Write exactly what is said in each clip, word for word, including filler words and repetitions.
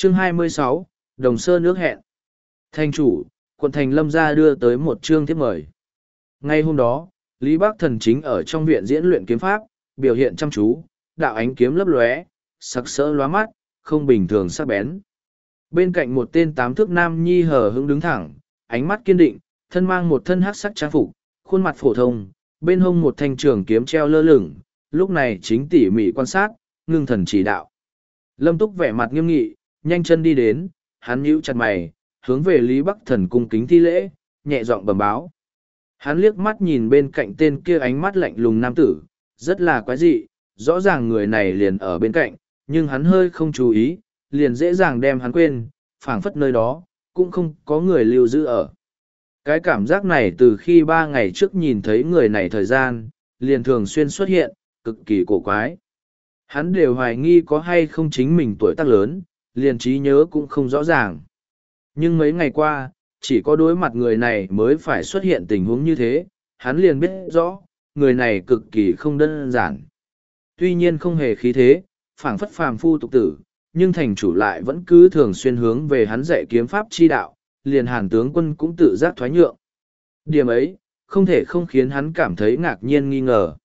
Chương hai mươi sáu, Đồng Sơn nước hẹn. Thành chủ, quận thành Lâm gia đưa tới một chương thiếp mời. Ngay hôm đó, Lý Bắc Thần chính ở trong viện diễn luyện kiếm pháp, biểu hiện chăm chú, đạo ánh kiếm lấp lóe, sắc sỡ lóa mắt, không bình thường sắc bén. Bên cạnh một tên tám thước nam nhi hờ hững đứng thẳng, ánh mắt kiên định, thân mang một thân hắc sắc trang phục, khuôn mặt phổ thông, bên hông một thanh trường kiếm treo lơ lửng, lúc này chính tỉ mỉ quan sát, ngưng thần chỉ đạo. Lâm Túc vẻ mặt nghiêm nghị, nhanh chân đi đến, hắn nhíu chặt mày, hướng về Lý Bắc Thần cung kính thi lễ, nhẹ giọng bẩm báo. Hắn liếc mắt nhìn bên cạnh tên kia ánh mắt lạnh lùng nam tử, rất là quái dị, rõ ràng người này liền ở bên cạnh, nhưng hắn hơi không chú ý, liền dễ dàng đem hắn quên, phảng phất nơi đó, cũng không có người lưu giữ ở. Cái cảm giác này từ khi ba ngày trước nhìn thấy người này thời gian, liền thường xuyên xuất hiện, cực kỳ cổ quái. Hắn đều hoài nghi có hay không chính mình tuổi tác lớn, liền trí nhớ cũng không rõ ràng. Nhưng mấy ngày qua, chỉ có đối mặt người này mới phải xuất hiện tình huống như thế, hắn liền biết rõ, người này cực kỳ không đơn giản. Tuy nhiên không hề khí thế, phảng phất phàm phu tục tử, nhưng thành chủ lại vẫn cứ thường xuyên hướng về hắn dạy kiếm pháp chi đạo, liền Hàn tướng quân cũng tự giác thoái nhượng. Điểm ấy, không thể không khiến hắn cảm thấy ngạc nhiên nghi ngờ.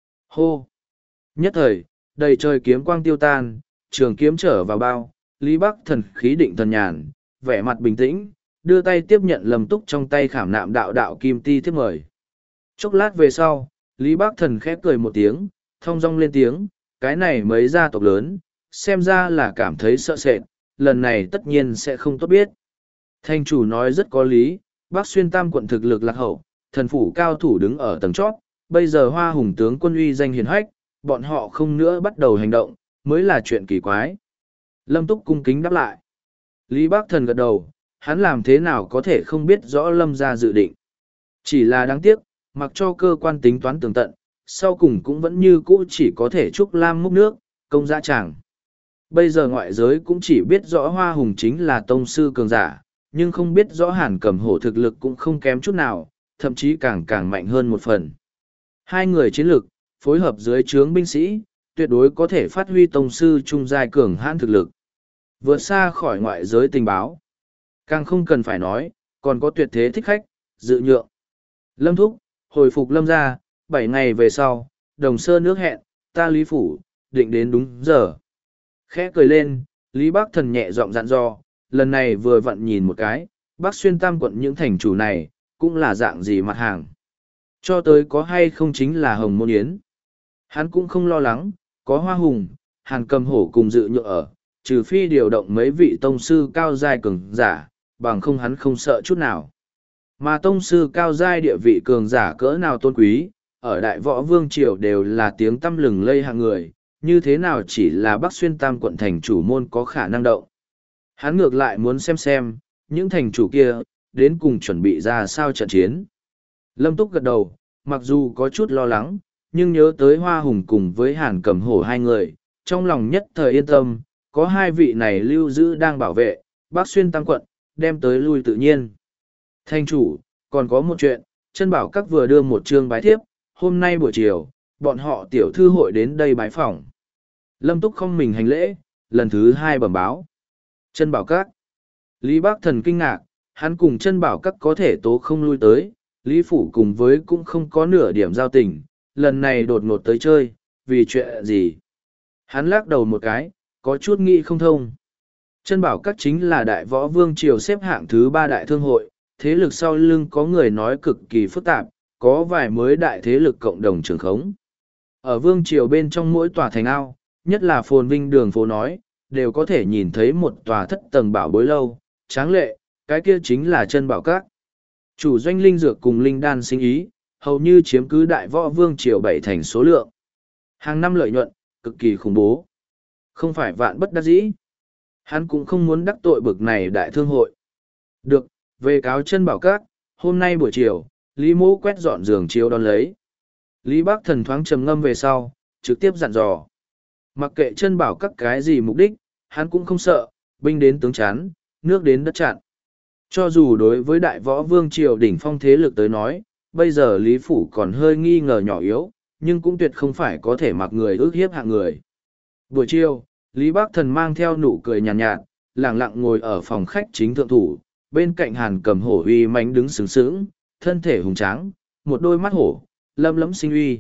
Hô! Nhất thời, đầy trời kiếm quang tiêu tan, trường kiếm trở vào bao, Lý Bắc Thần khí định thần nhàn, vẻ mặt bình tĩnh, đưa tay tiếp nhận Lâm Túc trong tay khảm nạm đạo đạo kim ti thiếp mời. Chốc lát về sau, Lý Bắc Thần khép cười một tiếng, thong dong lên tiếng, cái này mấy gia tộc lớn, xem ra là cảm thấy sợ sệt, lần này tất nhiên sẽ không tốt biết. Thành chủ nói rất có lý, Bắc Xuyên Tam quận thực lực lạc hậu, thần phủ cao thủ đứng ở tầng chót, bây giờ Hoa Hùng tướng quân uy danh hiển hách, bọn họ không nữa bắt đầu hành động, mới là chuyện kỳ quái. Lâm Túc cung kính đáp lại. Lý Bắc Thần gật đầu, hắn làm thế nào có thể không biết rõ Lâm gia dự định. Chỉ là đáng tiếc, mặc cho cơ quan tính toán tường tận, sau cùng cũng vẫn như cũ chỉ có thể trúc lam múc nước, công dã tràng. Bây giờ ngoại giới cũng chỉ biết rõ Hoa Hùng chính là tông sư cường giả, nhưng không biết rõ Hàn Cầm Hổ thực lực cũng không kém chút nào, thậm chí càng càng mạnh hơn một phần. Hai người chiến lực, phối hợp dưới trướng binh sĩ, tuyệt đối có thể phát huy tông sư trung giai cường hãn thực lực. Vượt xa khỏi ngoại giới tình báo. Càng không cần phải nói, còn có tuyệt thế thích khách, dự nhượng. Lâm Thúc, hồi phục Lâm gia, bảy ngày về sau, Đồng Sơn nước hẹn, ta Lý Phủ, định đến đúng giờ. Khẽ cười lên, Lý Bắc Thần nhẹ giọng dặn dò, lần này vừa vặn nhìn một cái, Bắc Xuyên Tam quận những thành chủ này, cũng là dạng gì mặt hàng. Cho tới có hay không chính là Hồng Môn Yến. Hắn cũng không lo lắng, có Hoa Hùng, Hàn Cầm Hổ cùng dự nhượng ở, trừ phi điều động mấy vị tông sư cao giai cường giả, bằng không hắn không sợ chút nào. Mà tông sư cao giai địa vị cường giả cỡ nào tôn quý, ở Đại Võ Vương Triều đều là tiếng tăm lừng lây hạng người, như thế nào chỉ là Bắc Xuyên Tam quận thành chủ môn có khả năng động. Hắn ngược lại muốn xem xem, những thành chủ kia, đến cùng chuẩn bị ra sao trận chiến. Lâm Túc gật đầu, mặc dù có chút lo lắng, nhưng nhớ tới Hoa Hùng cùng với Hàn Cầm Hổ hai người, trong lòng nhất thời yên tâm, có hai vị này lưu giữ đang bảo vệ, Bắc Xuyên Tam quận, đem tới lui tự nhiên. Thành chủ, còn có một chuyện, Chân Bảo Các vừa đưa một chương bái thiếp, hôm nay buổi chiều, bọn họ tiểu thư hội đến đây bái phỏng. Lâm Túc không mình hành lễ, lần thứ hai bẩm báo. Chân Bảo Các. Lý Bắc Thần kinh ngạc, hắn cùng Chân Bảo Các có thể tố không lui tới, Lý Phủ cùng với cũng không có nửa điểm giao tình, lần này đột ngột tới chơi, vì chuyện gì? Hắn lắc đầu một cái, có chút nghĩ không thông. Chân Bảo Các chính là Đại Võ Vương Triều xếp hạng thứ ba đại thương hội, thế lực sau lưng có người nói cực kỳ phức tạp, có vài mới đại thế lực cộng đồng trường khống. Ở Vương Triều bên trong mỗi tòa thành ao, nhất là phồn vinh đường phố nói, đều có thể nhìn thấy một tòa thất tầng bảo bối lâu, tráng lệ, cái kia chính là Chân Bảo Các. Chủ doanh linh dược cùng linh đan sinh ý, hầu như chiếm cứ Đại Võ Vương Triều bảy thành số lượng. Hàng năm lợi nhuận, cực kỳ khủng bố. Không phải vạn bất đắc dĩ. Hắn cũng không muốn đắc tội bực này đại thương hội. Được, về cáo Chân Bảo Các, hôm nay buổi chiều, Lý Mỗ quét dọn giường chiếu đón lấy. Lý Bắc Thần thoáng trầm ngâm về sau, trực tiếp dặn dò. Mặc kệ Chân Bảo Các cái gì mục đích, hắn cũng không sợ, binh đến tướng chắn, nước đến đất chặn. Cho dù đối với Đại Võ Vương Triều đỉnh phong thế lực tới nói, bây giờ Lý Phủ còn hơi nghi ngờ nhỏ yếu, nhưng cũng tuyệt không phải có thể mặc người ước hiếp hạng người. Buổi chiều, Lý Bắc Thần mang theo nụ cười nhàn nhạt, nhạt, lẳng lặng ngồi ở phòng khách chính thượng thủ, bên cạnh Hàn Cầm Hổ uy mãnh đứng sướng sướng, thân thể hùng tráng, một đôi mắt hổ, lâm lẫm sinh uy.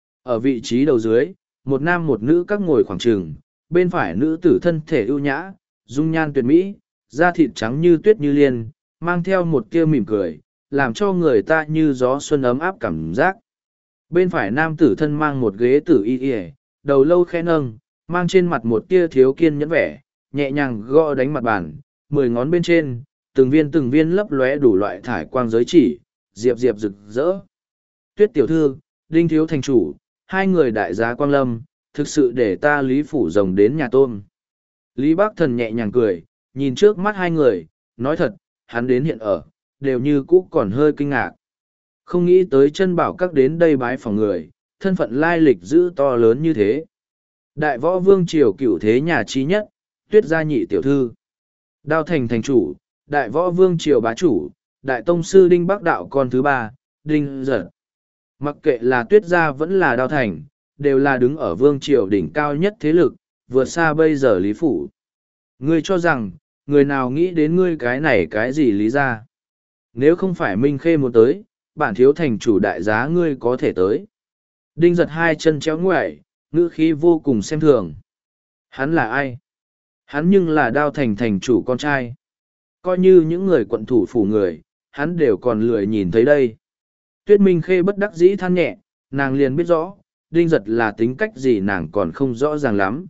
Ở vị trí đầu dưới, một nam một nữ các ngồi khoảng trường, bên phải nữ tử thân thể ưu nhã, dung nhan tuyệt mỹ, da thịt trắng như tuyết như liên, mang theo một tia mỉm cười, làm cho người ta như gió xuân ấm áp cảm giác. Bên phải nam tử thân mang một ghế tử y y, đầu lâu khe nâng, mang trên mặt một tia thiếu kiên nhẫn vẻ, nhẹ nhàng gõ đánh mặt bàn, mười ngón bên trên, từng viên từng viên lấp lóe đủ loại thải quang giới chỉ, diệp diệp rực rỡ. Tuyết tiểu thư, Đinh thiếu thành chủ, hai người đại giá quang lâm, thực sự để ta Lý Phủ Rồng đến nhà tôm. Lý Bác Thần nhẹ nhàng cười, nhìn trước mắt hai người, nói thật, hắn đến hiện ở, đều như cũ còn hơi kinh ngạc. Không nghĩ tới chân bảo các đến đây bái phòng người, thân phận lai lịch giữ to lớn như thế. Đại võ vương triều cửu thế nhà trí nhất, Tuyết gia nhị tiểu thư. Đao thành thành chủ, đại võ vương triều bá chủ, đại tông sư Đinh Bắc đạo con thứ ba, Đinh Giật. Mặc kệ là Tuyết gia vẫn là Đao thành, đều là đứng ở vương triều đỉnh cao nhất thế lực, vượt xa bây giờ Lý Phủ. Ngươi cho rằng, người nào nghĩ đến ngươi cái này cái gì lý ra? Nếu không phải Minh Khê muốn tới, bản thiếu thành chủ đại giá ngươi có thể tới. Đinh Giật hai chân chéo ngoại, ngữ khí vô cùng xem thường. Hắn là ai? Hắn nhưng là Đao thành thành chủ con trai. Coi như những người quận thủ phủ người, hắn đều còn lười nhìn thấy đây. Tuyết Minh Khê bất đắc dĩ than nhẹ, nàng liền biết rõ, Đinh Giật là tính cách gì nàng còn không rõ ràng lắm.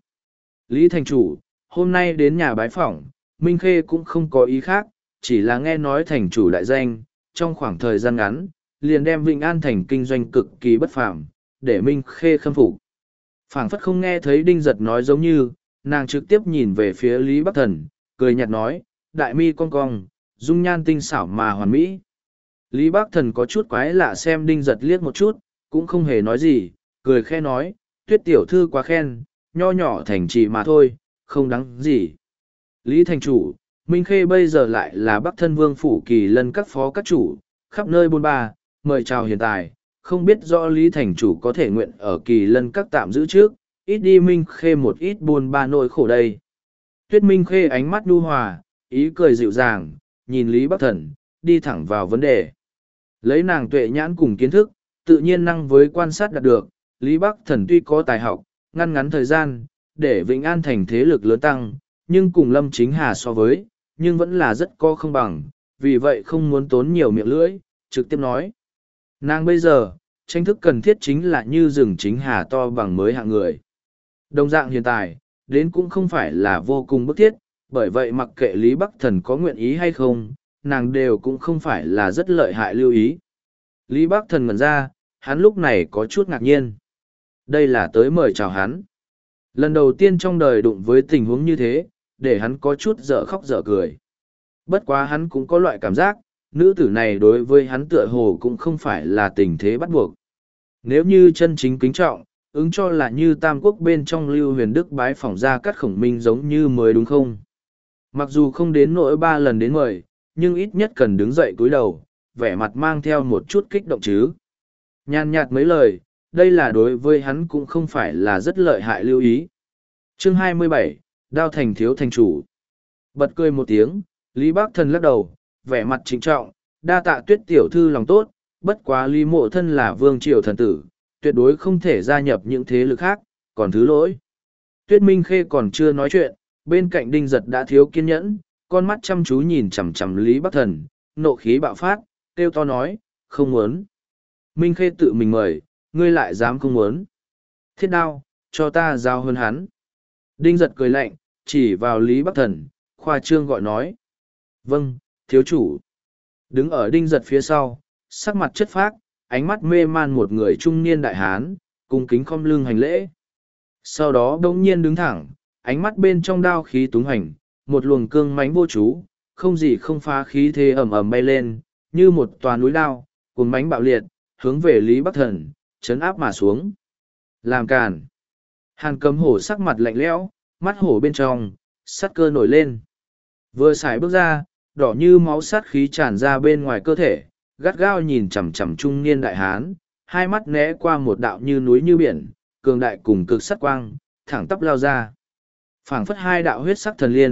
Lý thành chủ, hôm nay đến nhà bái phỏng, Minh Khê cũng không có ý khác, chỉ là nghe nói thành chủ đại danh, trong khoảng thời gian ngắn, liền đem Vịnh An thành kinh doanh cực kỳ bất phàm, để Minh Khê khâm phục. Phảng phất không nghe thấy Đinh Giật nói giống như, nàng trực tiếp nhìn về phía Lý Bắc Thần, cười nhạt nói, đại mi cong cong, dung nhan tinh xảo mà hoàn mỹ. Lý Bắc Thần có chút quái lạ xem Đinh Giật liếc một chút, cũng không hề nói gì, cười khe nói, Tuyết tiểu thư quá khen, nho nhỏ thành trì mà thôi, không đáng gì. Lý thành chủ, Minh Khê bây giờ lại là Bắc Thân Vương phủ Kỳ Lân các phó các chủ, khắp nơi bôn ba, mời chào hiện tại, không biết rõ Lý thành chủ có thể nguyện ở Kỳ Lân các tạm giữ trước, ít đi Minh Khê một ít buồn ba nỗi khổ đây. Tuyết Minh Khê ánh mắt nhu hòa, ý cười dịu dàng, nhìn Lý Bắc Thần, đi thẳng vào vấn đề. Lấy nàng tuệ nhãn cùng kiến thức, tự nhiên năng với quan sát đạt được, Lý Bắc Thần tuy có tài học, ngăn ngắn thời gian, để Vĩnh An thành thế lực lớn tăng, nhưng cùng Lâm Chính Hà so với, nhưng vẫn là rất có không bằng, vì vậy không muốn tốn nhiều miệng lưỡi, trực tiếp nói. Nàng bây giờ, tranh thức cần thiết chính là như rừng Chính Hà to bằng mới hạng người. Đồng dạng hiện tại, đến cũng không phải là vô cùng bức thiết, bởi vậy mặc kệ Lý Bắc Thần có nguyện ý hay không, nàng đều cũng không phải là rất lợi hại lưu ý. Lý Bắc Thần ngẩn ra, hắn lúc này có chút ngạc nhiên. Đây là tới mời chào hắn. Lần đầu tiên trong đời đụng với tình huống như thế, để hắn có chút dở khóc dở cười. Bất quá hắn cũng có loại cảm giác, nữ tử này đối với hắn tựa hồ cũng không phải là tình thế bắt buộc. Nếu như chân chính kính trọng, ứng cho là như Tam Quốc bên trong Lưu Huyền Đức bái phỏng ra Cát Khổng Minh giống như mới đúng không? Mặc dù không đến nỗi ba lần đến mời, nhưng ít nhất cần đứng dậy cúi đầu, vẻ mặt mang theo một chút kích động chứ. Nhàn nhạt mấy lời, đây là đối với hắn cũng không phải là rất lợi hại lưu ý. Chương hai mươi bảy, Đao thành thiếu thành chủ. Bật cười một tiếng, Lý Bắc Thần lắc đầu, vẻ mặt trịnh trọng, đa tạ Tuyết tiểu thư lòng tốt, bất quá Lý mộ thân là vương triều thần tử, tuyệt đối không thể gia nhập những thế lực khác, còn thứ lỗi. Tuyết Minh Khê còn chưa nói chuyện, bên cạnh Đinh Giật đã thiếu kiên nhẫn, con mắt chăm chú nhìn chằm chằm Lý Bắc Thần, nộ khí bạo phát, kêu to nói, không muốn. Minh Khê tự mình mời, ngươi lại dám không muốn. Thiết đao, cho ta giao hơn hắn. Đinh Giật cười lạnh, chỉ vào Lý Bắc Thần, khoa trương gọi nói. Vâng, thiếu chủ. Đứng ở Đinh Giật phía sau, sắc mặt chất phác, ánh mắt mê man một người trung niên đại hán, cung kính khom lưng hành lễ. Sau đó đông nhiên đứng thẳng, ánh mắt bên trong đao khí túng hành, một luồng cương mãnh vô chú, không gì không phá khí thế ầm ầm bay lên, như một tòa núi đao, cuồng mãnh bạo liệt, hướng về Lý Bắc Thần, chấn áp mà xuống. Làm càn. Hàn Cầm Hổ sắc mặt lạnh lẽo, mắt hổ bên trong, sát cơ nổi lên. Vừa xài bước ra, đỏ như máu sát khí tràn ra bên ngoài cơ thể, gắt gao nhìn chằm chằm trung niên đại hán, hai mắt né qua một đạo như núi như biển, cường đại cùng cực sát quang, thẳng tắp lao ra. Phảng phất hai đạo huyết sắc thần liên,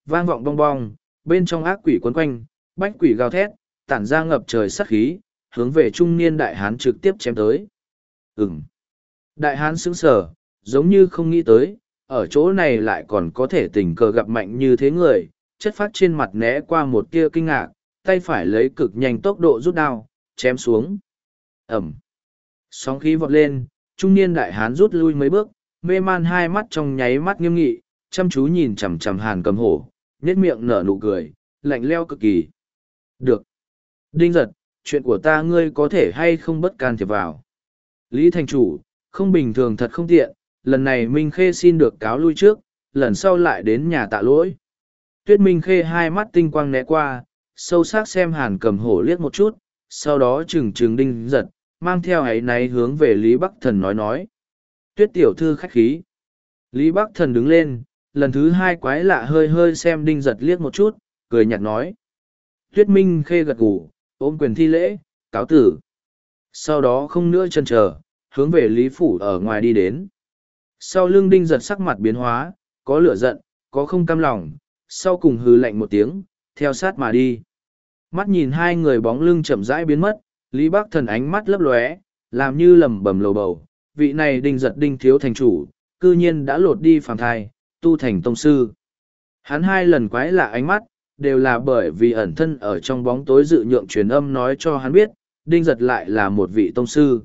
vang vọng bong bong, bên trong ác quỷ quấn quanh, bách quỷ gào thét, tản ra ngập trời sát khí, hướng về trung niên đại hán trực tiếp chém tới. Ừm. Đại hán sững sờ, giống như không nghĩ tới, ở chỗ này lại còn có thể tình cờ gặp mạnh như thế người, chất phát trên mặt né qua một tia kinh ngạc, tay phải lấy cực nhanh tốc độ rút đao, chém xuống. Ẩm. Sóng khí vọt lên, trung niên đại hán rút lui mấy bước, mê man hai mắt trong nháy mắt nghiêm nghị, chăm chú nhìn chằm chằm Hàn Cầm Hổ, nhếch miệng nở nụ cười, lạnh lẽo cực kỳ. Được. Đinh Giật, chuyện của ta ngươi có thể hay không bất can thiệp vào. Lý thành chủ, không bình thường thật không tiện, lần này Minh Khê xin được cáo lui trước, lần sau lại đến nhà tạ lỗi. Tuyết Minh Khê hai mắt tinh quang né qua, sâu sắc xem Hàn Cầm Hổ liếc một chút, sau đó trừng trừng Đinh Giật, mang theo ấy náy hướng về Lý Bắc Thần nói nói. Tuyết tiểu thư khách khí. Lý Bắc Thần đứng lên, lần thứ hai quái lạ hơi hơi xem Đinh Giật liếc một chút, cười nhạt nói. Tuyết Minh Khê gật gù, ôm quyền thi lễ, cáo tử. Sau đó không nữa chần chờ, hướng về Lý Phủ ở ngoài đi đến. Sau lưng Đinh Giật sắc mặt biến hóa, có lửa giận, có không cam lòng, sau cùng hừ lạnh một tiếng, theo sát mà đi. Mắt nhìn hai người bóng lưng chậm rãi biến mất, Lý Bắc Thần ánh mắt lấp lóe, làm như lầm bầm lầu bầu, vị này Đinh Giật Đinh thiếu thành chủ, cư nhiên đã lột đi phàm thai, tu thành tông sư. Hắn hai lần quái lạ ánh mắt, đều là bởi vì ẩn thân ở trong bóng tối dự nhượng truyền âm nói cho hắn biết, Đinh Giật lại là một vị tông sư.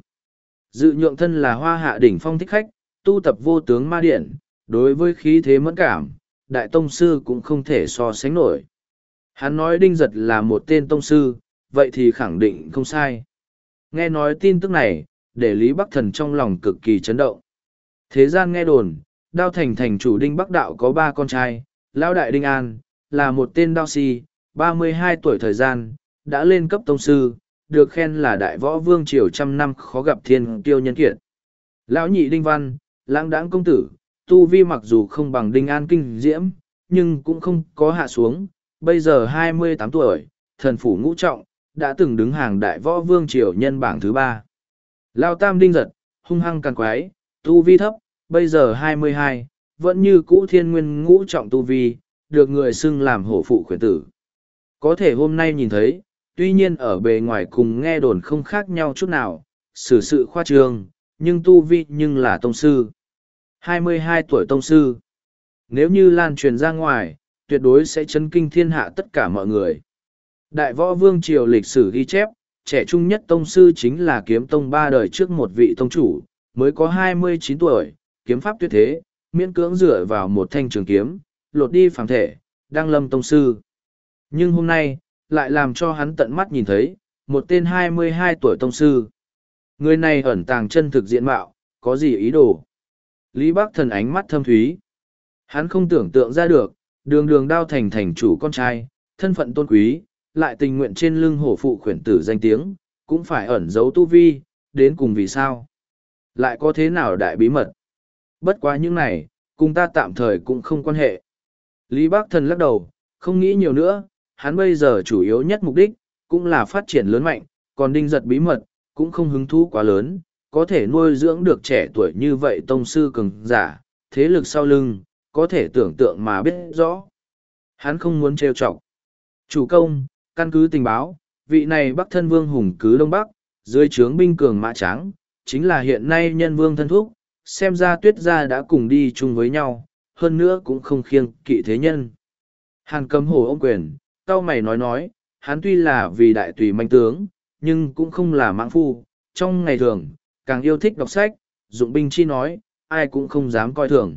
Dự nhượng thân là hoa hạ đỉnh phong thích khách, tu tập vô tướng ma điện, đối với khí thế mẫn cảm, đại tông sư cũng không thể so sánh nổi. Hắn nói Đinh Giật là một tên tông sư, vậy thì khẳng định không sai. Nghe nói tin tức này, để Lý Bắc Thần trong lòng cực kỳ chấn động. Thế gian nghe đồn, Đao Thành thành chủ Đinh Bắc Đạo có ba con trai, Lão đại Đinh An, là một tên đao si, ba mươi hai tuổi thời gian, đã lên cấp tông sư, được khen là đại võ vương triều trăm năm khó gặp thiên kiêu nhân kiệt. Lão nhị Đinh Văn, lãng đãng công tử, tu vi mặc dù không bằng Đinh An kinh diễm, nhưng cũng không có hạ xuống, bây giờ hai mươi tám tuổi, thần phủ ngũ trọng, đã từng đứng hàng đại võ vương triều nhân bảng thứ ba. Lão tam Đinh Giật, hung hăng càng quái, tu vi thấp, bây giờ hai mươi hai, vẫn như cũ thiên nguyên ngũ trọng tu vi, được người xưng làm hổ phụ khuyển tử. Có thể hôm nay nhìn thấy, tuy nhiên ở bề ngoài cùng nghe đồn không khác nhau chút nào, xử sự khoa trương, nhưng tu vi nhưng là tông sư. hai mươi hai tuổi tông sư. Nếu như lan truyền ra ngoài, tuyệt đối sẽ chấn kinh thiên hạ tất cả mọi người. Đại võ vương triều lịch sử ghi chép, trẻ trung nhất tông sư chính là kiếm tông ba đời trước một vị tông chủ, mới có hai mươi chín tuổi, kiếm pháp tuyệt thế, miễn cưỡng dựa vào một thanh trường kiếm, lột đi phàm thể, đăng lâm tông sư. Nhưng hôm nay, lại làm cho hắn tận mắt nhìn thấy, một tên hai mươi hai tuổi tông sư. Người này ẩn tàng chân thực diện mạo, có gì ý đồ? Lý Bắc Thần ánh mắt thâm thúy. Hắn không tưởng tượng ra được, đường đường Đao Thành thành chủ con trai, thân phận tôn quý, lại tình nguyện trên lưng hổ phụ khuyển tử danh tiếng, cũng phải ẩn giấu tu vi, đến cùng vì sao? Lại có thế nào đại bí mật? Bất quá những này, cùng ta tạm thời cũng không quan hệ. Lý Bắc Thần lắc đầu, không nghĩ nhiều nữa, hắn bây giờ chủ yếu nhất mục đích, cũng là phát triển lớn mạnh, còn Đinh Giật bí mật, cũng không hứng thú quá lớn, có thể nuôi dưỡng được trẻ tuổi như vậy tông sư cường giả, thế lực sau lưng, có thể tưởng tượng mà biết rõ. Hắn không muốn trêu chọc. Chủ công, căn cứ tình báo, vị này Bắc Thân Vương hùng cứ Đông Bắc, dưới trướng binh cường mã trắng, chính là hiện nay nhân vương thân thúc, xem ra Tuyết gia đã cùng đi chung với nhau, hơn nữa cũng không khiêng kỵ thế nhân. Hàn Cầm Hổ ôm quyền, cao mày nói nói, hắn tuy là vì đại tùy manh tướng, nhưng cũng không là mãng phu, trong ngày thường, càng yêu thích đọc sách, dụng binh chi nói, ai cũng không dám coi thường.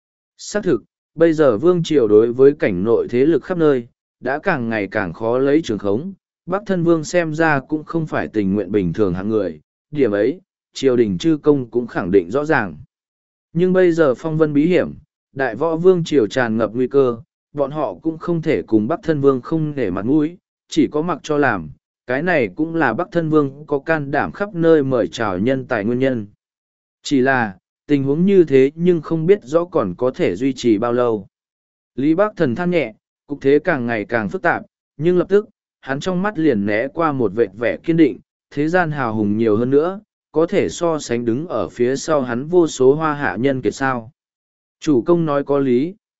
Xác thực, bây giờ vương triều đối với cảnh nội thế lực khắp nơi, đã càng ngày càng khó lấy trường khống, Bắc Thân Vương xem ra cũng không phải tình nguyện bình thường hạng người, điểm ấy, triều đình chư công cũng khẳng định rõ ràng. Nhưng bây giờ phong vân bí hiểm, đại võ vương triều tràn ngập nguy cơ, bọn họ cũng không thể cùng Bắc Thân Vương không để mặt mũi, chỉ có mặc cho làm, cái này cũng là Bắc Thân Vương có can đảm khắp nơi mời chào nhân tài nguyên nhân. Chỉ là, tình huống như thế nhưng không biết rõ còn có thể duy trì bao lâu. Lý Bắc Thần than nhẹ, cục thế càng ngày càng phức tạp, nhưng lập tức, hắn trong mắt liền né qua một vệt vẻ kiên định, thế gian hào hùng nhiều hơn nữa, có thể so sánh đứng ở phía sau hắn vô số hoa hạ nhân kiệt sao. Chủ công nói có lý,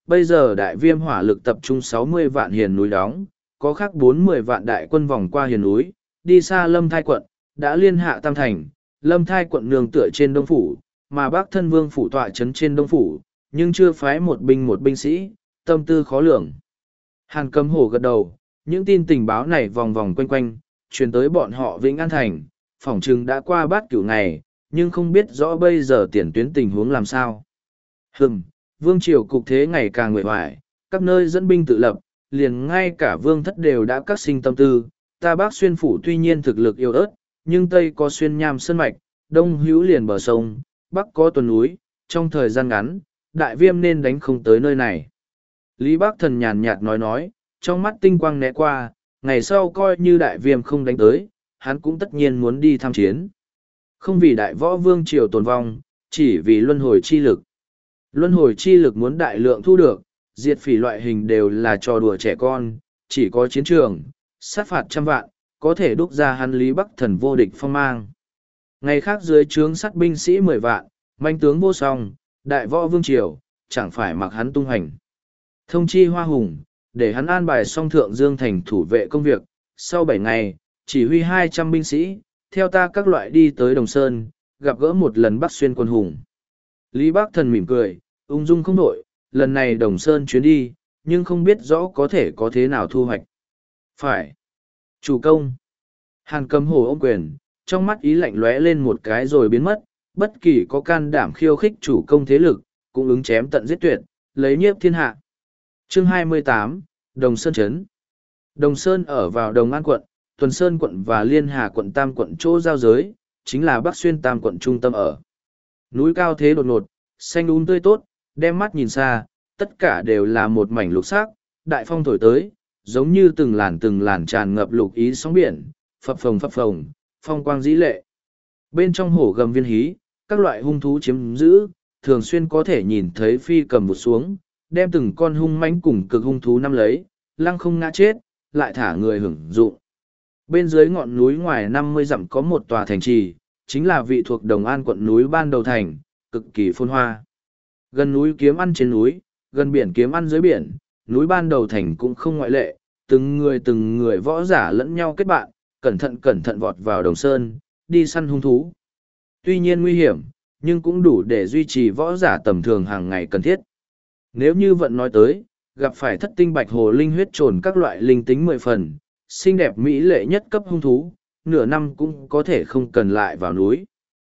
bây giờ đại viêm hỏa lực tập trung sáu mươi vạn hiền núi đóng, có khác bốn mươi vạn đại quân vòng qua hiền núi, đi xa Lâm Thai quận, đã liên hạ Tam Thành, Lâm Thai quận nương tựa trên Đông Phủ, mà Bắc Thân Vương phủ tọa trấn trên Đông Phủ, nhưng chưa phái một binh một binh sĩ, tâm tư khó lường. Hàn Cầm Hổ gật đầu, những tin tình báo này vòng vòng quanh quanh, truyền tới bọn họ Vĩnh An Thành, phỏng chừng đã qua bát cửu ngày, nhưng không biết rõ bây giờ tiền tuyến tình huống làm sao. Hừm, vương triều cục thế ngày càng nguệ hoài, các nơi dẫn binh tự lập, liền ngay cả vương thất đều đã cắt sinh tâm tư, ta Bắc xuyên phủ tuy nhiên thực lực yếu ớt, nhưng Tây có xuyên nham sơn mạch, Đông hữu liền bờ sông, Bắc có tuần núi, trong thời gian ngắn, đại viêm nên đánh không tới nơi này. Lý Bắc Thần nhàn nhạt nói nói, trong mắt tinh quang né qua, ngày sau coi như đại viêm không đánh tới, hắn cũng tất nhiên muốn đi tham chiến. Không vì đại võ vương triều tồn vong, chỉ vì luân hồi chi lực. Luân hồi chi lực muốn đại lượng thu được, diệt phỉ loại hình đều là trò đùa trẻ con, chỉ có chiến trường, sát phạt trăm vạn, có thể đúc ra hắn Lý Bắc Thần vô địch phong mang. Ngày khác dưới trướng sát binh sĩ mười vạn, manh tướng vô song, đại võ vương triều, chẳng phải mặc hắn tung hành. Thông chi Hoa Hùng, để hắn an bài song thượng dương thành thủ vệ công việc, sau bảy ngày, chỉ huy hai trăm binh sĩ, theo ta các loại đi tới Đồng Sơn, gặp gỡ một lần Bắc xuyên quân hùng. Lý Bắc Thần mỉm cười, ung dung không đổi, lần này Đồng Sơn chuyến đi, nhưng không biết rõ có thể có thế nào thu hoạch. Phải. Chủ công. Hàn Cầm Hổ ôm quyền, trong mắt ý lạnh lóe lên một cái rồi biến mất, bất kỳ có can đảm khiêu khích chủ công thế lực, cũng ứng chém tận giết tuyệt, lấy nhiếp thiên hạ. Chương hai mươi tám, Đồng Sơn Trấn. Đồng Sơn ở vào Đồng An quận, Tuần Sơn quận và Liên Hà quận Tam quận chỗ giao giới, chính là Bắc xuyên Tam quận trung tâm ở. Núi cao thế đột ngột, xanh um tươi tốt, đem mắt nhìn xa, tất cả đều là một mảnh lục sắc, đại phong thổi tới, giống như từng làn từng làn tràn ngập lục ý sóng biển, phập phồng phập phồng, phong quang dĩ lệ. Bên trong hồ gầm viên hí, các loại hung thú chiếm giữ, thường xuyên có thể nhìn thấy phi cầm vụt xuống, đem từng con hung mãnh cùng cực hung thú nắm lấy, lăng không ngã chết, lại thả người hưởng dụng. Bên dưới ngọn núi ngoài năm mươi dặm có một tòa thành trì, chính là vị thuộc Đồng An quận núi ban đầu thành, cực kỳ phồn hoa. Gần núi kiếm ăn trên núi, gần biển kiếm ăn dưới biển, núi ban đầu thành cũng không ngoại lệ, từng người từng người võ giả lẫn nhau kết bạn, cẩn thận cẩn thận vọt vào Đồng Sơn, đi săn hung thú. Tuy nhiên nguy hiểm, nhưng cũng đủ để duy trì võ giả tầm thường hàng ngày cần thiết. Nếu như vận nói tới, gặp phải thất tinh bạch hồ linh huyết trồn các loại linh tính mười phần, xinh đẹp mỹ lệ nhất cấp hung thú, nửa năm cũng có thể không cần lại vào núi.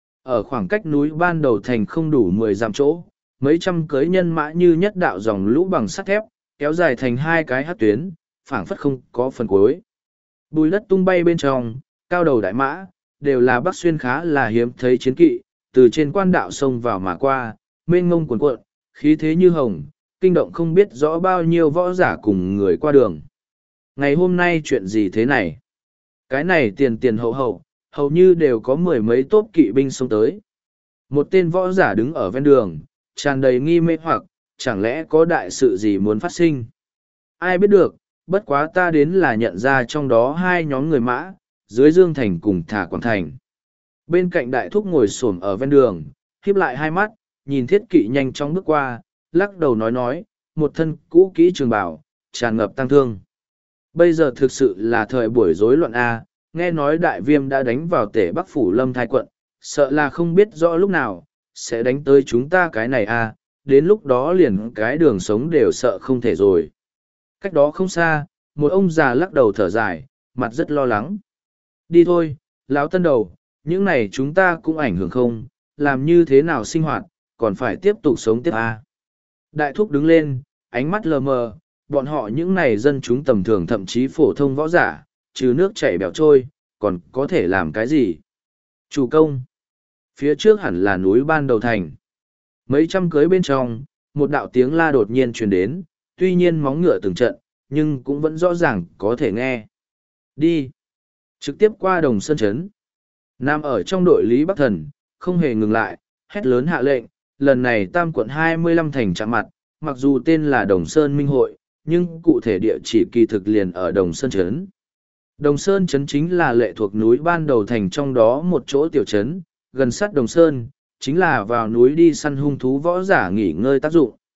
Ở khoảng cách núi ban đầu thành không đủ mười dặm chỗ, mấy trăm cưới nhân mã như nhất đạo dòng lũ bằng sắt thép, kéo dài thành hai cái hát tuyến, phảng phất không có phần cuối. Bùi đất tung bay bên trong, cao đầu đại mã, đều là Bắc xuyên khá là hiếm thấy chiến kỵ, từ trên quan đạo sông vào mà qua, mênh ngông cuồn cuộn, khí thế như hồng, kinh động không biết rõ bao nhiêu võ giả cùng người qua đường. Ngày hôm nay chuyện gì thế này? Cái này tiền tiền hậu hậu, hầu như đều có mười mấy tốp kỵ binh xông tới. Một tên võ giả đứng ở ven đường, tràn đầy nghi mê hoặc, chẳng lẽ có đại sự gì muốn phát sinh? Ai biết được, bất quá ta đến là nhận ra trong đó hai nhóm người mã, dưới Dương Thành cùng Thả Quảng Thành. Bên cạnh đại thúc ngồi xổm ở ven đường, híp lại hai mắt, nhìn thiết kỵ nhanh chóng bước qua, lắc đầu nói nói, một thân cũ kỹ trường bào, tràn ngập tăng thương. Bây giờ thực sự là thời buổi rối loạn A, nghe nói đại viêm đã đánh vào tể Bắc Phủ Lâm Thai quận, sợ là không biết rõ lúc nào, sẽ đánh tới chúng ta cái này A, đến lúc đó liền cái đường sống đều sợ không thể rồi. Cách đó không xa, một ông già lắc đầu thở dài, mặt rất lo lắng. Đi thôi, lão tân đầu, những này chúng ta cũng ảnh hưởng không, làm như thế nào sinh hoạt, còn phải tiếp tục sống tiếp A. Đại thúc đứng lên, ánh mắt lờ mờ, bọn họ những này dân chúng tầm thường thậm chí phổ thông võ giả, trừ nước chảy bèo trôi, còn có thể làm cái gì? Chủ công. Phía trước hẳn là núi ban đầu thành. Mấy trăm cưới bên trong, một đạo tiếng la đột nhiên truyền đến, tuy nhiên móng ngựa từng trận, nhưng cũng vẫn rõ ràng có thể nghe. Đi. Trực tiếp qua Đồng Sơn Trấn. Nam ở trong đội Lý Bắc Thần, không hề ngừng lại, hét lớn hạ lệnh, lần này tam quận hai mươi lăm thành chạm mặt, mặc dù tên là Đồng Sơn Minh Hội, nhưng cụ thể địa chỉ kỳ thực liền ở Đồng Sơn Trấn. Đồng Sơn Trấn chính là lệ thuộc núi ban đầu thành trong đó một chỗ tiểu trấn, gần sát Đồng Sơn, chính là vào núi đi săn hung thú võ giả nghỉ ngơi tác dụng.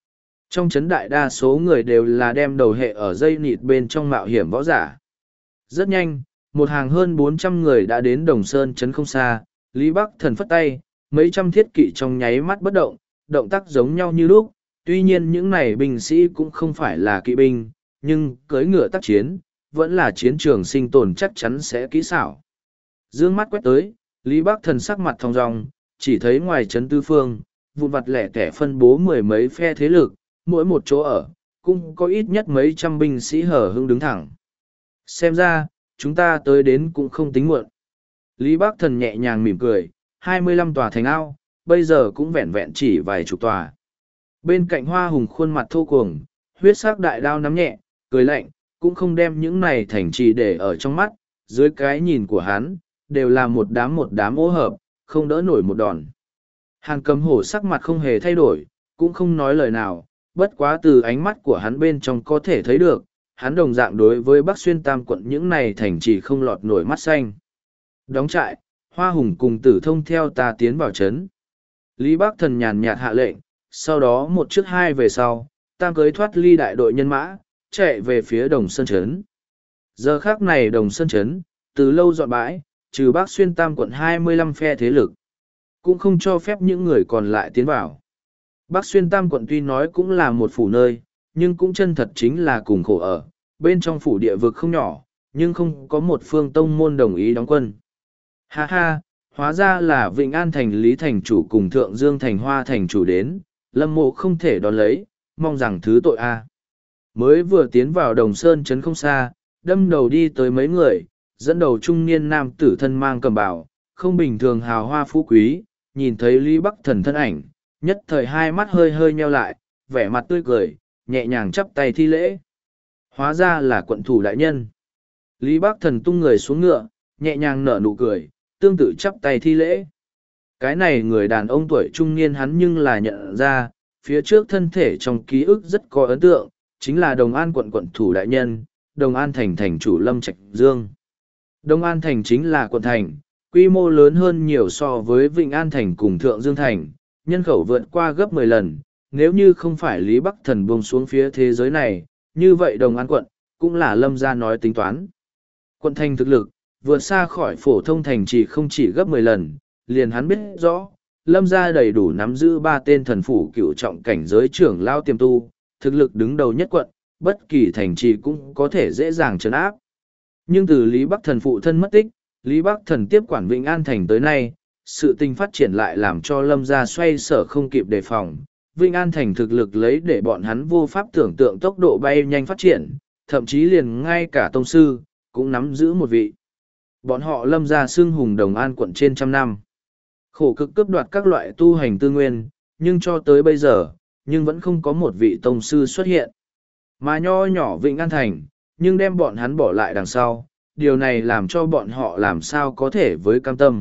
Trong trấn đại đa số người đều là đem đầu hệ ở dây nịt bên trong mạo hiểm võ giả. Rất nhanh, một hàng hơn bốn trăm người đã đến Đồng Sơn trấn không xa, Lý Bắc Thần phất tay, mấy trăm thiết kỵ trong nháy mắt bất động, động tác giống nhau như lúc, tuy nhiên những này binh sĩ cũng không phải là kỵ binh, nhưng cưỡi ngựa tác chiến, vẫn là chiến trường sinh tồn chắc chắn sẽ kỹ xảo. Dương mắt quét tới, Lý Bắc Thần sắc mặt thong dong, chỉ thấy ngoài trấn tư phương, vụn vặt lẻ tẻ phân bố mười mấy phe thế lực, mỗi một chỗ ở, cũng có ít nhất mấy trăm binh sĩ hở hững đứng thẳng. Xem ra, chúng ta tới đến cũng không tính muộn. Lý Bắc Thần nhẹ nhàng mỉm cười, hai mươi lăm tòa thành ao, bây giờ cũng vẹn vẹn chỉ vài chục tòa. Bên cạnh Hoa Hùng khuôn mặt thô cuồng, huyết sắc đại đao nắm nhẹ, cười lạnh, cũng không đem những này thành trì để ở trong mắt, dưới cái nhìn của hắn, đều là một đám một đám ô hợp, không đỡ nổi một đòn. Hàn Cầm Hổ sắc mặt không hề thay đổi, cũng không nói lời nào, bất quá từ ánh mắt của hắn bên trong có thể thấy được, hắn đồng dạng đối với Bắc Xuyên Tam quận những này thành trì không lọt nổi mắt xanh. Đóng trại, Hoa Hùng cùng Tử Thông theo ta tiến vào trấn. Lý Bắc Thần nhàn nhạt hạ lệnh, sau đó một trước hai về sau, Tam cưới thoát ly đại đội nhân mã, chạy về phía Đồng Sơn trấn. Giờ khác này Đồng Sơn trấn, từ lâu dọn bãi, trừ Bắc Xuyên Tam quận hai mươi lăm phe thế lực, cũng không cho phép những người còn lại tiến vào. Bắc Xuyên Tam quận tuy nói cũng là một phủ nơi, nhưng cũng chân thật chính là cùng khổ ở, bên trong phủ địa vực không nhỏ, nhưng không có một phương tông môn đồng ý đóng quân. Ha ha, hóa ra là Vịnh An thành Lý thành chủ cùng Thượng Dương thành Hoa thành chủ đến, Lâm Mộ không thể đón lấy, mong rằng thứ tội a. Mới vừa tiến vào Đồng Sơn trấn không xa, đâm đầu đi tới mấy người, dẫn đầu trung niên nam tử thân mang cầm bào, không bình thường hào hoa phú quý, nhìn thấy Lý Bắc Thần thân ảnh, nhất thời hai mắt hơi hơi nheo lại, vẻ mặt tươi cười, nhẹ nhàng chắp tay thi lễ. Hóa ra là quận thủ đại nhân. Lý Bắc Thần tung người xuống ngựa, nhẹ nhàng nở nụ cười, tương tự chắp tay thi lễ. Cái này người đàn ông tuổi trung niên hắn nhưng là nhận ra, phía trước thân thể trong ký ức rất có ấn tượng, chính là Đồng An quận quận thủ đại nhân, Đồng An thành thành chủ Lâm Trạch Dương. Đồng An thành chính là quận thành, quy mô lớn hơn nhiều so với Vịnh An thành cùng Thượng Dương thành, nhân khẩu vượt qua gấp mười lần, nếu như không phải Lý Bắc Thần buông xuống phía thế giới này, như vậy Đồng An quận, cũng là Lâm gia nói tính toán. Quận thành thực lực, vượt xa khỏi phổ thông thành chỉ không chỉ gấp mười lần, liền hắn biết rõ, Lâm gia đầy đủ nắm giữ ba tên thần phủ cựu trọng cảnh giới trưởng lao tiềm tu, thực lực đứng đầu nhất quận, bất kỳ thành trì cũng có thể dễ dàng trấn áp. Nhưng từ Lý Bắc Thần phụ thân mất tích, Lý Bắc Thần tiếp quản Vịnh An thành tới nay, sự tình phát triển lại làm cho Lâm gia xoay sở không kịp đề phòng. Vịnh An thành thực lực lấy để bọn hắn vô pháp tưởng tượng tốc độ bay nhanh phát triển, thậm chí liền ngay cả tông sư, cũng nắm giữ một vị. Bọn họ Lâm gia xưng hùng Đồng An quận trên trăm năm. Khổ cực cướp đoạt các loại tu hành tư nguyên, nhưng cho tới bây giờ, nhưng vẫn không có một vị tông sư xuất hiện. Mà nho nhỏ Vịnh An thành, nhưng đem bọn hắn bỏ lại đằng sau, điều này làm cho bọn họ làm sao có thể với cam tâm.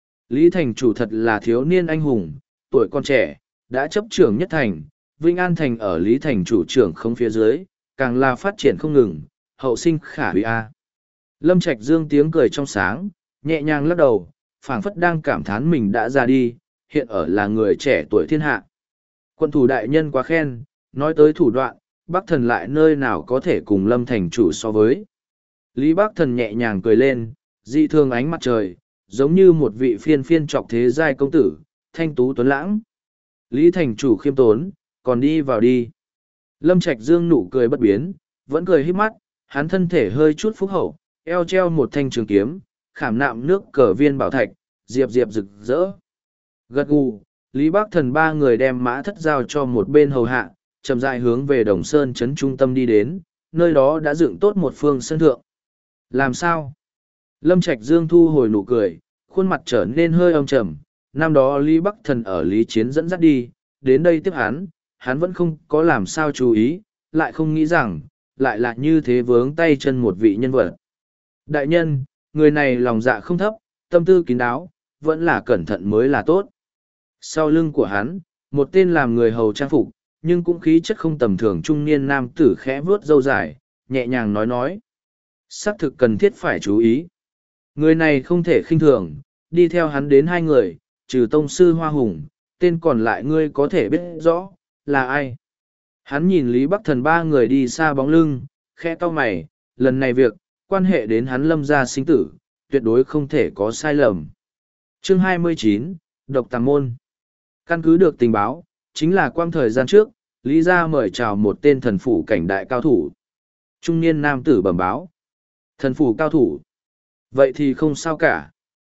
Lý thành chủ thật là thiếu niên anh hùng, tuổi còn trẻ, đã chấp trưởng nhất thành, Vĩnh An thành ở Lý thành chủ trưởng không phía dưới, càng là phát triển không ngừng, hậu sinh khả hủy a. Lâm Trạch Dương tiếng cười trong sáng, nhẹ nhàng lắc đầu, phảng phất đang cảm thán mình đã ra đi, hiện ở là người trẻ tuổi thiên hạ. Quân thủ đại nhân quá khen, nói tới thủ đoạn, Bắc Thần lại nơi nào có thể cùng Lâm thành chủ so với. Lý Bắc Thần nhẹ nhàng cười lên, dị thường ánh mặt trời, giống như một vị phiên phiên trọc thế giai công tử, thanh tú tuấn lãng. Lý thành chủ khiêm tốn, còn đi vào đi. Lâm Trạch Dương nụ cười bất biến, vẫn cười híp mắt, hắn thân thể hơi chút phúc hậu, eo treo một thanh trường kiếm, khảm nạm nước cờ viên bảo thạch, diệp diệp rực rỡ. Gật gù, Lý Bắc Thần ba người đem mã thất giao cho một bên hầu hạ, chậm rãi hướng về Đồng Sơn trấn trung tâm đi đến, nơi đó đã dựng tốt một phương sân thượng. Làm sao? Lâm Trạch Dương thu hồi nụ cười, khuôn mặt trở nên hơi âm trầm. Năm đó Lý Bắc Thần ở Lý Chiến dẫn dắt đi, đến đây tiếp hắn, hắn vẫn không có làm sao chú ý, lại không nghĩ rằng, lại là như thế vướng tay chân một vị nhân vật. Đại nhân, người này lòng dạ không thấp, tâm tư kín đáo, vẫn là cẩn thận mới là tốt. Sau lưng của hắn, một tên làm người hầu trang phục, nhưng cũng khí chất không tầm thường trung niên nam tử khẽ vuốt râu dài, nhẹ nhàng nói nói. Xác thực cần thiết phải chú ý. Người này không thể khinh thường, đi theo hắn đến hai người, trừ tông sư Hoa Hùng, tên còn lại ngươi có thể biết rõ, là ai. Hắn nhìn Lý Bắc Thần ba người đi xa bóng lưng, khẽ cau mày, lần này việc, quan hệ đến hắn Lâm gia sinh tử, tuyệt đối không thể có sai lầm. Chương hai mươi chín, Độc Tàng Môn. Căn cứ được tình báo, chính là quang thời gian trước, Lý gia mời chào một tên thần phủ cảnh đại cao thủ. Trung niên nam tử bẩm báo. Thần phủ cao thủ. Vậy thì không sao cả.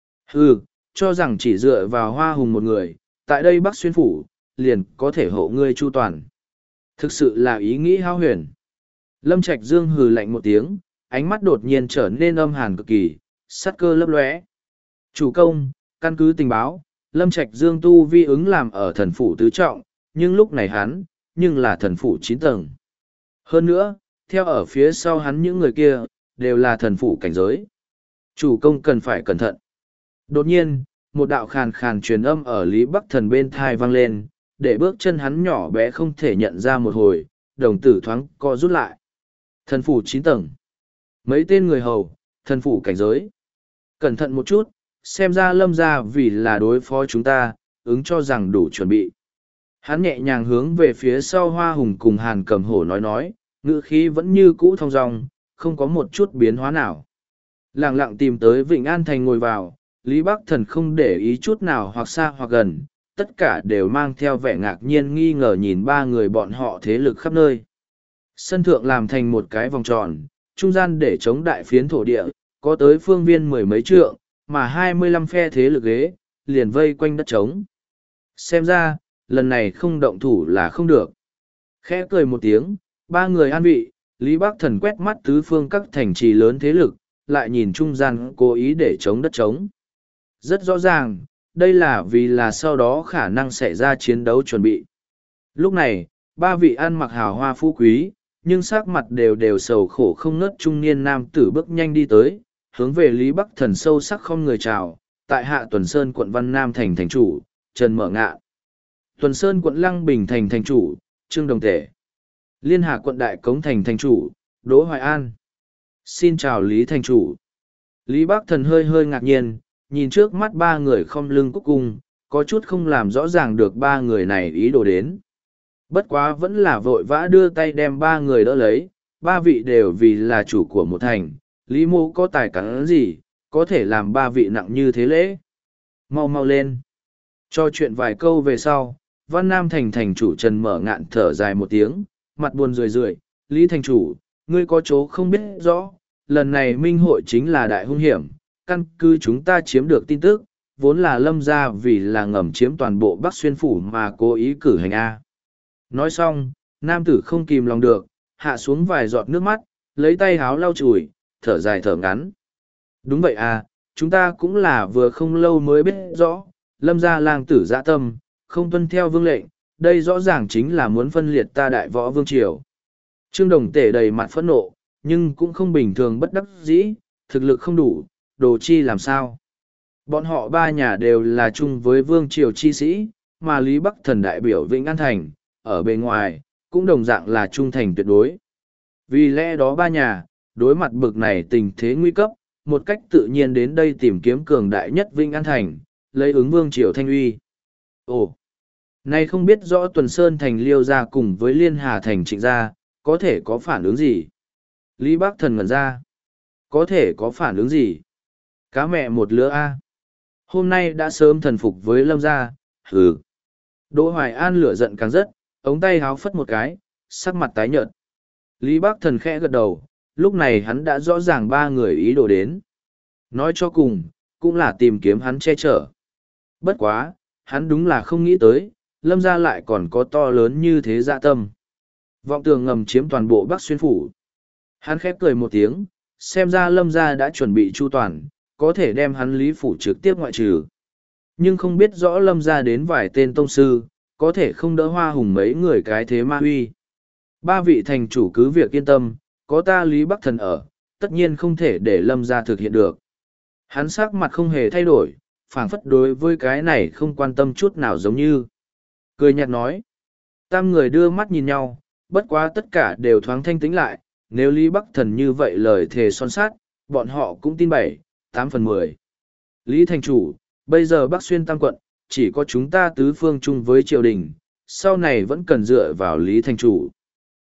Ừ, cho rằng chỉ dựa vào Hoa Hùng một người, tại đây Bắc Xuyên phủ, liền có thể hộ ngươi chu toàn. Thực sự là ý nghĩ hao huyền. Lâm Trạch Dương hừ lạnh một tiếng, ánh mắt đột nhiên trở nên âm hàn cực kỳ, sát cơ lấp lóe. Chủ công, căn cứ tình báo, Lâm Trạch Dương tu vi ứng làm ở thần phủ tứ trọng, nhưng lúc này hắn, nhưng là thần phủ chín tầng. Hơn nữa, theo ở phía sau hắn những người kia, đều là thần phủ cảnh giới. Chủ công cần phải cẩn thận. Đột nhiên, một đạo khàn khàn truyền âm ở Lý Bắc Thần bên thai vang lên, để bước chân hắn nhỏ bé không thể nhận ra một hồi, đồng tử thoáng co rút lại. Thần phủ chín tầng. Mấy tên người hầu, thần phủ cảnh giới. Cẩn thận một chút, xem ra Lâm gia vì là đối phó chúng ta, ứng cho rằng đủ chuẩn bị. Hắn nhẹ nhàng hướng về phía sau Hoa Hùng cùng Hàn Cầm Hổ nói nói, ngữ khí vẫn như cũ thong dong, không có một chút biến hóa nào. Lặng lặng tìm tới Vịnh An Thành ngồi vào, Lý Bắc Thần không để ý chút nào hoặc xa hoặc gần, tất cả đều mang theo vẻ ngạc nhiên nghi ngờ nhìn ba người bọn họ thế lực khắp nơi. Sân thượng làm thành một cái vòng tròn, trung gian để chống đại phiến thổ địa, có tới phương viên mười mấy trượng, mà hai mươi lăm phe thế lực ghế, liền vây quanh đất trống. Xem ra, lần này không động thủ là không được. Khẽ cười một tiếng, ba người an vị, Lý Bắc Thần quét mắt tứ phương các thành trì lớn thế lực, lại nhìn trung gian cố ý để chống đất trống. Rất rõ ràng, đây là vì là sau đó khả năng xảy ra chiến đấu chuẩn bị. Lúc này, ba vị ăn mặc hào hoa phú quý, nhưng sắc mặt đều đều sầu khổ không ngớt trung niên nam tử bước nhanh đi tới, hướng về Lý Bắc Thần sâu sắc không người chào, tại Hạ Tuần Sơn quận Văn Nam thành thành chủ, Trần Mở Ngạn. Tuần Sơn quận Lăng Bình thành thành chủ, Trương Đồng Tể. Liên Hà quận Đại Cống thành thành chủ, Đỗ Hoài An. Xin chào Lý thành chủ. Lý Bắc Thần hơi hơi ngạc nhiên, nhìn trước mắt ba người không lưng cúc cung, có chút không làm rõ ràng được ba người này ý đồ đến. Bất quá vẫn là vội vã đưa tay đem ba người đỡ lấy, ba vị đều vì là chủ của một thành, Lý Mô có tài cán gì, có thể làm ba vị nặng như thế lễ. Mau mau lên. Cho chuyện vài câu về sau, Văn Nam thành thành chủ Trần Mở Ngạn thở dài một tiếng, mặt buồn rười rượi, Lý thành chủ, ngươi có chỗ không biết rõ, lần này minh hội chính là đại hung hiểm, căn cứ chúng ta chiếm được tin tức, vốn là Lâm gia vì là ngầm chiếm toàn bộ Bắc Xuyên phủ mà cố ý cử hành A. Nói xong, nam tử không kìm lòng được, hạ xuống vài giọt nước mắt, lấy tay háo lau chùi, thở dài thở ngắn. Đúng vậy à, chúng ta cũng là vừa không lâu mới biết rõ, Lâm gia lang tử dã tâm, không tuân theo vương lệnh, đây rõ ràng chính là muốn phân liệt ta đại võ vương triều. Trương Đồng Tể đầy mặt phẫn nộ, nhưng cũng không bình thường bất đắc dĩ, thực lực không đủ, đồ chi làm sao. Bọn họ ba nhà đều là chung với vương triều chi sĩ, mà Lý Bắc Thần đại biểu Vĩnh An Thành, ở bề ngoài, cũng đồng dạng là trung thành tuyệt đối. Vì lẽ đó ba nhà, đối mặt bực này tình thế nguy cấp, một cách tự nhiên đến đây tìm kiếm cường đại nhất Vĩnh An Thành, lấy ứng vương triều thanh uy. Ồ, nay không biết rõ Tuần Sơn Thành Liêu gia cùng với Liên Hà Thành Trịnh gia, có thể có phản ứng gì? Lý Bắc Thần ngẩn ra. Có thể có phản ứng gì? Cá mẹ một lứa A. Hôm nay đã sớm thần phục với Lâm gia, hừ. Đỗ Hoài An lửa giận càng rất, ống tay háo phất một cái, sắc mặt tái nhợt. Lý Bắc Thần khẽ gật đầu, lúc này hắn đã rõ ràng ba người ý đồ đến. Nói cho cùng, cũng là tìm kiếm hắn che chở. Bất quá, hắn đúng là không nghĩ tới, Lâm gia lại còn có to lớn như thế dạ tâm. Vọng tường ngầm chiếm toàn bộ Bắc Xuyên phủ. Hắn khép cười một tiếng, xem ra Lâm gia đã chuẩn bị chu toàn, có thể đem hắn Lý phủ trực tiếp ngoại trừ. Nhưng không biết rõ Lâm gia đến vài tên tông sư, có thể không đỡ Hoa Hùng mấy người cái thế ma huy. Ba vị thành chủ cứ việc yên tâm, có ta Lý Bắc Thần ở, tất nhiên không thể để Lâm gia thực hiện được. Hắn sắc mặt không hề thay đổi, phảng phất đối với cái này không quan tâm chút nào giống như. Cười nhạt nói. Tam người đưa mắt nhìn nhau, bất quá tất cả đều thoáng thanh tĩnh lại, nếu Lý Bắc Thần như vậy lời thề son sát, bọn họ cũng tin bảy, tám phần mười. Lý thành chủ, bây giờ Bắc Xuyên Tam quận, chỉ có chúng ta tứ phương chung với triều đình, sau này vẫn cần dựa vào Lý thành chủ.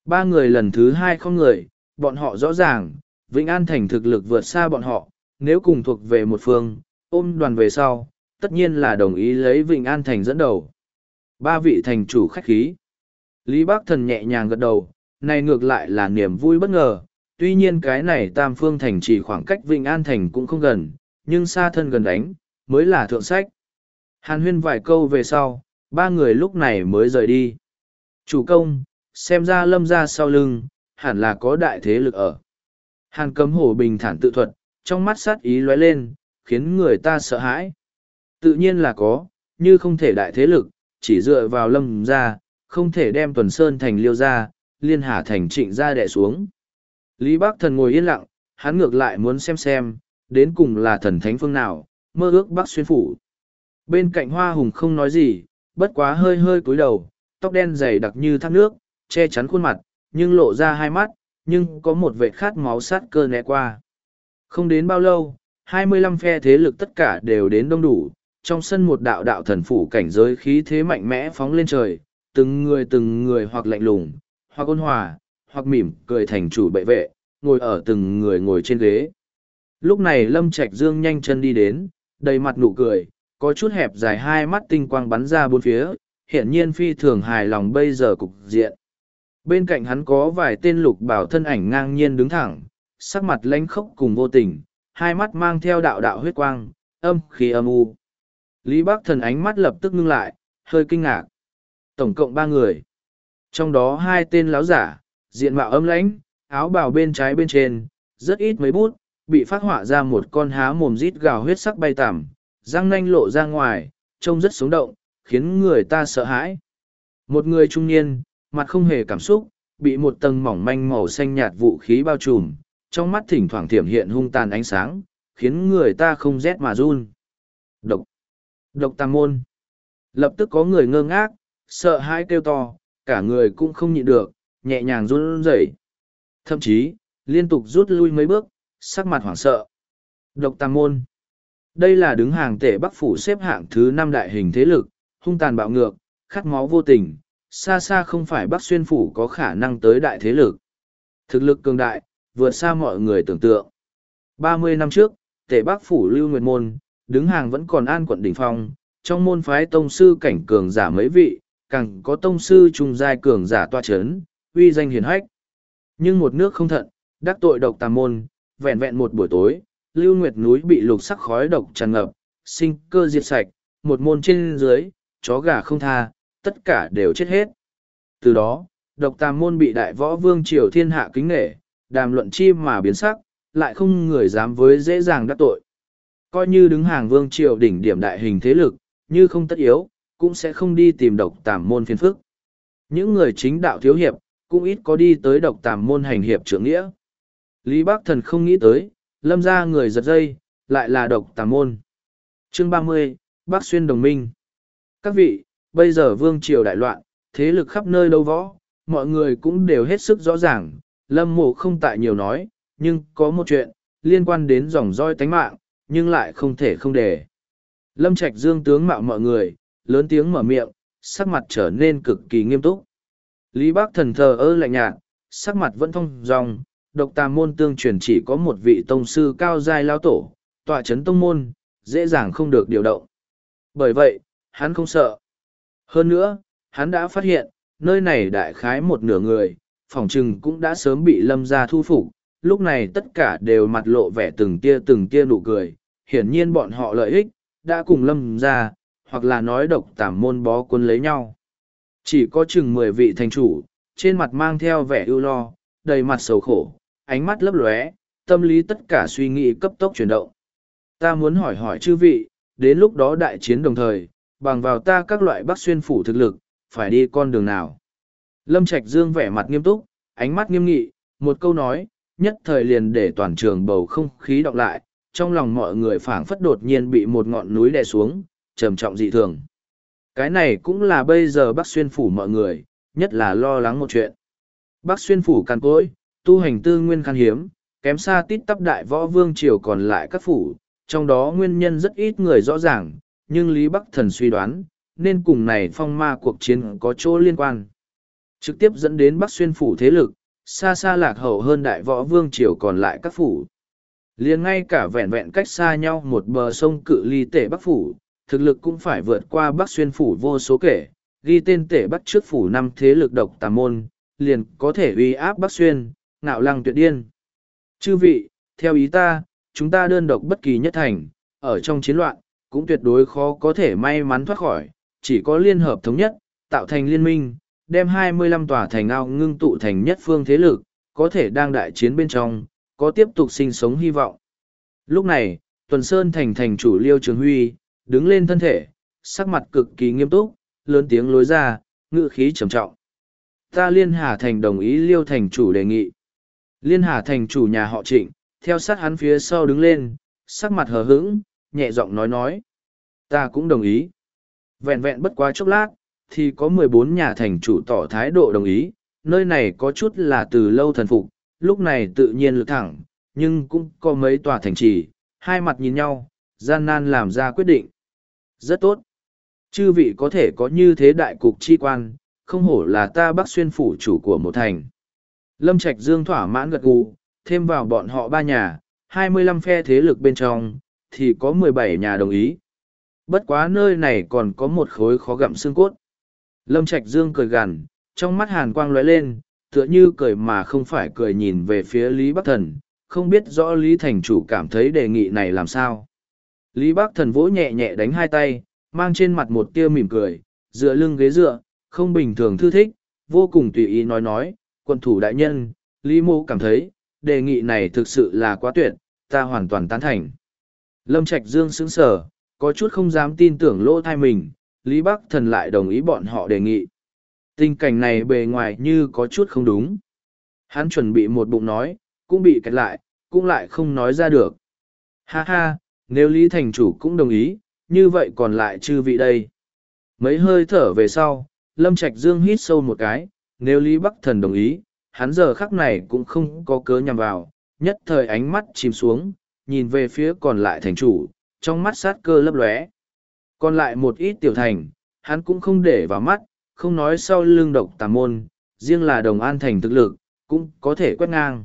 Ba người lần thứ hai không người, bọn họ rõ ràng, Vĩnh An Thành thực lực vượt xa bọn họ, nếu cùng thuộc về một phương, ôm đoàn về sau, tất nhiên là đồng ý lấy Vĩnh An Thành dẫn đầu. Ba vị thành chủ khách khí. Lý Bác Thần nhẹ nhàng gật đầu, này ngược lại là niềm vui bất ngờ, tuy nhiên cái này Tam Phương Thành chỉ khoảng cách Vĩnh An Thành cũng không gần, nhưng xa thân gần đánh, mới là thượng sách. Hàn huyên vài câu về sau, ba người lúc này mới rời đi. Chủ công, xem ra Lâm ra sau lưng, hẳn là có đại thế lực ở. Hàn Cấm Hổ bình thản tự thuật, trong mắt sát ý lóe lên, khiến người ta sợ hãi. Tự nhiên là có, như không thể đại thế lực, chỉ dựa vào Lâm ra, không thể đem Tuần Sơn Thành Liêu ra, Liên Hà Thành Trịnh ra đè xuống. Lý Bác Thần ngồi yên lặng, hắn ngược lại muốn xem xem, đến cùng là thần thánh phương nào, mơ ước Bắc Xuyên Phủ. Bên cạnh Hoa Hùng không nói gì, bất quá hơi hơi cúi đầu, tóc đen dày đặc như thác nước, che chắn khuôn mặt, nhưng lộ ra hai mắt, nhưng có một vệt khát máu sát cơ né qua. Không đến bao lâu, hai mươi lăm phe thế lực tất cả đều đến đông đủ, trong sân một đạo đạo thần phủ cảnh giới khí thế mạnh mẽ phóng lên trời, từng người từng người hoặc lạnh lùng, hoặc ôn hòa, hoặc mỉm cười thành chủ bệ vệ, ngồi ở từng người ngồi trên ghế. Lúc này Lâm Trạch Dương nhanh chân đi đến, đầy mặt nụ cười, có chút hẹp dài hai mắt tinh quang bắn ra bốn phía, hiển nhiên phi thường hài lòng bây giờ cục diện. Bên cạnh hắn có vài tên lục bảo thân ảnh ngang nhiên đứng thẳng, sắc mặt lãnh khốc cùng vô tình, hai mắt mang theo đạo đạo huyết quang, âm khí âm u. Lý Bác Thần ánh mắt lập tức ngưng lại, hơi kinh ngạc. Tổng cộng ba người. Trong đó hai tên láo giả, diện mạo âm lãnh, áo bào bên trái bên trên, rất ít mấy bút, bị phát họa ra một con há mồm rít gào huyết sắc bay tằm, răng nanh lộ ra ngoài, trông rất sống động, khiến người ta sợ hãi. Một người trung niên, mặt không hề cảm xúc, bị một tầng mỏng manh màu xanh nhạt vũ khí bao trùm, trong mắt thỉnh thoảng thiểm hiện hung tàn ánh sáng, khiến người ta không rét mà run. Độc! Độc Tam Môn! Lập tức có người ngơ ngác, sợ hãi kêu to, cả người cũng không nhịn được, nhẹ nhàng run rẩy. Thậm chí, liên tục rút lui mấy bước, sắc mặt hoảng sợ. Độc Tam Môn! Đây là đứng hàng tể Bắc Phủ xếp hạng thứ năm đại hình thế lực, hung tàn bạo ngược, khát máu vô tình, xa xa không phải Bắc Xuyên Phủ có khả năng tới đại thế lực. Thực lực cường đại, vượt xa mọi người tưởng tượng. ba mươi năm trước, tể Bắc Phủ Lưu Nguyệt Môn, đứng hàng vẫn còn an quận đỉnh phong, trong môn phái tông sư cảnh cường giả mấy vị, càng có tông sư trung giai cường giả toa chấn, uy danh hiển hách. Nhưng một nước không thận, đắc tội Độc Tam Môn, vẹn vẹn một buổi tối, Lưu Nguyệt núi bị lục sắc khói độc tràn ngập, sinh cơ diệt sạch, một môn trên dưới, chó gà không tha, tất cả đều chết hết. Từ đó, Độc Tam Môn bị đại võ vương triều thiên hạ kính nể, đàm luận chi mà biến sắc, lại không người dám với dễ dàng đắc tội. Coi như đứng hàng vương triều đỉnh điểm đại hình thế lực, như không tất yếu, cũng sẽ không đi tìm Độc Tam Môn phiền phức. Những người chính đạo thiếu hiệp, cũng ít có đi tới Độc Tam Môn hành hiệp trưởng nghĩa. Lý Bác Thần không nghĩ tới, Lâm ra người giật dây, lại là Độc Tam Môn. Chương ba mươi, Bắc Xuyên đồng minh. Các vị, bây giờ vương triều đại loạn, thế lực khắp nơi đấu võ, mọi người cũng đều hết sức rõ ràng, Lâm Mộ không tại nhiều nói, nhưng có một chuyện, liên quan đến dòng roi tánh mạng, nhưng lại không thể không để. Lâm Trạch Dương tướng mạo mọi người, lớn tiếng mở miệng, sắc mặt trở nên cực kỳ nghiêm túc. Lý Bác Thần thờ ơ lạnh nhạt, sắc mặt vẫn thông dong, Độc Tam Môn tương truyền chỉ có một vị tông sư cao giai lao tổ, tọa chấn tông môn, dễ dàng không được điều động. Bởi vậy, hắn không sợ. Hơn nữa, hắn đã phát hiện, nơi này đại khái một nửa người, phỏng chừng cũng đã sớm bị Lâm gia thu phục, lúc này tất cả đều mặt lộ vẻ từng tia từng tia nụ cười, hiển nhiên bọn họ lợi ích, đã cùng Lâm gia, hoặc là nói Độc Tam Môn bó quân lấy nhau. Chỉ có chừng mười vị thành chủ, trên mặt mang theo vẻ ưu lo, đầy mặt sầu khổ, ánh mắt lấp lóe, tâm lý tất cả suy nghĩ cấp tốc chuyển động. Ta muốn hỏi hỏi chư vị, đến lúc đó đại chiến đồng thời, bằng vào ta các loại Bắc Xuyên Phủ thực lực, phải đi con đường nào? Lâm Trạch Dương vẻ mặt nghiêm túc, ánh mắt nghiêm nghị, một câu nói, nhất thời liền để toàn trường bầu không khí đọc lại, trong lòng mọi người phảng phất đột nhiên bị một ngọn núi đè xuống, trầm trọng dị thường. Cái này cũng là bây giờ Bắc Xuyên Phủ mọi người, nhất là lo lắng một chuyện. Bắc Xuyên Phủ càn cỗi, tu hành tư nguyên khan hiếm, kém xa tít tắp đại võ vương triều còn lại các phủ, trong đó nguyên nhân rất ít người rõ ràng, nhưng Lý Bắc Thần suy đoán, nên cùng này phong ma cuộc chiến có chỗ liên quan. trực tiếp dẫn đến Bắc Xuyên phủ thế lực, xa xa lạc hậu hơn đại võ vương triều còn lại các phủ. Liền ngay cả vẹn vẹn cách xa nhau một bờ sông cự ly Tể Bắc phủ, thực lực cũng phải vượt qua Bắc Xuyên phủ vô số kể, ghi tên Tể Bắc trước phủ năm thế lực độc tà môn, liền có thể uy áp Bắc Xuyên, ngạo lăng tuyệt điên. Chư vị, theo ý ta, chúng ta đơn độc bất kỳ nhất thành, ở trong chiến loạn, cũng tuyệt đối khó có thể may mắn thoát khỏi, chỉ có liên hợp thống nhất, tạo thành liên minh, đem hai mươi lăm tòa thành ao ngưng tụ thành nhất phương thế lực, có thể đang đại chiến bên trong, có tiếp tục sinh sống hy vọng. Lúc này, Tuần Sơn thành thành chủ Liêu Trường Huy, đứng lên thân thể, sắc mặt cực kỳ nghiêm túc, lớn tiếng lối ra, ngữ khí trầm trọng. Ta Liên Hà Thành đồng ý Liêu thành chủ đề nghị. Liên Hà Thành chủ nhà họ Trịnh, theo sát hắn phía sau đứng lên, sắc mặt hờ hững, nhẹ giọng nói nói. Ta cũng đồng ý. Vẹn vẹn bất quá chốc lát, thì có mười bốn nhà thành chủ tỏ thái độ đồng ý, nơi này có chút là từ lâu thần phục, lúc này tự nhiên lực thẳng, nhưng cũng có mấy tòa thành trì, hai mặt nhìn nhau, gian nan làm ra quyết định. Rất tốt. Chư vị có thể có như thế đại cục chi quan, không hổ là ta Bắc Xuyên phủ chủ của một thành. Lâm Trạch Dương thỏa mãn gật gù, thêm vào bọn họ ba nhà, hai mươi lăm phe thế lực bên trong, thì có mười bảy nhà đồng ý. Bất quá nơi này còn có một khối khó gặm xương cốt. Lâm Trạch Dương cười gằn, trong mắt hàn quang lóe lên, tựa như cười mà không phải cười nhìn về phía Lý Bắc Thần, không biết rõ Lý Thành Chủ cảm thấy đề nghị này làm sao. Lý Bắc Thần vỗ nhẹ nhẹ đánh hai tay, mang trên mặt một tia mỉm cười, dựa lưng ghế dựa, không bình thường thư thích, vô cùng tùy ý nói nói, quân thủ đại nhân, Lý Mô cảm thấy, đề nghị này thực sự là quá tuyệt, ta hoàn toàn tán thành. Lâm Trạch Dương sững sờ, có chút không dám tin tưởng lỗ thai mình, Lý Bắc Thần lại đồng ý bọn họ đề nghị. Tình cảnh này bề ngoài như có chút không đúng. Hắn chuẩn bị một bụng nói, cũng bị kẹt lại, cũng lại không nói ra được. Ha ha, nếu Lý Thành Chủ cũng đồng ý, như vậy còn lại chư vị đây. Mấy hơi thở về sau, Lâm Trạch Dương hít sâu một cái, nếu Lý Bắc Thần đồng ý, hắn giờ khắc này cũng không có cớ nhằm vào, nhất thời ánh mắt chìm xuống, nhìn về phía còn lại thành chủ, trong mắt sát cơ lấp lóe. Còn lại một ít tiểu thành, hắn cũng không để vào mắt, không nói sau lưng độc tà môn, riêng là Đồng An thành thực lực, cũng có thể quét ngang.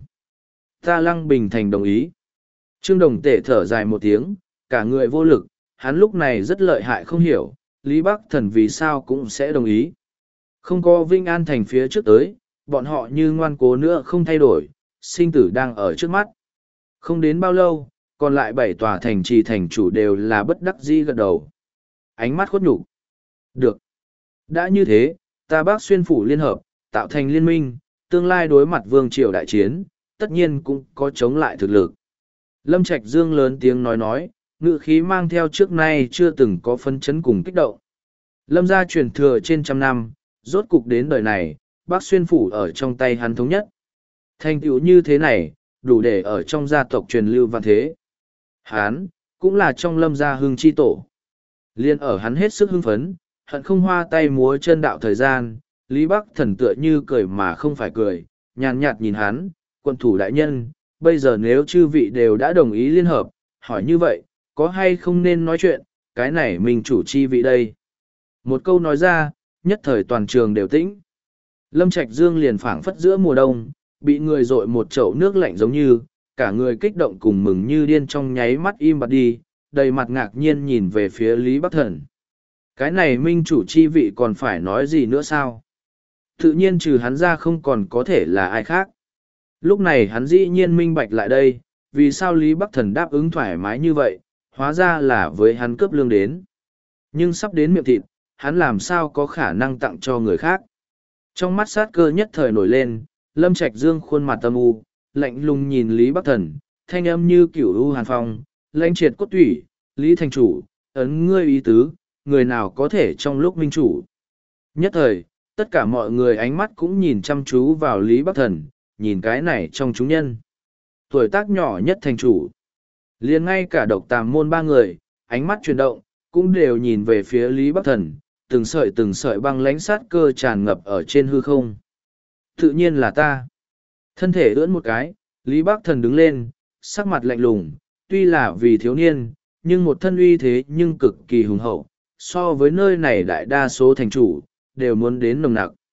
Ta Lăng Bình thành đồng ý. Trương Đồng Tể thở dài một tiếng, cả người vô lực, hắn lúc này rất lợi hại không hiểu, Lý Bắc Thần vì sao cũng sẽ đồng ý. Không có Vinh An thành phía trước tới, bọn họ như ngoan cố nữa không thay đổi, sinh tử đang ở trước mắt. Không đến bao lâu, còn lại bảy tòa thành trì thành chủ đều là bất đắc dĩ gật đầu. Ánh mắt khuất nhục. Được. Đã như thế, ta Bắc Xuyên phủ liên hợp, tạo thành liên minh, tương lai đối mặt vương triều đại chiến, tất nhiên cũng có chống lại thực lực. Lâm Trạch Dương lớn tiếng nói nói, ngự khí mang theo trước nay chưa từng có phấn chấn cùng kích động. Lâm gia truyền thừa trên trăm năm, rốt cục đến đời này, Bắc Xuyên phủ ở trong tay hắn thống nhất. Thành tựu như thế này, đủ để ở trong gia tộc truyền lưu vạn thế. Hắn, cũng là trong Lâm gia hưng chi tổ. Liên ở hắn hết sức hưng phấn, hận không hoa tay múa chân đạo thời gian, Lý Bắc Thần tựa như cười mà không phải cười, nhàn nhạt nhìn hắn, quân thủ đại nhân, bây giờ nếu chư vị đều đã đồng ý liên hợp, hỏi như vậy, có hay không nên nói chuyện, cái này mình chủ chi vị đây. Một câu nói ra, nhất thời toàn trường đều tĩnh. Lâm Trạch Dương liền phảng phất giữa mùa đông, bị người dội một chậu nước lạnh giống như, cả người kích động cùng mừng như điên trong nháy mắt im bặt đi, đầy mặt ngạc nhiên nhìn về phía Lý Bắc Thần. Cái này minh chủ chi vị còn phải nói gì nữa sao? Tự nhiên trừ hắn ra không còn có thể là ai khác. Lúc này hắn dĩ nhiên minh bạch lại đây, vì sao Lý Bắc Thần đáp ứng thoải mái như vậy, hóa ra là với hắn cướp lương đến. Nhưng sắp đến miệng thịt, hắn làm sao có khả năng tặng cho người khác. Trong mắt sát cơ nhất thời nổi lên, Lâm Trạch Dương khuôn mặt tâm u, lạnh lùng nhìn Lý Bắc Thần, thanh âm như cửu u hàn phong, lãnh triệt cốt tủy, Lý Thành Chủ, ấn ngươi ý tứ, người nào có thể trong lúc minh chủ. Nhất thời, tất cả mọi người ánh mắt cũng nhìn chăm chú vào Lý Bắc Thần, nhìn cái này trong chúng nhân. Tuổi tác nhỏ nhất thành chủ. Liền ngay cả độc tàm môn ba người, ánh mắt chuyển động, cũng đều nhìn về phía Lý Bắc Thần, từng sợi từng sợi băng lãnh sát cơ tràn ngập ở trên hư không. Tự nhiên là ta. Thân thể ưỡn một cái, Lý Bắc Thần đứng lên, sắc mặt lạnh lùng, tuy là vì thiếu niên, nhưng một thân uy thế nhưng cực kỳ hùng hậu, so với nơi này đại đa số thành chủ, đều muốn đến nồng nặc.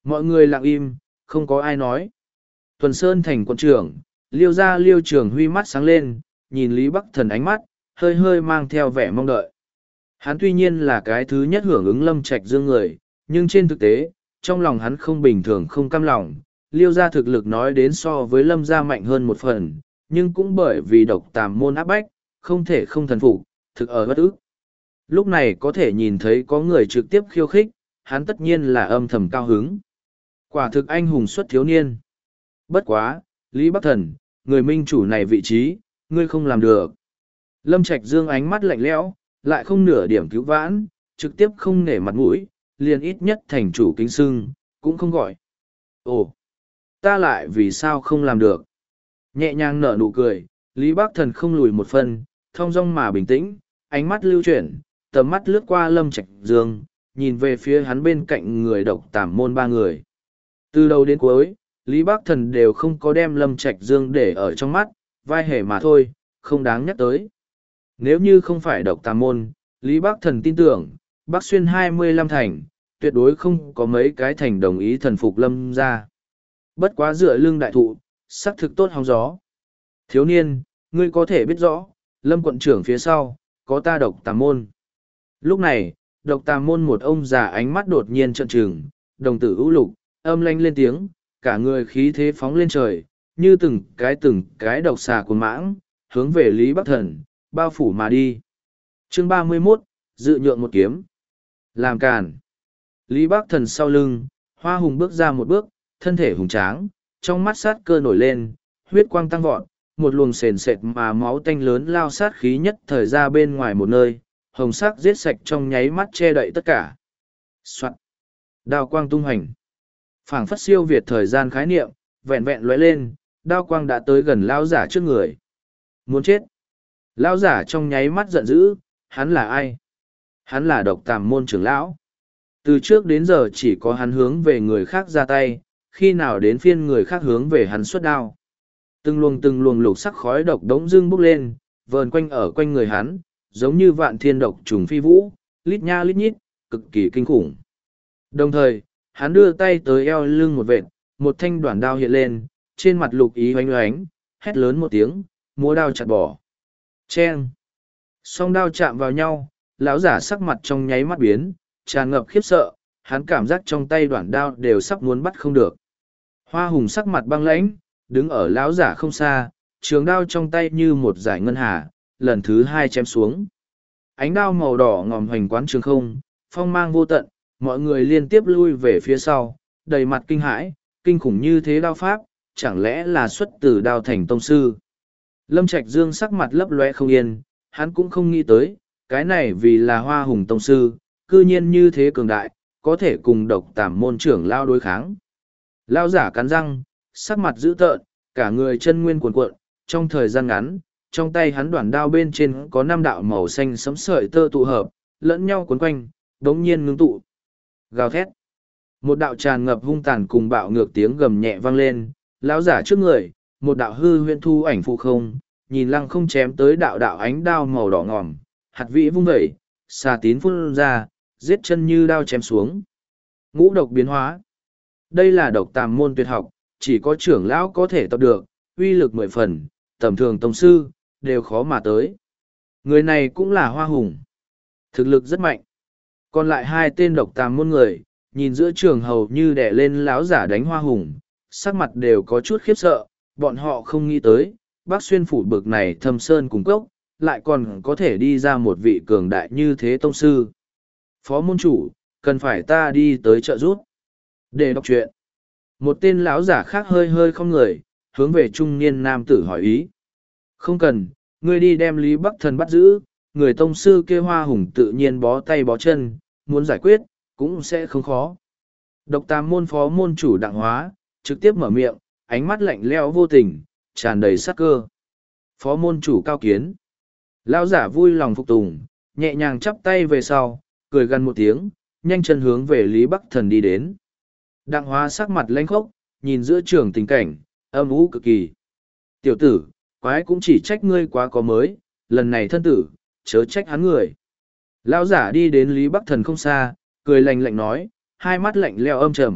Mọi người lặng im, không có ai nói. Tuần Sơn thành quận trưởng, Liêu gia Liêu Trường Huy mắt sáng lên, nhìn Lý Bắc Thần ánh mắt, hơi hơi mang theo vẻ mong đợi. Hắn tuy nhiên là cái thứ nhất hưởng ứng Lâm Trạch Dương người, nhưng trên thực tế, trong lòng hắn không bình thường không cam lòng. Liêu gia thực lực nói đến so với Lâm gia mạnh hơn một phần, nhưng cũng bởi vì độc tàm môn áp bách, không thể không thần phục, thực ở bất ức. Lúc này có thể nhìn thấy có người trực tiếp khiêu khích, hắn tất nhiên là âm thầm cao hứng. Quả thực anh hùng xuất thiếu niên. Bất quá, Lý Bắc Thần, người minh chủ này vị trí, ngươi không làm được. Lâm Trạch Dương ánh mắt lạnh lẽo, lại không nửa điểm cứu vãn, trực tiếp không nể mặt mũi, liền ít nhất thành chủ kính sưng, cũng không gọi. Ồ, ta lại vì sao không làm được? Nhẹ nhàng nở nụ cười, Lý Bắc Thần không lùi một phân, thong dong mà bình tĩnh, ánh mắt lưu chuyển, tầm mắt lướt qua Lâm Trạch Dương, nhìn về phía hắn bên cạnh người độc tàm môn ba người. Từ đầu đến cuối, Lý Bắc Thần đều không có đem Lâm Trạch Dương để ở trong mắt, vai hề mà thôi, không đáng nhắc tới. Nếu như không phải độc tàm môn, Lý Bắc Thần tin tưởng, Bắc Xuyên hai mươi lăm thành, tuyệt đối không có mấy cái thành đồng ý thần phục Lâm ra. Bất quá dựa lưng đại thụ, sắc thực tốt hóng gió. Thiếu niên, ngươi có thể biết rõ, Lâm quận trưởng phía sau, có ta độc tàm môn. Lúc này, độc tàm môn một ông già ánh mắt đột nhiên trợn trừng, đồng tử ưu lục, âm lanh lên tiếng, cả người khí thế phóng lên trời, như từng cái từng cái độc xà cuồng mãng, hướng về Lý Bắc Thần, bao phủ mà đi. Chương ba mươi mốt, dự nhượng một kiếm. Làm càn. Lý Bắc Thần sau lưng, Hoa Hùng bước ra một bước, thân thể hùng tráng, trong mắt sát cơ nổi lên, huyết quang tăng vọt, một luồng sền sệt mà máu tanh lớn lao sát khí nhất thời ra bên ngoài một nơi, hồng sắc giết sạch trong nháy mắt che đậy tất cả. Soạn. Đao quang tung hành. Phảng phất siêu việt thời gian khái niệm, vẹn vẹn lóe lên, đao quang đã tới gần lao giả trước người. Muốn chết. Lao giả trong nháy mắt giận dữ, hắn là ai? Hắn là độc tàm môn trưởng lão. Từ trước đến giờ chỉ có hắn hướng về người khác ra tay, khi nào đến phiên người khác hướng về hắn xuất đao. Từng luồng từng luồng lục sắc khói độc đống dưng bốc lên, vờn quanh ở quanh người hắn, giống như vạn thiên độc trùng phi vũ, lít nha lít nhít, cực kỳ kinh khủng. Đồng thời, hắn đưa tay tới eo lưng một vệt, một thanh đoạn đao hiện lên, trên mặt lục ý oánh oánh, hét lớn một tiếng, múa đao chặt bỏ. Chen! Song đao chạm vào nhau, lão giả sắc mặt trong nháy mắt biến, tràn ngập khiếp sợ, hắn cảm giác trong tay đoạn đao đều sắp muốn bắt không được. Hoa Hùng sắc mặt băng lãnh, đứng ở lão giả không xa, trường đao trong tay như một dải ngân hà, lần thứ hai chém xuống. Ánh đao màu đỏ ngòm hoành quán trường không, phong mang vô tận, mọi người liên tiếp lui về phía sau, đầy mặt kinh hãi, kinh khủng như thế đao pháp, chẳng lẽ là xuất từ đao thành tông sư. Lâm Trạch Dương sắc mặt lấp lóe không yên, hắn cũng không nghĩ tới, cái này vì là Hoa Hùng tông sư, cư nhiên như thế cường đại, có thể cùng độc tàm môn trưởng lao đối kháng. Lao giả cắn răng, sắc mặt dữ tợn, cả người chân nguyên cuồn cuộn, trong thời gian ngắn, trong tay hắn đoạn đao bên trên có năm đạo màu xanh sẫm sợi tơ tụ hợp, lẫn nhau cuốn quanh, đống nhiên ngưng tụ. Gào thét. Một đạo tràn ngập hung tàn cùng bạo ngược tiếng gầm nhẹ vang lên, lão giả trước người, một đạo hư huyễn thu ảnh phụ không, nhìn lăng không chém tới đạo đạo ánh đao màu đỏ ngòm, hạt vĩ vung vẩy, xà tín phun ra, giết chân như đao chém xuống. Ngũ độc biến hóa. Đây là độc tàm môn tuyệt học, chỉ có trưởng lão có thể tập được, uy lực mười phần, tầm thường tông sư, đều khó mà tới. Người này cũng là Hoa Hùng. Thực lực rất mạnh. Còn lại hai tên độc tàm môn người, nhìn giữa trường hầu như đè lên lão giả đánh Hoa Hùng, sắc mặt đều có chút khiếp sợ, bọn họ không nghĩ tới, Bắc Xuyên phủ bực này thâm sơn cùng cốc, lại còn có thể đi ra một vị cường đại như thế tông sư. Phó môn chủ, cần phải ta đi tới trợ giúp để đọc chuyện. Một tên lão giả khác hơi hơi không người, hướng về trung niên nam tử hỏi ý. Không cần, ngươi đi đem Lý Bắc Thần bắt giữ, người tông sư kia Hoa Hùng tự nhiên bó tay bó chân, muốn giải quyết, cũng sẽ không khó. Độc tàm môn phó môn chủ Đặng Hóa, trực tiếp mở miệng, ánh mắt lạnh lẽo vô tình, tràn đầy sát cơ. Phó môn chủ cao kiến. Lão giả vui lòng phục tùng, nhẹ nhàng chắp tay về sau, cười gần một tiếng, nhanh chân hướng về Lý Bắc Thần đi đến. Đặng Hóa sắc mặt lãnh khốc, nhìn giữa trường tình cảnh, âm u cực kỳ. Tiểu tử, quái cũng chỉ trách ngươi quá có mới, lần này thân tử, chớ trách hắn người. Lão giả đi đến Lý Bắc Thần không xa, cười lạnh lạnh nói, hai mắt lạnh leo âm trầm,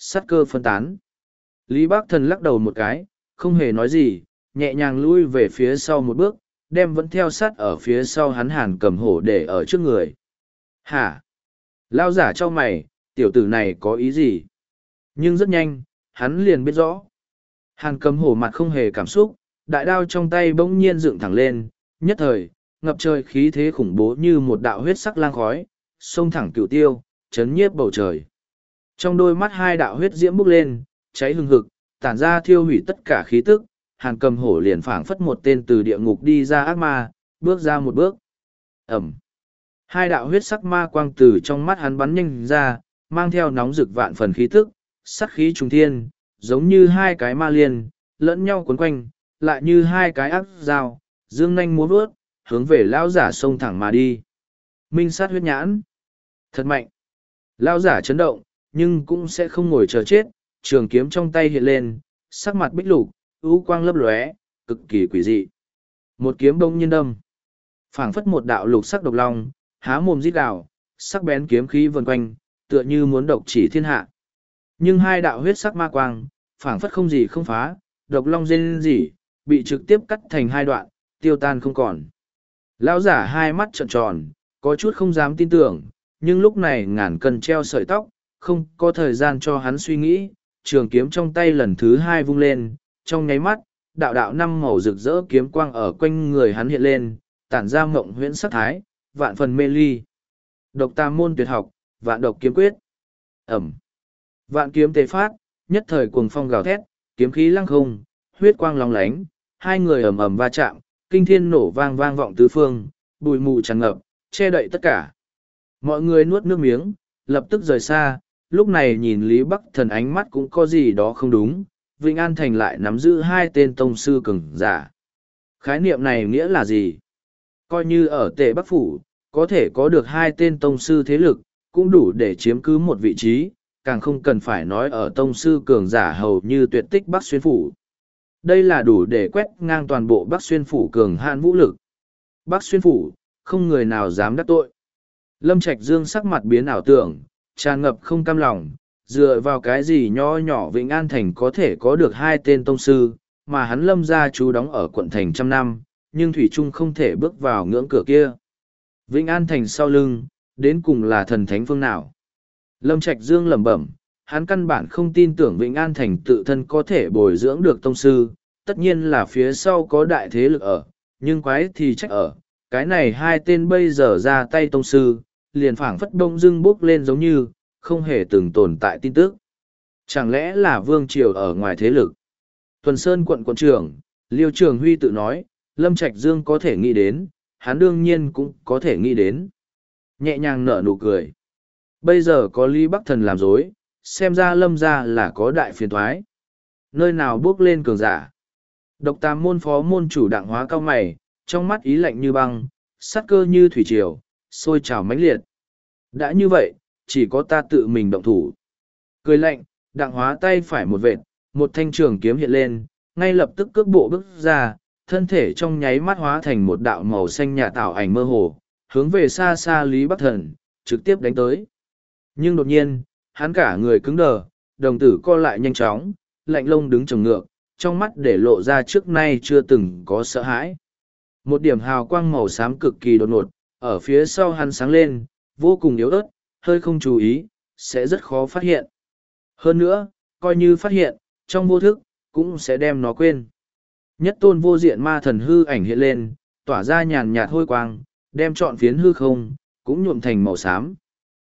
sát cơ phân tán. Lý Bác Thần lắc đầu một cái, không hề nói gì, nhẹ nhàng lui về phía sau một bước, đem vẫn theo sát ở phía sau hắn Hàn Cầm Hổ để ở trước người. Hả? Lao giả cho mày, tiểu tử này có ý gì? Nhưng rất nhanh, hắn liền biết rõ. Hàn Cầm Hổ mặt không hề cảm xúc, đại đao trong tay bỗng nhiên dựng thẳng lên, nhất thời, ngập trời khí thế khủng bố như một đạo huyết sắc lang khói, xông thẳng cửu tiêu, chấn nhiếp bầu trời. Trong đôi mắt hai đạo huyết diễm bốc lên, cháy hừng hực, tản ra thiêu hủy tất cả khí tức, Hàn Cầm Hổ liền phảng phất một tên từ địa ngục đi ra ác ma, bước ra một bước. Ẩm. Hai đạo huyết sắc ma quang từ trong mắt hắn bắn nhanh ra, mang theo nóng rực vạn phần khí tức, sắc khí trùng thiên, giống như hai cái ma liên, lẫn nhau cuốn quanh, lại như hai cái ác dao, dương nanh múa vớt, hướng về lão giả xông thẳng mà đi. Minh sát huyết nhãn. Thật mạnh. Lão giả chấn động, nhưng cũng sẽ không ngồi chờ chết, trường kiếm trong tay hiện lên, sắc mặt bích lục, ưu quang lấp lóe, cực kỳ quỷ dị. Một kiếm bông nhiên đâm. Phảng phất một đạo lục sắc độc long, há mồm rít gào, sắc bén kiếm khí vần quanh, tựa như muốn độc chỉ thiên hạ. Nhưng hai đạo huyết sắc ma quang, phảng phất không gì không phá, độc long rên rỉ, bị trực tiếp cắt thành hai đoạn, tiêu tan không còn. Lão giả hai mắt trợn tròn, có chút không dám tin tưởng, nhưng lúc này ngàn cân treo sợi tóc, không có thời gian cho hắn suy nghĩ, trường kiếm trong tay lần thứ hai vung lên, trong nháy mắt, đạo đạo năm màu rực rỡ kiếm quang ở quanh người hắn hiện lên, tản ra mộng huyễn sắc thái, vạn phần mê ly. Độc tam môn tuyệt học, vạn độc kiếm quyết. Ẩm. Vạn kiếm tề phát, nhất thời cuồng phong gào thét, kiếm khí lăng không, huyết quang lóng lánh, hai người ầm ầm va chạm, kinh thiên nổ vang vang vọng tứ phương, bụi mù tràn ngập, che đậy tất cả. Mọi người nuốt nước miếng, lập tức rời xa, lúc này nhìn Lý Bắc Thần ánh mắt cũng có gì đó không đúng, Vĩnh An Thành lại nắm giữ hai tên tông sư cường giả. Khái niệm này nghĩa là gì? Coi như ở Tề Bắc Phủ, có thể có được hai tên tông sư thế lực, cũng đủ để chiếm cứ một vị trí, càng không cần phải nói ở tông sư cường giả hầu như tuyệt tích Bắc Xuyên Phủ. Đây là đủ để quét ngang toàn bộ Bắc Xuyên Phủ cường hạn vũ lực. Bắc Xuyên Phủ, không người nào dám đắc tội. Lâm Trạch Dương sắc mặt biến ảo tưởng, tràn ngập không cam lòng, dựa vào cái gì nho nhỏ Vĩnh An Thành có thể có được hai tên tông sư, mà hắn Lâm gia chú đóng ở quận thành trăm năm, nhưng Thủy Trung không thể bước vào ngưỡng cửa kia. Vĩnh An Thành sau lưng, đến cùng là thần thánh phương nào? Lâm Trạch Dương lẩm bẩm, hắn căn bản không tin tưởng Vĩnh An Thành tự thân có thể bồi dưỡng được tông sư, tất nhiên là phía sau có đại thế lực ở, nhưng quái thì trách ở, cái này hai tên bây giờ ra tay tông sư, liền phảng phất đông dưng bốc lên giống như, không hề từng tồn tại tin tức. Chẳng lẽ là vương triều ở ngoài thế lực? Tuần Sơn quận quận trưởng, Liêu Trường Huy tự nói, Lâm Trạch Dương có thể nghĩ đến, hắn đương nhiên cũng có thể nghĩ đến. Nhẹ nhàng nở nụ cười. Bây giờ có Lý Bắc Thần làm dối, xem ra Lâm gia là có đại phiền thoái. Nơi nào bước lên cường giả. Độc Tam môn phó môn chủ Đặng Hóa cao mày, trong mắt ý lạnh như băng, sát cơ như thủy triều, sôi trào mãnh liệt. Đã như vậy, chỉ có ta tự mình động thủ. Cười lạnh, Đặng Hóa tay phải một vệt, một thanh trường kiếm hiện lên, ngay lập tức cước bộ bước ra, thân thể trong nháy mắt hóa thành một đạo màu xanh nhạt ảo ảnh mơ hồ, hướng về xa xa Lý Bắc Thần, trực tiếp đánh tới. Nhưng đột nhiên, hắn cả người cứng đờ, đồng tử co lại nhanh chóng, lạnh lông đứng trồng ngược, trong mắt để lộ ra trước nay chưa từng có sợ hãi. Một điểm hào quang màu xám cực kỳ đột ngột, ở phía sau hắn sáng lên, vô cùng yếu ớt, hơi không chú ý, sẽ rất khó phát hiện. Hơn nữa, coi như phát hiện, trong vô thức, cũng sẽ đem nó quên. Nhất tôn vô diện ma thần hư ảnh hiện lên, tỏa ra nhàn nhạt hôi quang, đem trọn phiến hư không, cũng nhuộm thành màu xám.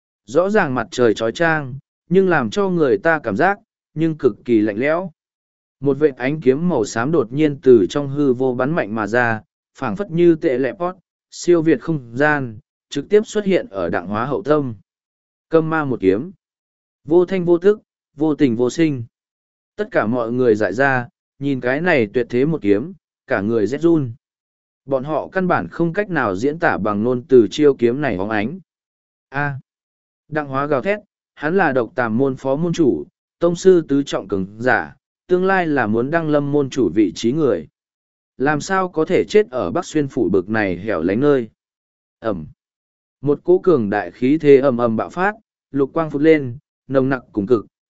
Rõ ràng mặt trời trói trang, nhưng làm cho người ta cảm giác, nhưng cực kỳ lạnh lẽo. Một vệt ánh kiếm màu xám đột nhiên từ trong hư vô bắn mạnh mà ra, phảng phất như tệ lệ pót, siêu việt không gian, trực tiếp xuất hiện ở Đặng Hóa hậu tâm. Câm ma một kiếm. Vô thanh vô thức, vô tình vô sinh. Tất cả mọi người dại ra, nhìn cái này tuyệt thế một kiếm, cả người rét run. Bọn họ căn bản không cách nào diễn tả bằng ngôn từ chiêu kiếm này bóng ánh. A. Đặng Hóa gào thét, hắn là Độc Tàm môn phó môn chủ, tông sư tứ trọng cường giả, tương lai là muốn đăng lâm môn chủ vị trí người. Làm sao có thể chết ở Bắc Xuyên phủ bực này hẻo lánh nơi. Ẩm. Một cỗ cường đại khí thế ầm ầm bạo phát, lục quang phụt lên, nồng nặc cùng cực,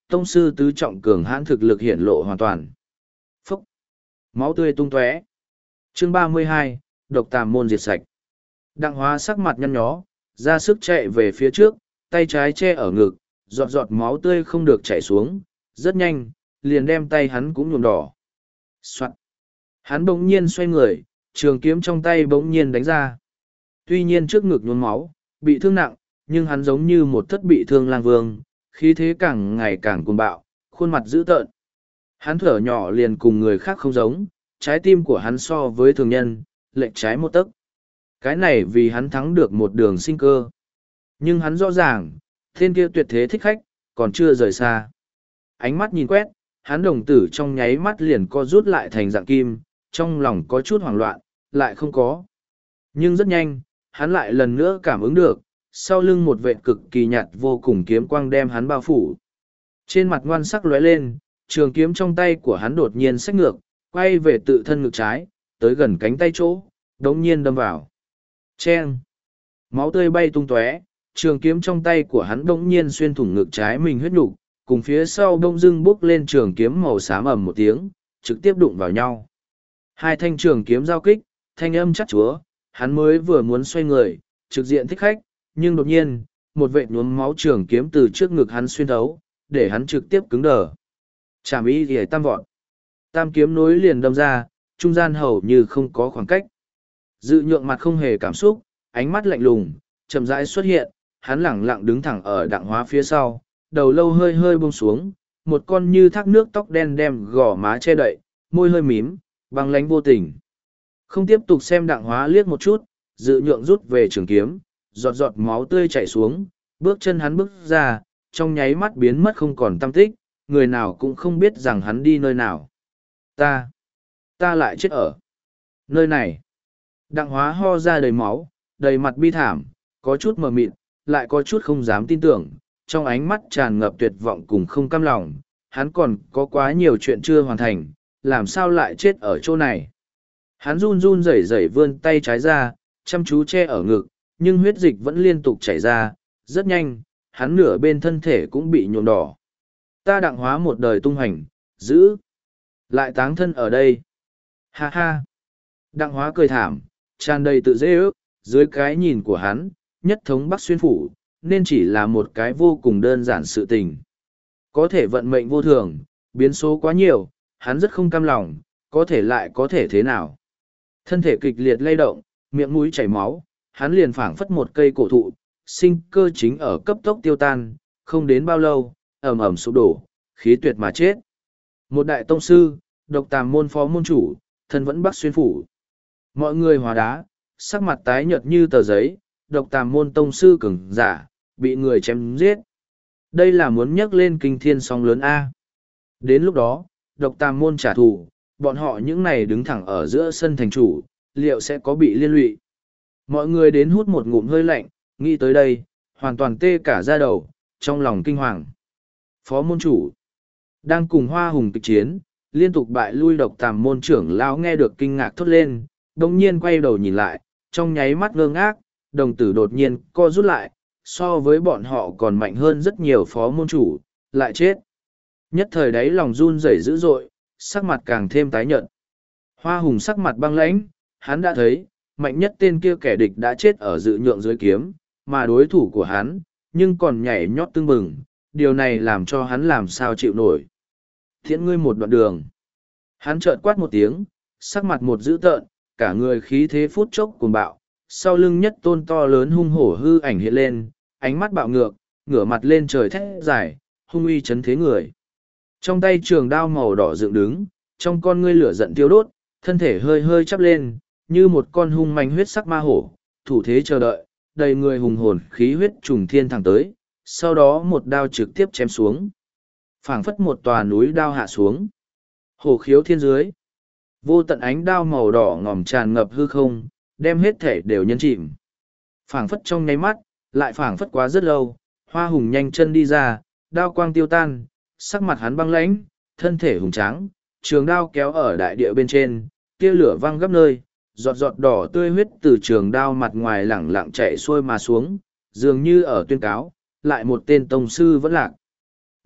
tông sư tứ trọng cường hãn thực lực hiển lộ hoàn toàn. Phúc! Máu tươi tung tóe. Chương ba mươi hai, độc tàm môn diệt sạch. Đặng Hóa sắc mặt nhăn nhó, ra sức chạy về phía trước, tay trái che ở ngực, giọt giọt máu tươi không được chảy xuống, rất nhanh, liền đem tay hắn cũng nhuộm đỏ. Soạn. Hắn bỗng nhiên xoay người, trường kiếm trong tay bỗng nhiên đánh ra. Tuy nhiên trước ngực nhuốm máu, bị thương nặng, nhưng hắn giống như một thất bị thương lang vương, khí thế càng ngày càng cuồng bạo, khuôn mặt dữ tợn. Hắn thở nhỏ liền cùng người khác không giống, trái tim của hắn so với thường nhân, lệch trái một tấc. Cái này vì hắn thắng được một đường sinh cơ. Nhưng hắn rõ ràng, tên kia tuyệt thế thích khách, còn chưa rời xa. Ánh mắt nhìn quét, hắn đồng tử trong nháy mắt liền co rút lại thành dạng kim, trong lòng có chút hoảng loạn, lại không có. Nhưng rất nhanh, hắn lại lần nữa cảm ứng được, sau lưng một vệ cực kỳ nhạt vô cùng kiếm quang đem hắn bao phủ. Trên mặt ngoan sắc lóe lên, trường kiếm trong tay của hắn đột nhiên xách ngược, quay về tự thân ngực trái, tới gần cánh tay chỗ, đống nhiên đâm vào. Chen! Máu tươi bay tung tóe, trường kiếm trong tay của hắn đống nhiên xuyên thủng ngực trái mình huyết nhục, cùng phía sau đông dưng bốc lên trường kiếm màu xám ầm một tiếng, trực tiếp đụng vào nhau. Hai thanh trường kiếm giao kích, thanh âm chắc chúa, hắn mới vừa muốn xoay người, trực diện thích khách, nhưng đột nhiên, một vệ nhuốm máu trường kiếm từ trước ngực hắn xuyên thấu, để hắn trực tiếp cứng đờ. Chạm ý thì tam vọt. Tam kiếm nối liền đâm ra, trung gian hầu như không có khoảng cách. Dự nhượng mặt không hề cảm xúc, ánh mắt lạnh lùng, chậm rãi xuất hiện, hắn lẳng lặng đứng thẳng ở Đặng Hóa phía sau, đầu lâu hơi hơi buông xuống, một con như thác nước tóc đen đem gò má che đậy, môi hơi mím, băng lánh vô tình. Không tiếp tục xem Đặng Hóa liếc một chút, dự nhượng rút về trường kiếm, giọt giọt máu tươi chảy xuống, bước chân hắn bước ra, trong nháy mắt biến mất không còn tăm tích, người nào cũng không biết rằng hắn đi nơi nào. Ta, ta lại chết ở nơi này. Đặng Hóa ho ra đầy máu, đầy mặt bi thảm, có chút mờ mịt, lại có chút không dám tin tưởng, trong ánh mắt tràn ngập tuyệt vọng cùng không cam lòng, hắn còn có quá nhiều chuyện chưa hoàn thành, làm sao lại chết ở chỗ này. Hắn run run rẩy rẩy vươn tay trái ra, chăm chú che ở ngực, nhưng huyết dịch vẫn liên tục chảy ra, rất nhanh, hắn nửa bên thân thể cũng bị nhuộm đỏ. Ta Đặng Hóa một đời tung hành, giữ, lại táng thân ở đây. Ha ha. Đặng Hóa cười thảm, tràn đầy tự dễ ước, dưới cái nhìn của hắn, nhất thống Bắc Xuyên Phủ, nên chỉ là một cái vô cùng đơn giản sự tình. Có thể vận mệnh vô thường, biến số quá nhiều, hắn rất không cam lòng, có thể lại có thể thế nào. Thân thể kịch liệt lay động, miệng mũi chảy máu, hắn liền phảng phất một cây cổ thụ, sinh cơ chính ở cấp tốc tiêu tan, không đến bao lâu, ầm ầm sụp đổ, khí tuyệt mà chết. Một đại tông sư, độc tàm môn phó môn chủ, thân vẫn Bắc Xuyên Phủ. Mọi người hóa đá, sắc mặt tái nhợt như tờ giấy, độc tàm môn tông sư cường giả, bị người chém giết. Đây là muốn nhắc lên kinh thiên sóng lớn A. Đến lúc đó, độc tàm môn trả thù, bọn họ những này đứng thẳng ở giữa sân thành chủ, liệu sẽ có bị liên lụy. Mọi người đến hút một ngụm hơi lạnh, nghĩ tới đây, hoàn toàn tê cả da đầu, trong lòng kinh hoàng. Phó môn chủ, đang cùng Hoa Hùng kịch chiến, liên tục bại lui độc tàm môn trưởng lão nghe được kinh ngạc thốt lên, đồng nhiên quay đầu nhìn lại, trong nháy mắt ngơ ngác, đồng tử đột nhiên co rút lại, so với bọn họ còn mạnh hơn rất nhiều phó môn chủ, lại chết. Nhất thời đấy lòng run rẩy dữ dội, sắc mặt càng thêm tái nhợt. Hoa Hùng sắc mặt băng lãnh, hắn đã thấy, mạnh nhất tên kia kẻ địch đã chết ở dự nhượng dưới kiếm, mà đối thủ của hắn, nhưng còn nhảy nhót tưng bừng, điều này làm cho hắn làm sao chịu nổi. Thiện ngươi một đoạn đường. Hắn chợt quát một tiếng, sắc mặt một dữ tợn, cả người khí thế phút chốc cuồng bạo, sau lưng nhất tôn to lớn hung hổ hư ảnh hiện lên, ánh mắt bạo ngược, ngửa mặt lên trời thét dài, hung uy chấn thế người. Trong tay trường đao màu đỏ dựng đứng, trong con ngươi lửa giận thiêu đốt, thân thể hơi hơi chắp lên, như một con hung manh huyết sắc ma hổ, thủ thế chờ đợi, đầy người hùng hồn khí huyết trùng thiên thẳng tới, sau đó một đao trực tiếp chém xuống. Phảng phất một tòa núi đao hạ xuống. Hổ khiếu thiên dưới. Vô tận ánh đao màu đỏ ngòm tràn ngập hư không, đem hết thể đều nhân chìm. Phảng phất trong nháy mắt, lại phảng phất quá rất lâu, Hoa Hùng nhanh chân đi ra, đao quang tiêu tan, sắc mặt hắn băng lãnh, thân thể hùng tráng, trường đao kéo ở đại địa bên trên, tia lửa văng gấp nơi, giọt giọt đỏ tươi huyết từ trường đao mặt ngoài lẳng lặng chạy xuôi mà xuống, dường như ở tuyên cáo, lại một tên tông sư vẫn lạc.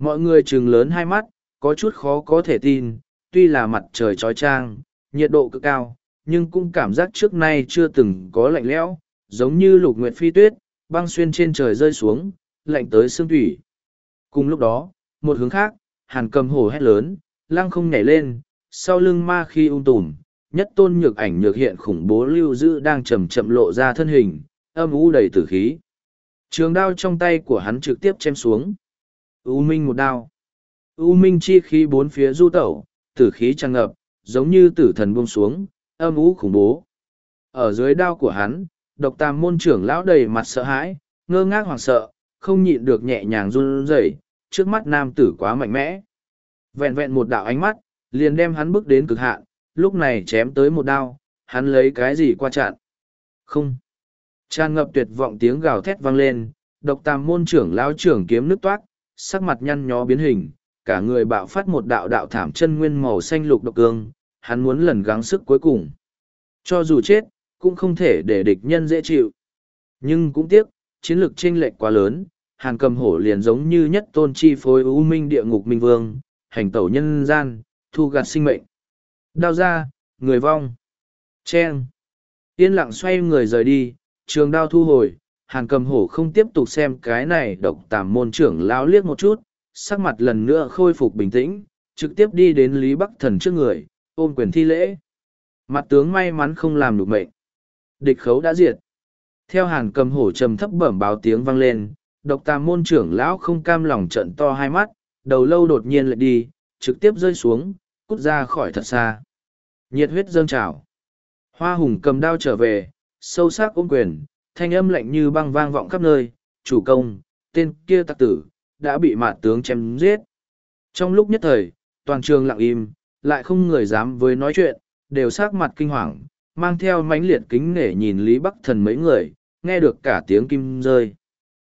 Mọi người trừng lớn hai mắt, có chút khó có thể tin, tuy là mặt trời chói chang, nhiệt độ cực cao, nhưng cũng cảm giác trước nay chưa từng có lạnh lẽo, giống như lục nguyệt phi tuyết, băng xuyên trên trời rơi xuống, lạnh tới xương thủy. Cùng lúc đó, một hướng khác, Hàn Cầm Hổ hét lớn, lăng không nhảy lên, sau lưng ma khi ung tùm, nhất tôn nhược ảnh nhược hiện khủng bố lưu dữ đang chậm chậm lộ ra thân hình, âm u đầy tử khí. Trường đao trong tay của hắn trực tiếp chém xuống. U minh một đao. U minh chi khí bốn phía du tẩu, tử khí tràn ngập, giống như tử thần buông xuống, âm u khủng bố. Ở dưới đao của hắn, độc tàm môn trưởng lão đầy mặt sợ hãi, ngơ ngác hoảng sợ, không nhịn được nhẹ nhàng run rẩy, trước mắt nam tử quá mạnh mẽ. Vẹn vẹn một đạo ánh mắt, liền đem hắn bước đến cực hạn, lúc này chém tới một đao, hắn lấy cái gì qua chặn? Không. Tràn ngập tuyệt vọng tiếng gào thét vang lên, độc tàm môn trưởng lão trưởng kiếm nước toát, sắc mặt nhăn nhó biến hình, cả người bạo phát một đạo đạo thảm chân nguyên màu xanh lục độc cương, hắn muốn lần gắng sức cuối cùng. Cho dù chết, cũng không thể để địch nhân dễ chịu. Nhưng cũng tiếc, chiến lược chênh lệch quá lớn, Hàn Cầm Hổ liền giống như nhất tôn chi phối u minh địa ngục minh vương, hành tẩu nhân gian, thu gặt sinh mệnh. Đao ra, người vong. Chen. Yên lặng xoay người rời đi, trường đao thu hồi, Hàn Cầm Hổ không tiếp tục xem cái này độc tàm môn trưởng lão liếc một chút, sắc mặt lần nữa khôi phục bình tĩnh, trực tiếp đi đến Lý Bắc Thần trước người, ôm quyền thi lễ. Mặt tướng may mắn không làm được mệnh. Địch khấu đã diệt. Theo Hàn Cầm Hổ trầm thấp bẩm báo tiếng vang lên, độc tàm môn trưởng lão không cam lòng trận to hai mắt, đầu lâu đột nhiên lại đi, trực tiếp rơi xuống, cút ra khỏi thật xa. Nhiệt huyết dâng trào. Hoa Hùng cầm đao trở về, sâu sắc ôm quyền, thanh âm lạnh như băng vang vọng khắp nơi, chủ công, tên kia tặc tử, đã bị mạt tướng chém giết. Trong lúc nhất thời, toàn trường lặng im, lại không người dám với nói chuyện, đều sắc mặt kinh hoàng, mang theo mãnh liệt kính nể nhìn Lý Bắc Thần mấy người, nghe được cả tiếng kim rơi.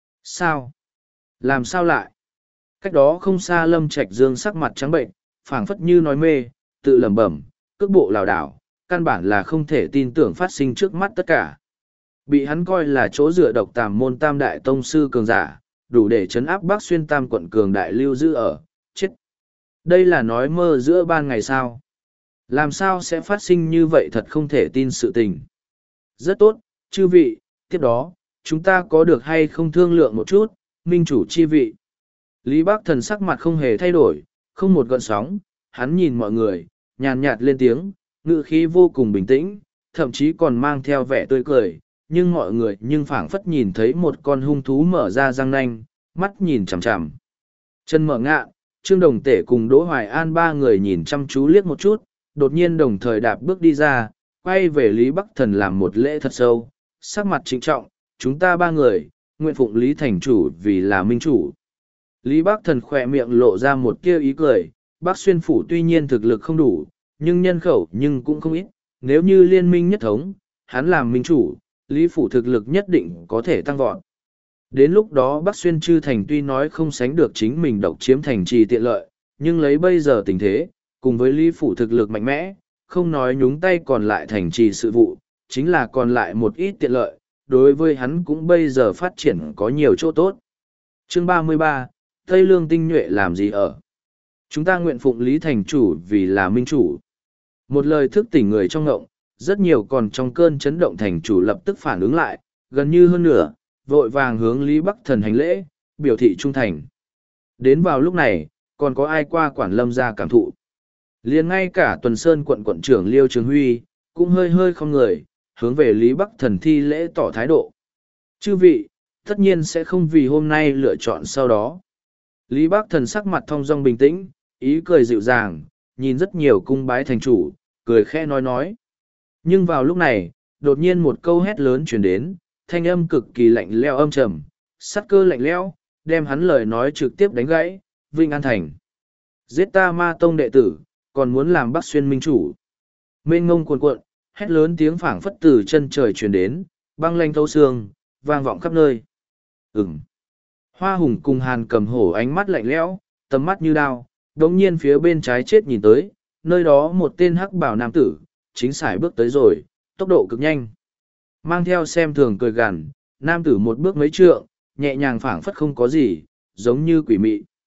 Sao? Làm sao lại? Cách đó không xa Lâm Trạch Dương sắc mặt trắng bệnh, phảng phất như nói mê, tự lẩm bẩm, cước bộ lảo đảo, căn bản là không thể tin tưởng phát sinh trước mắt tất cả. Bị hắn coi là chỗ dựa độc tàm môn tam đại tông sư cường giả, đủ để chấn áp Bắc Xuyên tam quận cường đại lưu giữ ở, chết. Đây là nói mơ giữa ban ngày sao? Làm sao sẽ phát sinh như vậy thật không thể tin sự tình. Rất tốt, chư vị, tiếp đó, chúng ta có được hay không thương lượng một chút, minh chủ chi vị. Lý Bắc Thần sắc mặt không hề thay đổi, không một gợn sóng, hắn nhìn mọi người, nhàn nhạt lên tiếng, ngữ khí vô cùng bình tĩnh, thậm chí còn mang theo vẻ tươi cười, nhưng mọi người nhưng phảng phất nhìn thấy một con hung thú mở ra răng nanh, mắt nhìn chằm chằm. Chân mở ngạ, Trương Đồng Tể cùng Đỗ Hoài An ba người nhìn chăm chú liếc một chút, đột nhiên đồng thời đạp bước đi ra, quay về Lý Bắc Thần làm một lễ thật sâu, sắc mặt trịnh trọng, chúng ta ba người, nguyện phụng Lý Thành Chủ vì là minh chủ. Lý Bắc Thần khỏe miệng lộ ra một kia ý cười, Bắc Xuyên Phủ tuy nhiên thực lực không đủ, nhưng nhân khẩu nhưng cũng không ít, nếu như liên minh nhất thống, hắn làm minh chủ, Lý Phủ thực lực nhất định có thể tăng vọt. Đến lúc đó Bắc Xuyên Chư Thành tuy nói không sánh được chính mình độc chiếm thành trì tiện lợi, nhưng lấy bây giờ tình thế, cùng với Lý Phủ thực lực mạnh mẽ, không nói nhúng tay còn lại thành trì sự vụ, chính là còn lại một ít tiện lợi, đối với hắn cũng bây giờ phát triển có nhiều chỗ tốt. Chương ba mươi ba, Tây Lương tinh nhuệ làm gì ở? Chúng ta nguyện phụng Lý Thành Chủ vì là minh chủ. Một lời thức tỉnh người trong ngộng, rất nhiều còn trong cơn chấn động thành chủ lập tức phản ứng lại, gần như hơn nửa, vội vàng hướng Lý Bắc Thần hành lễ, biểu thị trung thành. Đến vào lúc này, còn có ai qua quản lâm ra cảm thụ. Liền ngay cả Tuần Sơn quận quận trưởng Liêu Trường Huy, cũng hơi hơi không người, hướng về Lý Bắc Thần thi lễ tỏ thái độ. Chư vị, tất nhiên sẽ không vì hôm nay lựa chọn sau đó. Lý Bắc Thần sắc mặt thong dong bình tĩnh, ý cười dịu dàng, nhìn rất nhiều cung bái thành chủ, cười khẽ nói nói. Nhưng vào lúc này, đột nhiên một câu hét lớn chuyển đến, thanh âm cực kỳ lạnh leo âm trầm, sắt cơ lạnh leo, đem hắn lời nói trực tiếp đánh gãy, Vinh An Thành. Giết ta ma tông đệ tử, còn muốn làm Bắc Xuyên minh chủ. Mênh ngông cuồn cuộn, hét lớn tiếng phảng phất từ chân trời truyền đến, băng lanh thấu xương, vang vọng khắp nơi. Ừm. Hoa Hùng cùng Hàn Cầm Hổ ánh mắt lạnh lẽo, tầm mắt như đao, đống nhiên phía bên trái chết nhìn tới, nơi đó một tên hắc bảo nam tử, chính sải bước tới rồi, tốc độ cực nhanh. Mang theo xem thường cười gằn, nam tử một bước mấy trượng, nhẹ nhàng phảng phất không có gì, giống như quỷ mị.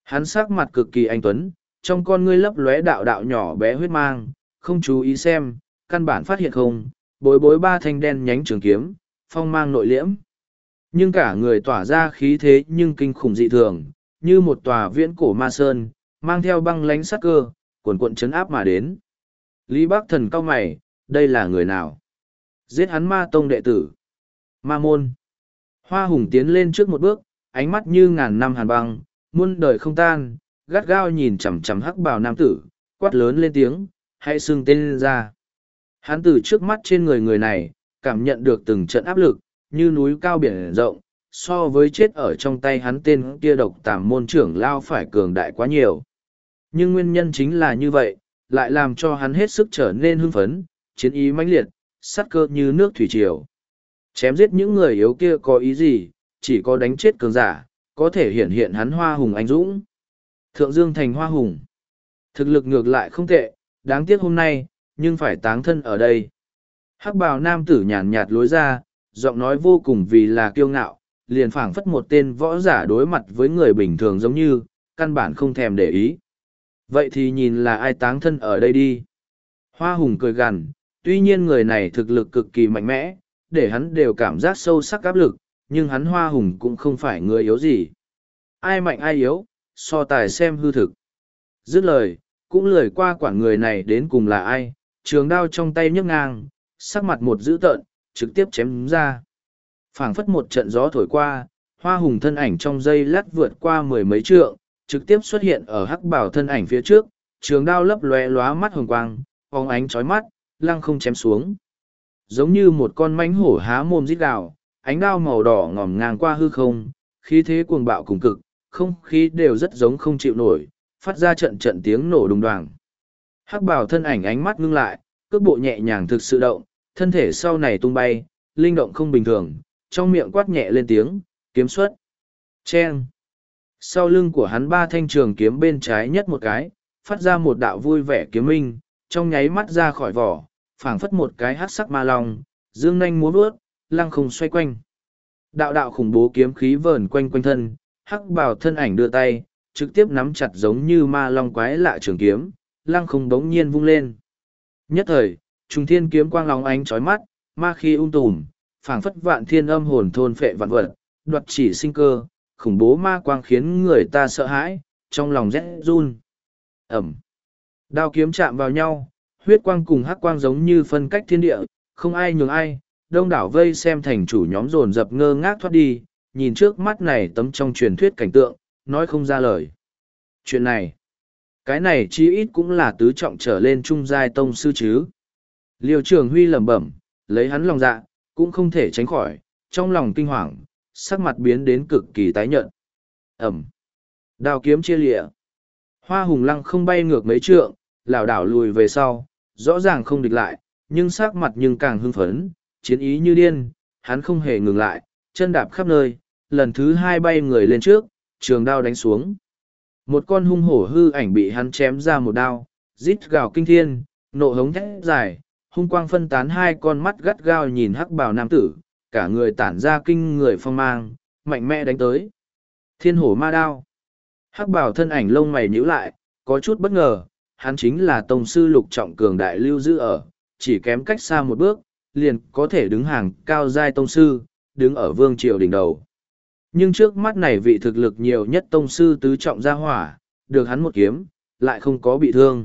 Hắn sắc mặt cực kỳ anh tuấn, trong con ngươi lấp lóe đạo đạo nhỏ bé huyết mang, không chú ý xem, căn bản phát hiện không, bối bối ba thanh đen nhánh trường kiếm, phong mang nội liễm. Nhưng cả người tỏa ra khí thế nhưng kinh khủng dị thường, như một tòa viễn cổ ma sơn, mang theo băng lánh sắc cơ, cuồn cuộn chấn áp mà đến. Lý Bắc Thần cau mày, đây là người nào? Giết hắn ma tông đệ tử. Ma môn. Hoa Hùng tiến lên trước một bước, ánh mắt như ngàn năm hàn băng, muôn đời không tan, gắt gao nhìn chằm chằm hắc bào nam tử, quát lớn lên tiếng, hãy xưng tên lên ra. Hắn từ trước mắt trên người người này, cảm nhận được từng trận áp lực, như núi cao biển rộng, so với chết ở trong tay hắn tên kia độc tàm môn trưởng lao phải cường đại quá nhiều. Nhưng nguyên nhân chính là như vậy, lại làm cho hắn hết sức trở nên hưng phấn, chiến ý mãnh liệt, sát cơ như nước thủy triều. Chém giết những người yếu kia có ý gì, chỉ có đánh chết cường giả, có thể hiện hiện hắn Hoa Hùng anh dũng. Thượng Dương thành Hoa Hùng. Thực lực ngược lại không tệ, đáng tiếc hôm nay, nhưng phải táng thân ở đây. Hắc bào nam tử nhàn nhạt lối ra, giọng nói vô cùng vì là kiêu ngạo, liền phảng phất một tên võ giả đối mặt với người bình thường giống như, căn bản không thèm để ý. Vậy thì nhìn là ai táng thân ở đây đi. Hoa Hùng cười gằn, tuy nhiên người này thực lực cực kỳ mạnh mẽ, để hắn đều cảm giác sâu sắc áp lực, nhưng hắn Hoa Hùng cũng không phải người yếu gì. Ai mạnh ai yếu, so tài xem hư thực. Dứt lời, cũng lười qua quản người này đến cùng là ai, trường đao trong tay nhấc ngang, sắc mặt một dữ tợn, trực tiếp chém ra. Phảng phất một trận gió thổi qua, Hoa Hùng thân ảnh trong giây lát vượt qua mười mấy trượng, trực tiếp xuất hiện ở hắc bảo thân ảnh phía trước, trường đao lấp lóe lóa mắt hồng quang, phóng ánh chói mắt, lăng không chém xuống. Giống như một con mãnh hổ há mồm rít gào, ánh đao màu đỏ ngòm ngang qua hư không, khí thế cuồng bạo cùng cực, không khí đều rất giống không chịu nổi, phát ra trận trận tiếng nổ đùng đoàng. Hắc bảo thân ảnh ánh mắt ngưng lại, cước bộ nhẹ nhàng thực sự động, thân thể sau này tung bay, linh động không bình thường, trong miệng quát nhẹ lên tiếng, kiếm xuất. Chen. Sau lưng của hắn ba thanh trường kiếm bên trái nhất một cái, phát ra một đạo vui vẻ kiếm minh, trong nháy mắt ra khỏi vỏ, phảng phất một cái hắc sắc ma long, dương nanh múa vớt, lăng không xoay quanh. Đạo đạo khủng bố kiếm khí vờn quanh quanh thân, hắc bào thân ảnh đưa tay, trực tiếp nắm chặt giống như ma long quái lạ trường kiếm, lăng không đống nhiên vung lên. Nhất thời, trùng thiên kiếm quang lóng ánh chói mắt, ma khí ung tùm, phảng phất vạn thiên âm hồn thôn phệ vạn vật, đoạt chỉ sinh cơ, khủng bố ma quang khiến người ta sợ hãi, trong lòng rét run. Ẩm. Đao kiếm chạm vào nhau, huyết quang cùng hắc quang giống như phân cách thiên địa, không ai nhường ai, đông đảo vây xem thành chủ nhóm dồn dập ngơ ngác thoát đi, nhìn trước mắt này tấm trong truyền thuyết cảnh tượng, nói không ra lời. Chuyện này, cái này chí ít cũng là tứ trọng trở lên trung giai tông sư chứ. Liêu Trường Huy lẩm bẩm, lấy hắn lòng dạ, cũng không thể tránh khỏi, trong lòng kinh hoàng, sắc mặt biến đến cực kỳ tái nhợt. Ẩm. Đao kiếm chia lịa. Hoa Hùng lăng không bay ngược mấy trượng, lảo đảo lùi về sau, rõ ràng không địch lại, nhưng sắc mặt nhưng càng hưng phấn, chiến ý như điên, hắn không hề ngừng lại, chân đạp khắp nơi, lần thứ hai bay người lên trước, trường đao đánh xuống. Một con hung hổ hư ảnh bị hắn chém ra một đao, rít gào kinh thiên, nộ hống thét dài, hung quang phân tán hai con mắt gắt gao nhìn hắc bào nam tử, cả người tản ra kinh người phong mang, mạnh mẽ đánh tới. Thiên hổ ma đao. Hắc bào thân ảnh lông mày nhíu lại, có chút bất ngờ, hắn chính là tông sư lục trọng cường đại lưu giữ ở, chỉ kém cách xa một bước, liền có thể đứng hàng cao giai tông sư, đứng ở vương triều đỉnh đầu. Nhưng trước mắt này vị thực lực nhiều nhất tông sư tứ trọng gia hỏa, được hắn một kiếm, lại không có bị thương.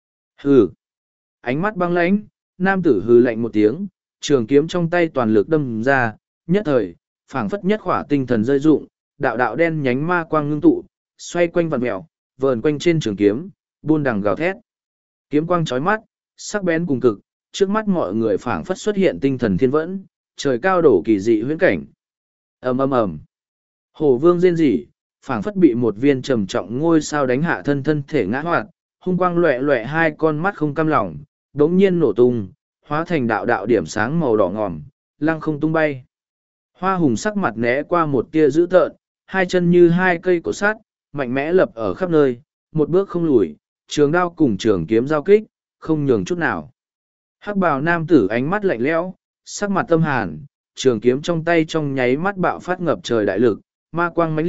Hừ. Ánh mắt băng lãnh, nam tử hừ lạnh một tiếng, trường kiếm trong tay toàn lực đâm ra, nhất thời, phảng phất nhất khỏa tinh thần rơi rụng, đạo đạo đen nhánh ma quang ngưng tụ, xoay quanh vặn mèo, vờn quanh trên trường kiếm, buôn đằng gào thét. Kiếm quang chói mắt, sắc bén cùng cực, trước mắt mọi người phảng phất xuất hiện tinh thần thiên vẫn, trời cao đổ kỳ dị huyễn cảnh. Ầm ầm ầm. Hổ Vương rên rỉ, phảng phất bị một viên trầm trọng ngôi sao đánh hạ thân thân thể ngã hoạt, hung quang loẹ loẹ hai con mắt không cam lòng, đống nhiên nổ tung, hóa thành đạo đạo điểm sáng màu đỏ ngòm, lăng không tung bay. Hoa Hùng sắc mặt né qua một tia dữ tợn, hai chân như hai cây cổ sắt, mạnh mẽ lập ở khắp nơi, một bước không lùi, trường đao cùng trường kiếm giao kích, không nhường chút nào. Hắc bào nam tử ánh mắt lạnh lẽo, sắc mặt tâm hàn, trường kiếm trong tay trong nháy mắt bạo phát ngập trời đại lực, ma quang mãnh liệt,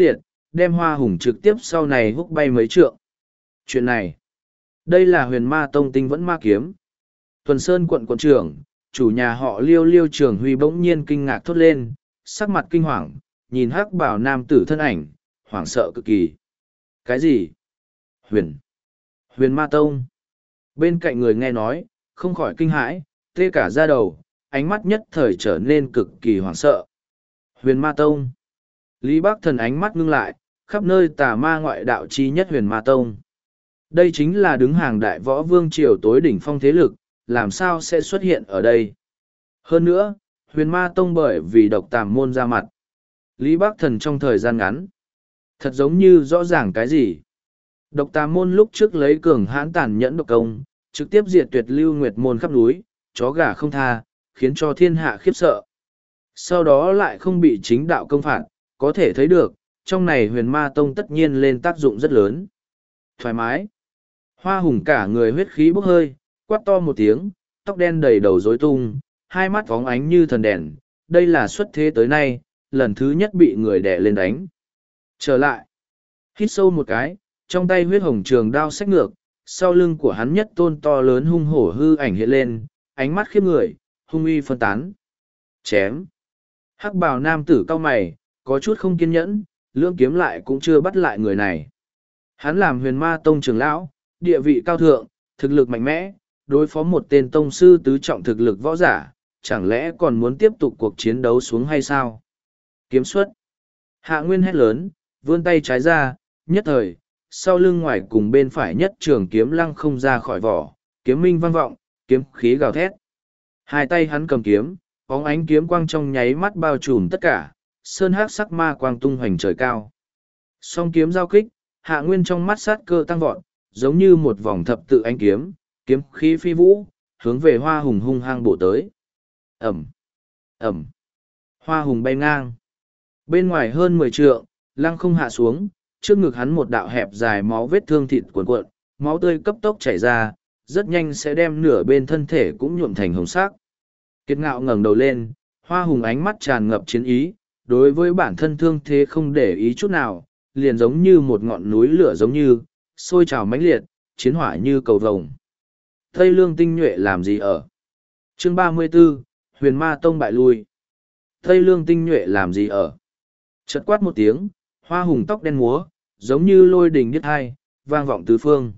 đem Hoa Hùng trực tiếp sau này húc bay mấy trượng. Chuyện này, đây là huyền ma tông tinh vẫn ma kiếm. Tuần Sơn quận quận trưởng, chủ nhà họ Liêu Liêu Trường Huy bỗng nhiên kinh ngạc thốt lên, sắc mặt kinh hoàng, nhìn hắc bảo nam tử thân ảnh, hoảng sợ cực kỳ. Cái gì? Huyền! Huyền ma tông! Bên cạnh người nghe nói, không khỏi kinh hãi, tê cả da đầu, ánh mắt nhất thời trở nên cực kỳ hoảng sợ. Huyền ma tông! Lý Bắc Thần ánh mắt ngưng lại, khắp nơi tà ma ngoại đạo chi nhất huyền ma tông. Đây chính là đứng hàng đại võ vương triều tối đỉnh phong thế lực, làm sao sẽ xuất hiện ở đây. Hơn nữa, huyền ma tông bởi vì độc tàm môn ra mặt. Lý Bắc Thần trong thời gian ngắn, thật giống như rõ ràng cái gì. Độc tàm môn lúc trước lấy cường hãn tàn nhẫn độc công, trực tiếp diệt tuyệt lưu nguyệt môn khắp núi, chó gà không tha, khiến cho thiên hạ khiếp sợ. Sau đó lại không bị chính đạo công phạt, có thể thấy được, trong này huyền ma tông tất nhiên lên tác dụng rất lớn. Thoải mái. Hoa Hùng cả người huyết khí bốc hơi, quát to một tiếng, tóc đen đầy đầu rối tung, hai mắt phóng ánh như thần đèn. Đây là xuất thế tới nay, lần thứ nhất bị người đè lên đánh. Trở lại. Hít sâu một cái, trong tay huyết hồng trường đao xách ngược, sau lưng của hắn nhất tôn to lớn hung hổ hư ảnh hiện lên, ánh mắt khiếp người, hung uy phân tán. Chém. Hắc bào nam tử cao mày, có chút không kiên nhẫn, lưỡng kiếm lại cũng chưa bắt lại người này. Hắn làm huyền ma tông trưởng lão, địa vị cao thượng, thực lực mạnh mẽ, đối phó một tên tông sư tứ trọng thực lực võ giả, chẳng lẽ còn muốn tiếp tục cuộc chiến đấu xuống hay sao? Kiếm xuất. Hạ Nguyên hét lớn, vươn tay trái ra, nhất thời, sau lưng ngoài cùng bên phải nhất trường kiếm lăng không ra khỏi vỏ, kiếm minh vang vọng, kiếm khí gào thét. Hai tay hắn cầm kiếm, bóng ánh kiếm quang trong nháy mắt bao trùm tất cả, sơn hắc sắc ma quang tung hoành trời cao. Song kiếm giao kích, Hạ Nguyên trong mắt sát cơ tăng vọt, giống như một vòng thập tự ánh kiếm, kiếm khí phi vũ, hướng về Hoa Hùng hung hăng bổ tới. Ẩm, Ẩm, Hoa Hùng bay ngang. Bên ngoài hơn mười trượng, lăng không hạ xuống, trước ngực hắn một đạo hẹp dài máu vết thương thịt cuộn cuộn, máu tươi cấp tốc chảy ra, rất nhanh sẽ đem nửa bên thân thể cũng nhuộm thành hồng sắc. Kiệt ngạo ngẩng đầu lên, Hoa Hùng ánh mắt tràn ngập chiến ý, đối với bản thân thương thế không để ý chút nào, liền giống như một ngọn núi lửa giống như, sôi trào mãnh liệt, chiến hỏa như cầu vồng. Tây Lương tinh nhuệ làm gì ở? Chương ba mươi 34, Huyền Ma Tông bại lui. Tây Lương tinh nhuệ làm gì ở? Chợt quát một tiếng, Hoa Hùng tóc đen múa, giống như lôi đình điếc hai, vang vọng tứ phương.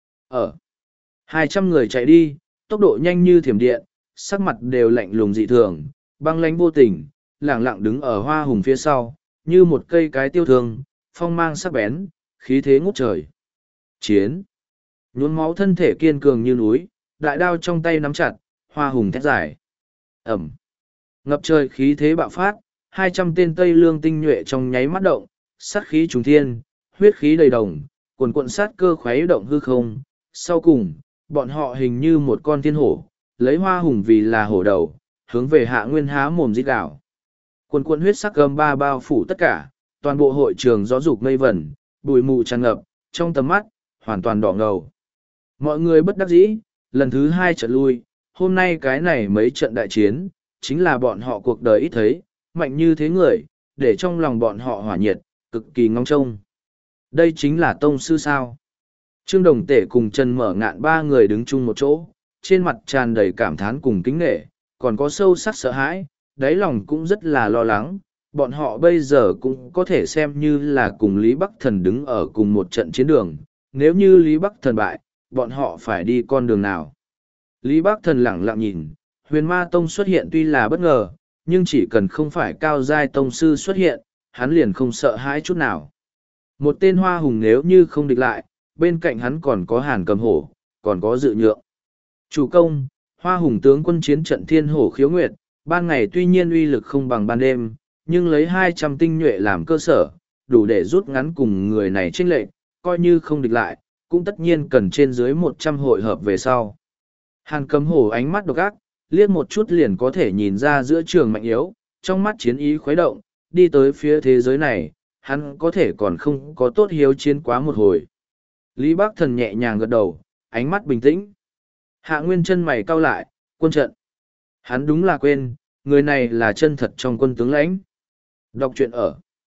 Ở. Hai trăm người chạy đi, tốc độ nhanh như thiểm điện, sắc mặt đều lạnh lùng dị thường, băng lãnh vô tình, lẳng lặng đứng ở Hoa Hùng phía sau, như một cây cái tiêu thương, phong mang sắc bén, khí thế ngút trời. Chiến. Nhuốm máu thân thể kiên cường như núi, đại đao trong tay nắm chặt, Hoa Hùng thét dài. Ẩm. Ngập trời khí thế bạo phát, hai trăm tên Tây Lương tinh nhuệ trong nháy mắt động, sát khí trùng thiên, huyết khí đầy đồng, cuồn cuộn sát cơ khuấy động hư không. Sau cùng, bọn họ hình như một con thiên hổ, lấy Hoa Hùng vì là hổ đầu, hướng về Hạ Nguyên há mồm rít gào. Cuồn cuộn huyết sắc gầm ba bao phủ tất cả, toàn bộ hội trường gió dục mây vẩn, bụi mù tràn ngập, trong tầm mắt, hoàn toàn đỏ ngầu. Mọi người bất đắc dĩ, lần thứ hai trận lui, hôm nay cái này mấy trận đại chiến, chính là bọn họ cuộc đời ít thấy, mạnh như thế người, để trong lòng bọn họ hỏa nhiệt, cực kỳ ngóng trông. Đây chính là tông sư sao. Trương Đồng Tể cùng Trần Mở Ngạn ba người đứng chung một chỗ, trên mặt tràn đầy cảm thán cùng kính nể, còn có sâu sắc sợ hãi, đáy lòng cũng rất là lo lắng. Bọn họ bây giờ cũng có thể xem như là cùng Lý Bắc Thần đứng ở cùng một trận chiến đường. Nếu như Lý Bắc Thần bại, bọn họ phải đi con đường nào? Lý Bắc Thần lẳng lặng nhìn, Huyền Ma Tông xuất hiện tuy là bất ngờ, nhưng chỉ cần không phải cao giai tông sư xuất hiện, hắn liền không sợ hãi chút nào. Một tên Hoa Hùng nếu như không địch lại, bên cạnh hắn còn có Hàn Cầm Hổ, còn có Dự Nhượng. Chủ công, Hoa Hùng tướng quân chiến trận Thiên Hổ Khiếu Nguyệt, ban ngày tuy nhiên uy lực không bằng ban đêm, nhưng lấy hai trăm tinh nhuệ làm cơ sở, đủ để rút ngắn cùng người này chênh lệch, coi như không địch lại, cũng tất nhiên cần trên dưới một trăm hội hợp về sau. Hàn Cầm Hổ ánh mắt độc ác, liếc một chút liền có thể nhìn ra giữa trường mạnh yếu, trong mắt chiến ý khuấy động, đi tới phía thế giới này, hắn có thể còn không có tốt hiếu chiến quá một hồi. Lý Bắc Thần nhẹ nhàng gật đầu, ánh mắt bình tĩnh. Hạ Nguyên chân mày cau lại, quân trận. Hắn đúng là quên, người này là chân thật trong quân tướng lãnh. Đọc truyện ở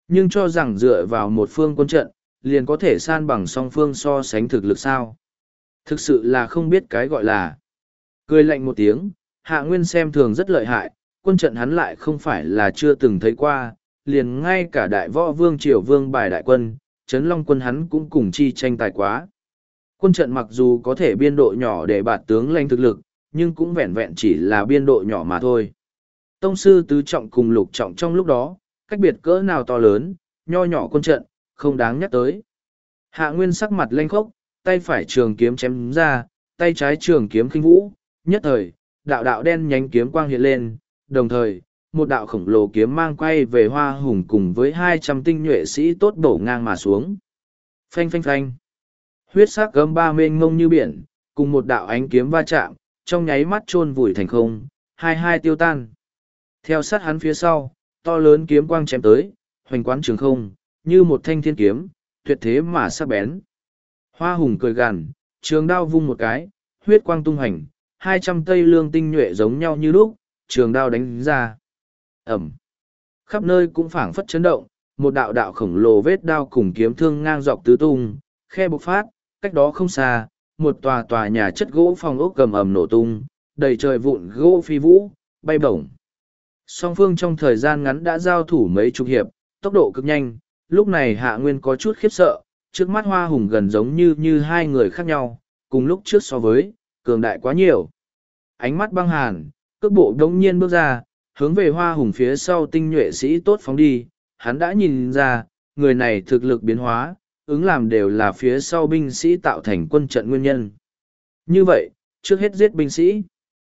Nhưng cho rằng dựa vào một phương quân trận, liền có thể san bằng song phương so sánh thực lực sao. Thực sự là không biết cái gọi là. Cười lạnh một tiếng, Hạ Nguyên xem thường rất lợi hại, quân trận hắn lại không phải là chưa từng thấy qua, liền ngay cả đại võ vương triều vương bài đại quân, Trấn Long quân hắn cũng cùng chi tranh tài quá. Quân trận mặc dù có thể biên độ nhỏ để bạt tướng lãnh thực lực, nhưng cũng vẹn vẹn chỉ là biên độ nhỏ mà thôi. Tông sư tứ trọng cùng lục trọng trong lúc đó, cách biệt cỡ nào to lớn, nho nhỏ quân trận, không đáng nhắc tới. Hạ Nguyên sắc mặt lênh khốc, tay phải trường kiếm chém ra, tay trái trường kiếm khinh vũ, nhất thời, đạo đạo đen nhánh kiếm quang hiện lên, đồng thời, một đạo khổng lồ kiếm mang quay về Hoa Hùng cùng với hai trăm tinh nhuệ sĩ tốt đổ ngang mà xuống. Phanh phanh phanh. Huyết sắc gấm ba mênh mông như biển, cùng một đạo ánh kiếm va chạm, trong nháy mắt chôn vùi thành không, hai hai tiêu tan. Theo sát hắn phía sau, to lớn kiếm quang chém tới, hoành quán trường không, như một thanh thiên kiếm, tuyệt thế mà sắc bén. Hoa Hùng cười gằn, trường đao vung một cái, huyết quang tung hành, hai trăm tây lương tinh nhuệ giống nhau như lúc, trường đao đánh ra. Ẩm. Khắp nơi cũng phảng phất chấn động, một đạo đạo khổng lồ vết đao cùng kiếm thương ngang dọc tứ tung, khe bộc phát, cách đó không xa, một tòa tòa nhà chất gỗ phòng ốc cầm ầm nổ tung, đầy trời vụn gỗ phi vũ, bay bổng. Song phương trong thời gian ngắn đã giao thủ mấy chục hiệp, tốc độ cực nhanh, lúc này Hạ Nguyên có chút khiếp sợ, trước mắt Hoa Hùng gần giống như như hai người khác nhau, cùng lúc trước so với, cường đại quá nhiều. Ánh mắt băng hàn, cước bộ đống nhiên bước ra, hướng về Hoa Hùng phía sau tinh nhuệ sĩ tốt phóng đi, hắn đã nhìn ra, người này thực lực biến hóa, ứng làm đều là phía sau binh sĩ tạo thành quân trận nguyên nhân. Như vậy, trước hết giết binh sĩ.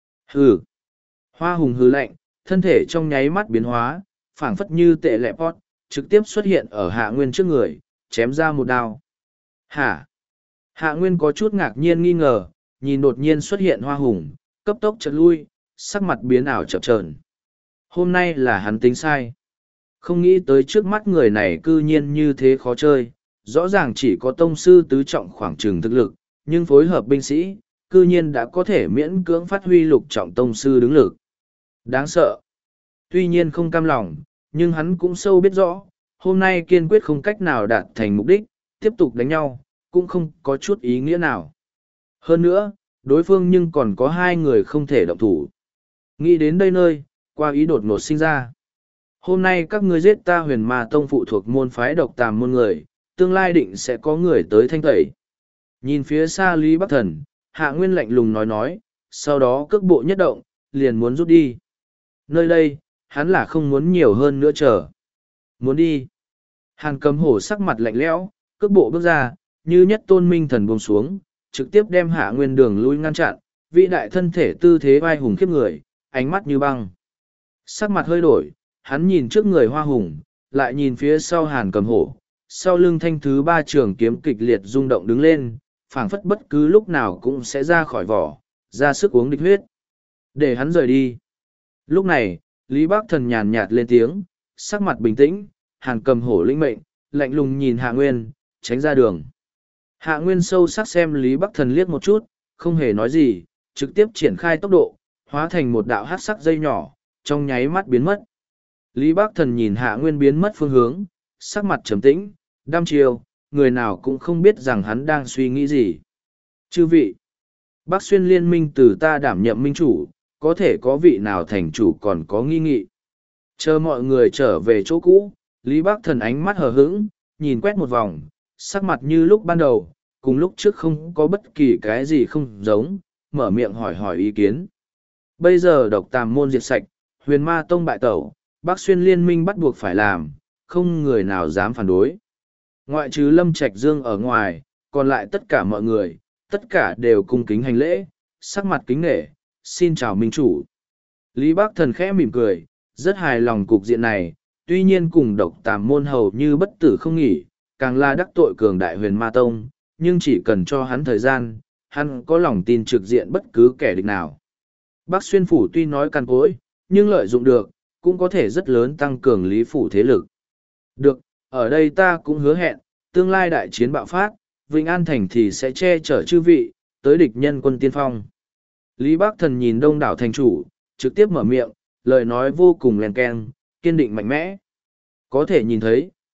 Hừ. Hoa Hùng hừ lạnh, thân thể trong nháy mắt biến hóa, phảng phất như tệ lẹ pot, trực tiếp xuất hiện ở Hạ Nguyên trước người, chém ra một đao. Hả? Hạ Nguyên có chút ngạc nhiên nghi ngờ, nhìn đột nhiên xuất hiện Hoa Hùng, cấp tốc chợt lui, sắc mặt biến ảo chập chờn. Hôm nay là hắn tính sai. Không nghĩ tới trước mắt người này cư nhiên như thế khó chơi, rõ ràng chỉ có tông sư tứ trọng khoảng trừng thực lực, nhưng phối hợp binh sĩ, cư nhiên đã có thể miễn cưỡng phát huy lục trọng tông sư đứng lực. Đáng sợ. Tuy nhiên không cam lòng, nhưng hắn cũng sâu biết rõ, hôm nay kiên quyết không cách nào đạt thành mục đích, tiếp tục đánh nhau, cũng không có chút ý nghĩa nào. Hơn nữa, đối phương nhưng còn có hai người không thể động thủ. Nghĩ đến đây nơi, qua ý đột ngột sinh ra. Hôm nay các ngươi giết ta Huyền Ma Tông phụ thuộc môn phái độc tàm môn người, tương lai định sẽ có người tới thanh tẩy. Nhìn phía xa Lý Bắc Thần, Hạ Nguyên lạnh lùng nói nói, sau đó cước bộ nhất động, liền muốn rút đi. Nơi đây, hắn là không muốn nhiều hơn nữa chờ. Muốn đi. Hàn Cầm Hổ sắc mặt lạnh lẽo, cước bộ bước ra, như nhất tôn minh thần buông xuống, trực tiếp đem Hạ Nguyên đường lui ngăn chặn, vĩ đại thân thể tư thế vai hùng khiếp người, ánh mắt như băng. Sắc mặt hơi đổi, hắn nhìn trước người Hoa Hùng, lại nhìn phía sau Hàn Cầm Hổ, sau lưng thanh thứ ba trường kiếm kịch liệt rung động đứng lên, phảng phất bất cứ lúc nào cũng sẽ ra khỏi vỏ, ra sức uống địch huyết. Để hắn rời đi. Lúc này, Lý Bắc Thần nhàn nhạt lên tiếng, sắc mặt bình tĩnh, Hàn Cầm Hổ lĩnh mệnh, lạnh lùng nhìn Hạ Nguyên, tránh ra đường. Hạ Nguyên sâu sắc xem Lý Bắc Thần liếc một chút, không hề nói gì, trực tiếp triển khai tốc độ, hóa thành một đạo hát sắc dây nhỏ, trong nháy mắt biến mất. Lý Bắc Thần nhìn Hạ Nguyên biến mất phương hướng, sắc mặt trầm tĩnh, đăm chiêu, người nào cũng không biết rằng hắn đang suy nghĩ gì. Chư vị, Bắc Xuyên liên minh từ ta đảm nhậm minh chủ, có thể có vị nào thành chủ còn có nghi nghị. Chờ mọi người trở về chỗ cũ, Lý Bắc Thần ánh mắt hờ hững, nhìn quét một vòng, sắc mặt như lúc ban đầu, cùng lúc trước không có bất kỳ cái gì không giống, mở miệng hỏi hỏi ý kiến. Bây giờ độc tàm môn diệt sạch, Huyền Ma Tông bại tẩu, Bắc Xuyên liên minh bắt buộc phải làm, không người nào dám phản đối. Ngoại trừ Lâm Trạch Dương ở ngoài, còn lại tất cả mọi người, tất cả đều cung kính hành lễ, sắc mặt kính nể, xin chào minh chủ. Lý Bắc Thần khẽ mỉm cười, rất hài lòng cục diện này, tuy nhiên cùng độc tàm môn hầu như bất tử không nghỉ, càng là đắc tội cường đại Huyền Ma Tông, nhưng chỉ cần cho hắn thời gian, hắn có lòng tin trực diện bất cứ kẻ địch nào. Bắc Xuyên phủ tuy nói cằn cỗi, nhưng lợi dụng được, cũng có thể rất lớn tăng cường Lý phủ thế lực. Được, ở đây ta cũng hứa hẹn, tương lai đại chiến bạo phát, Vĩnh An Thành thì sẽ che chở chư vị, tới địch nhân quân tiên phong. Lý Bắc Thần nhìn đông đảo thành chủ, trực tiếp mở miệng, lời nói vô cùng len keng, kiên định mạnh mẽ. Có thể nhìn thấy,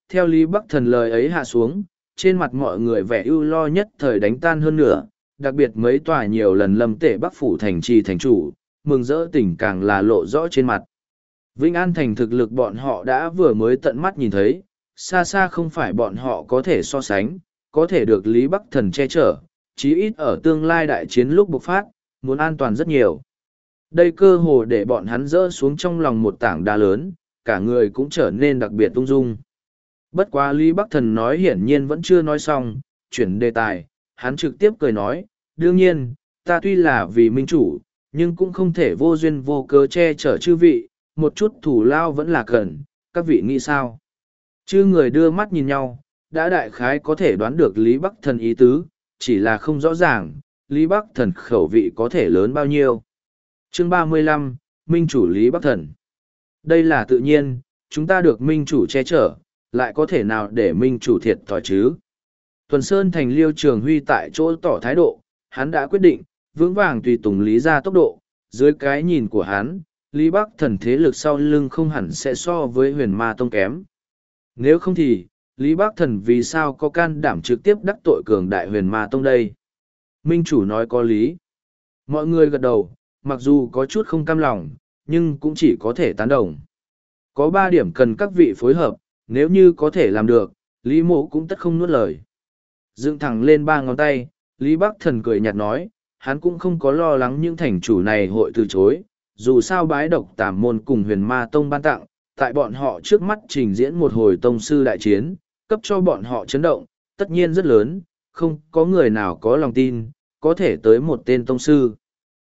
Theo Lý Bắc Thần lời ấy hạ xuống, trên mặt mọi người vẻ ưu lo nhất thời đánh tan hơn nữa, đặc biệt mấy tòa nhiều lần lâm tể Bắc Phủ thành trì thành chủ, mừng rỡ tỉnh càng là lộ rõ trên mặt. Vĩnh An thành thực lực bọn họ đã vừa mới tận mắt nhìn thấy, xa xa không phải bọn họ có thể so sánh, có thể được Lý Bắc Thần che chở, chí ít ở tương lai đại chiến lúc bộc phát, muốn an toàn rất nhiều. Đây cơ hồ để bọn hắn rỡ xuống trong lòng một tảng đá lớn, cả người cũng trở nên đặc biệt ung dung. Bất quá Lý Bắc Thần nói hiển nhiên vẫn chưa nói xong, chuyển đề tài, hắn trực tiếp cười nói, đương nhiên, ta tuy là vì minh chủ, nhưng cũng không thể vô duyên vô cớ che chở chư vị, một chút thủ lao vẫn là cần, các vị nghĩ sao? Chư người đưa mắt nhìn nhau, đã đại khái có thể đoán được Lý Bắc Thần ý tứ, chỉ là không rõ ràng, Lý Bắc Thần khẩu vị có thể lớn bao nhiêu. Chương ba mươi lăm, Minh chủ Lý Bắc Thần. Đây là tự nhiên, chúng ta được Minh chủ che chở, lại có thể nào để Minh chủ thiệt thòi chứ? Tuần Sơn thành Liêu Trường Huy tại chỗ tỏ thái độ, hắn đã quyết định, vững vàng tùy tùng Lý ra tốc độ, dưới cái nhìn của hắn, Lý Bắc Thần thế lực sau lưng không hẳn sẽ so với huyền ma tông kém. Nếu không thì, Lý Bắc Thần vì sao có can đảm trực tiếp đắc tội cường đại huyền ma tông đây? Minh chủ nói có lý. Mọi người gật đầu, mặc dù có chút không cam lòng, nhưng cũng chỉ có thể tán đồng. Có ba điểm cần các vị phối hợp, nếu như có thể làm được, Lý Mộ cũng tất không nuốt lời. Dựng thẳng lên ba ngón tay, Lý Bắc Thần cười nhạt nói, hắn cũng không có lo lắng những thành chủ này hội từ chối, dù sao bái độc tàm môn cùng huyền ma tông ban tặng, tại bọn họ trước mắt trình diễn một hồi tông sư đại chiến, cấp cho bọn họ chấn động, tất nhiên rất lớn, không có người nào có lòng tin, có thể tới một tên tông sư.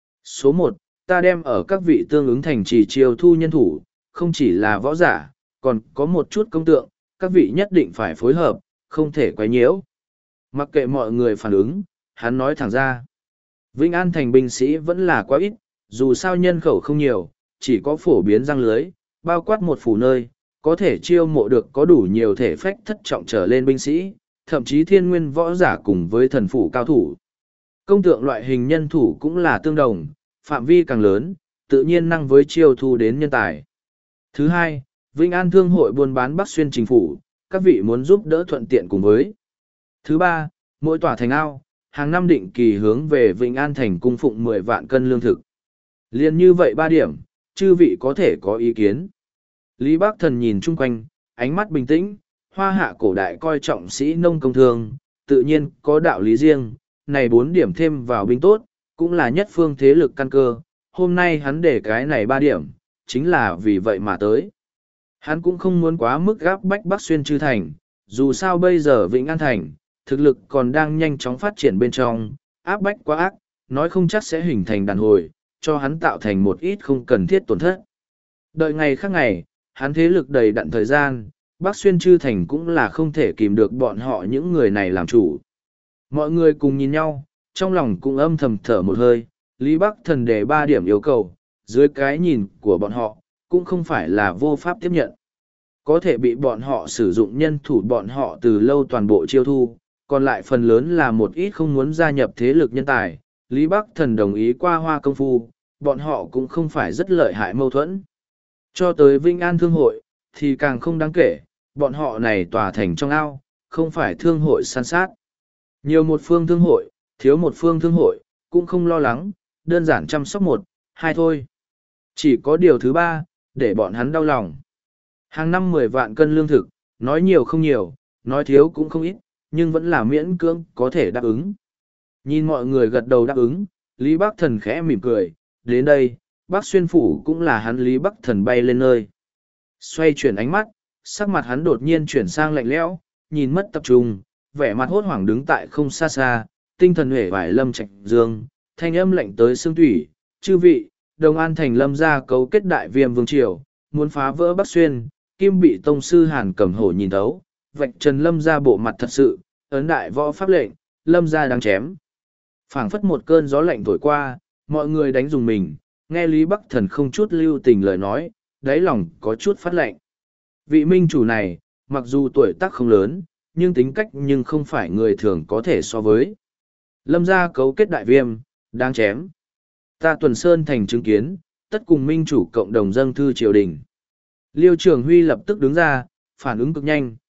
Số một, ta đem ở các vị tương ứng thành trì chiêu thu nhân thủ, không chỉ là võ giả, còn có một chút công tượng, các vị nhất định phải phối hợp, không thể quấy nhiễu. Mặc kệ mọi người phản ứng, hắn nói thẳng ra. Vĩnh An thành binh sĩ vẫn là quá ít, dù sao nhân khẩu không nhiều, chỉ có phổ biến răng lưới, bao quát một phủ nơi, có thể chiêu mộ được có đủ nhiều thể phách thất trọng trở lên binh sĩ, thậm chí thiên nguyên võ giả cùng với thần phủ cao thủ. Công tượng loại hình nhân thủ cũng là tương đồng, phạm vi càng lớn, tự nhiên năng với chiêu thu đến nhân tài. Thứ hai, Vĩnh An Thương hội buôn bán Bắc Xuyên chính phủ, các vị muốn giúp đỡ thuận tiện cùng với. Thứ ba, mỗi tòa thành ao, hàng năm định kỳ hướng về Vĩnh An thành cung phụng mười vạn cân lương thực. Liên như vậy ba điểm, chư vị có thể có ý kiến. Lý Bắc Thần nhìn chung quanh, ánh mắt bình tĩnh, hoa hạ cổ đại coi trọng sĩ nông công thương, tự nhiên có đạo lý riêng, này bốn điểm thêm vào binh tốt, cũng là nhất phương thế lực căn cơ, hôm nay hắn để cái này ba điểm, chính là vì vậy mà tới. Hắn cũng không muốn quá mức gáp bách Bắc Xuyên chư thành, dù sao bây giờ Vĩnh An thành, thực lực còn đang nhanh chóng phát triển bên trong, áp bách quá ác, nói không chắc sẽ hình thành đàn hồi, cho hắn tạo thành một ít không cần thiết tổn thất. Đợi ngày khác ngày, hắn thế lực đầy đặn thời gian, Bắc Xuyên chư thành cũng là không thể kìm được bọn họ những người này làm chủ. Mọi người cùng nhìn nhau, trong lòng cũng âm thầm thở một hơi, Lý Bắc Thần đề ba điểm yêu cầu, dưới cái nhìn của bọn họ, cũng không phải là vô pháp tiếp nhận. Có thể bị bọn họ sử dụng nhân thủ bọn họ từ lâu toàn bộ chiêu thu, còn lại phần lớn là một ít không muốn gia nhập thế lực nhân tài. Lý Bắc Thần đồng ý qua hoa công phu, bọn họ cũng không phải rất lợi hại mâu thuẫn. Cho tới Vĩnh An Thương hội, thì càng không đáng kể, bọn họ này tòa thành trong ao, không phải thương hội san sát. Nhiều một phương thương hội, thiếu một phương thương hội, cũng không lo lắng, đơn giản chăm sóc một, hai thôi. Chỉ có điều thứ ba, để bọn hắn đau lòng. Hàng năm mười vạn cân lương thực, nói nhiều không nhiều, nói thiếu cũng không ít, nhưng vẫn là miễn cưỡng có thể đáp ứng. Nhìn mọi người gật đầu đáp ứng, Lý Bắc Thần khẽ mỉm cười, đến đây, Bắc Xuyên Phủ cũng là hắn Lý Bắc Thần bay lên nơi. Xoay chuyển ánh mắt, sắc mặt hắn đột nhiên chuyển sang lạnh lẽo, nhìn mất tập trung, vẻ mặt hốt hoảng đứng tại không xa xa, tinh thần huệ vải lâm trạch dương, thanh âm lạnh tới xương thủy, chư vị, Đồng An thành lâm gia cấu kết đại viêm vương triều, muốn phá vỡ Bắc Xuyên, kim bị tông sư Hàn Cẩm Hổ nhìn thấu, vạch trần lâm gia bộ mặt thật sự, ấn đại võ pháp lệnh, lâm gia đang chém. Phảng phất một cơn gió lạnh thổi qua, mọi người đánh dùng mình, nghe Lý Bắc Thần không chút lưu tình lời nói, đáy lòng có chút phát lạnh. Vị minh chủ này, mặc dù tuổi tác không lớn, nhưng tính cách nhưng không phải người thường có thể so với. Lâm gia cấu kết đại viêm, đang chém. Ta Tuần Sơn thành chứng kiến, tất cùng minh chủ cộng đồng dâng thư triều đình. Liêu Trường Huy lập tức đứng ra, phản ứng cực nhanh,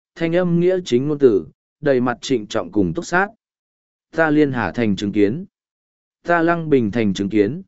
thanh âm nghĩa chính ngôn tử, đầy mặt trịnh trọng cùng túc sát. Ta Liên Hà thành chứng kiến. Ta Lăng Bình thành chứng kiến.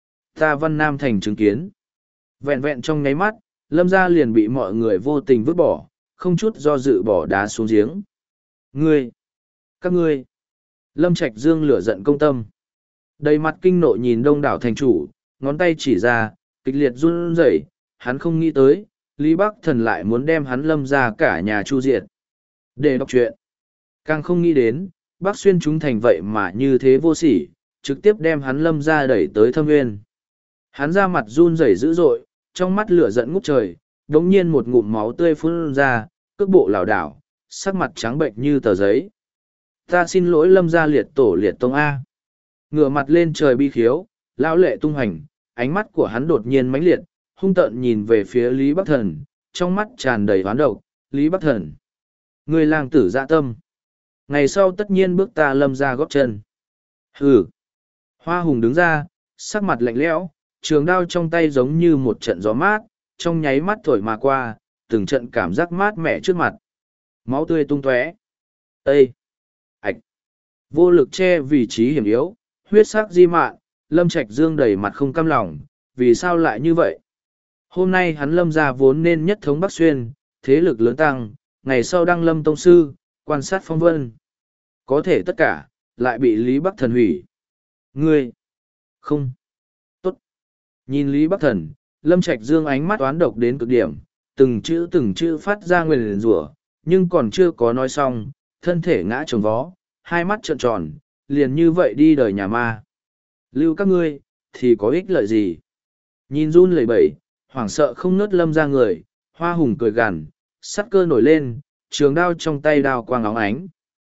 Ta Văn Nam thành chứng kiến. Vẹn vẹn trong nháy mắt, Lâm gia liền bị mọi người vô tình vứt bỏ, không chút do dự bỏ đá xuống giếng. Ngươi! Các ngươi! Lâm Trạch Dương lửa giận công tâm. Đầy mặt kinh nộ nhìn đông đảo thành chủ, ngón tay chỉ ra, kịch liệt run rẩy, hắn không nghĩ tới, Lý Bắc Thần lại muốn đem hắn Lâm gia cả nhà chu diệt. Để đọc truyện. Càng không nghĩ đến, Bắc Xuyên chúng thành vậy mà như thế vô sỉ, trực tiếp đem hắn Lâm gia đẩy tới thâm nguyên. Hắn ra mặt run rẩy dữ dội, trong mắt lửa giận ngút trời, đống nhiên một ngụm máu tươi phun ra, cước bộ lảo đảo, sắc mặt trắng bệnh như tờ giấy. Ta xin lỗi Lâm gia liệt tổ liệt tông A. Ngửa mặt lên trời bi khiếu, lão lệ tung hành, ánh mắt của hắn đột nhiên mãnh liệt, hung tợn nhìn về phía Lý Bắc Thần, trong mắt tràn đầy oán độc. Lý Bắc Thần, người làng tử dạ tâm. Ngày sau tất nhiên bước ta Lâm gia góp chân. Hừ. Hoa Hùng đứng ra, sắc mặt lạnh lẽo, trường đao trong tay giống như một trận gió mát, trong nháy mắt thổi mà qua, từng trận cảm giác mát mẻ trước mặt. Máu tươi tung tóe. Ê! Ảch! Vô lực che vị trí hiểm yếu, huyết sắc di mạn, Lâm Trạch Dương đầy mặt không cam lòng, vì sao lại như vậy? Hôm nay hắn Lâm gia vốn nên nhất thống Bắc Xuyên, thế lực lớn tăng, ngày sau đăng Lâm Tông Sư, quan sát phong vân. Có thể tất cả, lại bị Lý Bắc Thần hủy. Ngươi! Không! Tốt! Nhìn Lý Bắc Thần, Lâm Trạch Dương ánh mắt oán độc đến cực điểm, từng chữ từng chữ phát ra nguyền rủa, nhưng còn chưa có nói xong, thân thể ngã trồng vó, hai mắt trợn tròn, liền như vậy đi đời nhà ma. Lưu các ngươi, thì có ích lợi gì? Nhìn run lẩy bẩy, hoảng sợ không ngớt Lâm ra người, Hoa Hùng cười gằn, sắt cơ nổi lên, trường đao trong tay đao quang óng ánh.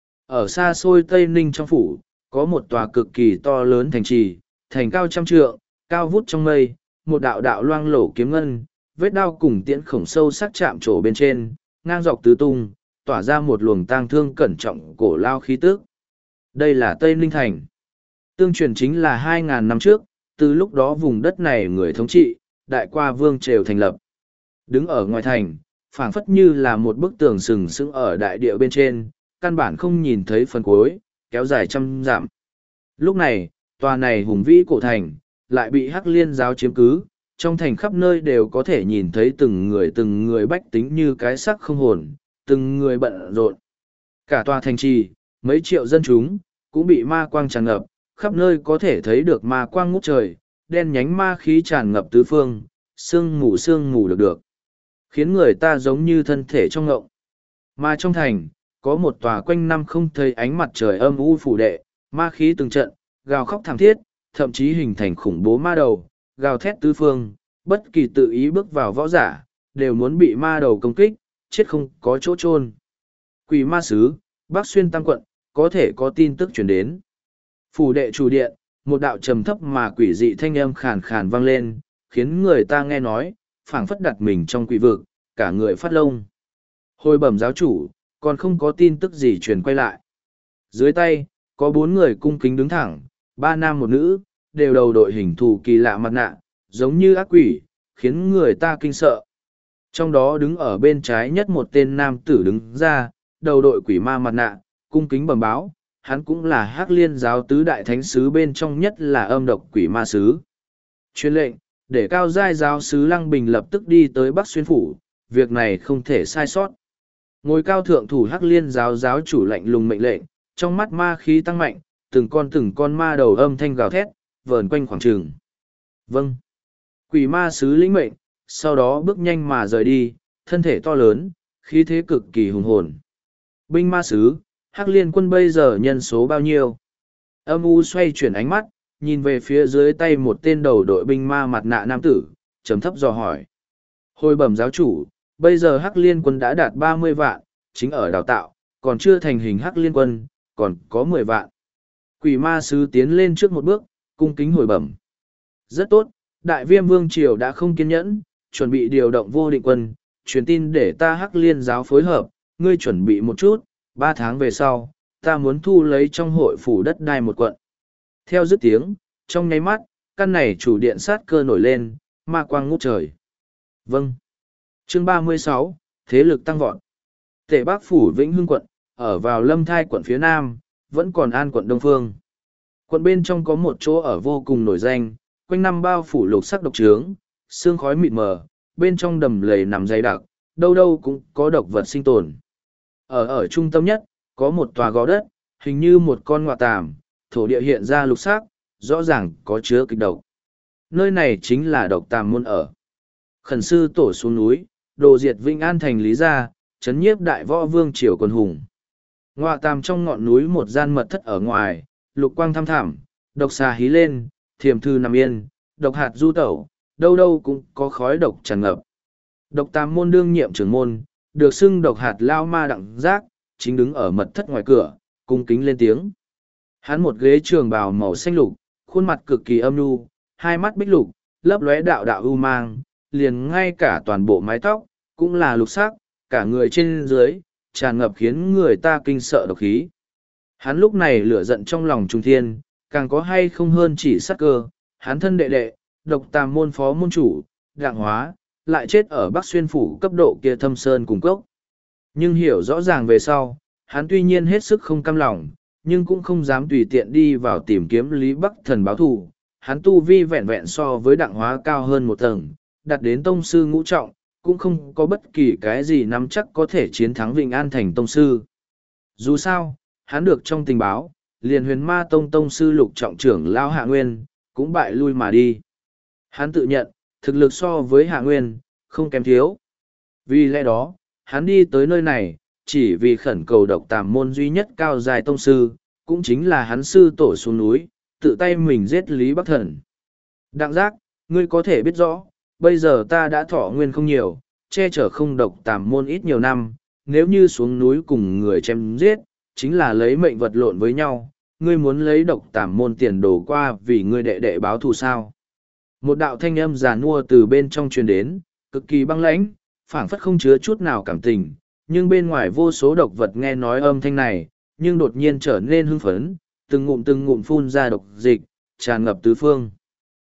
Ở xa xôi Tây Ninh trong phủ, có một tòa cực kỳ to lớn thành trì, thành cao trăm trượng, cao vút trong mây, một đạo đạo loang lổ kiếm ngân, vết đao cùng tiễn khổng sâu sắc chạm trổ bên trên, ngang dọc tứ tung, tỏa ra một luồng tang thương cẩn trọng cổ lao khí tức. Đây là Tây Ninh Thành. Tương truyền chính là hai ngàn năm trước, từ lúc đó vùng đất này người thống trị, đại qua vương triều thành lập. Đứng ở ngoài thành, phảng phất như là một bức tường sừng sững ở đại địa bên trên, căn bản không nhìn thấy phần cuối, kéo dài trăm dặm. Lúc này, tòa này hùng vĩ cổ thành, lại bị Hắc Liên giáo chiếm cứ, trong thành khắp nơi đều có thể nhìn thấy từng người từng người bách tính như cái xác không hồn, từng người bận rộn. Cả tòa thành trì, mấy triệu dân chúng, cũng bị ma quang tràn ngập, khắp nơi có thể thấy được ma quang ngút trời, đen nhánh ma khí tràn ngập tứ phương, sương mù sương mù được được, khiến người ta giống như thân thể trong ngộng. Mà trong thành, có một tòa quanh năm không thấy ánh mặt trời âm u phủ đệ, ma khí từng trận, gào khóc thảm thiết, thậm chí hình thành khủng bố ma đầu, gào thét tứ phương, bất kỳ tự ý bước vào võ giả, đều muốn bị ma đầu công kích, chết không có chỗ chôn. Quỷ ma sứ, Bắc Xuyên Tam quận, có thể có tin tức chuyển đến. Phủ đệ chủ điện, một đạo trầm thấp mà quỷ dị thanh âm khàn khàn vang lên, khiến người ta nghe nói, phảng phất đặt mình trong quỷ vực, cả người phát lông. Hồi bẩm giáo chủ, còn không có tin tức gì truyền quay lại. Dưới tay, có bốn người cung kính đứng thẳng, ba nam một nữ, đều đầu đội hình thù kỳ lạ mặt nạ, giống như ác quỷ, khiến người ta kinh sợ. Trong đó đứng ở bên trái nhất một tên nam tử đứng ra, đầu đội quỷ ma mặt nạ, cung kính bẩm báo, hắn cũng là Hắc Liên giáo tứ đại thánh sứ bên trong nhất là âm độc quỷ ma sứ. Chuyên lệnh, để cao giai giáo sứ Lăng Bình lập tức đi tới Bắc Xuyên phủ, việc này không thể sai sót. Ngồi cao thượng thủ Hắc Liên giáo giáo chủ lạnh lùng mệnh lệnh, trong mắt ma khí tăng mạnh, từng con từng con ma đầu âm thanh gào thét, vờn quanh khoảng trường. Vâng. Quỷ ma sứ lĩnh mệnh, sau đó bước nhanh mà rời đi, thân thể to lớn, khí thế cực kỳ hùng hồn. Binh ma sứ, Hắc Liên quân bây giờ nhân số bao nhiêu? Âm u xoay chuyển ánh mắt, nhìn về phía dưới tay một tên đầu đội binh ma mặt nạ nam tử, trầm thấp dò hỏi. Hồi bẩm giáo chủ, bây giờ Hắc Liên quân đã đạt ba mươi vạn, chính ở đào tạo, còn chưa thành hình Hắc Liên quân, còn có mười vạn. Quỷ ma sứ tiến lên trước một bước, cung kính hồi bẩm. Rất tốt, Đại Viêm Vương Triều đã không kiên nhẫn, chuẩn bị điều động vô định quân, truyền tin để ta Hắc Liên giáo phối hợp, ngươi chuẩn bị một chút, ba tháng về sau, ta muốn thu lấy trong hội phủ đất đai một quận. Theo dứt tiếng, trong nháy mắt, căn này chủ điện sát cơ nổi lên, ma quang ngút trời. Vâng. Chương ba mươi sáu, Thế lực tăng vọt. Tề Bắc phủ Vĩnh Hưng quận, ở vào Lâm Thai quận phía nam, vẫn còn An quận đông phương. Quận bên trong có một chỗ ở vô cùng nổi danh, quanh năm bao phủ lục sắc độc trướng, sương khói mịt mờ, bên trong đầm lầy nằm dày đặc, đâu đâu cũng có độc vật sinh tồn. Ở ở trung tâm nhất, có một tòa gò đất, hình như một con ngọa tàm, thổ địa hiện ra lục sắc, rõ ràng có chứa kịch độc. Nơi này chính là độc tàm môn ở. Khẩn sư tổ xuống núi, đồ diệt Vĩnh An thành lý gia, chấn nhiếp đại võ vương triều quân hùng. Ngọa tàm trong ngọn núi một gian mật thất ở ngoài, lục quang thăm thẳm, độc xà hí lên, thiềm thư nằm yên, độc hạt du tẩu, đâu đâu cũng có khói độc tràn ngập. Độc tàm môn đương nhiệm trưởng môn, được xưng độc hạt lao ma đặng giác, chính đứng ở mật thất ngoài cửa, cung kính lên tiếng. Hắn một ghế trường bào màu xanh lục, khuôn mặt cực kỳ âm nhu, hai mắt bích lục, lấp lóe đạo đạo ưu mang, liền ngay cả toàn bộ mái tóc, cũng là lục sắc, cả người trên dưới, tràn ngập khiến người ta kinh sợ độc khí. Hắn lúc này lửa giận trong lòng trung thiên, càng có hay không hơn chỉ sắc cơ, hắn thân đệ đệ, độc tàm môn phó môn chủ, đặng hóa, lại chết ở Bắc Xuyên phủ cấp độ kia thâm sơn cùng cốc. Nhưng hiểu rõ ràng về sau, hắn tuy nhiên hết sức không cam lòng, nhưng cũng không dám tùy tiện đi vào tìm kiếm Lý Bắc Thần báo thù. Hắn tu vi vẹn vẹn so với đặng hóa cao hơn một tầng, đạt đến tông sư ngũ trọng, cũng không có bất kỳ cái gì nắm chắc có thể chiến thắng Vĩnh An thành tông sư. Dù sao, hắn được trong tình báo, liền huyền ma tông tông sư lục trọng trưởng Lao Hạ Nguyên, cũng bại lui mà đi. Hắn tự nhận, thực lực so với Hạ Nguyên, không kém thiếu. Vì lẽ đó, hắn đi tới nơi này, chỉ vì khẩn cầu độc tàm môn duy nhất cao dài tông sư, cũng chính là hắn sư tổ xuống núi, tự tay mình giết Lý Bắc Thần. Đặng giác, ngươi có thể biết rõ, bây giờ ta đã thọ nguyên không nhiều, che chở không độc tàm môn ít nhiều năm, nếu như xuống núi cùng người chém giết, chính là lấy mệnh vật lộn với nhau, ngươi muốn lấy độc tàm môn tiền đổ qua vì ngươi đệ đệ báo thù sao. Một đạo thanh âm già nua từ bên trong truyền đến, cực kỳ băng lãnh, phảng phất không chứa chút nào cảm tình, nhưng bên ngoài vô số độc vật nghe nói âm thanh này, nhưng đột nhiên trở nên hưng phấn, từng ngụm từng ngụm phun ra độc dịch, tràn ngập tứ phương.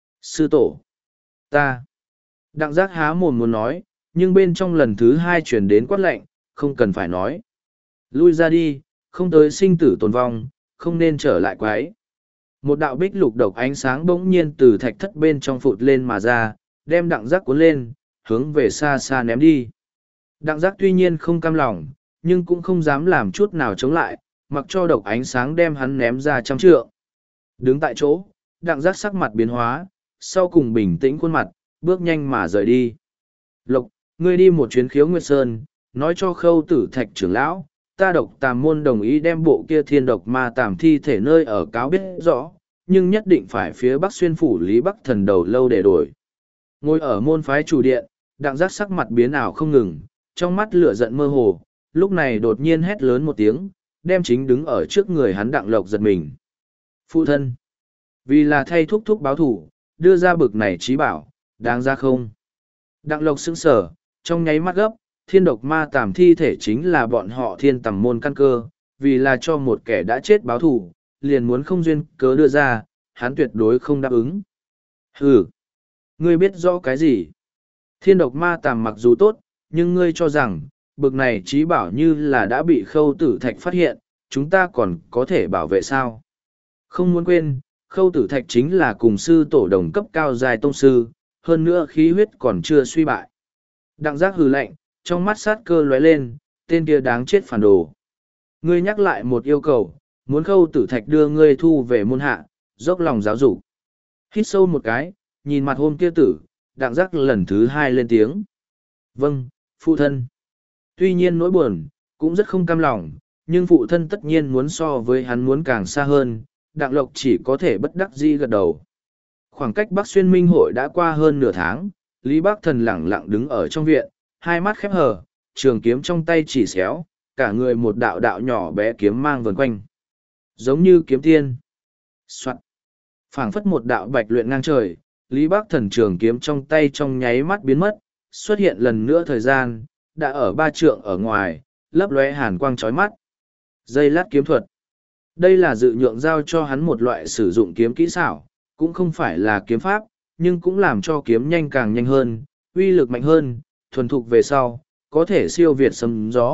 Sư tổ, ta, đặng giác há mồm muốn nói, nhưng bên trong lần thứ hai chuyển đến quát lệnh, không cần phải nói. Lui ra đi, không tới sinh tử tồn vong, không nên trở lại quái. Một đạo bích lục độc ánh sáng bỗng nhiên từ thạch thất bên trong phụt lên mà ra, đem đặng giác cuốn lên, hướng về xa xa ném đi. Đặng giác tuy nhiên không cam lòng, nhưng cũng không dám làm chút nào chống lại, mặc cho độc ánh sáng đem hắn ném ra trăm trượng. Đứng tại chỗ, đặng giác sắc mặt biến hóa, sau cùng bình tĩnh khuôn mặt, bước nhanh mà rời đi. Lộc, ngươi đi một chuyến Khiếu Nguyệt Sơn, nói cho Khâu Tử Thạch trưởng lão, ta độc tàm môn đồng ý đem bộ kia thiên độc ma tàm thi thể nơi ở cáo biết rõ, nhưng nhất định phải phía Bắc Xuyên phủ Lý Bắc Thần đầu lâu để đổi. Ngồi ở môn phái chủ điện, đặng giác sắc mặt biến ảo không ngừng, trong mắt lửa giận mơ hồ, lúc này đột nhiên hét lớn một tiếng, đem chính đứng ở trước người hắn đặng lộc giật mình. Phụ thân, vì là thay thúc thúc báo thủ, đưa ra bực này trí bảo, đáng ra không? Đặng lộc sững sờ, trong nháy mắt gấp, thiên độc ma tàm thi thể chính là bọn họ thiên tầm môn căn cơ, vì là cho một kẻ đã chết báo thủ, liền muốn không duyên cớ đưa ra, hắn tuyệt đối không đáp ứng. Hừ, ngươi biết rõ cái gì? Thiên độc ma tàm mặc dù tốt, nhưng ngươi cho rằng, bực này trí bảo như là đã bị Khâu Tử Thạch phát hiện, chúng ta còn có thể bảo vệ sao? Không muốn quên, Khâu Tử Thạch chính là cùng sư tổ đồng cấp cao dài tông sư, hơn nữa khí huyết còn chưa suy bại. Đặng giác hừ lạnh, trong mắt sát cơ lóe lên, tên kia đáng chết phản đồ. Ngươi nhắc lại một yêu cầu, muốn Khâu Tử Thạch đưa ngươi thu về môn hạ, dốc lòng giáo dục. Hít sâu một cái, nhìn mặt hôm kia tử, đặng giác lần thứ hai lên tiếng. Vâng, phụ thân. Tuy nhiên nỗi buồn, cũng rất không cam lòng, nhưng phụ thân tất nhiên muốn so với hắn muốn càng xa hơn, đặng lộc chỉ có thể bất đắc dĩ gật đầu. Khoảng cách Bắc Xuyên Minh hội đã qua hơn nửa tháng, Lý Bắc Thần lẳng lặng đứng ở trong viện, hai mắt khép hờ, trường kiếm trong tay chỉ xéo, cả người một đạo đạo nhỏ bé kiếm mang vần quanh. Giống như kiếm tiên. Soạn. Phảng phất một đạo bạch luyện ngang trời, Lý Bắc Thần trường kiếm trong tay trong nháy mắt biến mất, xuất hiện lần nữa thời gian, đã ở ba trượng ở ngoài, lấp lóe hàn quang chói mắt. Dây lát kiếm thuật. Đây là dự nhượng giao cho hắn một loại sử dụng kiếm kỹ xảo, cũng không phải là kiếm pháp, nhưng cũng làm cho kiếm nhanh càng nhanh hơn, uy lực mạnh hơn, thuần thục về sau, có thể siêu việt sấm gió,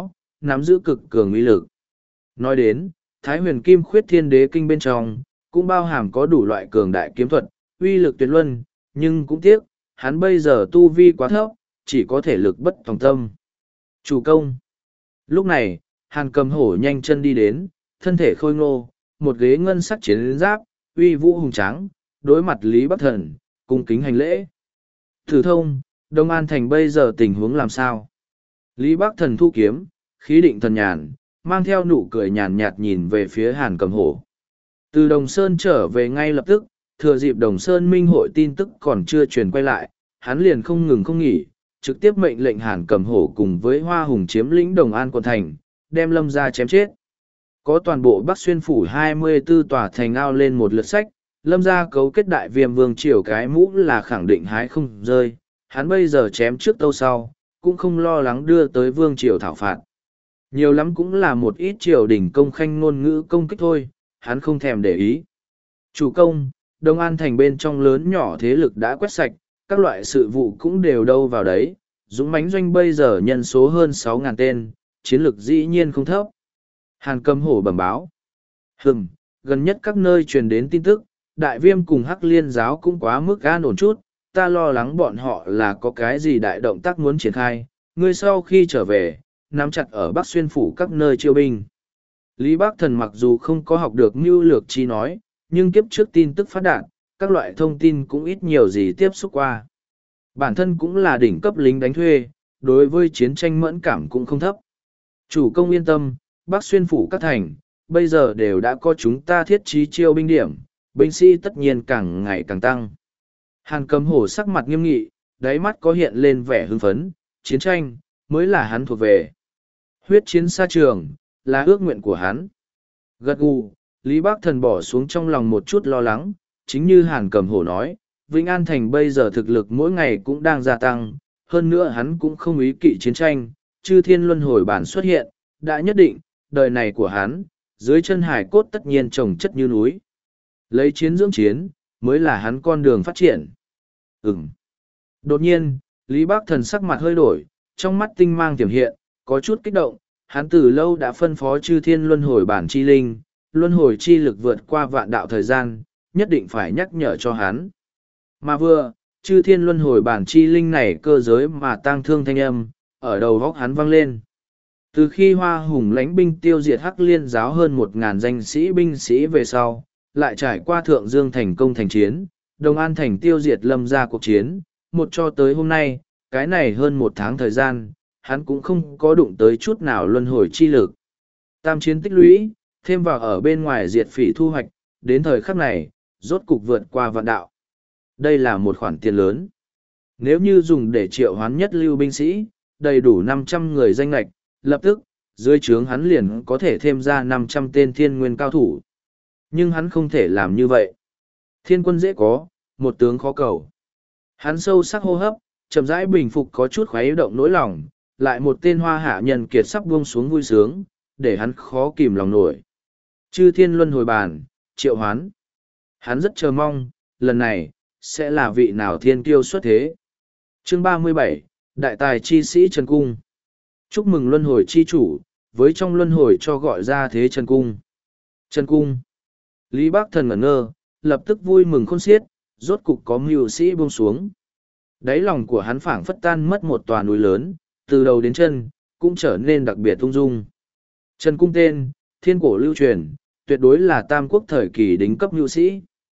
nắm giữ cực cường uy lực. Nói đến, Thái huyền kim khuyết thiên đế kinh bên trong, cũng bao hàm có đủ loại cường đại kiếm thuật, uy lực tuyệt luân, nhưng cũng tiếc, hắn bây giờ tu vi quá thấp, chỉ có thể lực bất tòng tâm. Chủ công. Lúc này, Hàn Cầm Hổ nhanh chân đi đến, thân thể khôi ngô, một ghế ngân sắc chiến giáp, uy vũ hùng tráng, đối mặt Lý Bắc Thần, cung kính hành lễ. Thử thông, Đông An Thành bây giờ tình huống làm sao? Lý Bắc Thần thu kiếm, khí định thần nhàn, mang theo nụ cười nhàn nhạt nhìn về phía Hàn Cầm Hổ. Từ Đồng Sơn trở về ngay lập tức, thừa dịp Đồng Sơn Minh hội tin tức còn chưa truyền quay lại, hắn liền không ngừng không nghỉ, trực tiếp mệnh lệnh Hàn Cầm Hổ cùng với Hoa Hùng chiếm lĩnh Đồng An quận thành, đem Lâm gia chém chết. Có toàn bộ Bắc Xuyên phủ hai mươi tư tòa thành ao lên một lượt sách, Lâm gia cấu kết đại viêm vương triều cái mũ là khẳng định hái không rơi, hắn bây giờ chém trước tâu sau, cũng không lo lắng đưa tới vương triều thảo phạt. Nhiều lắm cũng là một ít triều đình công khanh ngôn ngữ công kích thôi, hắn không thèm để ý. Chủ công, Đông An thành bên trong lớn nhỏ thế lực đã quét sạch, các loại sự vụ cũng đều đâu vào đấy, dũng mãnh doanh bây giờ nhân số hơn sáu ngàn tên, chiến lược dĩ nhiên không thấp. Hàn Cầm Hổ bẩm báo. Hừm, gần nhất các nơi truyền đến tin tức, đại viêm cùng hắc liên giáo cũng quá mức an ổn chút, ta lo lắng bọn họ là có cái gì đại động tác muốn triển khai, ngươi sau khi trở về, nắm chặt ở Bắc Xuyên phủ các nơi chiêu binh. Lý Bắc Thần mặc dù không có học được mưu lược chi nói, nhưng kiếp trước tin tức phát đạt, các loại thông tin cũng ít nhiều gì tiếp xúc qua. Bản thân cũng là đỉnh cấp lính đánh thuê, đối với chiến tranh mẫn cảm cũng không thấp. Chủ công yên tâm, Bắc Xuyên phủ các thành, bây giờ đều đã có chúng ta thiết trí chiêu binh điểm, binh sĩ tất nhiên càng ngày càng tăng. Hàn Cầm Hổ sắc mặt nghiêm nghị, đáy mắt có hiện lên vẻ hưng phấn, chiến tranh, mới là hắn thuộc về. Huyết chiến xa trường, là ước nguyện của hắn. Gật gù, Lý Bắc Thần bỏ xuống trong lòng một chút lo lắng, chính như Hàn Cầm Hổ nói, Vĩnh An Thành bây giờ thực lực mỗi ngày cũng đang gia tăng, hơn nữa hắn cũng không ý kỵ chiến tranh, chư thiên luân hồi bản xuất hiện, đã nhất định, đời này của hắn, dưới chân hải cốt tất nhiên trồng chất như núi. Lấy chiến dưỡng chiến, mới là hắn con đường phát triển. Ừm. Đột nhiên, Lý Bắc Thần sắc mặt hơi đổi, trong mắt tinh mang tiềm hiện, có chút kích động, hắn từ lâu đã phân phó chư thiên luân hồi bản chi linh, luân hồi chi lực vượt qua vạn đạo thời gian, nhất định phải nhắc nhở cho hắn. Mà vừa, chư thiên luân hồi bản chi linh này cơ giới mà tang thương thanh âm, ở đầu góc hắn vang lên. Từ khi Hoa Hùng lãnh binh tiêu diệt Hắc Liên giáo hơn một ngàn danh sĩ binh sĩ về sau, lại trải qua Thượng Dương thành công thành chiến, Đồng An thành tiêu diệt Lâm gia cuộc chiến, một cho tới hôm nay, cái này hơn một tháng thời gian, hắn cũng không có đụng tới chút nào luân hồi chi lực. Tam chiến tích lũy, thêm vào ở bên ngoài diệt phỉ thu hoạch, đến thời khắc này, rốt cục vượt qua vạn đạo. Đây là một khoản tiền lớn. Nếu như dùng để triệu hoán nhất lưu binh sĩ, đầy đủ năm trăm người danh lệch, lập tức, dưới trướng hắn liền có thể thêm ra năm trăm tên thiên nguyên cao thủ. Nhưng hắn không thể làm như vậy. Thiên quân dễ có, một tướng khó cầu. Hắn sâu sắc hô hấp, chậm rãi bình phục có chút khoái động nỗi lòng, lại một tên hoa hạ nhân kiệt sắp buông xuống vui sướng, để hắn khó kìm lòng nổi. Chư thiên luân hồi bàn, triệu hoán. Hắn rất chờ mong, lần này, sẽ là vị nào thiên kiêu xuất thế. Chương ba mươi bảy, Đại tài chi sĩ Trần Cung. Chúc mừng luân hồi chi chủ, với trong luân hồi cho gọi ra thế Trần Cung. Trần Cung. Lý Bắc Thần ngẩn ngơ, lập tức vui mừng khôn xiết, rốt cục có mưu sĩ buông xuống. Đáy lòng của hắn phảng phất tan mất một tòa núi lớn, từ đầu đến chân, cũng trở nên đặc biệt ung dung. Trần Cung tên, thiên cổ lưu truyền, tuyệt đối là tam quốc thời kỳ đỉnh cấp mưu sĩ.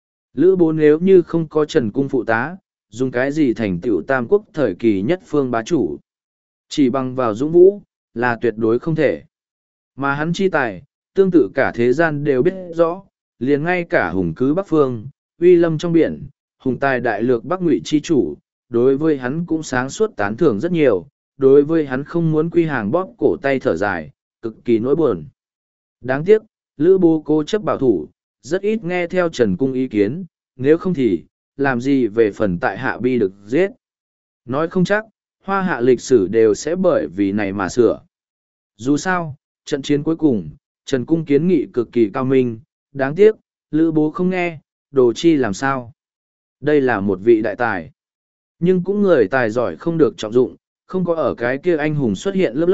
Lữ Bố nếu như không có Trần Cung phụ tá, dùng cái gì thành tựu tam quốc thời kỳ nhất phương bá chủ. Chỉ bằng vào dũng vũ, là tuyệt đối không thể. Mà hắn chi tài, tương tự cả thế gian đều biết rõ, liền ngay cả hùng cứ Bắc Phương, uy lâm trong biển, hùng tài đại lược Bắc Ngụy chi chủ, đối với hắn cũng sáng suốt tán thưởng rất nhiều, đối với hắn không muốn quy hàng bóp cổ tay thở dài, cực kỳ nỗi buồn. Đáng tiếc, Lữ Bố cố chấp bảo thủ, rất ít nghe theo Trần Cung ý kiến, nếu không thì, làm gì về phần tại hạ bi được giết. Nói không chắc, hoa hạ lịch sử đều sẽ bởi vì này mà sửa. Dù sao, trận chiến cuối cùng, Trần Cung kiến nghị cực kỳ cao minh, đáng tiếc, Lữ Bố không nghe, đồ chi làm sao. Đây là một vị đại tài. Nhưng cũng người tài giỏi không được trọng dụng, không có ở cái kia anh hùng xuất hiện lớp lớp,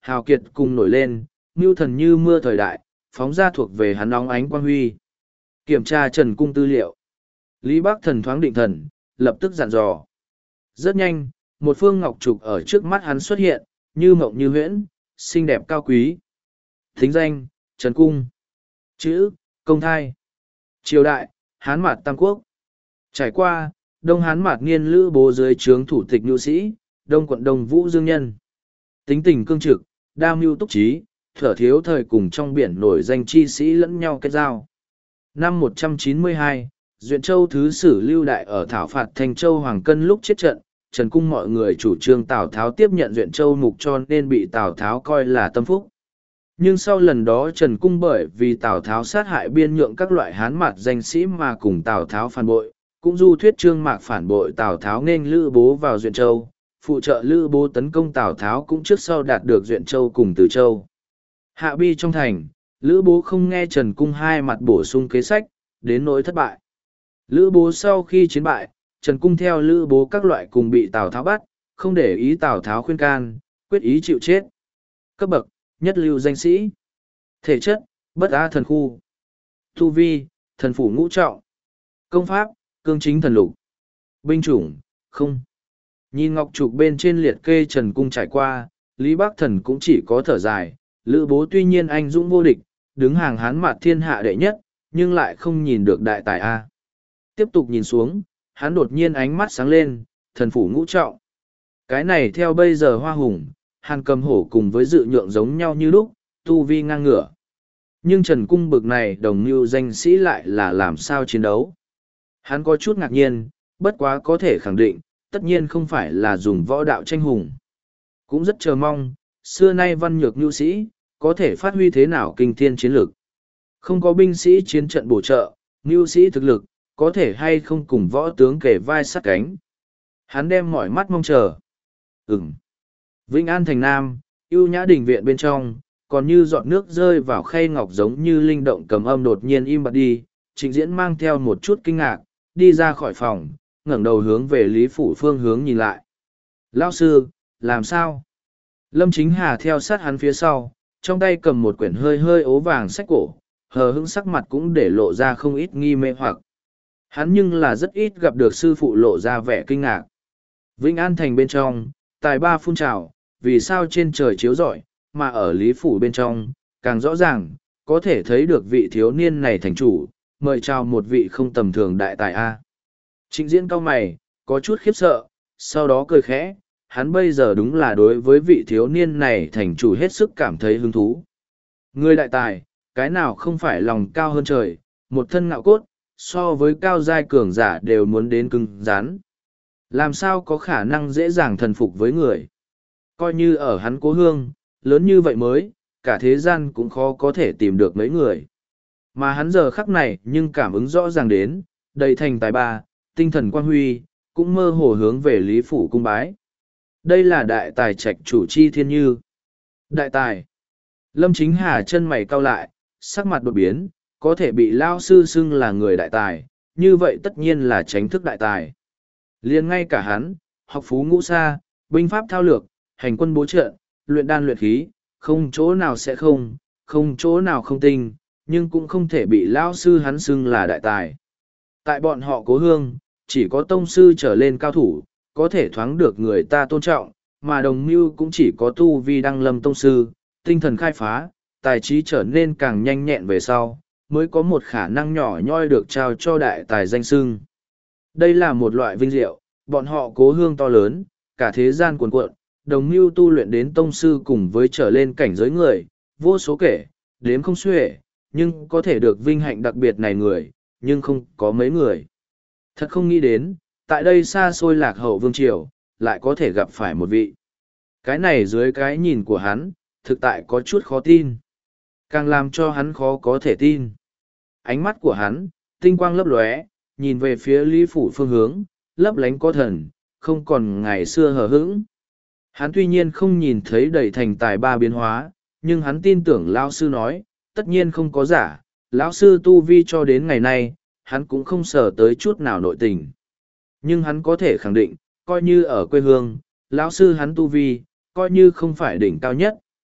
hào kiệt cùng nổi lên, mưu thần như mưa thời đại, phóng ra thuộc về hắn óng ánh quang huy. Kiểm tra Trần Cung tư liệu. Lý Bắc Thần thoáng định thần, lập tức dặn dò. Rất nhanh, một phương ngọc trục ở trước mắt hắn xuất hiện, như mộng như huyễn, xinh đẹp cao quý. Thính danh, Trần Cung. Chữ, Công Thai. Triều đại, Hán Mạt Tam Quốc. Trải qua, Đông Hán Mạt Niên Lữ Bố dưới trướng thủ tịch nhu sĩ, Đông quận Đông Vũ Dương Nhân. Tính tình cương trực, đa mưu túc trí, thở thiếu thời cùng trong biển nổi danh chi sĩ lẫn nhau kết giao. Năm một trăm chín mươi hai, Duyện Châu Thứ Sử Lưu Đại ở thảo phạt Thành Châu Hoàng Cân lúc chết trận, Trần Cung mọi người chủ trương Tào Tháo tiếp nhận Duyện Châu mục cho nên bị Tào Tháo coi là tâm phúc. Nhưng sau lần đó Trần Cung bởi vì Tào Tháo sát hại biên nhượng các loại Hán Mạt danh sĩ mà cùng Tào Tháo phản bội, cũng du thuyết trương mạc phản bội Tào Tháo nên Lữ Bố vào Duyện Châu, phụ trợ Lữ Bố tấn công Tào Tháo cũng trước sau đạt được Duyện Châu cùng Từ Châu. Hạ bi trong thành, Lữ Bố không nghe Trần Cung hai mặt bổ sung kế sách, đến nỗi thất bại. Lữ Bố sau khi chiến bại, Trần Cung theo Lữ Bố các loại cùng bị Tào Tháo bắt, không để ý Tào Tháo khuyên can, quyết ý chịu chết. Cấp bậc, nhất lưu danh sĩ. Thể chất, bất á thần khu. Tu vi, thần phủ ngũ trọng. Công pháp, cương chính thần lục. Binh chủng, không. Nhìn ngọc trục bên trên liệt kê Trần Cung trải qua, Lý Bắc Thần cũng chỉ có thở dài. Lữ Bố tuy nhiên anh dũng vô địch, đứng hàng Hán Mạt thiên hạ đệ nhất, nhưng lại không nhìn được đại tài A. Tiếp tục nhìn xuống, hắn đột nhiên ánh mắt sáng lên, thần phủ ngũ trọng. Cái này theo bây giờ Hoa Hùng, Hàn Cầm Hổ cùng với Dự Nhượng giống nhau như lúc, tu vi ngang ngửa. Nhưng Trần Cung bực này đồng mưu danh sĩ lại là làm sao chiến đấu. Hắn có chút ngạc nhiên, bất quá có thể khẳng định, tất nhiên không phải là dùng võ đạo tranh hùng. Cũng rất chờ mong, xưa nay văn nhược nhu sĩ, có thể phát huy thế nào kinh thiên chiến lực. Không có binh sĩ chiến trận bổ trợ, nhu sĩ thực lực, có thể hay không cùng võ tướng kề vai sát cánh. Hắn đem mỏi mắt mong chờ. Ừm. Vĩnh An thành Nam, ưu nhã đình viện bên trong, còn như giọt nước rơi vào khay ngọc giống như linh động cầm âm đột nhiên im bặt đi, Trịnh Diễn mang theo một chút kinh ngạc, đi ra khỏi phòng, ngẩng đầu hướng về Lý Phủ phương hướng nhìn lại. Lão sư, làm sao? Lâm Chính Hà theo sát hắn phía sau, trong tay cầm một quyển hơi hơi ố vàng sách cổ, hờ hững sắc mặt cũng để lộ ra không ít nghi mê hoặc. Hắn nhưng là rất ít gặp được sư phụ lộ ra vẻ kinh ngạc. Vĩnh An thành bên trong, tài ba phun trào, vì sao trên trời chiếu rọi, mà ở Lý Phủ bên trong, càng rõ ràng, có thể thấy được vị thiếu niên này thành chủ, mời chào một vị không tầm thường đại tài A. Trịnh Diễn cau mày, có chút khiếp sợ, sau đó cười khẽ, hắn bây giờ đúng là đối với vị thiếu niên này thành chủ hết sức cảm thấy hứng thú. Người đại tài, cái nào không phải lòng cao hơn trời, một thân ngạo cốt, so với cao giai cường giả đều muốn đến cứng rắn. Làm sao có khả năng dễ dàng thần phục với người. Coi như ở hắn cố hương, lớn như vậy mới, cả thế gian cũng khó có thể tìm được mấy người. Mà hắn giờ khắc này nhưng cảm ứng rõ ràng đến, đầy thành tài ba, tinh thần quang huy, cũng mơ hồ hướng về Lý Phủ cung bái. Đây là đại tài trạch chủ chi thiên như. Đại tài. Lâm Chính Hà chân mày cau lại, sắc mặt đột biến, có thể bị lao sư xưng là người đại tài, như vậy tất nhiên là tránh thức đại tài. Liên ngay cả hắn, học phú ngũ sa, binh pháp thao lược, hành quân bố trận, luyện đan luyện khí, không chỗ nào sẽ không, không chỗ nào không tinh, nhưng cũng không thể bị lao sư hắn xưng là đại tài. Tại bọn họ cố hương, chỉ có tông sư trở lên cao thủ, có thể thoáng được người ta tôn trọng, mà đồng mưu cũng chỉ có tu vi đăng lâm tông sư, tinh thần khai phá, tài trí trở nên càng nhanh nhẹn về sau, mới có một khả năng nhỏ nhoi được trao cho đại tài danh xưng. Đây là một loại vinh diệu, bọn họ cố hương to lớn, cả thế gian cuồn cuộn, đồng mưu tu luyện đến tông sư cùng với trở lên cảnh giới người, vô số kể, đếm không xuể, nhưng có thể được vinh hạnh đặc biệt này người, nhưng không có mấy người. Thật không nghĩ đến, tại đây xa xôi lạc hậu vương triều, lại có thể gặp phải một vị. Cái này dưới cái nhìn của hắn, thực tại có chút khó tin. Càng làm cho hắn khó có thể tin. Ánh mắt của hắn, tinh quang lấp lóe, nhìn về phía Lý Phủ phương hướng, lấp lánh có thần, không còn ngày xưa hờ hững. Hắn tuy nhiên không nhìn thấy đầy thành tài ba biến hóa, nhưng hắn tin tưởng lão sư nói, tất nhiên không có giả, lão sư tu vi cho đến ngày nay, hắn cũng không sở tới chút nào nội tình. Nhưng hắn có thể khẳng định, coi như ở quê hương, lão sư hắn tu vi, coi như không phải đỉnh cao nhất,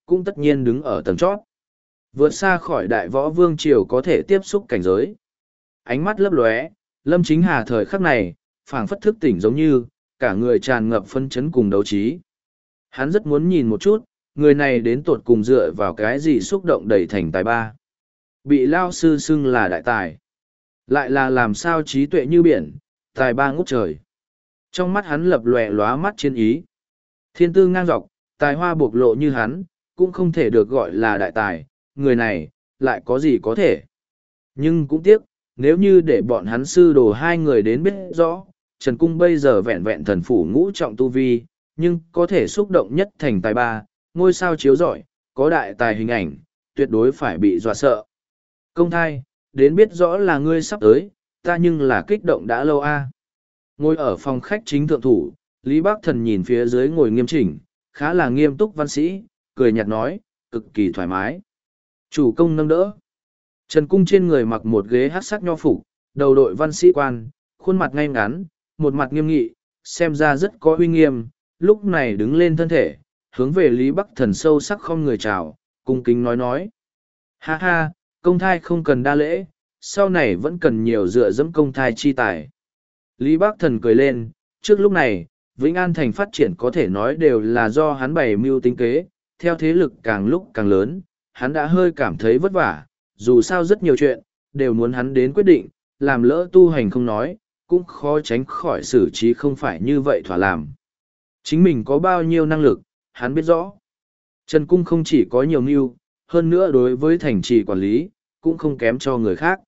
cũng tất nhiên đứng ở tầng chót. Vượt xa khỏi đại võ vương triều có thể tiếp xúc cảnh giới. Ánh mắt lấp lóe, Lâm Chính Hà thời khắc này, phảng phất thức tỉnh giống như, cả người tràn ngập phân chấn cùng đấu trí. Hắn rất muốn nhìn một chút, người này đến tột cùng dựa vào cái gì xúc động đầy thành tài ba. Bị lao sư xưng là đại tài. Lại là làm sao trí tuệ như biển, tài ba ngút trời. Trong mắt hắn lập lòe lóa mắt chiến ý. Thiên tư ngang dọc, tài hoa bộc lộ như hắn, cũng không thể được gọi là đại tài, người này, lại có gì có thể. Nhưng cũng tiếc, nếu như để bọn hắn sư đồ hai người đến biết rõ, Trần Cung bây giờ vẹn vẹn thần phủ ngũ trọng tu vi, nhưng có thể xúc động nhất thành tài ba, ngôi sao chiếu rọi, có đại tài hình ảnh, tuyệt đối phải bị dọa sợ. Công thai, đến biết rõ là ngươi sắp tới, ta nhưng là kích động đã lâu a. Ngồi ở phòng khách chính thượng thủ, Lý Bắc Thần nhìn phía dưới ngồi nghiêm chỉnh, khá là nghiêm túc văn sĩ, cười nhạt nói, cực kỳ thoải mái. Chủ công nâng đỡ. Trần Cung trên người mặc một ghế hắc sắc nho phục, đầu đội văn sĩ quan, khuôn mặt ngay ngắn, một mặt nghiêm nghị, xem ra rất có uy nghiêm, lúc này đứng lên thân thể, hướng về Lý Bắc Thần sâu sắc không người chào, cung kính nói nói. Ha ha, công thai không cần đa lễ, sau này vẫn cần nhiều dựa dẫm công thai chi tài. Lý Bắc Thần cười lên, trước lúc này, Vĩnh An Thành phát triển có thể nói đều là do hắn bày mưu tính kế, theo thế lực càng lúc càng lớn, hắn đã hơi cảm thấy vất vả, dù sao rất nhiều chuyện, đều muốn hắn đến quyết định, làm lỡ tu hành không nói, cũng khó tránh khỏi xử trí không phải như vậy thỏa làm. Chính mình có bao nhiêu năng lực, hắn biết rõ. Trần Cung không chỉ có nhiều mưu, hơn nữa đối với thành trì quản lý, cũng không kém cho người khác.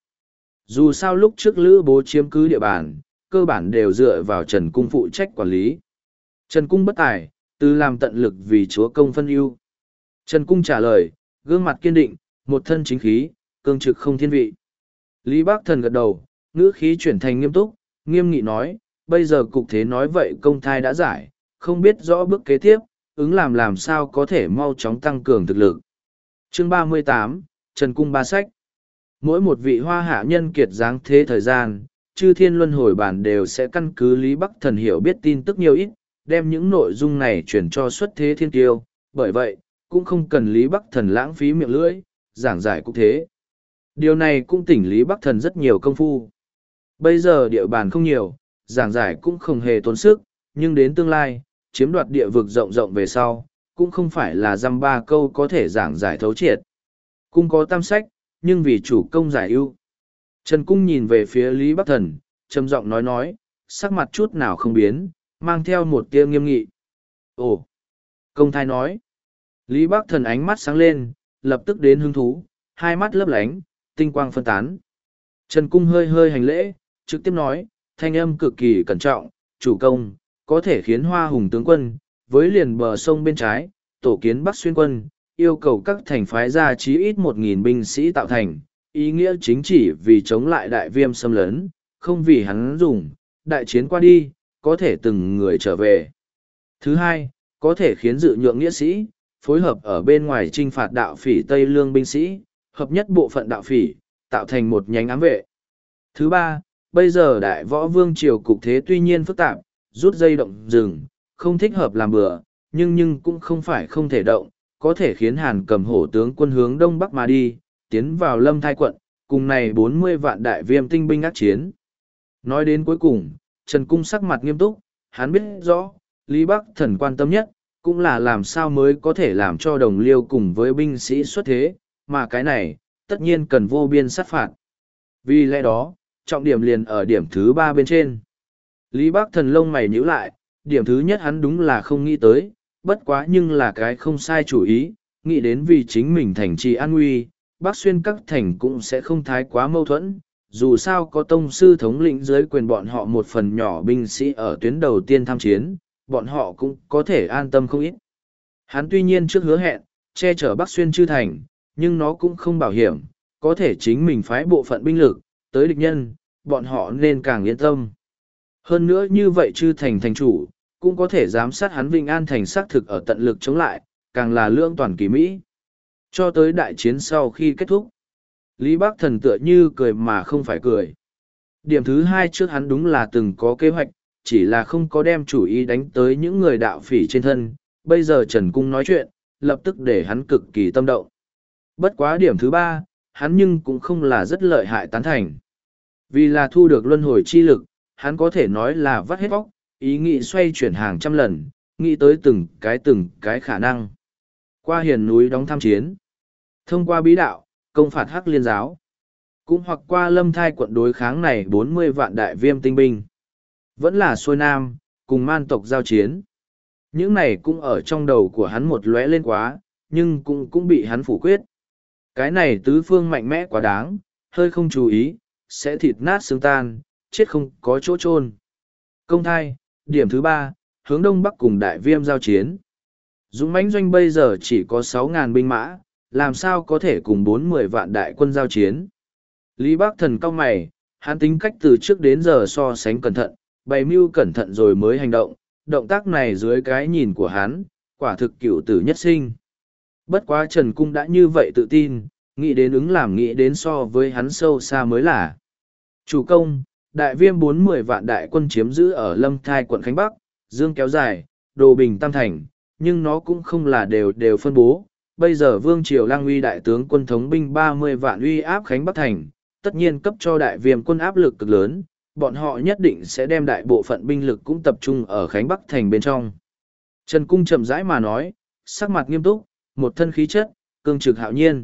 Dù sao lúc trước Lữ Bố chiếm cứ địa bàn, cơ bản đều dựa vào Trần Cung phụ trách quản lý. Trần Cung bất tài, từ làm tận lực vì chúa công phân ưu. Trần Cung trả lời, gương mặt kiên định, một thân chính khí, cương trực không thiên vị. Lý Bác Thần gật đầu, ngữ khí chuyển thành nghiêm túc, nghiêm nghị nói, bây giờ cục thế nói vậy công thai đã giải, không biết rõ bước kế tiếp, ứng làm làm sao có thể mau chóng tăng cường thực lực. Chương ba mươi tám, Trần Cung ba sách. Mỗi một vị hoa hạ nhân kiệt dáng thế thời gian, chư thiên luân hồi bản đều sẽ căn cứ Lý Bắc Thần hiểu biết tin tức nhiều ít, đem những nội dung này chuyển cho xuất thế thiên tiêu, bởi vậy, cũng không cần Lý Bắc Thần lãng phí miệng lưỡi, giảng giải cũng thế. Điều này cũng tỉnh Lý Bắc Thần rất nhiều công phu. Bây giờ địa bàn không nhiều, giảng giải cũng không hề tốn sức, nhưng đến tương lai, chiếm đoạt địa vực rộng rộng về sau, cũng không phải là dăm ba câu có thể giảng giải thấu triệt. Cung có tam sách, nhưng vì chủ công giải ưu. Trần Cung nhìn về phía Lý Bắc Thần, trầm giọng nói nói, sắc mặt chút nào không biến, mang theo một tia nghiêm nghị. Ồ! Công thai nói. Lý Bắc Thần ánh mắt sáng lên, lập tức đến hứng thú, hai mắt lấp lánh, tinh quang phân tán. Trần Cung hơi hơi hành lễ, trực tiếp nói, thanh âm cực kỳ cẩn trọng, chủ công, có thể khiến Hoa Hùng tướng quân, với liền bờ sông bên trái, tổ kiến Bắc Xuyên quân, yêu cầu các thành phái ra chí ít một nghìn binh sĩ tạo thành, ý nghĩa chính chỉ vì chống lại đại viêm xâm lấn, không vì hắn dùng, đại chiến qua đi, có thể từng người trở về. Thứ hai, có thể khiến dự nhượng nghĩa sĩ, phối hợp ở bên ngoài trinh phạt đạo phỉ Tây Lương binh sĩ, hợp nhất bộ phận đạo phỉ, tạo thành một nhánh ám vệ. Thứ ba, bây giờ đại võ vương triều cục thế tuy nhiên phức tạp, rút dây động rừng, không thích hợp làm bừa, nhưng nhưng cũng không phải không thể động, có thể khiến Hàn Cầm Hổ tướng quân hướng đông bắc mà đi, tiến vào Lâm Thai quận, cùng này bốn mươi vạn đại viêm tinh binh ác chiến. Nói đến cuối cùng, Trần Cung sắc mặt nghiêm túc, hắn biết rõ, Lý Bắc Thần quan tâm nhất, cũng là làm sao mới có thể làm cho đồng liêu cùng với binh sĩ xuất thế, mà cái này, tất nhiên cần vô biên sát phạt. Vì lẽ đó, trọng điểm liền ở điểm thứ ba bên trên. Lý Bắc Thần lông mày nhíu lại, điểm thứ nhất hắn đúng là không nghĩ tới, bất quá nhưng là cái không sai chủ ý, nghĩ đến vì chính mình thành trì an nguy, Bắc Xuyên các thành cũng sẽ không thái quá mâu thuẫn, dù sao có tông sư thống lĩnh dưới quyền bọn họ một phần nhỏ binh sĩ ở tuyến đầu tiên tham chiến, bọn họ cũng có thể an tâm không ít. Hắn tuy nhiên trước hứa hẹn, che chở Bắc Xuyên chư thành, nhưng nó cũng không bảo hiểm, có thể chính mình phái bộ phận binh lực, tới địch nhân, bọn họ nên càng yên tâm. Hơn nữa như vậy chư thành thành chủ, cũng có thể giám sát hắn Vĩnh An thành xác thực ở tận lực chống lại, càng là lương toàn kỳ Mỹ. Cho tới đại chiến sau khi kết thúc, Lý Bắc Thần tựa như cười mà không phải cười. Điểm thứ hai trước hắn đúng là từng có kế hoạch, chỉ là không có đem chủ ý đánh tới những người đạo phỉ trên thân. Bây giờ Trần Cung nói chuyện, lập tức để hắn cực kỳ tâm động. Bất quá điểm thứ ba, hắn nhưng cũng không là rất lợi hại tán thành. Vì là thu được luân hồi chi lực, hắn có thể nói là vắt hết vóc, ý nghĩ xoay chuyển hàng trăm lần, nghĩ tới từng cái từng cái khả năng. Qua hiền núi đóng tham chiến, thông qua bí đạo, công phạt Hắc Liên giáo, cũng hoặc qua Lâm Thai quận đối kháng này bốn mươi vạn đại viêm tinh binh. Vẫn là xuôi nam, cùng man tộc giao chiến. Những này cũng ở trong đầu của hắn một lóe lên quá, nhưng cũng cũng bị hắn phủ quyết. Cái này tứ phương mạnh mẽ quá đáng, hơi không chú ý, sẽ thịt nát xương tan, chết không có chỗ chôn. Công thai, điểm thứ ba, hướng đông bắc cùng đại viêm giao chiến. Dũng mãnh doanh bây giờ chỉ có sáu ngàn binh mã, làm sao có thể cùng bốn mươi vạn đại quân giao chiến. Lý Bác Thần cau mày, hắn tính cách từ trước đến giờ so sánh cẩn thận, bày mưu cẩn thận rồi mới hành động, động tác này dưới cái nhìn của hắn, quả thực cựu tử nhất sinh. Bất quá Trần Cung đã như vậy tự tin, nghĩ đến ứng làm nghĩ đến so với hắn sâu xa mới là. Chủ công, đại viêm bốn mươi vạn đại quân chiếm giữ ở Lâm Thai quận Khánh Bắc, Dương kéo dài, Đồ Bình Tam Thành, nhưng nó cũng không là đều đều phân bố. Bây giờ Vương Triều Lang uy đại tướng quân thống binh ba mươi vạn uy áp Khánh Bắc Thành, tất nhiên cấp cho đại viêm quân áp lực cực lớn, bọn họ nhất định sẽ đem đại bộ phận binh lực cũng tập trung ở Khánh Bắc Thành bên trong. Trần Cung chậm rãi mà nói, sắc mặt nghiêm túc, một thân khí chất, cương trực hạo nhiên.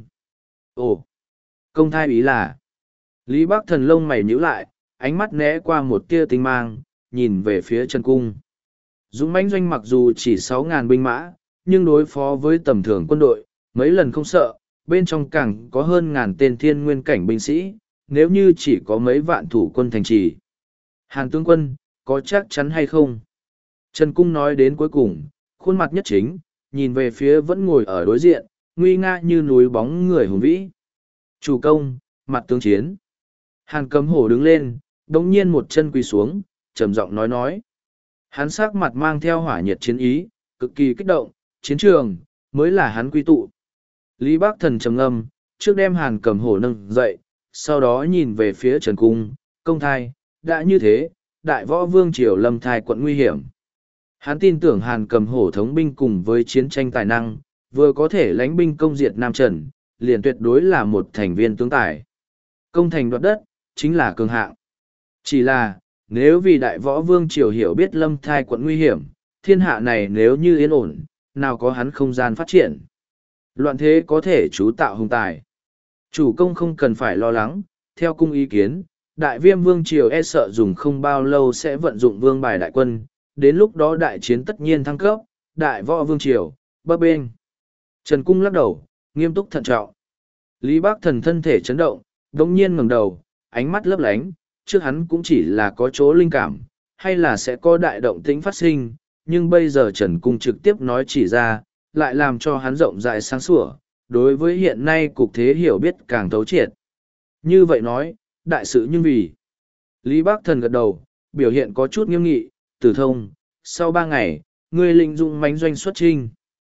Ồ, công thai ý là, Lý Bác Thần lông mày nhíu lại, ánh mắt né qua một tia tinh mang, nhìn về phía Trần Cung. Dũng mãnh doanh mặc dù chỉ sáu ngàn binh mã, nhưng đối phó với tầm thường quân đội, mấy lần không sợ, bên trong càng có hơn ngàn tên thiên nguyên cảnh binh sĩ, nếu như chỉ có mấy vạn thủ quân thành trì. Hàn tướng quân, có chắc chắn hay không? Trần Cung nói đến cuối cùng, khuôn mặt nhất chính, nhìn về phía vẫn ngồi ở đối diện, nguy nga như núi bóng người hùng vĩ. Chủ công, mặt tướng chiến. Hàn Cấm Hổ đứng lên, đống nhiên một chân quỳ xuống, trầm giọng nói nói. Hắn sắc mặt mang theo hỏa nhiệt chiến ý, cực kỳ kích động, chiến trường, mới là hắn quy tụ. Lý Bác Thần trầm ngâm, trước đem Hàn Cấm Hổ nâng dậy, sau đó nhìn về phía Trần Cung, công thai, đã như thế, đại võ vương triều Lâm Thai quận nguy hiểm. Hắn tin tưởng Hàn Cấm Hổ thống binh cùng với chiến tranh tài năng, vừa có thể lãnh binh công diệt Nam Trần, liền tuyệt đối là một thành viên tướng tài. Công thành đoạt đất, chính là cường hạng. Chỉ là, nếu vì đại võ vương triều hiểu biết Lâm Thai quận nguy hiểm, thiên hạ này nếu như yên ổn, nào có hắn không gian phát triển. Loạn thế có thể chú tạo hùng tài. Chủ công không cần phải lo lắng, theo cung ý kiến, đại viêm vương triều e sợ dùng không bao lâu sẽ vận dụng vương bài đại quân, đến lúc đó đại chiến tất nhiên thăng cấp, đại võ vương triều, bấp bên. Trần Cung lắc đầu, nghiêm túc thận trọng. Lý Bác Thần thân thể chấn động, đồng nhiên ngẩng đầu, ánh mắt lấp lánh, trước hắn cũng chỉ là có chỗ linh cảm, hay là sẽ có đại động tĩnh phát sinh, nhưng bây giờ Trần Cung trực tiếp nói chỉ ra, lại làm cho hắn rộng rãi sáng sủa, đối với hiện nay cục thế hiểu biết càng thấu triệt. Như vậy nói, đại sự nhưng vì. Lý Bác Thần gật đầu, biểu hiện có chút nghiêm nghị, Tử Thông, sau ba ngày, ngươi linh dụng mánh doanh xuất trinh.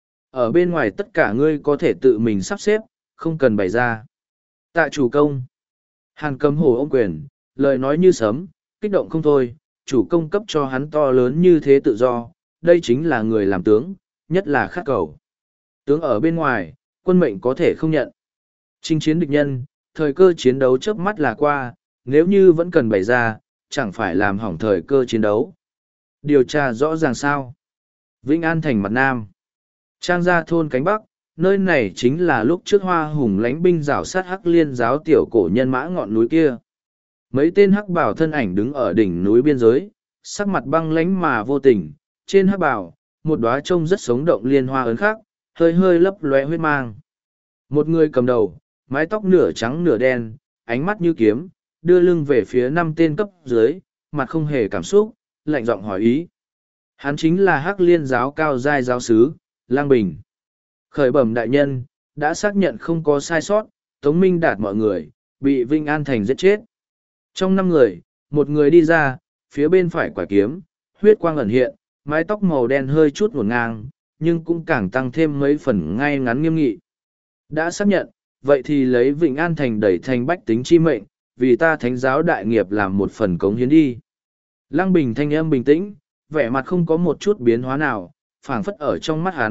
Ở bên ngoài tất cả ngươi có thể tự mình sắp xếp, không cần bày ra. Tạ chủ công. Hàn Cấm Hổ ôm quyền, lời nói như sấm, kích động không thôi, chủ công cấp cho hắn to lớn như thế tự do, đây chính là người làm tướng, nhất là khát cầu. Tướng ở bên ngoài, quân mệnh có thể không nhận. Chinh chiến địch nhân, thời cơ chiến đấu chớp mắt là qua, nếu như vẫn cần bày ra, chẳng phải làm hỏng thời cơ chiến đấu. Điều tra rõ ràng sao. Vĩnh An thành mặt Nam. Trang gia thôn cánh Bắc, nơi này chính là lúc trước Hoa Hùng lãnh binh rảo sát Hắc Liên giáo tiểu cổ nhân mã ngọn núi kia. Mấy tên hắc bào thân ảnh đứng ở đỉnh núi biên giới, sắc mặt băng lãnh mà vô tình, trên hắc bào, một đóa trông rất sống động liên hoa ấn khắc, hơi hơi lấp lóe huyết mang. Một người cầm đầu, mái tóc nửa trắng nửa đen, ánh mắt như kiếm, đưa lưng về phía năm tên cấp dưới, mặt không hề cảm xúc, lạnh giọng hỏi ý. Hắn chính là Hắc Liên giáo cao giai giáo sứ, Lang Bình. Khởi bẩm đại nhân, đã xác nhận không có sai sót, Tống Minh Đạt mọi người, bị Vinh An Thành giết chết. Trong năm người, một người đi ra, phía bên phải quả kiếm, huyết quang ẩn hiện, mái tóc màu đen hơi chút ngổn ngang, nhưng cũng càng tăng thêm mấy phần ngay ngắn nghiêm nghị. Đã xác nhận, vậy thì lấy Vịnh An Thành đẩy thành bách tính chi mệnh, vì ta thánh giáo đại nghiệp làm một phần cống hiến đi. Lăng Bình thanh âm bình tĩnh, vẻ mặt không có một chút biến hóa nào, phảng phất ở trong mắt hắn,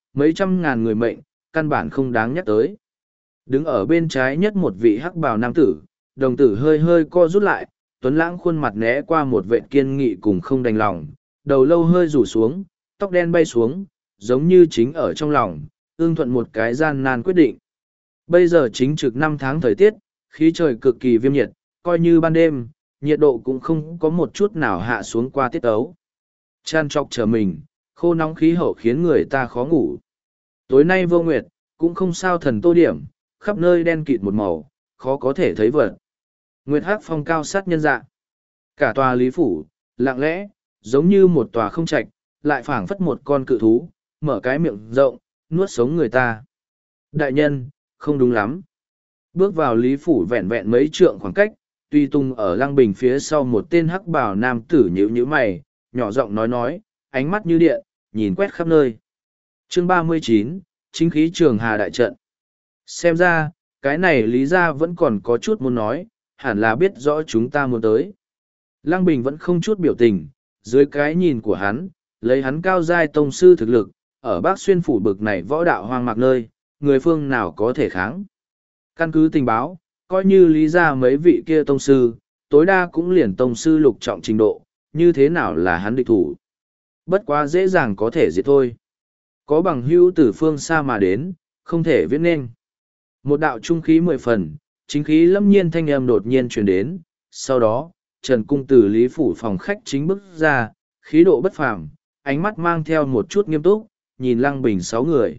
mấy trăm ngàn người mệnh, căn bản không đáng nhắc tới. Đứng ở bên trái nhất một vị hắc bào nam tử, đồng tử hơi hơi co rút lại, tuấn lãng khuôn mặt né qua một vệ kiên nghị cùng không đành lòng, đầu lâu hơi rủ xuống, tóc đen bay xuống, giống như chính ở trong lòng, ương thuận một cái gian nan quyết định. Bây giờ chính trực năm tháng thời tiết, khí trời cực kỳ viêm nhiệt, coi như ban đêm, nhiệt độ cũng không có một chút nào hạ xuống qua tiết ấu. Chan trọc trở mình, khô nóng khí hậu khiến người ta khó ngủ. Tối nay vô nguyệt, cũng không sao thần tô điểm, khắp nơi đen kịt một màu, khó có thể thấy vật. Nguyệt hắc phong cao sát nhân dạ. Cả tòa lý phủ, lặng lẽ, giống như một tòa không trạch, lại phảng phất một con cự thú, mở cái miệng rộng, nuốt sống người ta. Đại nhân, không đúng lắm. Bước vào lý phủ vẹn vẹn mấy trượng khoảng cách, tuy tung ở lăng bình phía sau một tên hắc bào nam tử nhíu nhíu mày, nhỏ giọng nói nói, ánh mắt như điện, nhìn quét khắp nơi. Chương ba mươi chín, chính khí trường hà đại trận. Xem ra, cái này lý ra vẫn còn có chút muốn nói, hẳn là biết rõ chúng ta muốn tới. Lăng Bình vẫn không chút biểu tình, dưới cái nhìn của hắn, lấy hắn cao giai tông sư thực lực, ở Bắc Xuyên phủ bực này võ đạo hoang mạc nơi, người phương nào có thể kháng. Căn cứ tình báo, coi như lý ra mấy vị kia tông sư, tối đa cũng liền tông sư lục trọng trình độ, như thế nào là hắn địch thủ. Bất quá dễ dàng có thể diệt thôi. Có bằng hữu từ phương xa mà đến, không thể viết nên. Một đạo trung khí mười phần, chính khí lâm nhiên thanh âm đột nhiên truyền đến, sau đó, Trần Cung từ Lý Phủ phòng khách chính bước ra, khí độ bất phàm, ánh mắt mang theo một chút nghiêm túc, nhìn Lăng Bình sáu người.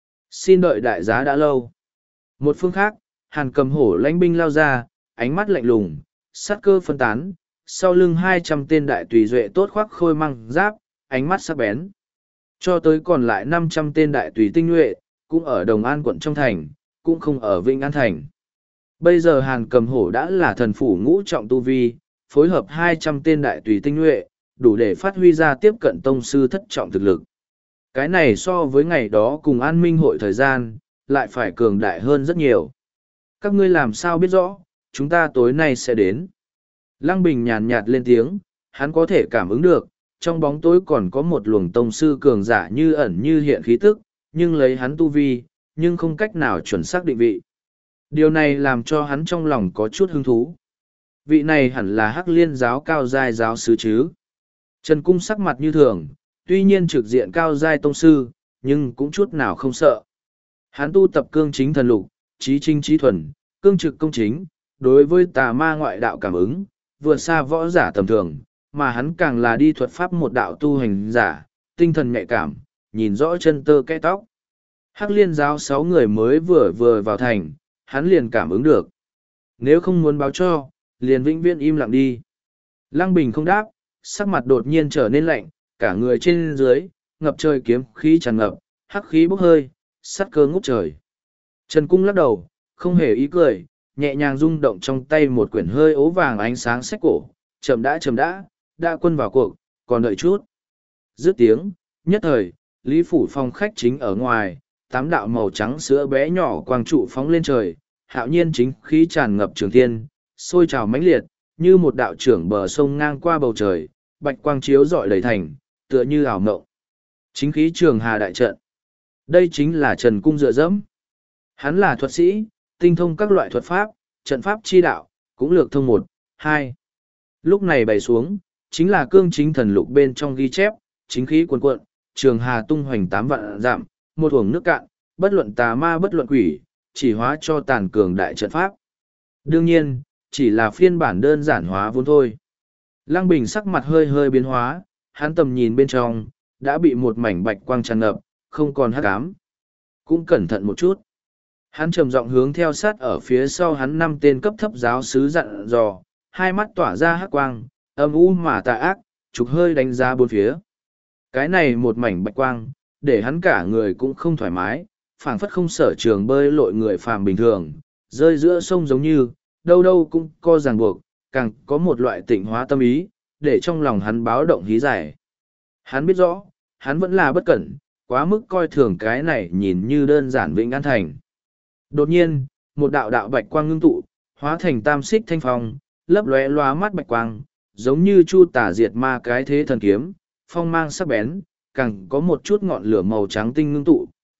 Xin đợi đại giá đã lâu. Một phương khác, Hàn Cầm Hổ lãnh binh lao ra, ánh mắt lạnh lùng, sát cơ phân tán, sau lưng hai trăm tên đại tùy duệ tốt khoác khôi măng giáp, ánh mắt sắc bén. Cho tới còn lại năm trăm tên đại tùy tinh nhuệ, cũng ở Đồng An quận trong thành, cũng không ở Vĩnh An thành. Bây giờ Hàn Cầm Hổ đã là thần phủ ngũ trọng tu vi, phối hợp hai trăm tên đại tùy tinh nhuệ, đủ để phát huy ra tiếp cận tông sư thất trọng thực lực. Cái này so với ngày đó cùng an minh hội thời gian, lại phải cường đại hơn rất nhiều. Các ngươi làm sao biết rõ, chúng ta tối nay sẽ đến. Lăng Bình nhàn nhạt lên tiếng, hắn có thể cảm ứng được, trong bóng tối còn có một luồng tông sư cường giả như ẩn như hiện khí tức, nhưng lấy hắn tu vi, nhưng không cách nào chuẩn xác định vị. Điều này làm cho hắn trong lòng có chút hứng thú. Vị này hẳn là Hắc Liên giáo cao giai giáo sứ chứ. Trần Cung sắc mặt như thường, tuy nhiên trực diện cao giai tông sư, nhưng cũng chút nào không sợ. Hắn tu tập cương chính thần lục, trí chính trí thuần, cương trực công chính, đối với tà ma ngoại đạo cảm ứng, vượt xa võ giả tầm thường, mà hắn càng là đi thuật pháp một đạo tu hành giả, tinh thần nhạy cảm, nhìn rõ chân tơ kẽ tóc. Hắc Liên giáo sáu người mới vừa vừa vào thành, hắn liền cảm ứng được. Nếu không muốn báo cho, liền vĩnh viễn im lặng đi. Lăng Bình không đáp, sắc mặt đột nhiên trở nên lạnh, cả người trên dưới, ngập trời kiếm khí tràn ngập, hắc khí bốc hơi, sắt cơ ngút trời. Trần Cung lắc đầu, không hề ý cười, nhẹ nhàng rung động trong tay một quyển hơi ố vàng ánh sáng sách cổ, chậm đã chậm đã, đã quân vào cuộc, còn đợi chút. Dứt tiếng, nhất thời, Lý Phủ phòng khách chính ở ngoài, tám đạo màu trắng sữa bé nhỏ quang trụ phóng lên trời, hạo nhiên chính khí tràn ngập trường thiên, sôi trào mãnh liệt, như một đạo trưởng bờ sông ngang qua bầu trời, bạch quang chiếu rọi đầy thành, tựa như ảo mộng. Chính khí trường hà đại trận. Đây chính là Trần Cung dựa dẫm. Hắn là thuật sĩ, tinh thông các loại thuật pháp, trận pháp chi đạo, cũng lược thông một, hai. Lúc này bày xuống, chính là cương chính thần lục bên trong ghi chép, chính khí cuồn cuộn, trường hà tung hoành tám vạn dặm, một uổng nước cạn, bất luận tà ma bất luận quỷ, chỉ hóa cho tàn cường đại trận pháp. Đương nhiên, chỉ là phiên bản đơn giản hóa vốn thôi. Lăng Bình sắc mặt hơi hơi biến hóa, hắn tầm nhìn bên trong, đã bị một mảnh bạch quang tràn ngập, không còn hắc ám. Cũng cẩn thận một chút. Hắn trầm giọng hướng theo sát ở phía sau hắn năm tên cấp thấp giáo sứ dặn dò, hai mắt tỏa ra hắc quang, âm u mà tà ác, trục hơi đánh giá bốn phía. Cái này một mảnh bạch quang, để hắn cả người cũng không thoải mái, phảng phất không sở trường bơi lội người phàm bình thường, rơi giữa sông giống như, đâu đâu cũng co ràng buộc, càng có một loại tịnh hóa tâm ý, để trong lòng hắn báo động hí giải. Hắn biết rõ, hắn vẫn là bất cẩn, quá mức coi thường cái này nhìn như đơn giản Vĩnh An thành. Đột nhiên, một đạo đạo bạch quang ngưng tụ, hóa thành tam xích thanh phong, lấp lóe loa mắt bạch quang, giống như chu tả diệt ma cái thế thần kiếm, phong mang sắc bén, càng có một chút ngọn lửa màu trắng tinh ngưng tụ,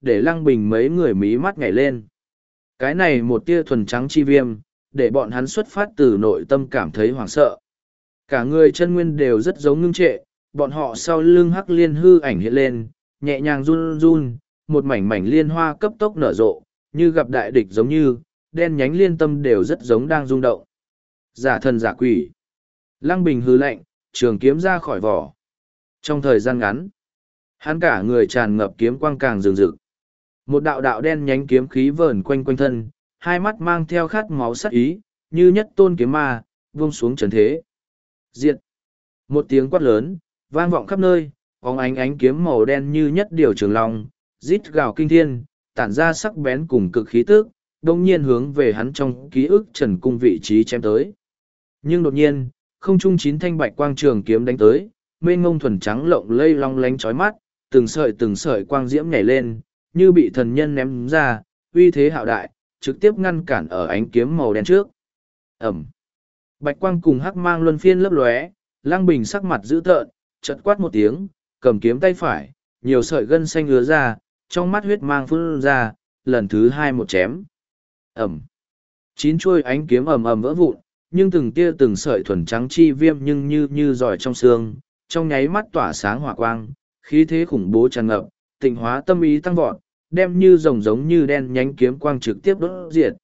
để Lăng Bình mấy người mí mắt nhảy lên. Cái này một tia thuần trắng chi viêm, để bọn hắn xuất phát từ nội tâm cảm thấy hoảng sợ. Cả người chân nguyên đều rất giống ngưng trệ, bọn họ sau lưng hắc liên hư ảnh hiện lên, nhẹ nhàng run run, một mảnh mảnh liên hoa cấp tốc nở rộ, như gặp đại địch giống như, đen nhánh liên tâm đều rất giống đang rung động. Giả thần giả quỷ. Lăng Bình hư lạnh, trường kiếm ra khỏi vỏ. Trong thời gian ngắn, hắn cả người tràn ngập kiếm quang càng rừng rực. Một đạo đạo đen nhánh kiếm khí vờn quanh quanh thân, hai mắt mang theo khát máu sắc ý, như nhất tôn kiếm ma, vung xuống trần thế. Diệt! Một tiếng quát lớn, vang vọng khắp nơi, bóng ánh ánh kiếm màu đen như nhất điều trường long, rít gào kinh thiên, tản ra sắc bén cùng cực khí tức, đông nhiên hướng về hắn trong ký ức trần cung vị trí chém tới. Nhưng đột nhiên, không trung chín thanh bạch quang trường kiếm đánh tới, mênh ngông thuần trắng lộng lây long lánh chói mắt, từng sợi từng sợi quang diễm nhảy lên, như bị thần nhân ném ra, uy thế hạo đại, trực tiếp ngăn cản ở ánh kiếm màu đen trước. Ẩm. Bạch quang cùng hắc mang luân phiên lấp lóe, Lăng Bình sắc mặt dữ tợn, chợt quát một tiếng, cầm kiếm tay phải, nhiều sợi gân xanh ứa ra, trong mắt huyết mang phun ra, lần thứ hai một chém. Ẩm. Chín chuôi ánh kiếm ầm ầm vỡ vụn, nhưng từng tia từng sợi thuần trắng chi viêm nhưng như như giỏi trong xương, trong nháy mắt tỏa sáng hỏa quang, khí thế khủng bố tràn ngập, tịnh hóa tâm ý tăng vọt, đem như rồng giống như đen nhánh kiếm quang trực tiếp đốt diệt.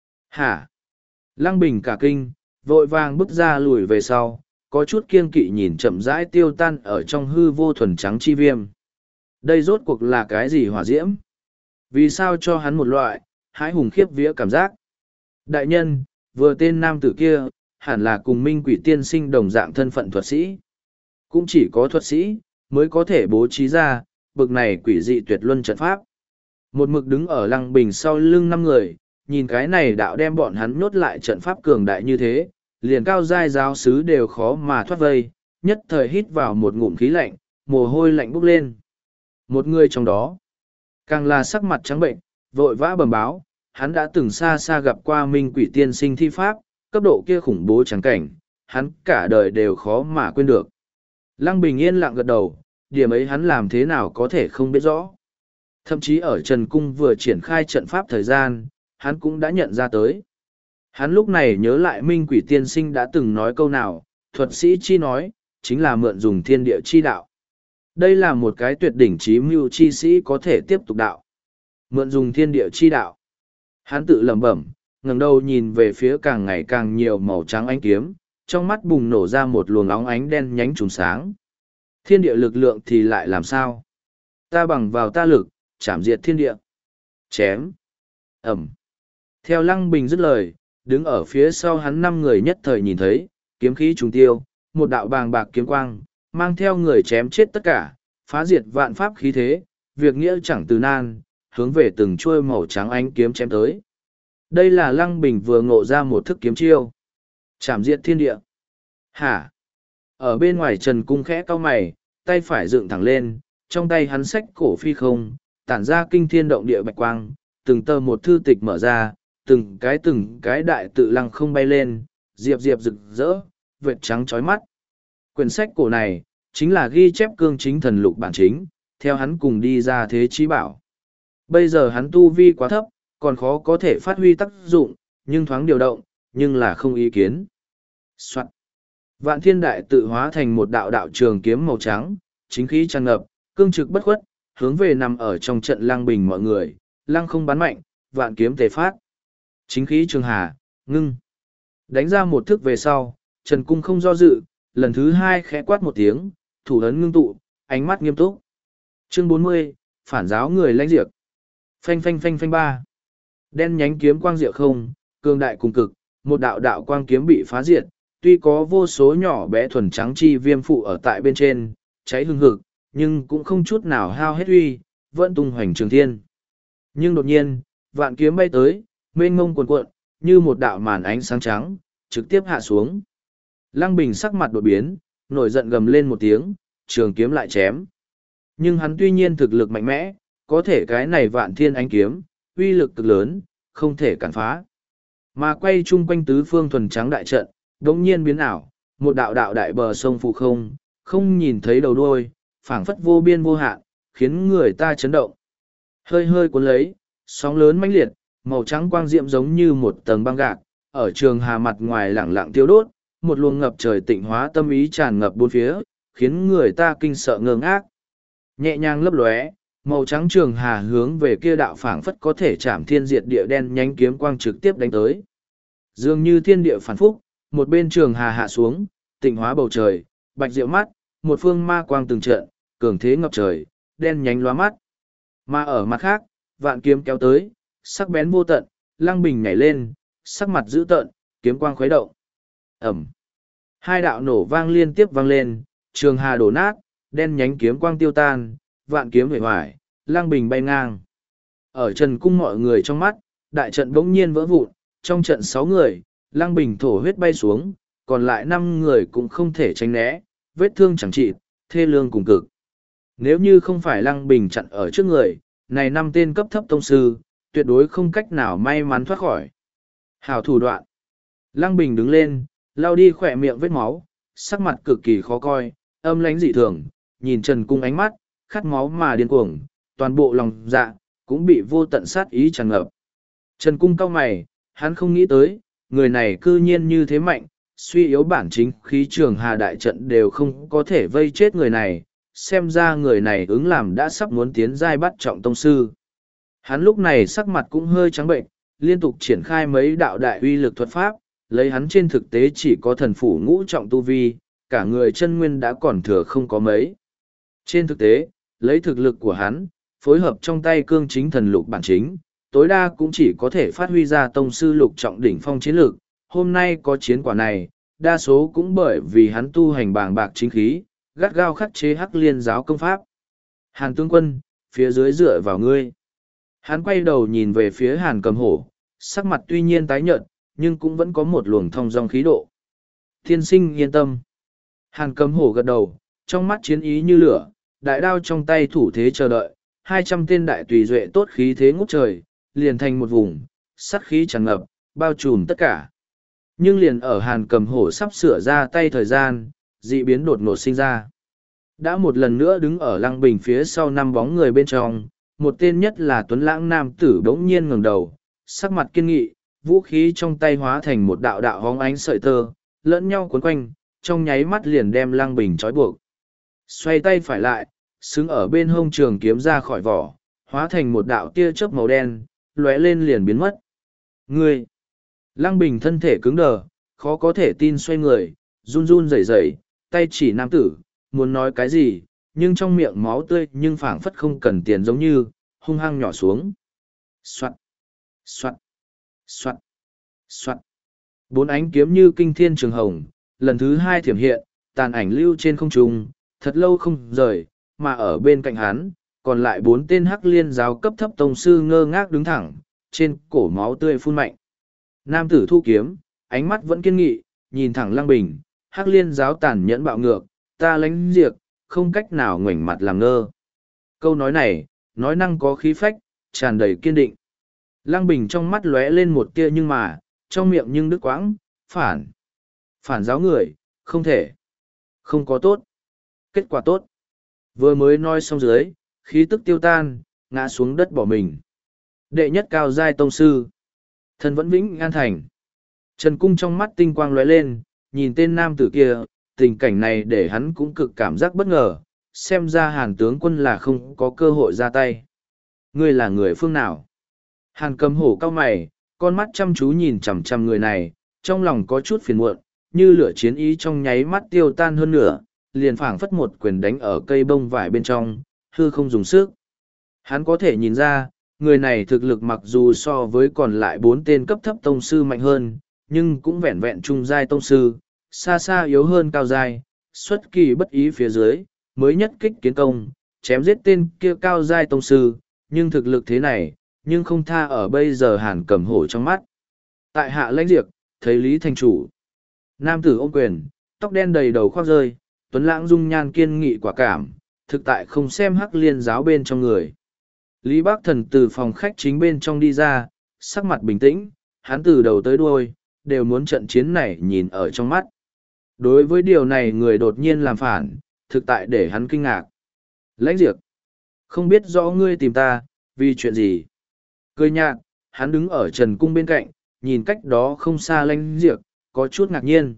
Hả? Lăng Bình cả kinh, vội vàng bước ra lùi về sau, có chút kiêng kỵ nhìn chậm rãi tiêu tan ở trong hư vô thuần trắng chi viêm. Đây rốt cuộc là cái gì hỏa diễm? Vì sao cho hắn một loại, hãi hùng khiếp vía cảm giác? Đại nhân, vừa tên nam tử kia, hẳn là cùng Minh Quỷ Tiên Sinh đồng dạng thân phận thuật sĩ. Cũng chỉ có thuật sĩ, mới có thể bố trí ra, bực này quỷ dị tuyệt luân trận pháp. Một mực đứng ở Lăng Bình sau lưng năm người, nhìn cái này đạo đem bọn hắn nhốt lại trận pháp cường đại như thế, liền cao giai giáo sứ đều khó mà thoát vây, nhất thời hít vào một ngụm khí lạnh, mồ hôi lạnh bốc lên. Một người trong đó, càng là sắc mặt trắng bệnh, vội vã bẩm báo, hắn đã từng xa xa gặp qua Minh Quỷ Tiên Sinh thi pháp, cấp độ kia khủng bố trắng cảnh, hắn cả đời đều khó mà quên được. Lăng Bình yên lặng gật đầu, điểm ấy hắn làm thế nào có thể không biết rõ. Thậm chí ở Trần Cung vừa triển khai trận pháp thời gian, hắn cũng đã nhận ra tới. Hắn lúc này nhớ lại Minh Quỷ Tiên Sinh đã từng nói câu nào, thuật sĩ chi nói, chính là mượn dùng thiên địa chi đạo. Đây là một cái tuyệt đỉnh trí mưu chi sĩ có thể tiếp tục đạo. Mượn dùng thiên địa chi đạo. Hắn tự lẩm bẩm, ngẩng đầu nhìn về phía càng ngày càng nhiều màu trắng ánh kiếm, trong mắt bùng nổ ra một luồng óng ánh đen nhánh trùng sáng. Thiên địa lực lượng thì lại làm sao? Ta bằng vào ta lực, chảm diệt thiên địa. Chém. Ẩm. Theo Lăng Bình dứt lời, đứng ở phía sau hắn năm người nhất thời nhìn thấy, kiếm khí trùng tiêu, một đạo bàng bạc kiếm quang, mang theo người chém chết tất cả, phá diệt vạn pháp khí thế, việc nghĩa chẳng từ nan, hướng về từng chuôi màu trắng ánh kiếm chém tới. Đây là Lăng Bình vừa ngộ ra một thức kiếm chiêu. Chảm diệt thiên địa. Hả? Ở bên ngoài Trần Cung khẽ cau mày, tay phải dựng thẳng lên, trong tay hắn xách cổ phi không, tản ra kinh thiên động địa bạch quang, từng tờ một thư tịch mở ra, từng cái từng cái đại tự lăng không bay lên, diệp diệp rực rỡ, vệt trắng chói mắt. Quyển sách cổ này, chính là ghi chép cương chính thần lục bản chính, theo hắn cùng đi ra thế chí bảo. Bây giờ hắn tu vi quá thấp, còn khó có thể phát huy tác dụng, nhưng thoáng điều động, nhưng là không ý kiến. Soạn. Vạn thiên đại tự hóa thành một đạo đạo trường kiếm màu trắng, chính khí tràn ngập, cương trực bất khuất, hướng về nằm ở trong trận Lăng Bình mọi người, lăng không bắn mạnh, vạn kiếm tề phát. Chính khí trường hà, ngưng. Đánh ra một thức về sau, Trần Cung không do dự, lần thứ hai khẽ quát một tiếng, thủ ấn ngưng tụ, ánh mắt nghiêm túc. Chương bốn mươi, phản giáo người lãnh diệt. Phanh phanh phanh phanh ba. Đen nhánh kiếm quang diệu không, cường đại cùng cực, một đạo đạo quang kiếm bị phá diệt, tuy có vô số nhỏ bé thuần trắng chi viêm phụ ở tại bên trên, cháy hừng hực, nhưng cũng không chút nào hao hết uy, vẫn tung hoành trường thiên. Nhưng đột nhiên, vạn kiếm bay tới, mênh mông cuồn cuộn, như một đạo màn ánh sáng trắng, trực tiếp hạ xuống. Lăng Bình sắc mặt đột biến, nổi giận gầm lên một tiếng, trường kiếm lại chém. Nhưng hắn tuy nhiên thực lực mạnh mẽ, có thể cái này vạn thiên ánh kiếm, uy lực cực lớn, không thể cản phá. Mà quay chung quanh tứ phương thuần trắng đại trận, đống nhiên biến ảo, một đạo đạo đại bờ sông phụ không, không nhìn thấy đầu đuôi, phảng phất vô biên vô hạn, khiến người ta chấn động. Hơi hơi cuốn lấy, sóng lớn mãnh liệt, màu trắng quang diệm giống như một tầng băng gạc, ở trường hà mặt ngoài lẳng lặng tiêu đốt, một luồng ngập trời tịnh hóa tâm ý tràn ngập bốn phía, khiến người ta kinh sợ ngơ ngác. Nhẹ nhàng lấp lóe, màu trắng trường hà hướng về kia đạo phảng phất có thể chạm thiên diệt địa đen nhánh kiếm quang trực tiếp đánh tới. Dường như thiên địa phản phúc, một bên trường hà hạ xuống, tịnh hóa bầu trời, bạch diệu mắt, một phương ma quang từng trận, cường thế ngập trời, đen nhánh lóa mắt. Mà ở mặt khác, vạn kiếm kéo tới, sắc bén vô tận, Lăng Bình nhảy lên, sắc mặt dữ tợn, kiếm quang khuấy động. Ẩm. Hai đạo nổ vang liên tiếp vang lên, trường hà đổ nát, đen nhánh kiếm quang tiêu tan, vạn kiếm hủy hoại, Lăng Bình bay ngang. Ở trần cung mọi người trong mắt, đại trận bỗng nhiên vỡ vụn, trong trận sáu người, Lăng Bình thổ huyết bay xuống, còn lại năm người cũng không thể tránh né, vết thương chẳng trị, thê lương cùng cực. Nếu như không phải Lăng Bình chặn ở trước người, này năm tên cấp thấp tông sư, tuyệt đối không cách nào may mắn thoát khỏi. Hảo thủ đoạn. Lăng Bình đứng lên, lau đi khỏe miệng vết máu, sắc mặt cực kỳ khó coi, âm lãnh dị thường, nhìn Trần Cung ánh mắt, khát máu mà điên cuồng, toàn bộ lòng dạ, cũng bị vô tận sát ý tràn ngập. Trần Cung cau mày, hắn không nghĩ tới, người này cư nhiên như thế mạnh, suy yếu bản chính khí trường hà đại trận đều không có thể vây chết người này, xem ra người này ứng làm đã sắp muốn tiến giai bắt trọng tông sư. Hắn lúc này sắc mặt cũng hơi trắng bệnh, liên tục triển khai mấy đạo đại uy lực thuật pháp, lấy hắn trên thực tế chỉ có thần phủ ngũ trọng tu vi, cả người chân nguyên đã còn thừa không có mấy. Trên thực tế, lấy thực lực của hắn, phối hợp trong tay cương chính thần lục bản chính, tối đa cũng chỉ có thể phát huy ra tông sư lục trọng đỉnh phong chiến lực. Hôm nay có chiến quả này, đa số cũng bởi vì hắn tu hành bàng bạc chính khí, gắt gao khắc chế hắc liên giáo công pháp. Hàn tướng quân, phía dưới dựa vào ngươi. Hắn quay đầu nhìn về phía Hàn Cầm Hổ, sắc mặt tuy nhiên tái nhợt, nhưng cũng vẫn có một luồng thong dong khí độ. Thiên sinh yên tâm. Hàn Cầm Hổ gật đầu, trong mắt chiến ý như lửa, đại đao trong tay thủ thế chờ đợi, hai trăm tên đại tùy duệ tốt khí thế ngút trời, liền thành một vùng, sát khí tràn ngập, bao trùm tất cả. Nhưng liền ở Hàn Cầm Hổ sắp sửa ra tay thời gian, dị biến đột ngột sinh ra. Đã một lần nữa đứng ở Lăng Bình phía sau năm bóng người bên trong, một tên nhất là tuấn lãng nam tử bỗng nhiên ngẩng đầu, sắc mặt kiên nghị, vũ khí trong tay hóa thành một đạo đạo hóng ánh sợi tơ, lẫn nhau cuốn quanh, trong nháy mắt liền đem Lăng Bình trói buộc. Xoay tay phải lại, xứng ở bên hông trường kiếm ra khỏi vỏ, hóa thành một đạo tia chớp màu đen, lóe lên liền biến mất. Ngươi! Lăng Bình thân thể cứng đờ, khó có thể tin xoay người, run run rẩy rẩy, tay chỉ nam tử, muốn nói cái gì, nhưng trong miệng máu tươi nhưng phảng phất không cần tiền giống như, hung hăng nhỏ xuống. Soạn, soạn, soạn, soạn. Bốn ánh kiếm như kinh thiên trường hồng, lần thứ hai thiểm hiện, tàn ảnh lưu trên không trung, thật lâu không rời, mà ở bên cạnh hắn, còn lại bốn tên hắc liên giáo cấp thấp tông sư ngơ ngác đứng thẳng, trên cổ máu tươi phun mạnh. Nam tử thu kiếm, ánh mắt vẫn kiên nghị, nhìn thẳng Lăng Bình, hắc liên giáo tàn nhẫn bạo ngược, ta lánh diệt, không cách nào ngoảnh mặt làm ngơ. Câu nói này, nói năng có khí phách, tràn đầy kiên định. Lăng Bình trong mắt lóe lên một tia nhưng mà, trong miệng nhưng đứt quãng, phản. Phản giáo người, không thể. Không có tốt. Kết quả tốt. Vừa mới nói xong dưới, khí tức tiêu tan, ngã xuống đất bỏ mình. Đệ nhất cao giai tông sư. Thần vẫn vĩnh an thành. Trần Cung trong mắt tinh quang lóe lên, nhìn tên nam tử kia, tình cảnh này để hắn cũng cực cảm giác bất ngờ, xem ra Hàn tướng quân là không có cơ hội ra tay. Ngươi là người phương nào? Hàn Cầm Hổ cau mày, con mắt chăm chú nhìn chằm chằm người này, trong lòng có chút phiền muộn, như lửa chiến ý trong nháy mắt tiêu tan hơn nửa, liền phảng phất một quyền đánh ở cây bông vải bên trong, hư không dùng sức. Hắn có thể nhìn ra, người này thực lực mặc dù so với còn lại bốn tên cấp thấp tông sư mạnh hơn, nhưng cũng vẹn vẹn trung giai tông sư, xa xa yếu hơn cao giai, xuất kỳ bất ý phía dưới, mới nhất kích kiến công, chém giết tên kia cao giai tông sư, nhưng thực lực thế này, nhưng không tha ở bây giờ Hàn Cầm Hổ trong mắt. Tại hạ lãnh diệt, thấy Lý Thành Chủ. Nam tử ôm quyền, tóc đen đầy đầu khoác rơi, tuấn lãng dung nhan kiên nghị quả cảm, thực tại không xem hắc liên giáo bên trong người. Lý Bác Thần từ phòng khách chính bên trong đi ra, sắc mặt bình tĩnh, hắn từ đầu tới đuôi, đều muốn trận chiến này nhìn ở trong mắt. Đối với điều này người đột nhiên làm phản, thực tại để hắn kinh ngạc. Lãnh diệt, không biết rõ ngươi tìm ta, Vì chuyện gì? Cười nhạt, hắn đứng ở trần cung bên cạnh, nhìn cách đó không xa lãnh diệp, có chút ngạc nhiên.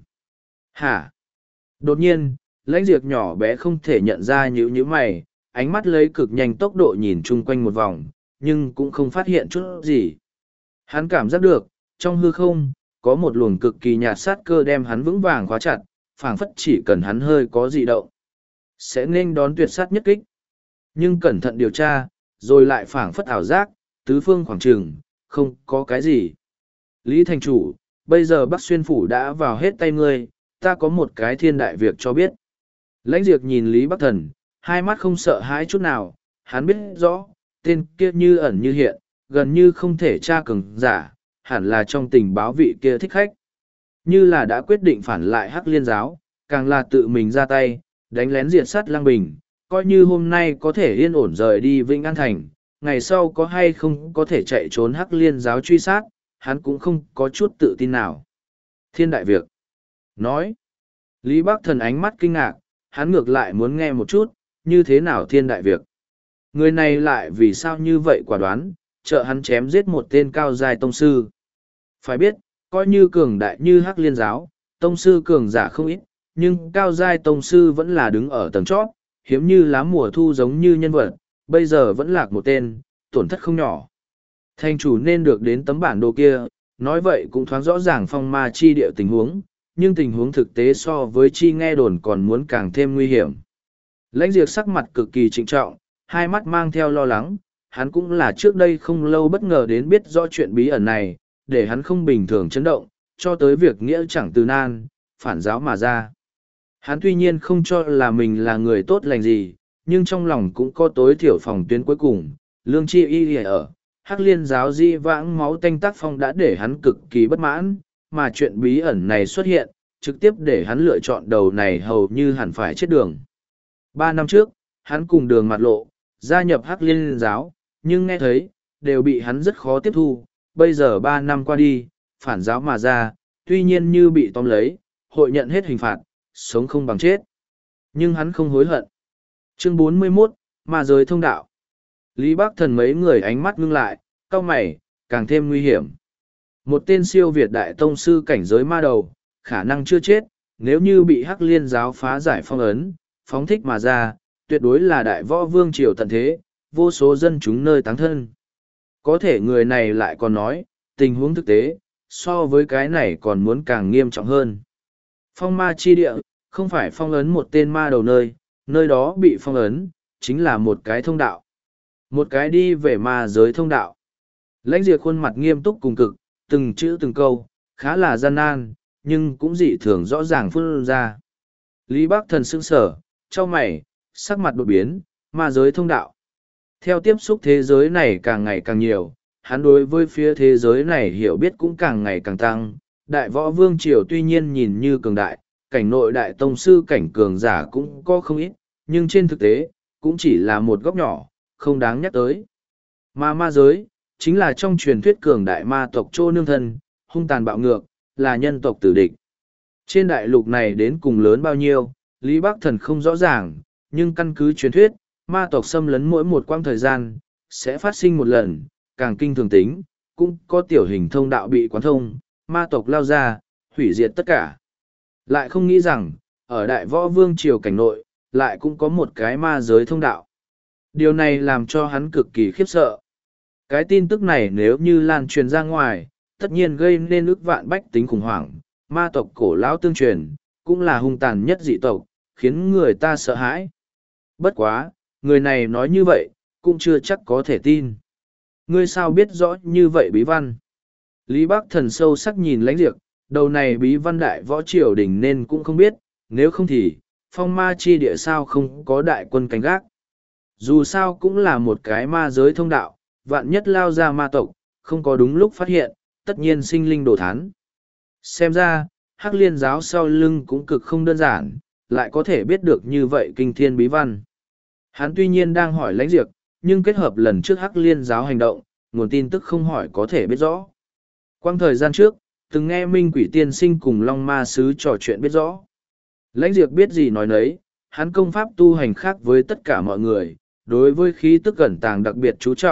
Hả? Đột nhiên, lãnh diệp nhỏ bé không thể nhận ra nhíu nhíu mày, ánh mắt lấy cực nhanh tốc độ nhìn chung quanh một vòng, nhưng cũng không phát hiện chút gì. Hắn cảm giác được, trong hư không, có một luồng cực kỳ nhạt sát cơ đem hắn vững vàng khóa chặt, phảng phất chỉ cần hắn hơi có dị động, sẽ nên đón tuyệt sát nhất kích. Nhưng cẩn thận điều tra, rồi lại phảng phất ảo giác, tứ phương khoảng trường, không có cái gì. Lý thành chủ, bây giờ Bắc Xuyên Phủ đã vào hết tay ngươi, ta có một cái thiên đại việc cho biết. Lãnh Diệp nhìn Lý Bắc Thần, hai mắt không sợ hãi chút nào, hắn biết rõ, tên kia như ẩn như hiện, gần như không thể tra cường giả, hẳn là trong tình báo vị kia thích khách. Như là đã quyết định phản lại Hắc Liên giáo, càng là tự mình ra tay, đánh lén diệt sát Lăng Bình, coi như hôm nay có thể yên ổn rời đi Vĩnh An Thành, ngày sau có hay không có thể chạy trốn Hắc Liên giáo truy sát, hắn cũng không có chút tự tin nào. Thiên đại việc. Nói. Lý Bắc Thần ánh mắt kinh ngạc, hắn ngược lại muốn nghe một chút, như thế nào thiên đại việc. Người này lại vì sao như vậy quả đoán, trợ hắn chém giết một tên cao giai tông sư. Phải biết, coi như cường đại như Hắc Liên giáo, tông sư cường giả không ít, nhưng cao giai tông sư vẫn là đứng ở tầng chót, hiếm như lá mùa thu giống như nhân vật, bây giờ vẫn lạc một tên, tổn thất không nhỏ. Thành chủ nên được đến tấm bản đồ kia, nói vậy cũng thoáng rõ ràng phong ma chi địa tình huống, nhưng tình huống thực tế so với chi nghe đồn còn muốn càng thêm nguy hiểm. Lãnh Diệp sắc mặt cực kỳ trịnh trọng, hai mắt mang theo lo lắng, hắn cũng là trước đây không lâu bất ngờ đến biết rõ chuyện bí ẩn này, để hắn không bình thường chấn động, cho tới việc nghĩa chẳng từ nan, phản giáo mà ra. Hắn tuy nhiên không cho là mình là người tốt lành gì, nhưng trong lòng cũng có tối thiểu phòng tuyến cuối cùng, lương chi y ở. Hắc Liên giáo di vãng máu tanh tác phong đã để hắn cực kỳ bất mãn, mà chuyện bí ẩn này xuất hiện, trực tiếp để hắn lựa chọn đầu này hầu như hẳn phải chết đường. Ba năm trước, hắn cùng đường mặt lộ, gia nhập Hắc Liên giáo, nhưng nghe thấy, đều bị hắn rất khó tiếp thu. Bây giờ ba năm qua đi, phản giáo mà ra, tuy nhiên như bị tóm lấy, hội nhận hết hình phạt, sống không bằng chết. Nhưng hắn không hối hận. Chương bốn mươi mốt, Ma giới thông đạo. Lý Bắc Thần mấy người ánh mắt ngưng lại, cau mày, càng thêm nguy hiểm. Một tên siêu việt đại tông sư cảnh giới ma đầu, khả năng chưa chết, nếu như bị Hắc Liên giáo phá giải phong ấn, phóng thích mà ra, tuyệt đối là đại võ vương triều tận thế, vô số dân chúng nơi táng thân. Có thể người này lại còn nói, tình huống thực tế, so với cái này còn muốn càng nghiêm trọng hơn. Phong ma chi địa, không phải phong ấn một tên ma đầu nơi, nơi đó bị phong ấn, chính là một cái thông đạo. Một cái đi về ma giới thông đạo. Lãnh Diệp khuôn mặt nghiêm túc cùng cực, từng chữ từng câu, khá là gian nan, nhưng cũng dị thường rõ ràng phun ra. Lý Bắc Thần sững sở, trao mày, sắc mặt đột biến, ma giới thông đạo. Theo tiếp xúc thế giới này càng ngày càng nhiều, hắn đối với phía thế giới này hiểu biết cũng càng ngày càng tăng. Đại võ vương triều tuy nhiên nhìn như cường đại, cảnh nội đại tông sư cảnh cường giả cũng có không ít, nhưng trên thực tế, cũng chỉ là một góc nhỏ, không đáng nhắc tới. Mà ma giới, chính là trong truyền thuyết cường đại ma tộc Trô Nương Thân, hung tàn bạo ngược, là nhân tộc tử địch. Trên đại lục này đến cùng lớn bao nhiêu, Lý Bắc Thần không rõ ràng, nhưng căn cứ truyền thuyết, ma tộc xâm lấn mỗi một quãng thời gian, sẽ phát sinh một lần, càng kinh thường tính, cũng có tiểu hình thông đạo bị quán thông, ma tộc lao ra, hủy diệt tất cả. Lại không nghĩ rằng, ở đại võ vương triều cảnh nội, lại cũng có một cái ma giới thông đạo. Điều này làm cho hắn cực kỳ khiếp sợ. Cái tin tức này nếu như lan truyền ra ngoài, tất nhiên gây nên ức vạn bách tính khủng hoảng, ma tộc cổ lão tương truyền, cũng là hung tàn nhất dị tộc, khiến người ta sợ hãi. Bất quá, người này nói như vậy, cũng chưa chắc có thể tin. Ngươi sao biết rõ như vậy bí văn? Lý Bắc Thần sâu sắc nhìn Lãnh Diệp, đầu này bí văn đại võ triều đình nên cũng không biết, nếu không thì, phong ma chi địa sao không có đại quân canh gác. Dù sao cũng là một cái ma giới thông đạo, vạn nhất lao ra ma tộc, không có đúng lúc phát hiện, tất nhiên sinh linh đồ thán. Xem ra, Hắc Liên giáo sau lưng cũng cực không đơn giản, lại có thể biết được như vậy kinh thiên bí văn. Hắn tuy nhiên đang hỏi Lãnh Diệp, nhưng kết hợp lần trước Hắc Liên giáo hành động, nguồn tin tức không hỏi có thể biết rõ. Quang thời gian trước, từng nghe Minh Quỷ Tiên Sinh cùng Long Ma Sứ trò chuyện biết rõ. Lãnh Diệp biết gì nói nấy, hắn công pháp tu hành khác với tất cả mọi người, đối với khí tức cẩn tàng đặc biệt chú trọng,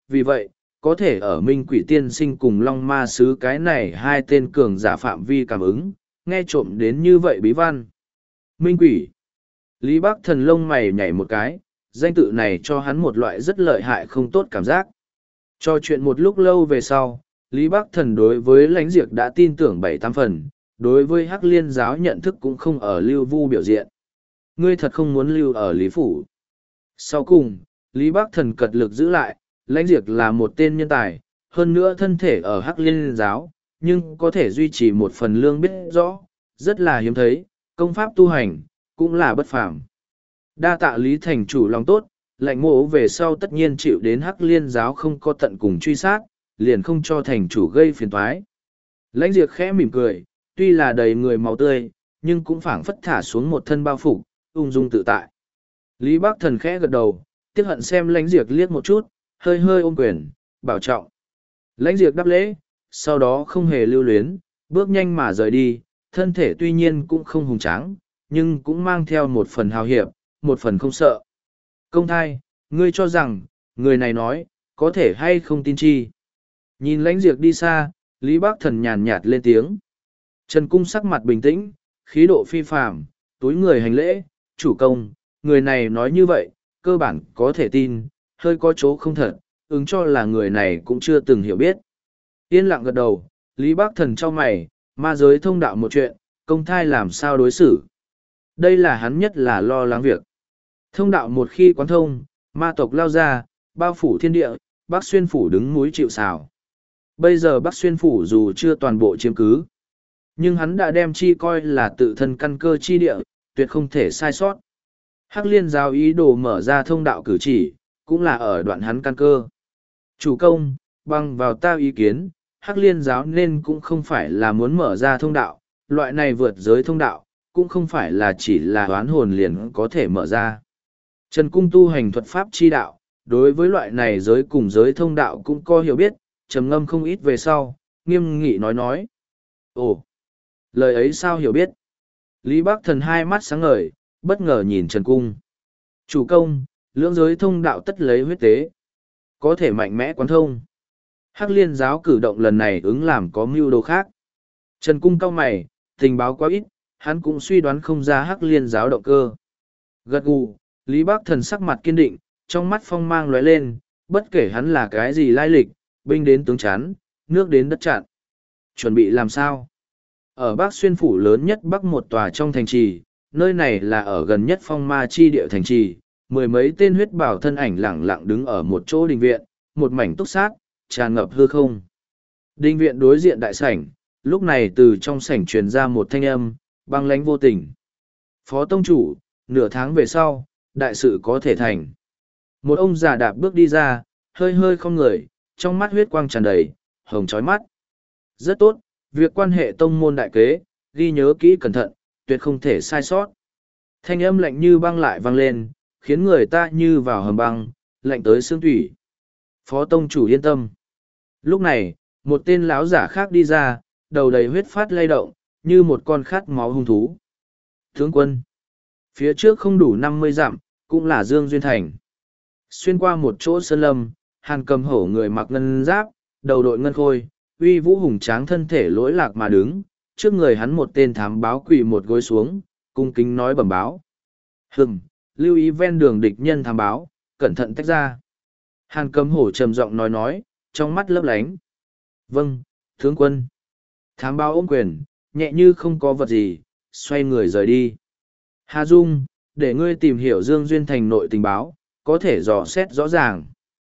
vì vậy, có thể ở Minh Quỷ Tiên Sinh cùng Long Ma Sứ cái này hai tên cường giả phạm vi cảm ứng, nghe trộm đến như vậy bí văn. Minh Quỷ. Lý Bắc Thần lông mày nhảy một cái, danh tự này cho hắn một loại rất lợi hại không tốt cảm giác. Cho chuyện một lúc lâu về sau, Lý Bắc Thần đối với lãnh diệt đã tin tưởng bảy tám phần, đối với Hắc Liên giáo nhận thức cũng không ở Lưu Vu biểu diện. Ngươi thật không muốn lưu ở Lý Phủ. Sau cùng, Lý Bắc Thần cật lực giữ lại, lãnh diệt là một tên nhân tài, hơn nữa thân thể ở Hắc Liên giáo, nhưng có thể duy trì một phần lương biết rõ, rất là hiếm thấy, công pháp tu hành, cũng là bất phàm. Đa tạ Lý thành chủ lòng tốt, lạnh mộ về sau tất nhiên chịu đến Hắc Liên giáo không có tận cùng truy sát, liền không cho thành chủ gây phiền toái. Lãnh diệt khẽ mỉm cười, tuy là đầy người máu tươi, nhưng cũng phảng phất thả xuống một thân bao phục, ung dung tự tại. Lý Bắc Thần khẽ gật đầu, tiếc hận xem lãnh diệt liếc một chút, hơi hơi ôm quyền, bảo trọng. Lãnh diệt đáp lễ, sau đó không hề lưu luyến, bước nhanh mà rời đi, thân thể tuy nhiên cũng không hùng tráng, nhưng cũng mang theo một phần hào hiệp, một phần không sợ. Công thai, ngươi cho rằng, người này nói, có thể hay không tin chi. Nhìn lãnh diệt đi xa, Lý Bắc Thần nhàn nhạt lên tiếng. Trần Cung sắc mặt bình tĩnh, khí độ phi phàm, túi người hành lễ, chủ công, người này nói như vậy, cơ bản có thể tin, hơi có chỗ không thật, ứng cho là người này cũng chưa từng hiểu biết. Yên lặng gật đầu, Lý Bắc Thần cho mày, ma giới thông đạo một chuyện, công thai làm sao đối xử. Đây là hắn nhất là lo lắng việc. Thông đạo một khi quán thông, ma tộc lao ra, bao phủ thiên địa, Bắc Xuyên Phủ đứng núi chịu sào. Bây giờ Bắc Xuyên Phủ dù chưa toàn bộ chiếm cứ, nhưng hắn đã đem chi coi là tự thân căn cơ chi địa, tuyệt không thể sai sót. Hắc Liên giáo ý đồ mở ra thông đạo cử chỉ, cũng là ở đoạn hắn căn cơ. Chủ công, bằng vào ta ý kiến, Hắc Liên giáo nên cũng không phải là muốn mở ra thông đạo, loại này vượt giới thông đạo, cũng không phải là chỉ là oán hồn liền có thể mở ra. Trần Cung tu hành thuật pháp chi đạo, đối với loại này giới cùng giới thông đạo cũng có hiểu biết, trầm ngâm không ít về sau, nghiêm nghị nói nói. Ồ, lời ấy sao hiểu biết? Lý Bắc Thần hai mắt sáng ngời, bất ngờ nhìn Trần Cung. Chủ công, lưỡng giới thông đạo tất lấy huyết tế. Có thể mạnh mẽ quán thông. Hắc Liên giáo cử động lần này ứng làm có mưu đồ khác. Trần Cung cau mày, tình báo quá ít, hắn cũng suy đoán không ra Hắc Liên giáo động cơ. Gật gù, Lý Bắc Thần sắc mặt kiên định, trong mắt phong mang lóe lên, bất kể hắn là cái gì lai lịch, binh đến tướng chán, nước đến đất chặn. Chuẩn bị làm sao? Ở Bắc Xuyên Phủ lớn nhất Bắc một tòa trong thành trì, nơi này là ở gần nhất phong ma chi địa thành trì, mười mấy tên huyết bảo thân ảnh lẳng lặng đứng ở một chỗ đình viện, một mảnh túc sát, tràn ngập hư không. Đình viện đối diện đại sảnh, lúc này từ trong sảnh truyền ra một thanh âm, băng lãnh vô tình. Phó tông chủ, nửa tháng về sau, đại sự có thể thành. Một ông già đạp bước đi ra, hơi hơi không người, trong mắt huyết quang tràn đầy, hồng chói mắt. Rất tốt, việc quan hệ tông môn đại kế, ghi nhớ kỹ cẩn thận, tuyệt không thể sai sót. Thanh âm lạnh như băng lại vang lên, khiến người ta như vào hầm băng, lạnh tới xương thủy. Phó tông chủ yên tâm. Lúc này, một tên lão giả khác đi ra, đầu đầy huyết phát lay động, như một con khát máu hung thú. Tướng quân. Phía trước không đủ năm mươi dặm, cũng là Dương Duyên Thành. Xuyên qua một chỗ sơn lâm, Hàn Cầm Hổ người mặc ngân giáp, đầu đội ngân khôi, uy vũ hùng tráng thân thể lỗi lạc mà đứng, trước người hắn một tên thám báo quỳ một gối xuống, cung kính nói bẩm báo. Hừm, lưu ý ven đường địch nhân thám báo, cẩn thận tách ra. Hàn Cầm Hổ trầm giọng nói nói, trong mắt lấp lánh. Vâng, tướng quân. Thám báo ôm quyền, nhẹ như không có vật gì, xoay người rời đi. Hà Dung, để ngươi tìm hiểu Dương Duyên Thành nội tình báo, có thể dò xét rõ ràng.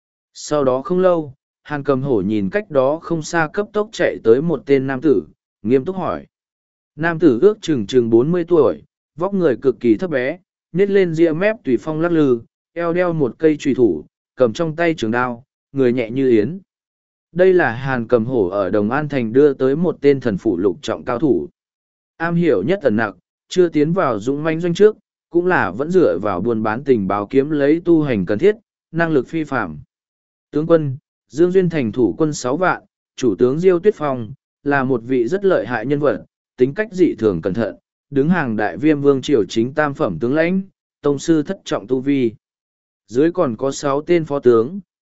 Sau đó không lâu, Hàn Cầm Hổ nhìn cách đó không xa cấp tốc chạy tới một tên nam tử, nghiêm túc hỏi. Nam tử ước chừng chừng bốn mươi tuổi, vóc người cực kỳ thấp bé, nết lên ria mép tùy phong lắc lư, eo đeo một cây trùy thủ, cầm trong tay trường đao, người nhẹ như yến. Đây là Hàn Cầm Hổ ở Đồng An Thành đưa tới một tên thần phủ lục trọng cao thủ. Am hiểu nhất ẩn nặc, chưa tiến vào dũng manh doanh trước, cũng là vẫn dựa vào buôn bán tình báo kiếm lấy tu hành cần thiết, năng lực phi phạm. Tướng quân, Dương Duyên Thành thủ quân sáu vạn, chủ tướng Diêu Tuyết Phong, là một vị rất lợi hại nhân vật, tính cách dị thường cẩn thận, đứng hàng đại viêm vương triều chính tam phẩm tướng lãnh, tông sư thất trọng tu vi. Dưới còn có sáu tên phó tướng,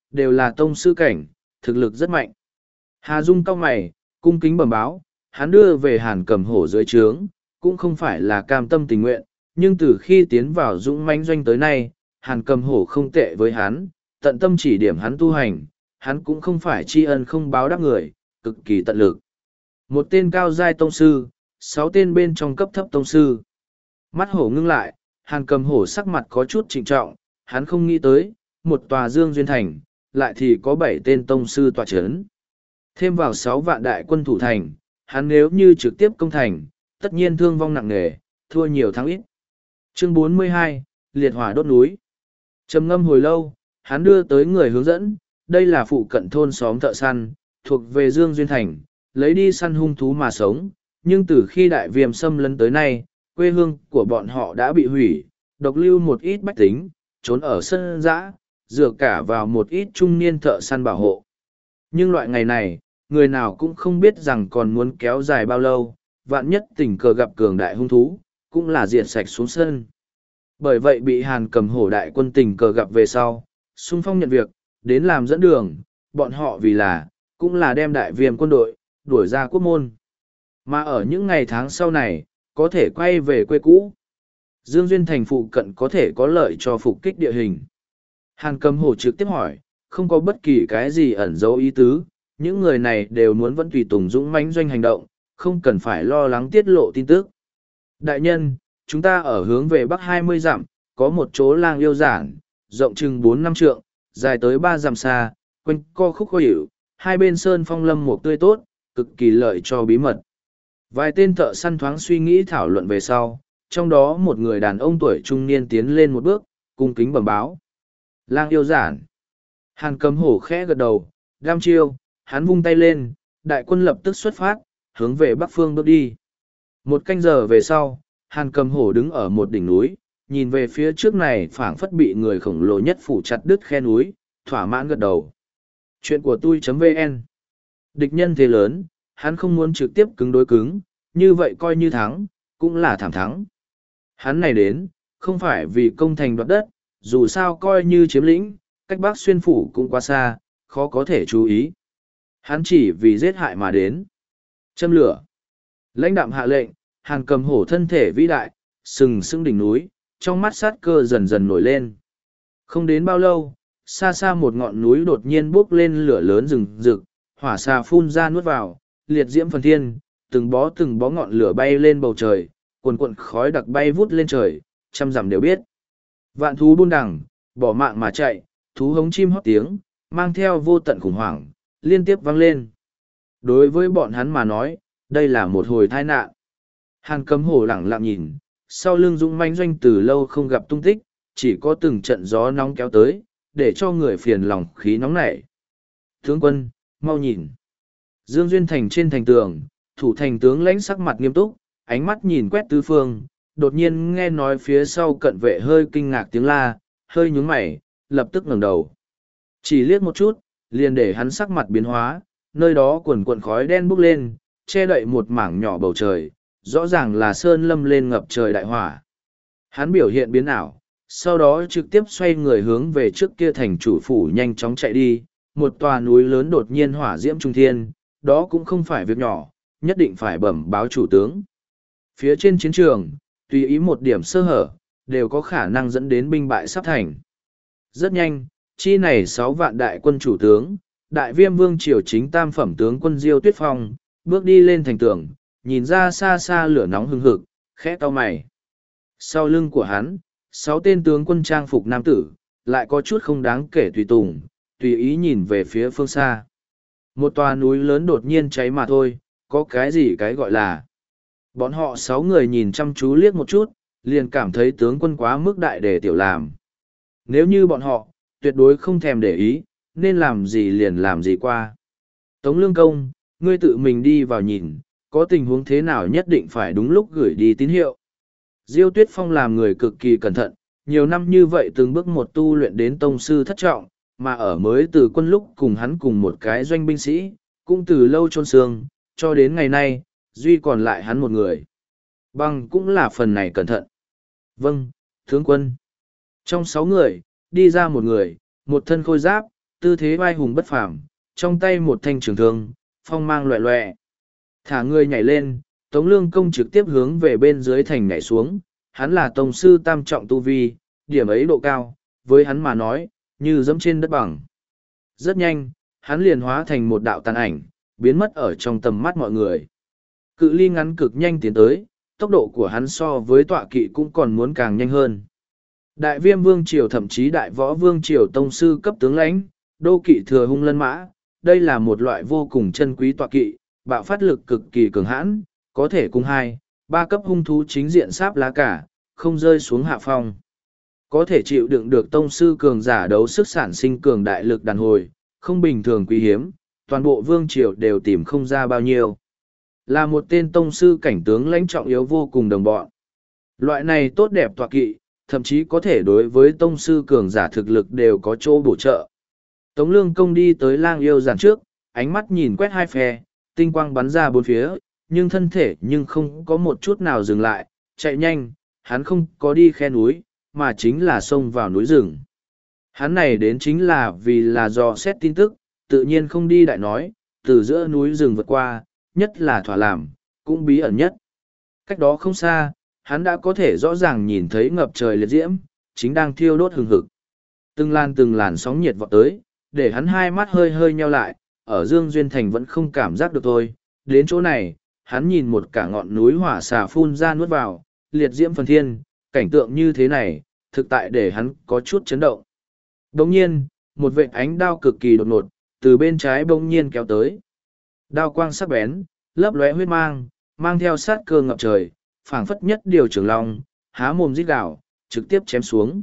đều là tông sư cảnh, thực lực rất mạnh. Hà Dung cau mày, cung kính bẩm báo, hắn đưa về Hàn Cầm Hổ dưới trướng, cũng không phải là cam tâm tình nguyện, nhưng từ khi tiến vào Dũng Mãnh Doanh tới nay, Hàn Cầm Hổ không tệ với hắn, tận tâm chỉ điểm hắn tu hành, hắn cũng không phải tri ân không báo đáp người, cực kỳ tận lực. Một tên cao giai tông sư, sáu tên bên trong cấp thấp tông sư. Mắt hổ ngưng lại, Hàn Cầm Hổ sắc mặt có chút trịnh trọng, hắn không nghĩ tới, một tòa Dương Duyên Thành, lại thì có bảy tên tông sư tòa chấn. Thêm vào sáu vạn đại quân thủ thành, hắn nếu như trực tiếp công thành, tất nhiên thương vong nặng nề, thua nhiều thắng ít. Chương bốn mươi hai, Liệt hỏa đốt núi. Trầm ngâm hồi lâu, hắn đưa tới người hướng dẫn, đây là phụ cận thôn xóm thợ săn, thuộc về Dương Duyên Thành, lấy đi săn hung thú mà sống, nhưng từ khi đại viêm xâm lấn tới nay, quê hương của bọn họ đã bị hủy, độc lưu một ít bách tính, trốn ở sân dã, dựa cả vào một ít trung niên thợ săn bảo hộ. Nhưng loại ngày này, người nào cũng không biết rằng còn muốn kéo dài bao lâu, vạn nhất tình cờ gặp cường đại hung thú, cũng là diệt sạch xuống sân. Bởi vậy bị Hàn Cầm Hổ đại quân tình cờ gặp về sau, xung phong nhận việc, đến làm dẫn đường, bọn họ vì là, cũng là đem đại viêm quân đội, đuổi ra quốc môn. Mà ở những ngày tháng sau này, có thể quay về quê cũ. Dương Duyên Thành phụ cận có thể có lợi cho phục kích địa hình. Hàn Cầm Hổ trực tiếp hỏi, không có bất kỳ cái gì ẩn dấu ý tứ, những người này đều muốn vẫn tùy tùng dũng mãnh doanh hành động, không cần phải lo lắng tiết lộ tin tức. Đại nhân, chúng ta ở hướng về bắc hai mươi dặm, có một chỗ lang yêu giản, rộng chừng bốn năm trượng, dài tới ba dặm xa, quanh co khúc khó hiểu, hai bên sơn phong lâm một tươi tốt, cực kỳ lợi cho bí mật. Vài tên thợ săn thoáng suy nghĩ thảo luận về sau, trong đó một người đàn ông tuổi trung niên tiến lên một bước, cung kính bẩm báo. Lang yêu giản. Hàn Cầm Hổ khẽ gật đầu, đam chiêu, hắn vung tay lên, đại quân lập tức xuất phát, hướng về bắc phương bước đi. Một canh giờ về sau, Hàn Cầm Hổ đứng ở một đỉnh núi, nhìn về phía trước này phảng phất bị người khổng lồ nhất phủ chặt đứt khe núi, thỏa mãn gật đầu. Chuyện của tôi.vn. Địch nhân thế lớn, hắn không muốn trực tiếp cứng đối cứng, như vậy coi như thắng, cũng là thảm thắng. Hắn này đến, không phải vì công thành đoạt đất, dù sao coi như chiếm lĩnh, cách Bắc Xuyên phủ cũng quá xa, khó có thể chú ý. Hắn chỉ vì giết hại mà đến. Châm lửa. Lãnh đạm hạ lệnh, Hàn Cầm Hổ thân thể vĩ đại, sừng sững đỉnh núi, trong mắt sát cơ dần dần nổi lên. Không đến bao lâu, xa xa một ngọn núi đột nhiên bốc lên lửa lớn rừng rực, hỏa xà phun ra nuốt vào, liệt diễm phần thiên, từng bó từng bó ngọn lửa bay lên bầu trời, cuồn cuộn khói đặc bay vút lên trời, trăm dặm đều biết. Vạn thú buôn đằng, bỏ mạng mà chạy, thú hống chim hót tiếng, mang theo vô tận khủng hoảng, liên tiếp vang lên. Đối với bọn hắn mà nói, đây là một hồi tai nạn. Hàn Cầm Hổ lẳng lặng nhìn, sau lưng dũng mãnh doanh từ lâu không gặp tung tích, chỉ có từng trận gió nóng kéo tới, để cho người phiền lòng khí nóng nảy. Tướng quân, mau nhìn. Dương Duyên Thành trên thành tường, thủ thành tướng lãnh sắc mặt nghiêm túc, ánh mắt nhìn quét tứ phương, đột nhiên nghe nói phía sau cận vệ hơi kinh ngạc tiếng la, hơi nhướng mày, lập tức ngẩng đầu. Chỉ liếc một chút, liền để hắn sắc mặt biến hóa, nơi đó quần quần khói đen bốc lên, che đậy một mảng nhỏ bầu trời, rõ ràng là sơn lâm lên ngập trời đại hỏa. Hắn biểu hiện biến ảo, sau đó trực tiếp xoay người hướng về trước kia thành chủ phủ nhanh chóng chạy đi, một tòa núi lớn đột nhiên hỏa diễm trung thiên, đó cũng không phải việc nhỏ, nhất định phải bẩm báo chủ tướng. Phía trên chiến trường, tùy ý một điểm sơ hở, đều có khả năng dẫn đến binh bại sắp thành. Rất nhanh, chi này sáu vạn đại quân chủ tướng, đại viêm vương triều chính tam phẩm tướng quân Diêu Tuyết Phong, bước đi lên thành tường, nhìn ra xa xa lửa nóng hừng hực, khẽ cau mày. Sau lưng của hắn, sáu tên tướng quân trang phục nam tử, lại có chút không đáng kể tùy tùng, tùy ý nhìn về phía phương xa. Một tòa núi lớn đột nhiên cháy mà thôi, có cái gì cái gọi là. Bọn họ sáu người nhìn chăm chú liếc một chút, liền cảm thấy tướng quân quá mức đại để tiểu làm. Nếu như bọn họ, tuyệt đối không thèm để ý, nên làm gì liền làm gì qua. Tống Lương Công, ngươi tự mình đi vào nhìn, có tình huống thế nào nhất định phải đúng lúc gửi đi tín hiệu. Diêu Tuyết Phong làm người cực kỳ cẩn thận, nhiều năm như vậy từng bước một tu luyện đến tông sư thất trọng, mà ở mới từ quân lúc cùng hắn cùng một cái doanh binh sĩ, cũng từ lâu chôn xương, cho đến ngày nay, duy còn lại hắn một người. Bằng cũng là phần này cẩn thận. Vâng, tướng quân. Trong sáu người, đi ra một người, một thân khôi giáp, tư thế vai hùng bất phàm, trong tay một thanh trường thương, phong mang loẹ loẹ. Thả người nhảy lên, Tống Lương Công trực tiếp hướng về bên dưới thành nhảy xuống, hắn là tông sư tam trọng tu vi, điểm ấy độ cao, với hắn mà nói, như dẫm trên đất bằng. Rất nhanh, hắn liền hóa thành một đạo tàn ảnh, biến mất ở trong tầm mắt mọi người. Cự ly ngắn cực nhanh tiến tới, tốc độ của hắn so với tọa kỵ cũng còn muốn càng nhanh hơn. Đại viêm vương triều thậm chí đại võ vương triều tông sư cấp tướng lãnh, đô kỵ thừa hung lân mã, đây là một loại vô cùng chân quý tọa kỵ, bạo phát lực cực kỳ cường hãn, có thể cùng hai, ba cấp hung thú chính diện sáp lá cả, không rơi xuống hạ phong. Có thể chịu đựng được tông sư cường giả đấu sức sản sinh cường đại lực đàn hồi, không bình thường quý hiếm, toàn bộ vương triều đều tìm không ra bao nhiêu. Là một tên tông sư cảnh tướng lãnh trọng yếu vô cùng đồng bọn. Loại này tốt đẹp tọa kỵ, thậm chí có thể đối với tông sư cường giả thực lực đều có chỗ bổ trợ. Tống Lương Công đi tới lang yêu giàn trước, ánh mắt nhìn quét hai phe, tinh quang bắn ra bốn phía, nhưng thân thể nhưng không có một chút nào dừng lại, chạy nhanh, hắn không có đi khe núi, mà chính là xông vào núi rừng. Hắn này đến chính là vì là dò xét tin tức, tự nhiên không đi đại nói, từ giữa núi rừng vượt qua, nhất là thỏa làm, cũng bí ẩn nhất. Cách đó không xa, hắn đã có thể rõ ràng nhìn thấy ngập trời liệt diễm, chính đang thiêu đốt hừng hực. Từng làn từng làn sóng nhiệt vọt tới, để hắn hai mắt hơi hơi nheo lại, ở Dương Duyên Thành vẫn không cảm giác được thôi. Đến chỗ này, hắn nhìn một cả ngọn núi hỏa xà phun ra nuốt vào, liệt diễm phần thiên, cảnh tượng như thế này, thực tại để hắn có chút chấn động. Đồng nhiên, một vệt ánh đao cực kỳ đột ngột, từ bên trái bỗng nhiên kéo tới. Đao quang sắc bén, lấp lóe huyết mang, mang theo sát cơ ngập trời, phảng phất nhất điều trường long, há mồm rít gào, trực tiếp chém xuống.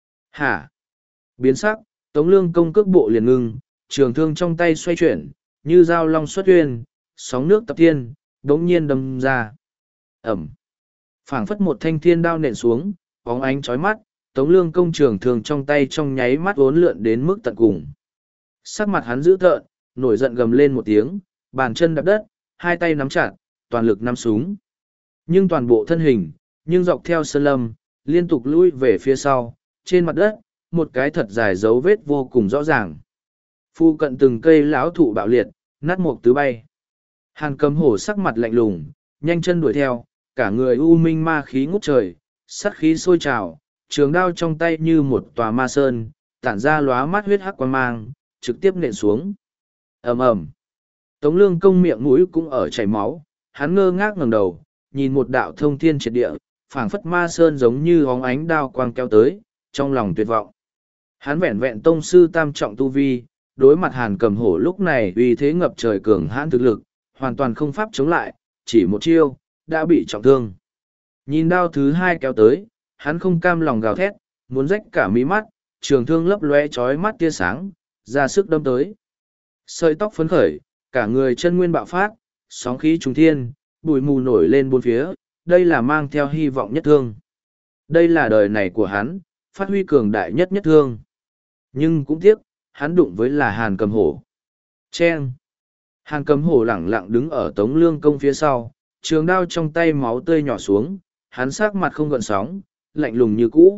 Hả? Biến sắc, Tống Lương Công cước bộ liền ngưng, trường thương trong tay xoay chuyển, như dao long xuất uyên, sóng nước tập thiên, đống nhiên đâm ra. Ẩm. Phảng phất một thanh thiên đao nện xuống, bóng ánh chói mắt, Tống Lương Công trường thương trong tay trong nháy mắt uốn lượn đến mức tận cùng. Sắc mặt hắn dữ tợn, nổi giận gầm lên một tiếng, bàn chân đạp đất, hai tay nắm chặt, toàn lực nắm súng. Nhưng toàn bộ thân hình, nhưng dọc theo sơn lâm, liên tục lùi về phía sau, trên mặt đất, một cái thật dài dấu vết vô cùng rõ ràng. Phu cận từng cây lão thụ bạo liệt, nát mục tứ bay. Hàn Cầm Hổ sắc mặt lạnh lùng, nhanh chân đuổi theo, cả người u minh ma khí ngút trời, sát khí sôi trào, trường đao trong tay như một tòa ma sơn, tản ra lóa mắt huyết hắc quang mang, trực tiếp nện xuống. Ầm ầm. Tống Lương Công miệng mũi cũng ở chảy máu, hắn ngơ ngác ngẩng đầu, nhìn một đạo thông thiên triệt địa, phảng phất ma sơn giống như hóng ánh đao quang kéo tới, trong lòng tuyệt vọng. Hắn vẹn vẹn tông sư tam trọng tu vi, đối mặt Hàn Cầm Hổ lúc này uy thế ngập trời cường hãn thực lực, hoàn toàn không pháp chống lại, chỉ một chiêu, đã bị trọng thương. Nhìn đao thứ hai kéo tới, hắn không cam lòng gào thét, muốn rách cả mí mắt, trường thương lấp lóe chói mắt tia sáng, ra sức đâm tới. Sợi tóc phấn khởi, cả người chân nguyên bạo phát, sóng khí trùng thiên, bụi mù nổi lên bốn phía, đây là mang theo hy vọng nhất thương. Đây là đời này của hắn, phát huy cường đại nhất nhất thương. Nhưng cũng tiếc, hắn đụng với là Hàn Cầm Hổ. Chen! Hàn Cầm Hổ lẳng lặng đứng ở Tống Lương Công phía sau, trường đao trong tay máu tươi nhỏ xuống, hắn sắc mặt không gợn sóng, lạnh lùng như cũ.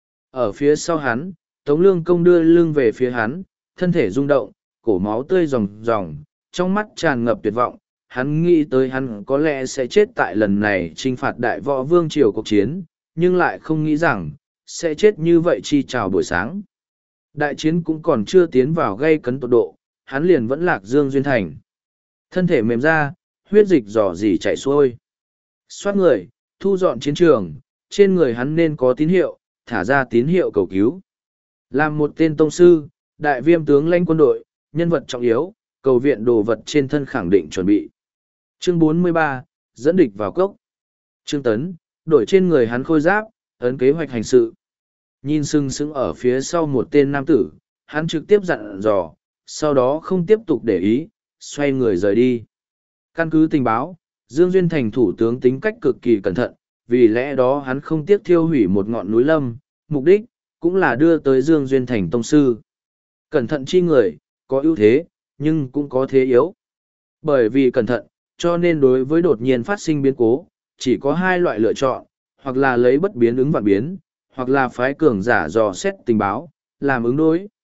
Ở phía sau hắn, Tống Lương Công đưa lưng về phía hắn, thân thể rung động, cổ máu tươi ròng ròng, trong mắt tràn ngập tuyệt vọng. Hắn nghĩ tới hắn có lẽ sẽ chết tại lần này trinh phạt đại võ vương triều cuộc chiến, nhưng lại không nghĩ rằng, sẽ chết như vậy chi chào buổi sáng. Đại chiến cũng còn chưa tiến vào gây cấn tột độ, hắn liền vẫn lạc Dương Duyên Thành. Thân thể mềm ra, huyết dịch dò dỉ chảy xuôi. Xoát người, thu dọn chiến trường, trên người hắn nên có tín hiệu, thả ra tín hiệu cầu cứu. Làm một tên tông sư, đại viêm tướng lãnh quân đội, nhân vật trọng yếu, cầu viện đồ vật trên thân khẳng định chuẩn bị. Chương bốn mươi ba, dẫn địch vào cốc. Trương Tấn, đổi trên người hắn khôi giáp, ấn kế hoạch hành sự. Nhìn sừng sững ở phía sau một tên nam tử, hắn trực tiếp dặn dò, sau đó không tiếp tục để ý, xoay người rời đi. Căn cứ tình báo, Dương Duyên Thành thủ tướng tính cách cực kỳ cẩn thận, vì lẽ đó hắn không tiếc thiêu hủy một ngọn núi lâm, mục đích cũng là đưa tới Dương Duyên Thành tông sư. Cẩn thận chi người, có ưu thế, nhưng cũng có thế yếu. Bởi vì cẩn thận, cho nên đối với đột nhiên phát sinh biến cố, chỉ có hai loại lựa chọn, hoặc là lấy bất biến ứng vạn biến, hoặc là phái cường giả dò xét tình báo, làm ứng đối.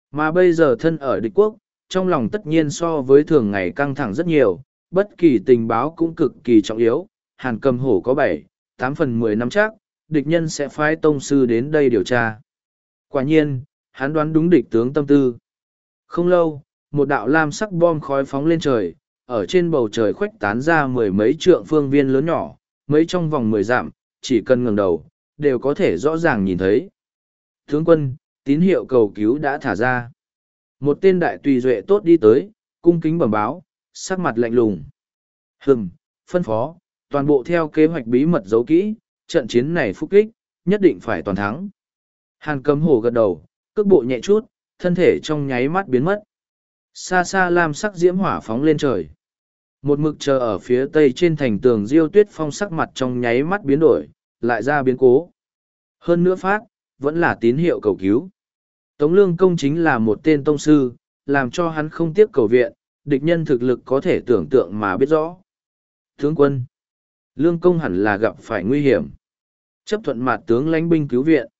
Mà bây giờ thân ở địch quốc, trong lòng tất nhiên so với thường ngày căng thẳng rất nhiều, bất kỳ tình báo cũng cực kỳ trọng yếu. Hàn Cầm Hổ có bảy, tám phần mười năm chắc, địch nhân sẽ phái tông sư đến đây điều tra. Quả nhiên, hắn đoán đúng địch tướng tâm tư. Không lâu, một đạo lam sắc bom khói phóng lên trời, ở trên bầu trời khuếch tán ra mười mấy trượng phương viên lớn nhỏ, mấy trong vòng mười dặm, chỉ cần ngẩng đầu, đều có thể rõ ràng nhìn thấy. Tướng quân, tín hiệu cầu cứu đã thả ra. Một tên đại tùy duệ tốt đi tới, cung kính bẩm báo, sắc mặt lạnh lùng. Hừm, phân phó, toàn bộ theo kế hoạch bí mật giấu kỹ, trận chiến này phúc kích, nhất định phải toàn thắng. Hàn Cầm Hổ gật đầu, cước bộ nhẹ chút, thân thể trong nháy mắt biến mất. Xa xa lam sắc diễm hỏa phóng lên trời. Một mực chờ ở phía tây trên thành tường Diêu Tuyết Phong sắc mặt trong nháy mắt biến đổi, lại ra biến cố. Hơn nữa phát, vẫn là tín hiệu cầu cứu. Tống Lương Công chính là một tên tông sư, làm cho hắn không tiếc cầu viện, địch nhân thực lực có thể tưởng tượng mà biết rõ. Tướng quân, Lương Công hẳn là gặp phải nguy hiểm. Chấp thuận mặt tướng lãnh binh cứu viện.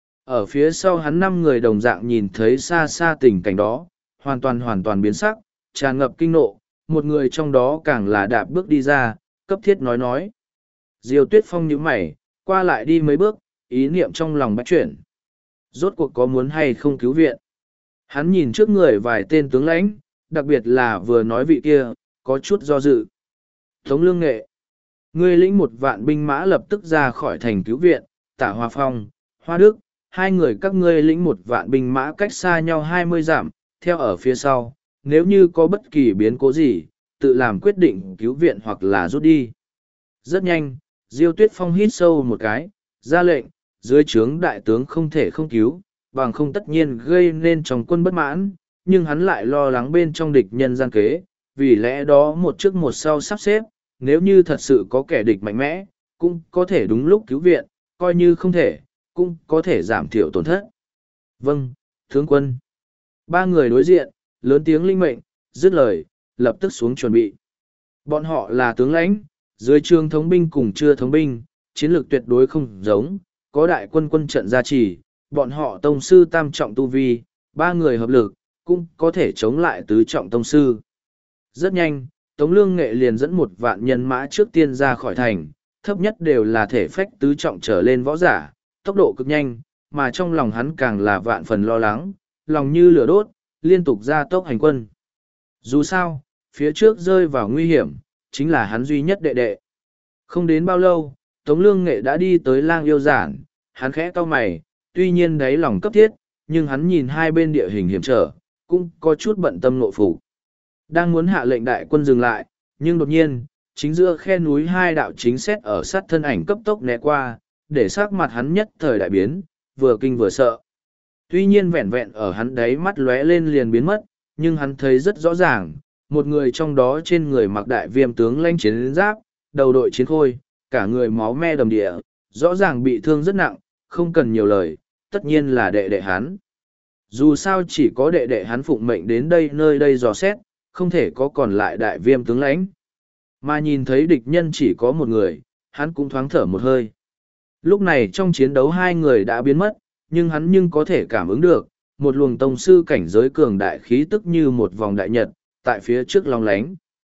Ở phía sau hắn năm người đồng dạng nhìn thấy xa xa tình cảnh đó, hoàn toàn hoàn toàn biến sắc, tràn ngập kinh nộ, một người trong đó càng là đạp bước đi ra, cấp thiết nói nói. Diêu Tuyết Phong nhíu mày, qua lại đi mấy bước, ý niệm trong lòng bách chuyển. Rốt cuộc có muốn hay không cứu viện? Hắn nhìn trước người vài tên tướng lãnh, đặc biệt là vừa nói vị kia, có chút do dự. Tống Lương Nghệ, ngươi lĩnh một vạn binh mã lập tức ra khỏi thành cứu viện, Tả Hoa Phong, Hoa Đức, hai người các ngươi lĩnh một vạn binh mã cách xa nhau hai mươi dặm, theo ở phía sau, nếu như có bất kỳ biến cố gì, tự làm quyết định cứu viện hoặc là rút đi. Rất nhanh, Diêu Tuyết Phong hít sâu một cái, ra lệnh, dưới trướng đại tướng không thể không cứu, bằng không tất nhiên gây nên trong quân bất mãn, nhưng hắn lại lo lắng bên trong địch nhân gian kế, vì lẽ đó một trước một sau sắp xếp, nếu như thật sự có kẻ địch mạnh mẽ, cũng có thể đúng lúc cứu viện, coi như không thể, cũng có thể giảm thiểu tổn thất. Vâng, tướng quân. Ba người đối diện, lớn tiếng linh mệnh, dứt lời, lập tức xuống chuẩn bị. Bọn họ là tướng lãnh, dưới trương thống binh cùng chưa thống binh, chiến lược tuyệt đối không giống, có đại quân quân trận gia trì, bọn họ tông sư tam trọng tu vi, ba người hợp lực, cũng có thể chống lại tứ trọng tông sư. Rất nhanh, Tống Lương Nghệ liền dẫn một vạn nhân mã trước tiên ra khỏi thành, thấp nhất đều là thể phách tứ trọng trở lên võ giả, tốc độ cực nhanh, mà trong lòng hắn càng là vạn phần lo lắng, lòng như lửa đốt, liên tục ra tốc hành quân. Dù sao, phía trước rơi vào nguy hiểm, chính là hắn duy nhất đệ đệ. Không đến bao lâu, Tống Lương Nghệ đã đi tới Lang Yêu Giản, hắn khẽ cau mày, tuy nhiên đáy lòng cấp thiết, nhưng hắn nhìn hai bên địa hình hiểm trở, cũng có chút bận tâm nội phục. Đang muốn hạ lệnh đại quân dừng lại, nhưng đột nhiên, chính giữa khe núi hai đạo chính xét ở sát thân ảnh cấp tốc né qua, để sắc mặt hắn nhất thời đại biến, vừa kinh vừa sợ. Tuy nhiên vẹn vẹn ở hắn đấy mắt lóe lên liền biến mất, nhưng hắn thấy rất rõ ràng, một người trong đó trên người mặc đại viêm tướng lãnh chiến giáp, đầu đội chiến khôi, cả người máu me đầm địa, rõ ràng bị thương rất nặng, không cần nhiều lời, tất nhiên là đệ đệ hắn. Dù sao chỉ có đệ đệ hắn phụng mệnh đến đây nơi đây dò xét, không thể có còn lại đại viêm tướng lãnh. Mà nhìn thấy địch nhân chỉ có một người, hắn cũng thoáng thở một hơi. Lúc này trong chiến đấu hai người đã biến mất, nhưng hắn nhưng có thể cảm ứng được, một luồng tông sư cảnh giới cường đại khí tức như một vòng đại nhật, tại phía trước long lánh.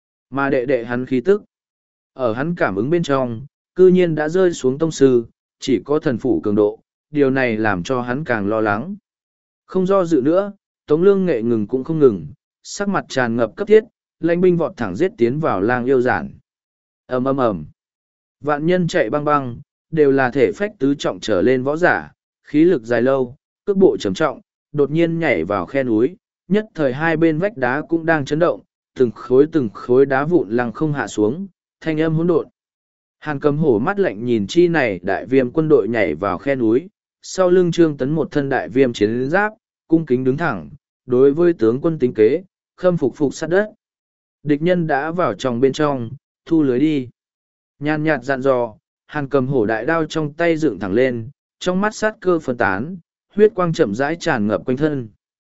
Mà đệ đệ hắn khí tức, ở hắn cảm ứng bên trong, cư nhiên đã rơi xuống tông sư, chỉ có thần phủ cường độ, điều này làm cho hắn càng lo lắng. Không do dự nữa, Tống Lương Nghệ ngừng cũng không ngừng, sắc mặt tràn ngập cấp thiết, lãnh binh vọt thẳng giết tiến vào Lang Yêu Giản. Ầm ầm ầm. Vạn nhân chạy băng băng, đều là thể phách tứ trọng trở lên võ giả, khí lực dài lâu, cước bộ trầm trọng, đột nhiên nhảy vào khe núi, nhất thời hai bên vách đá cũng đang chấn động, từng khối từng khối đá vụn lăng không hạ xuống, thanh âm hỗn độn. Hàn Cầm Hổ mắt lạnh nhìn chi này đại viêm quân đội nhảy vào khe núi, sau lưng Trương Tấn một thân đại viêm chiến giáp, cung kính đứng thẳng, đối với tướng quân tính kế, khâm phục phục sát đất. Địch nhân đã vào trong bên trong, thu lưới đi. Nhàn nhạt dặn dò, Hàn Cầm Hổ đại đao trong tay dựng thẳng lên, trong mắt sát cơ phân tán, huyết quang chậm rãi tràn ngập quanh thân.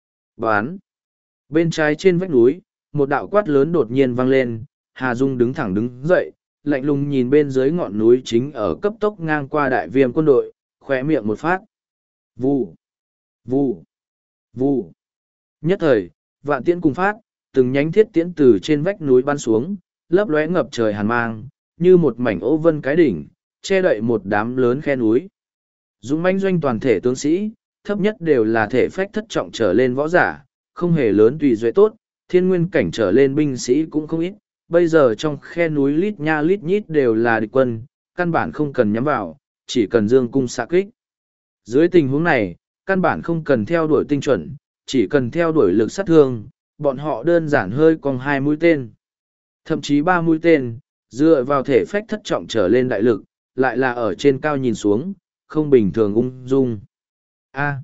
Bán. Bên trái trên vách núi, một đạo quát lớn đột nhiên vang lên, Hà Dung đứng thẳng đứng dậy, lạnh lùng nhìn bên dưới ngọn núi chính ở cấp tốc ngang qua đại viêm quân đội, khóe miệng một phát. Vù. Vù. Vù. Nhất thời, vạn tiễn cùng phát, từng nhánh thiết tiễn từ trên vách núi bắn xuống, lấp lóe ngập trời hàn mang, như một mảnh ô vân cái đỉnh, che đậy một đám lớn khe núi. Dũng mãnh doanh toàn thể tướng sĩ, thấp nhất đều là thể phách thất trọng trở lên võ giả, không hề lớn tùy duệ tốt, thiên nguyên cảnh trở lên binh sĩ cũng không ít. Bây giờ trong khe núi lít nha lít nhít đều là địch quân, căn bản không cần nhắm vào, chỉ cần dương cung xạ kích. Dưới tình huống này, căn bản không cần theo đuổi tinh chuẩn, chỉ cần theo đuổi lực sát thương, bọn họ đơn giản hơi cong hai mũi tên. Thậm chí ba mũi tên, dựa vào thể phách thất trọng trở lên đại lực, lại là ở trên cao nhìn xuống, không bình thường ung dung. A.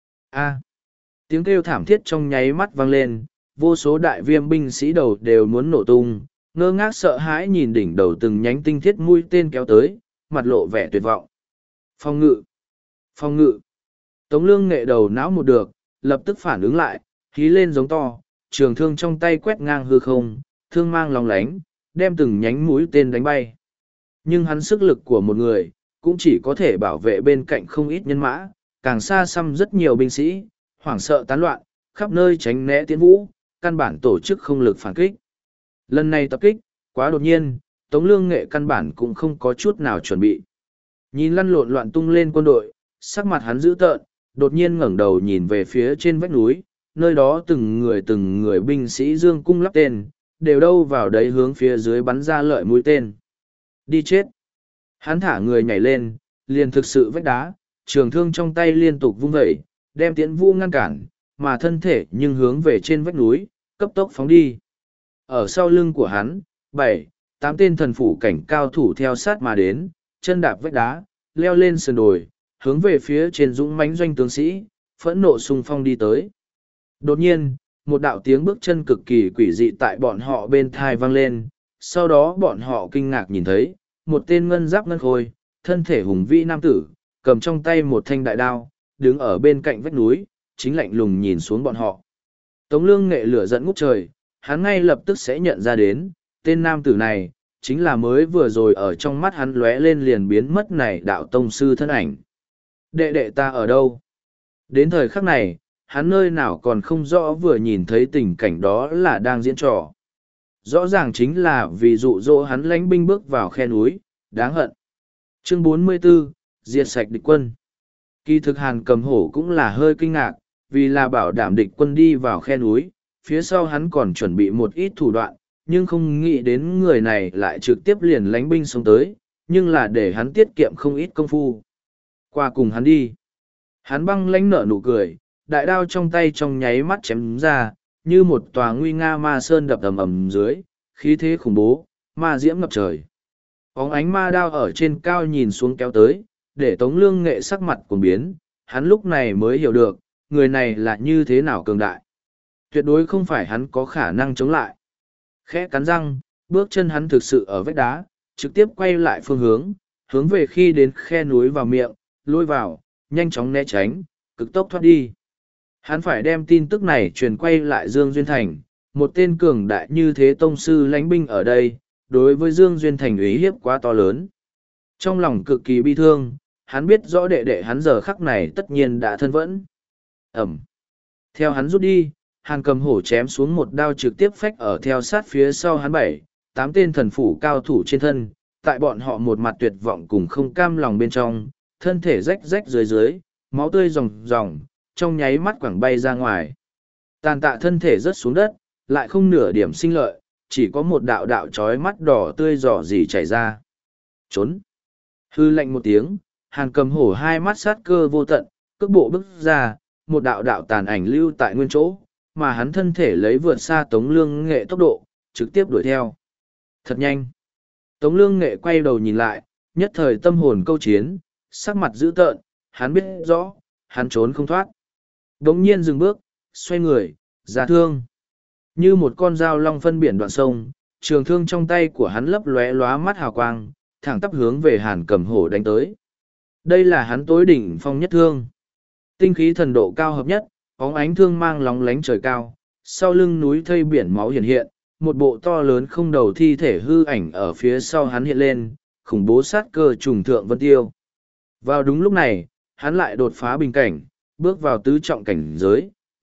A. Tiếng kêu thảm thiết trong nháy mắt vang lên, vô số đại viêm binh sĩ đầu đều muốn nổ tung, ngơ ngác sợ hãi nhìn đỉnh đầu từng nhánh tinh thiết mũi tên kéo tới, mặt lộ vẻ tuyệt vọng. Phong ngự! Phong ngự! Tống Lương Nghệ đầu não một được, lập tức phản ứng lại, hí lên giống to, trường thương trong tay quét ngang hư không, thương mang lòng lánh, đem từng nhánh mũi tên đánh bay. Nhưng hắn sức lực của một người, cũng chỉ có thể bảo vệ bên cạnh không ít nhân mã, càng xa xăm rất nhiều binh sĩ, hoảng sợ tán loạn, khắp nơi tránh né tiến vũ, căn bản tổ chức không lực phản kích. Lần này tập kích, quá đột nhiên, Tống Lương Nghệ căn bản cũng không có chút nào chuẩn bị. Nhìn lăn lộn loạn tung lên quân đội, sắc mặt hắn dữ tợn, đột nhiên ngẩng đầu nhìn về phía trên vách núi, nơi đó từng người từng người binh sĩ dương cung lắp tên, đều đâu vào đấy hướng phía dưới bắn ra lợi mũi tên. Đi chết! Hắn thả người nhảy lên, liền thực sự vách đá, trường thương trong tay liên tục vung vẩy, đem tiễn vũ ngăn cản, mà thân thể nhưng hướng về trên vách núi, cấp tốc phóng đi. Ở sau lưng của hắn, bảy, tám tên thần phủ cảnh cao thủ theo sát mà đến, chân đạp vách đá, leo lên sườn đồi, hướng về phía trên dũng mãnh doanh tướng sĩ, phẫn nộ xung phong đi tới. Đột nhiên, một đạo tiếng bước chân cực kỳ quỷ dị tại bọn họ bên thai vang lên, sau đó bọn họ kinh ngạc nhìn thấy, một tên ngân giáp ngân khôi, thân thể hùng vĩ nam tử, cầm trong tay một thanh đại đao, đứng ở bên cạnh vách núi, chính lạnh lùng nhìn xuống bọn họ. Tống Lương Nghệ lửa giận ngút trời, hắn ngay lập tức sẽ nhận ra đến, tên nam tử này, chính là mới vừa rồi ở trong mắt hắn lóe lên liền biến mất này đạo tông sư thân ảnh. Đệ đệ ta ở đâu? Đến thời khắc này, hắn nơi nào còn không rõ vừa nhìn thấy tình cảnh đó là đang diễn trò. Rõ ràng chính là vì dụ dỗ hắn lánh binh bước vào khe núi, đáng hận. Chương bốn mươi 44, diệt sạch địch quân. Kỳ thực Hàn Cầm Hổ cũng là hơi kinh ngạc, vì là bảo đảm địch quân đi vào khe núi, phía sau hắn còn chuẩn bị một ít thủ đoạn, nhưng không nghĩ đến người này lại trực tiếp liền lánh binh xông tới, nhưng là để hắn tiết kiệm không ít công phu. Qua cùng hắn đi. Hắn băng lãnh nở nụ cười, đại đao trong tay trong nháy mắt chém ra, như một tòa nguy nga ma sơn đập ầm ầm dưới, khí thế khủng bố, ma diễm ngập trời. Bóng ánh ma đao ở trên cao nhìn xuống kéo tới, để Tống Lương Nghệ sắc mặt cuồng biến, hắn lúc này mới hiểu được, người này là như thế nào cường đại. Tuyệt đối không phải hắn có khả năng chống lại. Khẽ cắn răng, bước chân hắn thực sự ở vách đá, trực tiếp quay lại phương hướng, hướng về khi đến khe núi vào miệng, lôi vào, nhanh chóng né tránh, cực tốc thoát đi. Hắn phải đem tin tức này truyền quay lại Dương Duyên Thành, một tên cường đại như thế tông sư lãnh binh ở đây, đối với Dương Duyên Thành uy hiếp quá to lớn. Trong lòng cực kỳ bi thương, hắn biết rõ đệ đệ hắn giờ khắc này tất nhiên đã thân vẫn. Ẩm. Theo hắn rút đi, Hàn Cầm Hổ chém xuống một đao trực tiếp phách ở theo sát phía sau hắn bảy, tám tên thần phủ cao thủ trên thân, tại bọn họ một mặt tuyệt vọng cùng không cam lòng bên trong, thân thể rách rách dưới dưới, máu tươi ròng ròng, trong nháy mắt quẳng bay ra ngoài. Tàn tạ thân thể rớt xuống đất, lại không nửa điểm sinh lợi, chỉ có một đạo đạo trói mắt đỏ tươi giỏ gì chảy ra. Trốn! Hư lạnh một tiếng, Hàn Cầm Hổ hai mắt sát cơ vô tận, cước bộ bước ra, một đạo đạo tàn ảnh lưu tại nguyên chỗ, mà hắn thân thể lấy vượt xa Tống Lương Nghệ tốc độ, trực tiếp đuổi theo. Thật nhanh! Tống Lương Nghệ quay đầu nhìn lại, nhất thời tâm hồn câu chiến, sắc mặt dữ tợn, hắn biết rõ, hắn trốn không thoát. Đống nhiên dừng bước, xoay người, ra thương. Như một con dao long phân biển đoạn sông, trường thương trong tay của hắn lấp lóe lóa mắt hào quang, thẳng tắp hướng về Hàn Cầm Hổ đánh tới. Đây là hắn tối đỉnh phong nhất thương. Tinh khí thần độ cao hợp nhất, bóng ánh thương mang lóng lánh trời cao, sau lưng núi thây biển máu hiện hiện, một bộ to lớn không đầu thi thể hư ảnh ở phía sau hắn hiện lên, khủng bố sát cơ trùng thượng vân tiêu. Vào đúng lúc này, hắn lại đột phá bình cảnh, bước vào tứ trọng cảnh giới,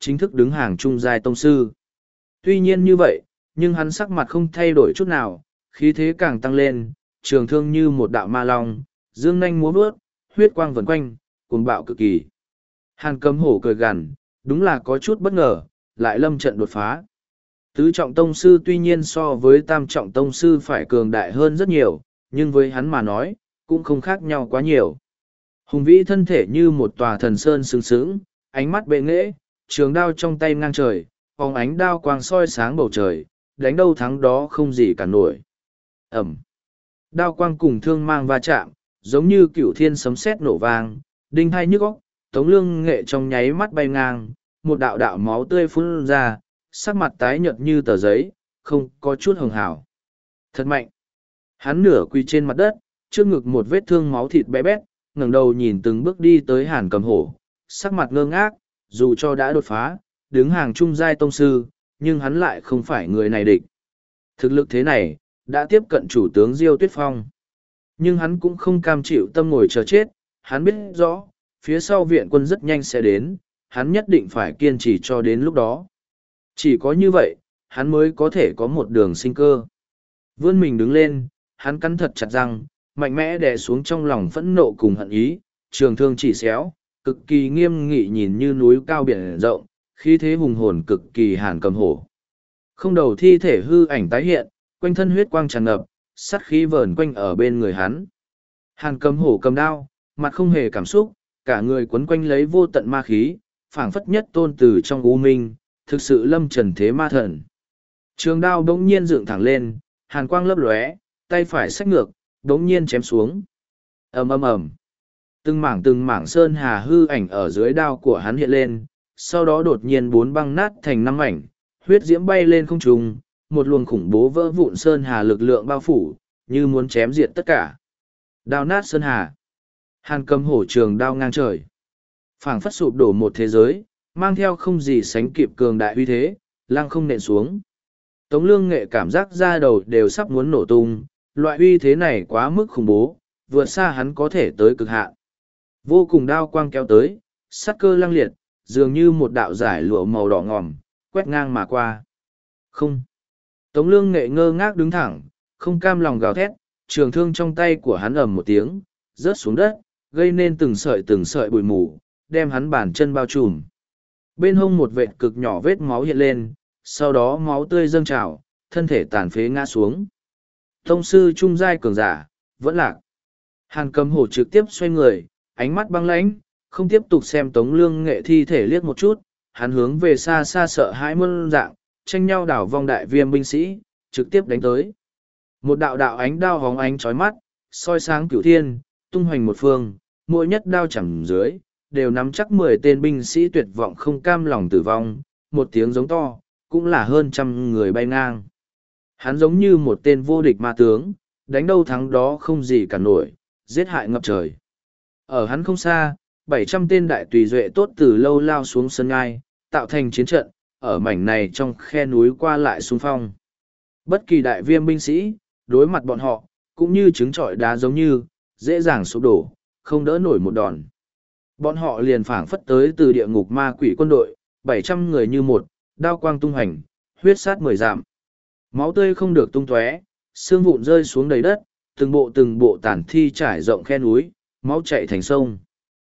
chính thức đứng hàng trung giai tông sư. Tuy nhiên như vậy, nhưng hắn sắc mặt không thay đổi chút nào, khí thế càng tăng lên, trường thương như một đạo ma long, dương nanh múa vớt, huyết quang vần quanh, cuồng bạo cực kỳ. Hàn Cầm Hổ cười gằn, đúng là có chút bất ngờ, lại lâm trận đột phá. Tứ trọng tông sư tuy nhiên so với tam trọng tông sư phải cường đại hơn rất nhiều, nhưng với hắn mà nói, cũng không khác nhau quá nhiều. Hùng vĩ thân thể như một tòa thần sơn sừng sững, ánh mắt bệ nghễ, trường đao trong tay ngang trời, phóng ánh đao quang soi sáng bầu trời, đánh đâu thắng đó không gì cả nổi. Ẩm. Đao quang cùng thương mang va chạm, giống như cựu thiên sấm sét nổ vang, đinh hai nhức óc, Tống Lương Nghệ trong nháy mắt bay ngang, một đạo đạo máu tươi phun ra, sắc mặt tái nhợt như tờ giấy, không có chút hường hào. Thật mạnh. Hắn nửa quỳ trên mặt đất, trước ngực một vết thương máu thịt bé bét, ngẩng đầu nhìn từng bước đi tới Hàn Cầm Hổ, sắc mặt ngơ ngác, dù cho đã đột phá, đứng hàng trung giai tông sư, nhưng hắn lại không phải người này địch. Thực lực thế này, đã tiếp cận chủ tướng Diêu Tuyết Phong. Nhưng hắn cũng không cam chịu tâm ngồi chờ chết, hắn biết rõ, phía sau viện quân rất nhanh sẽ đến, hắn nhất định phải kiên trì cho đến lúc đó. Chỉ có như vậy, hắn mới có thể có một đường sinh cơ. Vươn mình đứng lên, hắn cắn thật chặt răng, mạnh mẽ đè xuống trong lòng phẫn nộ cùng hận ý, trường thương chỉ xéo, cực kỳ nghiêm nghị nhìn như núi cao biển rộng, khí thế hùng hồn cực kỳ Hàn Cầm Hổ. Không đầu thi thể hư ảnh tái hiện, quanh thân huyết quang tràn ngập, sát khí vờn quanh ở bên người hắn. Hàn Cầm Hổ cầm đao, mặt không hề cảm xúc, cả người quấn quanh lấy vô tận ma khí, phảng phất nhất tôn từ trong u minh, thực sự lâm trần thế ma thần. Trường đao bỗng nhiên dựng thẳng lên, hàn quang lấp lóe, tay phải xách ngược, bỗng nhiên chém xuống. Ầm ầm ầm. Từng mảng từng mảng sơn hà hư ảnh ở dưới đao của hắn hiện lên, sau đó đột nhiên bốn băng nát thành năm mảnh, huyết diễm bay lên không trung, một luồng khủng bố vỡ vụn sơn hà lực lượng bao phủ, như muốn chém diệt tất cả. Đao nát sơn hà. Hàn Cầm Hổ trường đao ngang trời. Phảng phất sụp đổ một thế giới, mang theo không gì sánh kịp cường đại uy thế, lăng không nện xuống. Tống Lương Nghệ cảm giác da đầu đều sắp muốn nổ tung, loại uy thế này quá mức khủng bố, vượt xa hắn có thể tới cực hạn. Vô cùng đao quang kéo tới, sát cơ lăng liệt, dường như một đạo giải lụa màu đỏ ngòm, quét ngang mà qua. Không. Tống Lương Nghệ ngơ ngác đứng thẳng, không cam lòng gào thét, trường thương trong tay của hắn ầm một tiếng, rớt xuống đất, gây nên từng sợi từng sợi bụi mù, đem hắn bàn chân bao trùm. Bên hông một vệt cực nhỏ vết máu hiện lên, sau đó máu tươi dâng trào, thân thể tàn phế ngã xuống. Tông sư trung giai cường giả, vẫn lạc. Hàn Cầm Hổ trực tiếp xoay người, ánh mắt băng lãnh, không tiếp tục xem Tống Lương Nghệ thi thể liếc một chút, hắn hướng về xa xa sợ hãi muôn dạng, tranh nhau đảo vong đại viêm binh sĩ, trực tiếp đánh tới. Một đạo đạo ánh đao hóng ánh chói mắt, soi sáng cửu thiên, tung hoành một phương, mỗi nhất đao chẳng dưới, đều nắm chắc mười tên binh sĩ tuyệt vọng không cam lòng tử vong, một tiếng giống to, cũng là hơn trăm người bay ngang. Hắn giống như một tên vô địch ma tướng, đánh đâu thắng đó không gì cả nổi, giết hại ngập trời. Ở hắn không xa, bảy trăm tên đại tùy duệ tốt từ lâu lao xuống sân ngai, tạo thành chiến trận, ở mảnh này trong khe núi qua lại xung phong. Bất kỳ đại viêm binh sĩ, đối mặt bọn họ, cũng như trứng trọi đá giống như, dễ dàng sụp đổ, không đỡ nổi một đòn. Bọn họ liền phảng phất tới từ địa ngục ma quỷ quân đội, bảy trăm người như một, đao quang tung hành, huyết sát mười dặm. Máu tươi không được tung tóe, xương vụn rơi xuống đầy đất, từng bộ từng bộ tàn thi trải rộng khe núi, máu chảy thành sông.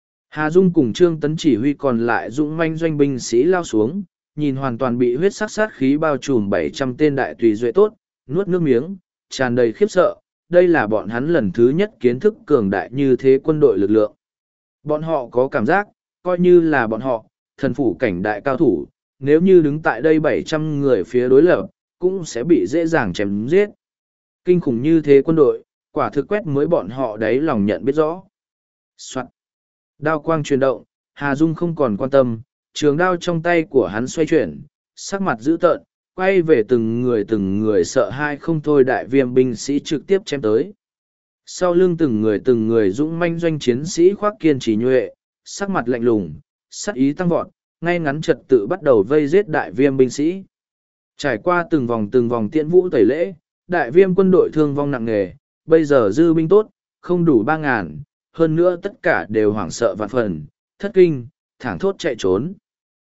Hà Dung cùng Trương Tấn chỉ huy còn lại dũng manh doanh binh sĩ lao xuống, nhìn hoàn toàn bị huyết sắc sát khí bao trùm bảy trăm tên đại tùy duệ tốt, nuốt nước miếng, tràn đầy khiếp sợ. Đây là bọn hắn lần thứ nhất kiến thức cường đại như thế quân đội lực lượng. Bọn họ có cảm giác, coi như là bọn họ, thần phủ cảnh đại cao thủ, nếu như đứng tại đây bảy trăm người phía đối lập, cũng sẽ bị dễ dàng chém giết. Kinh khủng như thế quân đội, quả thực quét mới bọn họ đấy lòng nhận biết rõ. Soạn. Đao quang chuyển động, Hà Dung không còn quan tâm, trường đao trong tay của hắn xoay chuyển, sắc mặt dữ tợn, quay về từng người từng người sợ hai không thôi đại viêm binh sĩ trực tiếp chém tới. Sau lưng từng người từng người dũng manh doanh chiến sĩ khoác kiên trì nhuệ, sắc mặt lạnh lùng, sắc ý tăng vọt, ngay ngắn trật tự bắt đầu vây giết đại viêm binh sĩ. Trải qua từng vòng từng vòng tiễn vũ tẩy lễ, đại viêm quân đội thương vong nặng nề, bây giờ dư binh tốt, không đủ ba ngàn, hơn nữa tất cả đều hoảng sợ vạn phần, thất kinh, thảng thốt chạy trốn.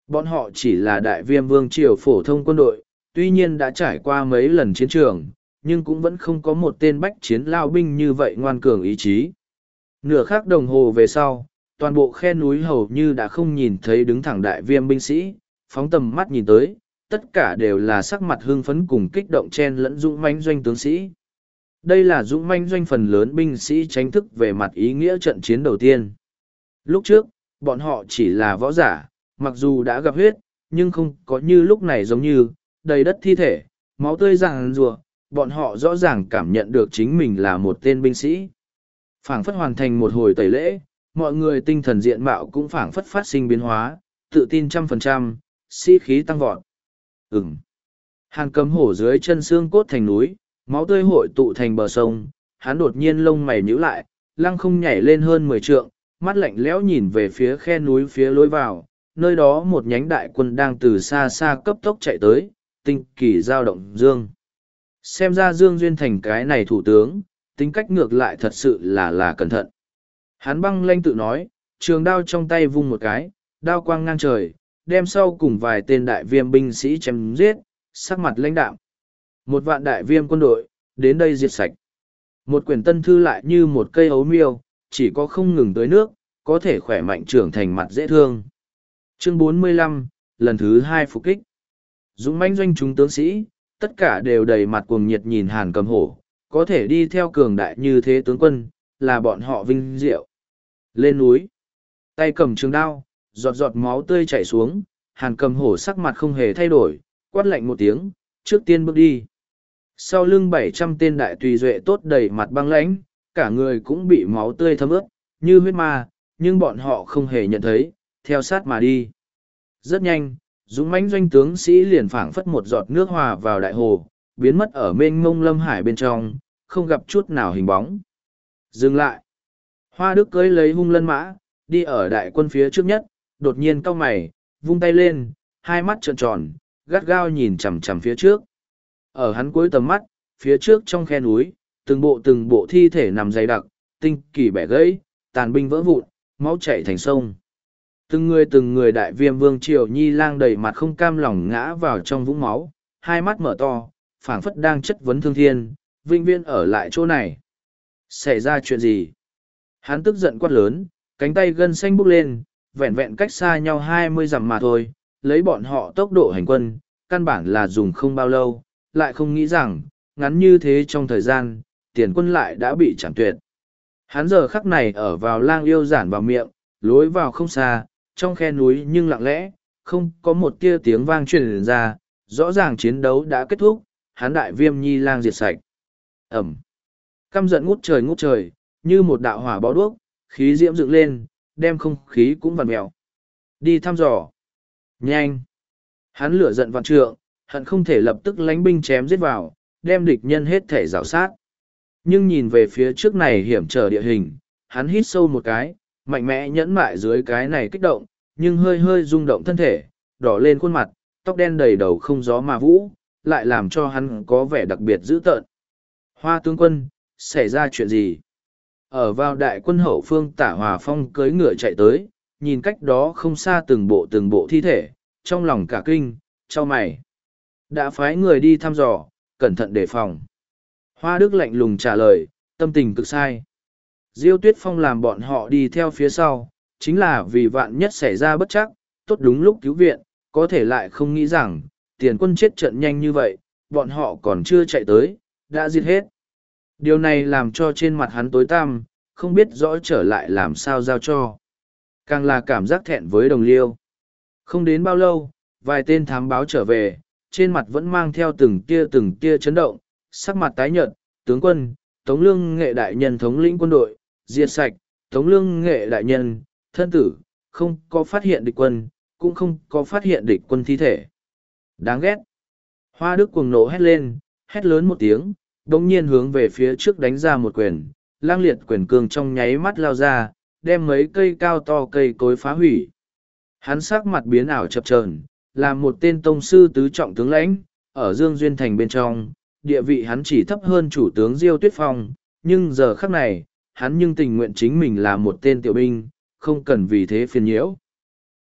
Bọn họ chỉ là đại viêm vương triều phổ thông quân đội, tuy nhiên đã trải qua mấy lần chiến trường, nhưng cũng vẫn không có một tên bách chiến lao binh như vậy ngoan cường ý chí. Nửa khắc đồng hồ về sau, toàn bộ khe núi hầu như đã không nhìn thấy đứng thẳng đại viêm binh sĩ, phóng tầm mắt nhìn tới, tất cả đều là sắc mặt hưng phấn cùng kích động chen lẫn dũng mãnh doanh tướng sĩ. Đây là dũng mãnh doanh phần lớn binh sĩ tránh thức về mặt ý nghĩa trận chiến đầu tiên. Lúc trước, bọn họ chỉ là võ giả, mặc dù đã gặp huyết, nhưng không có như lúc này giống như, đầy đất thi thể, máu tươi ràng rùa, bọn họ rõ ràng cảm nhận được chính mình là một tên binh sĩ. Phảng phất hoàn thành một hồi tẩy lễ, mọi người tinh thần diện mạo cũng phảng phất phát sinh biến hóa, tự tin trăm phần trăm, sĩ khí tăng vọt. Ừm. Hàn Cầm Hổ dưới chân xương cốt thành núi, máu tươi hội tụ thành bờ sông, hắn đột nhiên lông mày nhíu lại, lăng không nhảy lên hơn mười trượng, mắt lạnh lẽo nhìn về phía khe núi phía lối vào, nơi đó một nhánh đại quân đang từ xa xa cấp tốc chạy tới, tinh kỳ giao động Dương. Xem ra Dương Duyên Thành cái này thủ tướng, tính cách ngược lại thật sự là là cẩn thận. Hắn băng lanh tự nói, trường đao trong tay vung một cái, đao quang ngang trời, đem sau cùng vài tên đại viêm binh sĩ chém giết, sắc mặt lãnh đạm. Một vạn đại viêm quân đội, đến đây diệt sạch. Một quyển tân thư lại như một cây ấu miêu, chỉ có không ngừng tới nước, có thể khỏe mạnh trưởng thành mặt dễ thương. Chương bốn mươi lăm, lần thứ hai phục kích. Dũng mãnh doanh chúng tướng sĩ, tất cả đều đầy mặt cuồng nhiệt nhìn Hàn Cầm Hổ, có thể đi theo cường đại như thế tướng quân, là bọn họ vinh diệu. Lên núi, tay cầm trường đao, giọt giọt máu tươi chảy xuống, Hàn Cầm Hổ sắc mặt không hề thay đổi, quát lạnh một tiếng, trước tiên bước đi. Sau lưng bảy trăm tên đại tùy duệ tốt đầy mặt băng lãnh, cả người cũng bị máu tươi thấm ướt, như huyết ma, nhưng bọn họ không hề nhận thấy, theo sát mà đi. Rất nhanh, dũng mãnh doanh tướng sĩ liền phảng phất một giọt nước hòa vào đại hồ, biến mất ở mênh mông lâm hải bên trong, không gặp chút nào hình bóng. Dừng lại. Hoa Đức cưỡi lấy hung lân mã, đi ở đại quân phía trước nhất, đột nhiên cau mày, vung tay lên, hai mắt trợn tròn, gắt gao nhìn chằm chằm phía trước. Ở hắn cuối tầm mắt, phía trước trong khe núi, từng bộ từng bộ thi thể nằm dày đặc, tinh kỳ bẻ gãy, tàn binh vỡ vụn, máu chảy thành sông. Từng người từng người đại viêm vương triều nhi lang đầy mặt không cam lòng ngã vào trong vũng máu, hai mắt mở to, phảng phất đang chất vấn thương thiên, vinh viên ở lại chỗ này. Xảy ra chuyện gì? Hắn tức giận quát lớn, cánh tay gân xanh bốc lên, vẹn vẹn cách xa nhau hai mươi dặm mà thôi, lấy bọn họ tốc độ hành quân, căn bản là dùng không bao lâu, lại không nghĩ rằng, ngắn như thế trong thời gian, tiền quân lại đã bị chảm tuyệt. Hắn giờ khắc này ở vào lang yêu giản vào miệng, lối vào không xa, trong khe núi nhưng lặng lẽ, không có một tia tiếng vang truyền ra, rõ ràng chiến đấu đã kết thúc, hắn đại viêm nhi lang diệt sạch. Ẩm. Căm giận ngút trời ngút trời, như một đạo hỏa bó đuốc, khí diễm dựng lên, đem không khí cũng vặn mèo. Đi thăm dò. Nhanh. Hắn lửa giận vạn trượng, hận không thể lập tức lánh binh chém giết vào, đem địch nhân hết thể rào sát. Nhưng nhìn về phía trước này hiểm trở địa hình, hắn hít sâu một cái, mạnh mẽ nhẫn mại dưới cái này kích động, nhưng hơi hơi rung động thân thể, đỏ lên khuôn mặt, tóc đen đầy đầu không gió mà vũ, lại làm cho hắn có vẻ đặc biệt dữ tợn. Hoa tướng quân, xảy ra chuyện gì? Ở vào đại quân hậu phương Tả Hòa Phong cưỡi ngựa chạy tới, nhìn cách đó không xa từng bộ từng bộ thi thể, trong lòng cả kinh, chau mày. Đã phái người đi thăm dò, cẩn thận đề phòng. Hoa Đức lạnh lùng trả lời, tâm tình cực sai. Diêu Tuyết Phong làm bọn họ đi theo phía sau, chính là vì vạn nhất xảy ra bất chắc, tốt đúng lúc cứu viện, có thể lại không nghĩ rằng, tiền quân chết trận nhanh như vậy, bọn họ còn chưa chạy tới, đã giết hết. Điều này làm cho trên mặt hắn tối tăm, không biết rõ trở lại làm sao giao cho. Càng là cảm giác thẹn với đồng liêu. Không đến bao lâu, vài tên thám báo trở về, trên mặt vẫn mang theo từng tia từng tia chấn động, sắc mặt tái nhợt, tướng quân, Tống Lương Nghệ đại nhân thống lĩnh quân đội, diệt sạch, Tống Lương Nghệ đại nhân, thân tử, không có phát hiện địch quân, cũng không có phát hiện địch quân thi thể. Đáng ghét. Hoa Đức cuồng nộ hét lên, hét lớn một tiếng, đồng nhiên hướng về phía trước đánh ra một quyền, lang liệt quyền cương trong nháy mắt lao ra, đem mấy cây cao to cây cối phá hủy. Hắn sắc mặt biến ảo chập chờn, là một tên tông sư tứ trọng tướng lãnh, ở Dương Duyên Thành bên trong, địa vị hắn chỉ thấp hơn chủ tướng Diêu Tuyết Phong, nhưng giờ khắc này, hắn nhưng tình nguyện chính mình là một tên tiểu binh, không cần vì thế phiền nhiễu.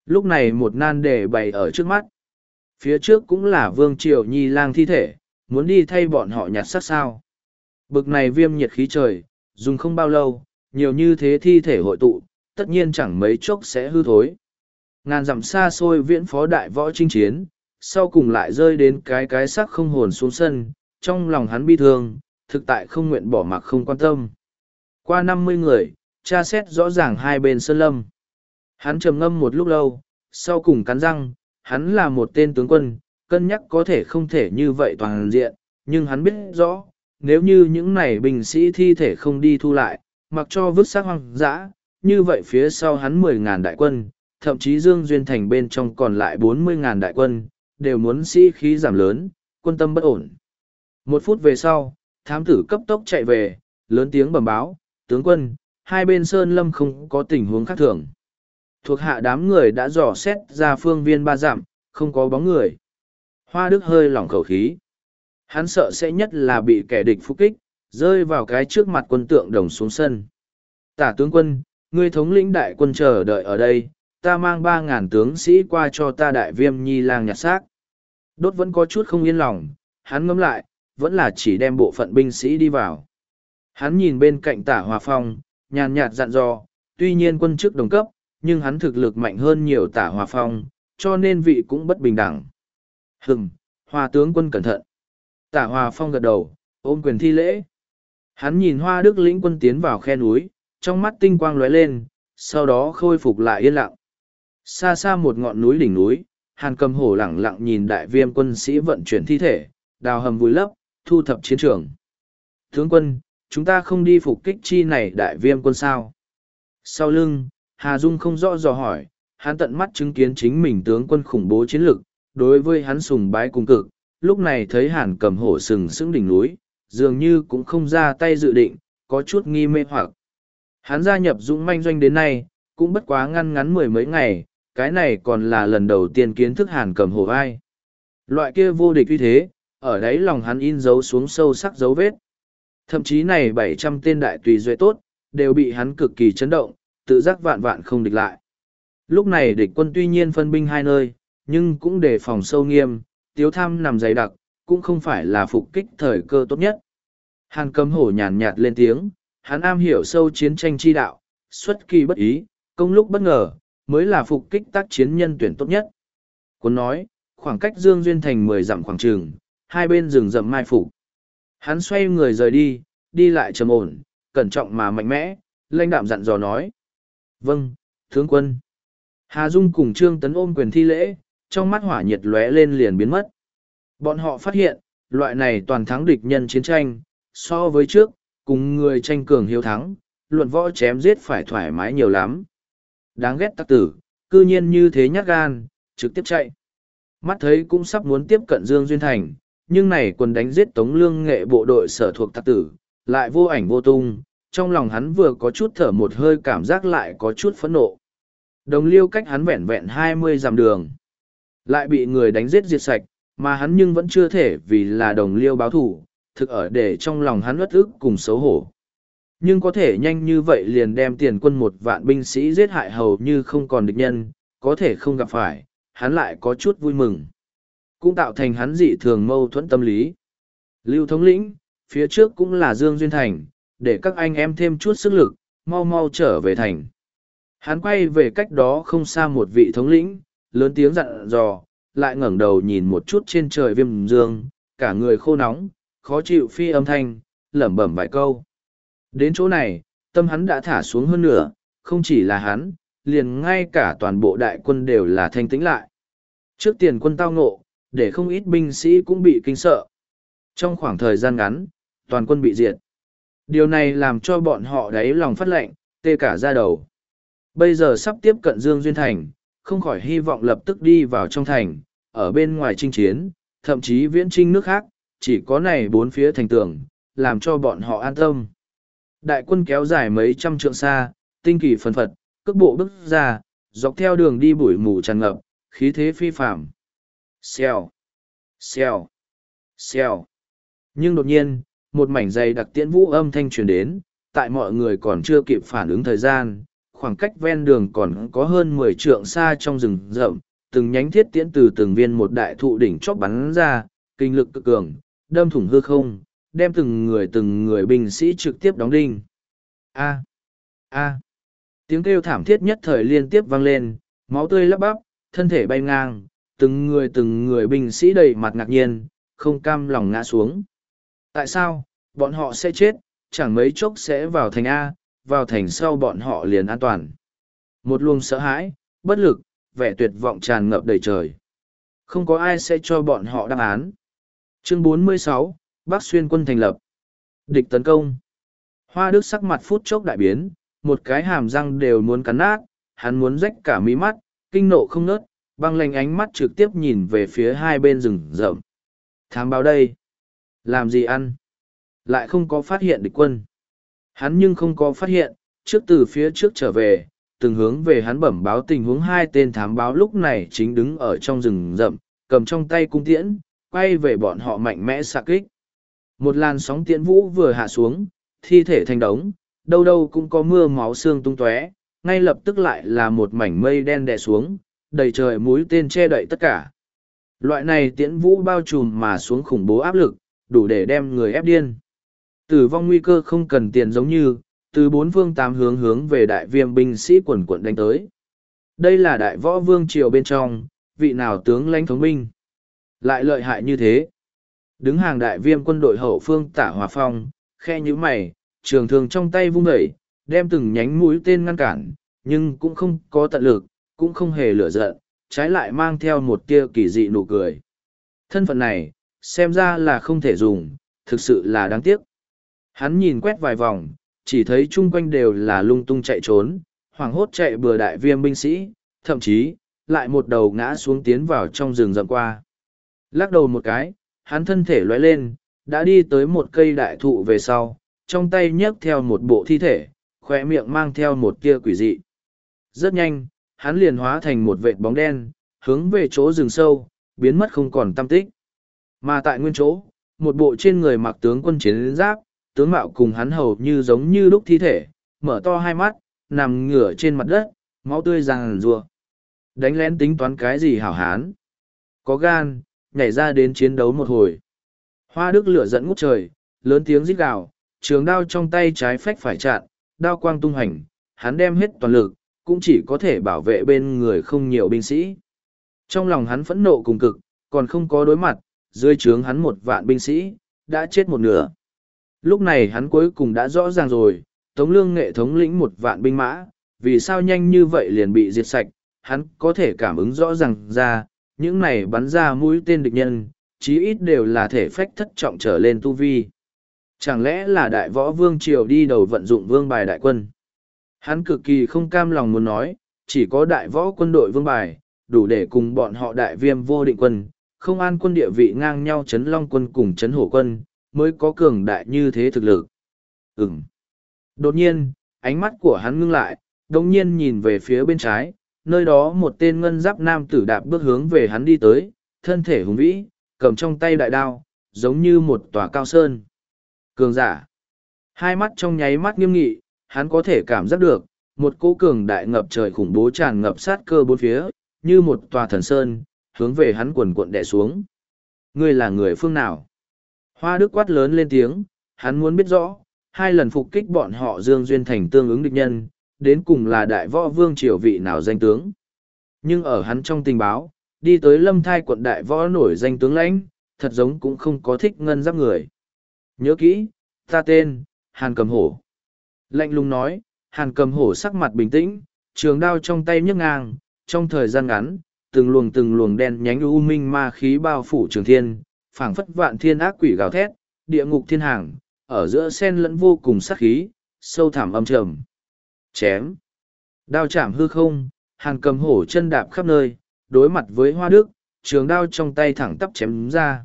Lúc này một nan đề bày ở trước mắt. Phía trước cũng là Vương Triều Nhi lang thi thể, muốn đi thay bọn họ nhặt xác sao. Bực này viêm nhiệt khí trời, dùng không bao lâu, nhiều như thế thi thể hội tụ, tất nhiên chẳng mấy chốc sẽ hư thối. Ngàn dặm xa xôi viễn phó đại võ chinh chiến, sau cùng lại rơi đến cái cái xác không hồn xuống sân, trong lòng hắn bi thương, thực tại không nguyện bỏ mặc không quan tâm. Qua năm mươi người, tra xét rõ ràng hai bên sơn lâm. Hắn trầm ngâm một lúc lâu, sau cùng cắn răng, hắn là một tên tướng quân, cân nhắc có thể không thể như vậy toàn diện, nhưng hắn biết rõ, nếu như những này binh sĩ thi thể không đi thu lại, mặc cho vứt xác hoang dã, như vậy phía sau hắn mười ngàn đại quân, thậm chí Dương Duyên Thành bên trong còn lại bốn mươi ngàn đại quân, đều muốn sĩ khí giảm lớn, quân tâm bất ổn. Một phút về sau, thám tử cấp tốc chạy về, lớn tiếng bẩm báo, tướng quân, hai bên sơn lâm không có tình huống khác thường. Thuộc hạ đám người đã dò xét ra phương viên ba dặm, không có bóng người. Hoa Đức hơi lỏng khẩu khí. Hắn sợ sẽ nhất là bị kẻ địch phục kích, rơi vào cái trước mặt quân tượng đồng xuống sân. Tả tướng quân, ngươi thống lĩnh đại quân chờ đợi ở đây, ta mang ba ngàn tướng sĩ qua cho ta đại viêm nhi lang nhặt xác. Đốt vẫn có chút không yên lòng, hắn ngẫm lại, vẫn là chỉ đem bộ phận binh sĩ đi vào. Hắn nhìn bên cạnh Tả Hòa Phong, nhàn nhạt dặn dò, tuy nhiên quân chức đồng cấp, nhưng hắn thực lực mạnh hơn nhiều Tả Hòa Phong, cho nên vị cũng bất bình đẳng. Hừm, Hoa tướng quân cẩn thận. Tả Hòa Phong gật đầu, ôm quyền thi lễ. Hắn nhìn Hoa Đức lĩnh quân tiến vào khe núi, trong mắt tinh quang lóe lên, sau đó khôi phục lại yên lặng. Xa xa một ngọn núi đỉnh núi, Hàn Cầm Hổ lẳng lặng nhìn đại viêm quân sĩ vận chuyển thi thể, đào hầm vùi lấp, thu thập chiến trường. Tướng quân, chúng ta không đi phục kích chi này đại viêm quân sao? Sau lưng, Hà Dung không rõ dò hỏi, hắn tận mắt chứng kiến chính mình tướng quân khủng bố chiến lực, đối với hắn sùng bái cùng cực, lúc này thấy Hàn Cầm Hổ sừng sững đỉnh núi, dường như cũng không ra tay dự định, có chút nghi mê hoặc. Hắn gia nhập Dũng Manh Doanh đến nay, cũng bất quá ngăn ngắn mười mấy ngày, cái này còn là lần đầu tiên kiến thức Hàn Cầm Hổ vai. Loại kia vô địch uy thế, ở đấy lòng hắn in dấu xuống sâu sắc dấu vết. Thậm chí này bảy trăm tên đại tùy duệ tốt, đều bị hắn cực kỳ chấn động, tự giác vạn vạn không địch lại. Lúc này địch quân tuy nhiên phân binh hai nơi, nhưng cũng đề phòng sâu nghiêm, tiếu tham nằm dày đặc, cũng không phải là phục kích thời cơ tốt nhất. Hàn Cầm Hổ nhàn nhạt lên tiếng, hắn am hiểu sâu chiến tranh chi đạo, xuất kỳ bất ý, công lúc bất ngờ, mới là phục kích tác chiến nhân tuyển tốt nhất. Quân nói, khoảng cách Dương Duyên Thành mười dặm khoảng trường, hai bên rừng rậm mai phục. Hắn xoay người rời đi, đi lại trầm ổn, cẩn trọng mà mạnh mẽ, lãnh đạm dặn dò nói. Vâng, tướng quân. Hà Dung cùng Trương Tấn ôm quyền thi lễ, trong mắt hỏa nhiệt lóe lên liền biến mất. Bọn họ phát hiện, loại này toàn thắng địch nhân chiến tranh, so với trước, cùng người tranh cường hiếu thắng, luận võ chém giết phải thoải mái nhiều lắm. Đáng ghét tặc tử, cư nhiên như thế nhát gan, trực tiếp chạy. Mắt thấy cũng sắp muốn tiếp cận Dương Duyên Thành, nhưng này quân đánh giết Tống Lương Nghệ bộ đội sở thuộc tặc tử, lại vô ảnh vô tung, trong lòng hắn vừa có chút thở một hơi cảm giác lại có chút phẫn nộ. Đồng Liêu cách hắn vẹn vẹn hai mươi dặm đường, lại bị người đánh giết diệt sạch, mà hắn nhưng vẫn chưa thể vì là Đồng Liêu báo thủ, thực ở để trong lòng hắn uất ức cùng xấu hổ. Nhưng có thể nhanh như vậy liền đem tiền quân một vạn binh sĩ giết hại hầu như không còn địch nhân, có thể không gặp phải, hắn lại có chút vui mừng. Cũng tạo thành hắn dị thường mâu thuẫn tâm lý. Lưu thống lĩnh, phía trước cũng là Dương Duyên Thành, để các anh em thêm chút sức lực, mau mau trở về thành. Hắn quay về cách đó không xa một vị thống lĩnh, lớn tiếng dặn dò, lại ngẩng đầu nhìn một chút trên trời viêm dương, cả người khô nóng, khó chịu phi âm thanh, lẩm bẩm vài câu. Đến chỗ này, tâm hắn đã thả xuống hơn nửa, không chỉ là hắn, liền ngay cả toàn bộ đại quân đều là thanh tĩnh lại. Trước tiền quân tao ngộ, để không ít binh sĩ cũng bị kinh sợ. Trong khoảng thời gian ngắn, toàn quân bị diệt. Điều này làm cho bọn họ đáy lòng phát lệnh, tê cả da đầu. Bây giờ sắp tiếp cận Dương Duyên Thành, không khỏi hy vọng lập tức đi vào trong thành, ở bên ngoài chinh chiến, thậm chí viễn chinh nước khác, chỉ có này bốn phía thành tường, làm cho bọn họ an tâm. Đại quân kéo dài mấy trăm trượng xa, tinh kỳ phần phật, cước bộ bước ra, dọc theo đường đi bụi mù tràn ngập, khí thế phi phạm. Xèo, xèo, xèo. Nhưng đột nhiên, một mảnh dày đặc tiễn vũ âm thanh truyền đến, tại mọi người còn chưa kịp phản ứng thời gian, khoảng cách ven đường còn có hơn mười trượng xa trong rừng rậm, từng nhánh thiết tiễn từ từng viên một đại thụ đỉnh chóp bắn ra, kinh lực cực cường, đâm thủng hư không, đem từng người từng người binh sĩ trực tiếp đóng đinh. A, a, tiếng kêu thảm thiết nhất thời liên tiếp vang lên, máu tươi lấp bắp, thân thể bay ngang, từng người từng người binh sĩ đầy mặt ngạc nhiên, không cam lòng ngã xuống. Tại sao, bọn họ sẽ chết, chẳng mấy chốc sẽ vào thành A, vào thành sau bọn họ liền an toàn. Một luồng sợ hãi, bất lực, vẻ tuyệt vọng tràn ngập đầy trời. Không có ai sẽ cho bọn họ đáp án. Chương bốn mươi sáu, Bắc Xuyên quân thành lập. Địch tấn công. Hoa Đức sắc mặt phút chốc đại biến, một cái hàm răng đều muốn cắn nát, hắn muốn rách cả mí mắt, kinh nộ không nớt, băng lạnh ánh mắt trực tiếp nhìn về phía hai bên rừng rậm. Thám báo đây. Làm gì ăn? Lại không có phát hiện địch quân. Hắn nhưng không có phát hiện, trước từ phía trước trở về, từng hướng về hắn bẩm báo tình huống hai tên thám báo lúc này chính đứng ở trong rừng rậm, cầm trong tay cung tiễn, quay về bọn họ mạnh mẽ xạ kích. Một làn sóng tiễn vũ vừa hạ xuống, thi thể thành đống, đâu đâu cũng có mưa máu xương tung tóe, ngay lập tức lại là một mảnh mây đen đè xuống, đầy trời mũi tên che đậy tất cả. Loại này tiễn vũ bao trùm mà xuống khủng bố áp lực, đủ để đem người ép điên. Tử vong nguy cơ không cần tiền giống như, từ bốn phương tám hướng hướng về đại viêm binh sĩ quần quận đánh tới. Đây là đại võ vương triều bên trong, vị nào tướng lãnh thống binh. Lại lợi hại như thế. Đứng hàng đại viêm quân đội hậu phương Tả Hòa Phong, khe như mày, trường thường trong tay vung đẩy, đem từng nhánh mũi tên ngăn cản, nhưng cũng không có tận lực, cũng không hề lửa giận, trái lại mang theo một tia kỳ dị nụ cười. Thân phận này, xem ra là không thể dùng, thực sự là đáng tiếc. Hắn nhìn quét vài vòng, chỉ thấy chung quanh đều là lung tung chạy trốn, hoảng hốt chạy bừa đại viêm binh sĩ, thậm chí, lại một đầu ngã xuống tiến vào trong rừng rậm qua. Lắc đầu một cái, hắn thân thể lóe lên, đã đi tới một cây đại thụ về sau, trong tay nhấc theo một bộ thi thể, khóe miệng mang theo một tia quỷ dị. Rất nhanh, hắn liền hóa thành một vệt bóng đen, hướng về chỗ rừng sâu, biến mất không còn tăm tích. Mà tại nguyên chỗ, một bộ trên người mặc tướng quân chiến giáp, tướng mạo cùng hắn hầu như giống như lúc thi thể, mở to hai mắt, nằm ngửa trên mặt đất, máu tươi ràng rùa. Đánh lén tính toán cái gì hảo hán? Có gan, nhảy ra đến chiến đấu một hồi. Hoa Đức lửa dẫn ngút trời, lớn tiếng rít gào, trường đao trong tay trái phách phải chặn, đao quang tung hành, hắn đem hết toàn lực, cũng chỉ có thể bảo vệ bên người không nhiều binh sĩ. Trong lòng hắn phẫn nộ cùng cực, còn không có đối mặt, dưới trướng hắn một vạn binh sĩ, đã chết một nửa. Lúc này hắn cuối cùng đã rõ ràng rồi, Tống Lương Nghệ thống lĩnh một vạn binh mã, vì sao nhanh như vậy liền bị diệt sạch, hắn có thể cảm ứng rõ ràng ra, những này bắn ra mũi tên địch nhân, chí ít đều là thể phách thất trọng trở lên tu vi. Chẳng lẽ là đại võ vương triều đi đầu vận dụng vương bài đại quân? Hắn cực kỳ không cam lòng muốn nói, chỉ có đại võ quân đội vương bài, đủ để cùng bọn họ đại viêm vô định quân, không an quân địa vị ngang nhau chấn long quân cùng chấn hổ quân, mới có cường đại như thế thực lực. Ừm. Đột nhiên, ánh mắt của hắn ngưng lại, đồng nhiên nhìn về phía bên trái, nơi đó một tên ngân giáp nam tử đạp bước hướng về hắn đi tới, thân thể hùng vĩ, cầm trong tay đại đao, giống như một tòa cao sơn. Cường giả. Hai mắt trong nháy mắt nghiêm nghị, hắn có thể cảm giác được, một cỗ cường đại ngập trời khủng bố tràn ngập sát cơ bốn phía, như một tòa thần sơn, hướng về hắn quần cuộn đè xuống. Ngươi là người phương nào? Hoa Đức quát lớn lên tiếng, hắn muốn biết rõ, hai lần phục kích bọn họ Dương Duyên thành tương ứng địch nhân, đến cùng là đại võ vương triều vị nào danh tướng. Nhưng ở hắn trong tình báo, đi tới Lâm Thai quận đại võ nổi danh tướng lãnh, thật giống cũng không có thích ngân giáp người. Nhớ kỹ, ta tên, Hàn Cầm Hổ. Lạnh lùng nói, Hàn Cầm Hổ sắc mặt bình tĩnh, trường đao trong tay nhấc ngang, trong thời gian ngắn, từng luồng từng luồng đen nhánh u minh ma khí bao phủ trường thiên, phảng phất vạn thiên ác quỷ gào thét, địa ngục thiên hàng, ở giữa sen lẫn vô cùng sát khí, sâu thẳm âm trầm. Chém. Đao chạm hư không, Hàn Cầm Hổ chân đạp khắp nơi, đối mặt với Hoa Đức, trường đao trong tay thẳng tắp chém ra.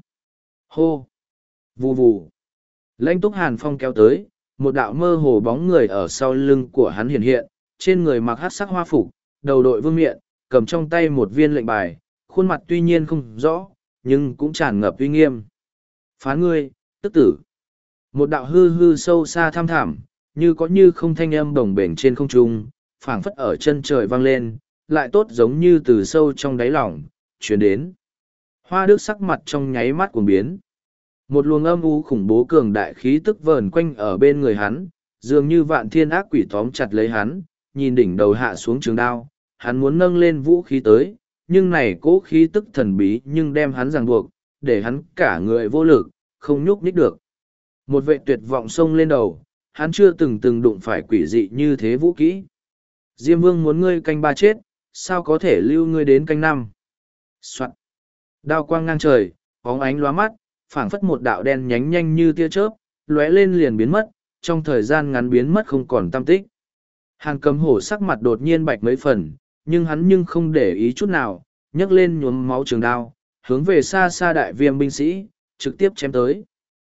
Hô. Vù vù. Lãnh túc Hàn Phong kéo tới, một đạo mơ hồ bóng người ở sau lưng của hắn hiện hiện, trên người mặc hắc sắc hoa phục, đầu đội vương miện, cầm trong tay một viên lệnh bài, khuôn mặt tuy nhiên không rõ, nhưng cũng tràn ngập uy nghiêm. Phán ngươi, tức tử. Một đạo hư hư sâu xa thăm thẳm, như có như không thanh âm đồng bền trên không trung, phảng phất ở chân trời vang lên, lại tốt giống như từ sâu trong đáy lòng, chuyển đến. Hoa Đức sắc mặt trong nháy mắt cuồng biến. Một luồng âm u khủng bố cường đại khí tức vờn quanh ở bên người hắn, dường như vạn thiên ác quỷ tóm chặt lấy hắn, nhìn đỉnh đầu hạ xuống trường đao, hắn muốn nâng lên vũ khí tới, nhưng này cố khí tức thần bí nhưng đem hắn ràng buộc, để hắn cả người vô lực, không nhúc nhích được. Một vệ tuyệt vọng xông lên đầu, hắn chưa từng từng đụng phải quỷ dị như thế vũ kỹ. Diêm Vương muốn ngươi canh ba chết, sao có thể lưu ngươi đến canh năm? Soạn. Đao quang ngang trời, bóng ánh lóa mắt, phảng phất một đạo đen nhánh nhanh như tia chớp, lóe lên liền biến mất, trong thời gian ngắn biến mất không còn tăm tích. Hàn Cầm Hổ sắc mặt đột nhiên bạch mấy phần, nhưng hắn nhưng không để ý chút nào, nhấc lên nhuốm máu trường đao, hướng về xa xa đại viêm binh sĩ, trực tiếp chém tới.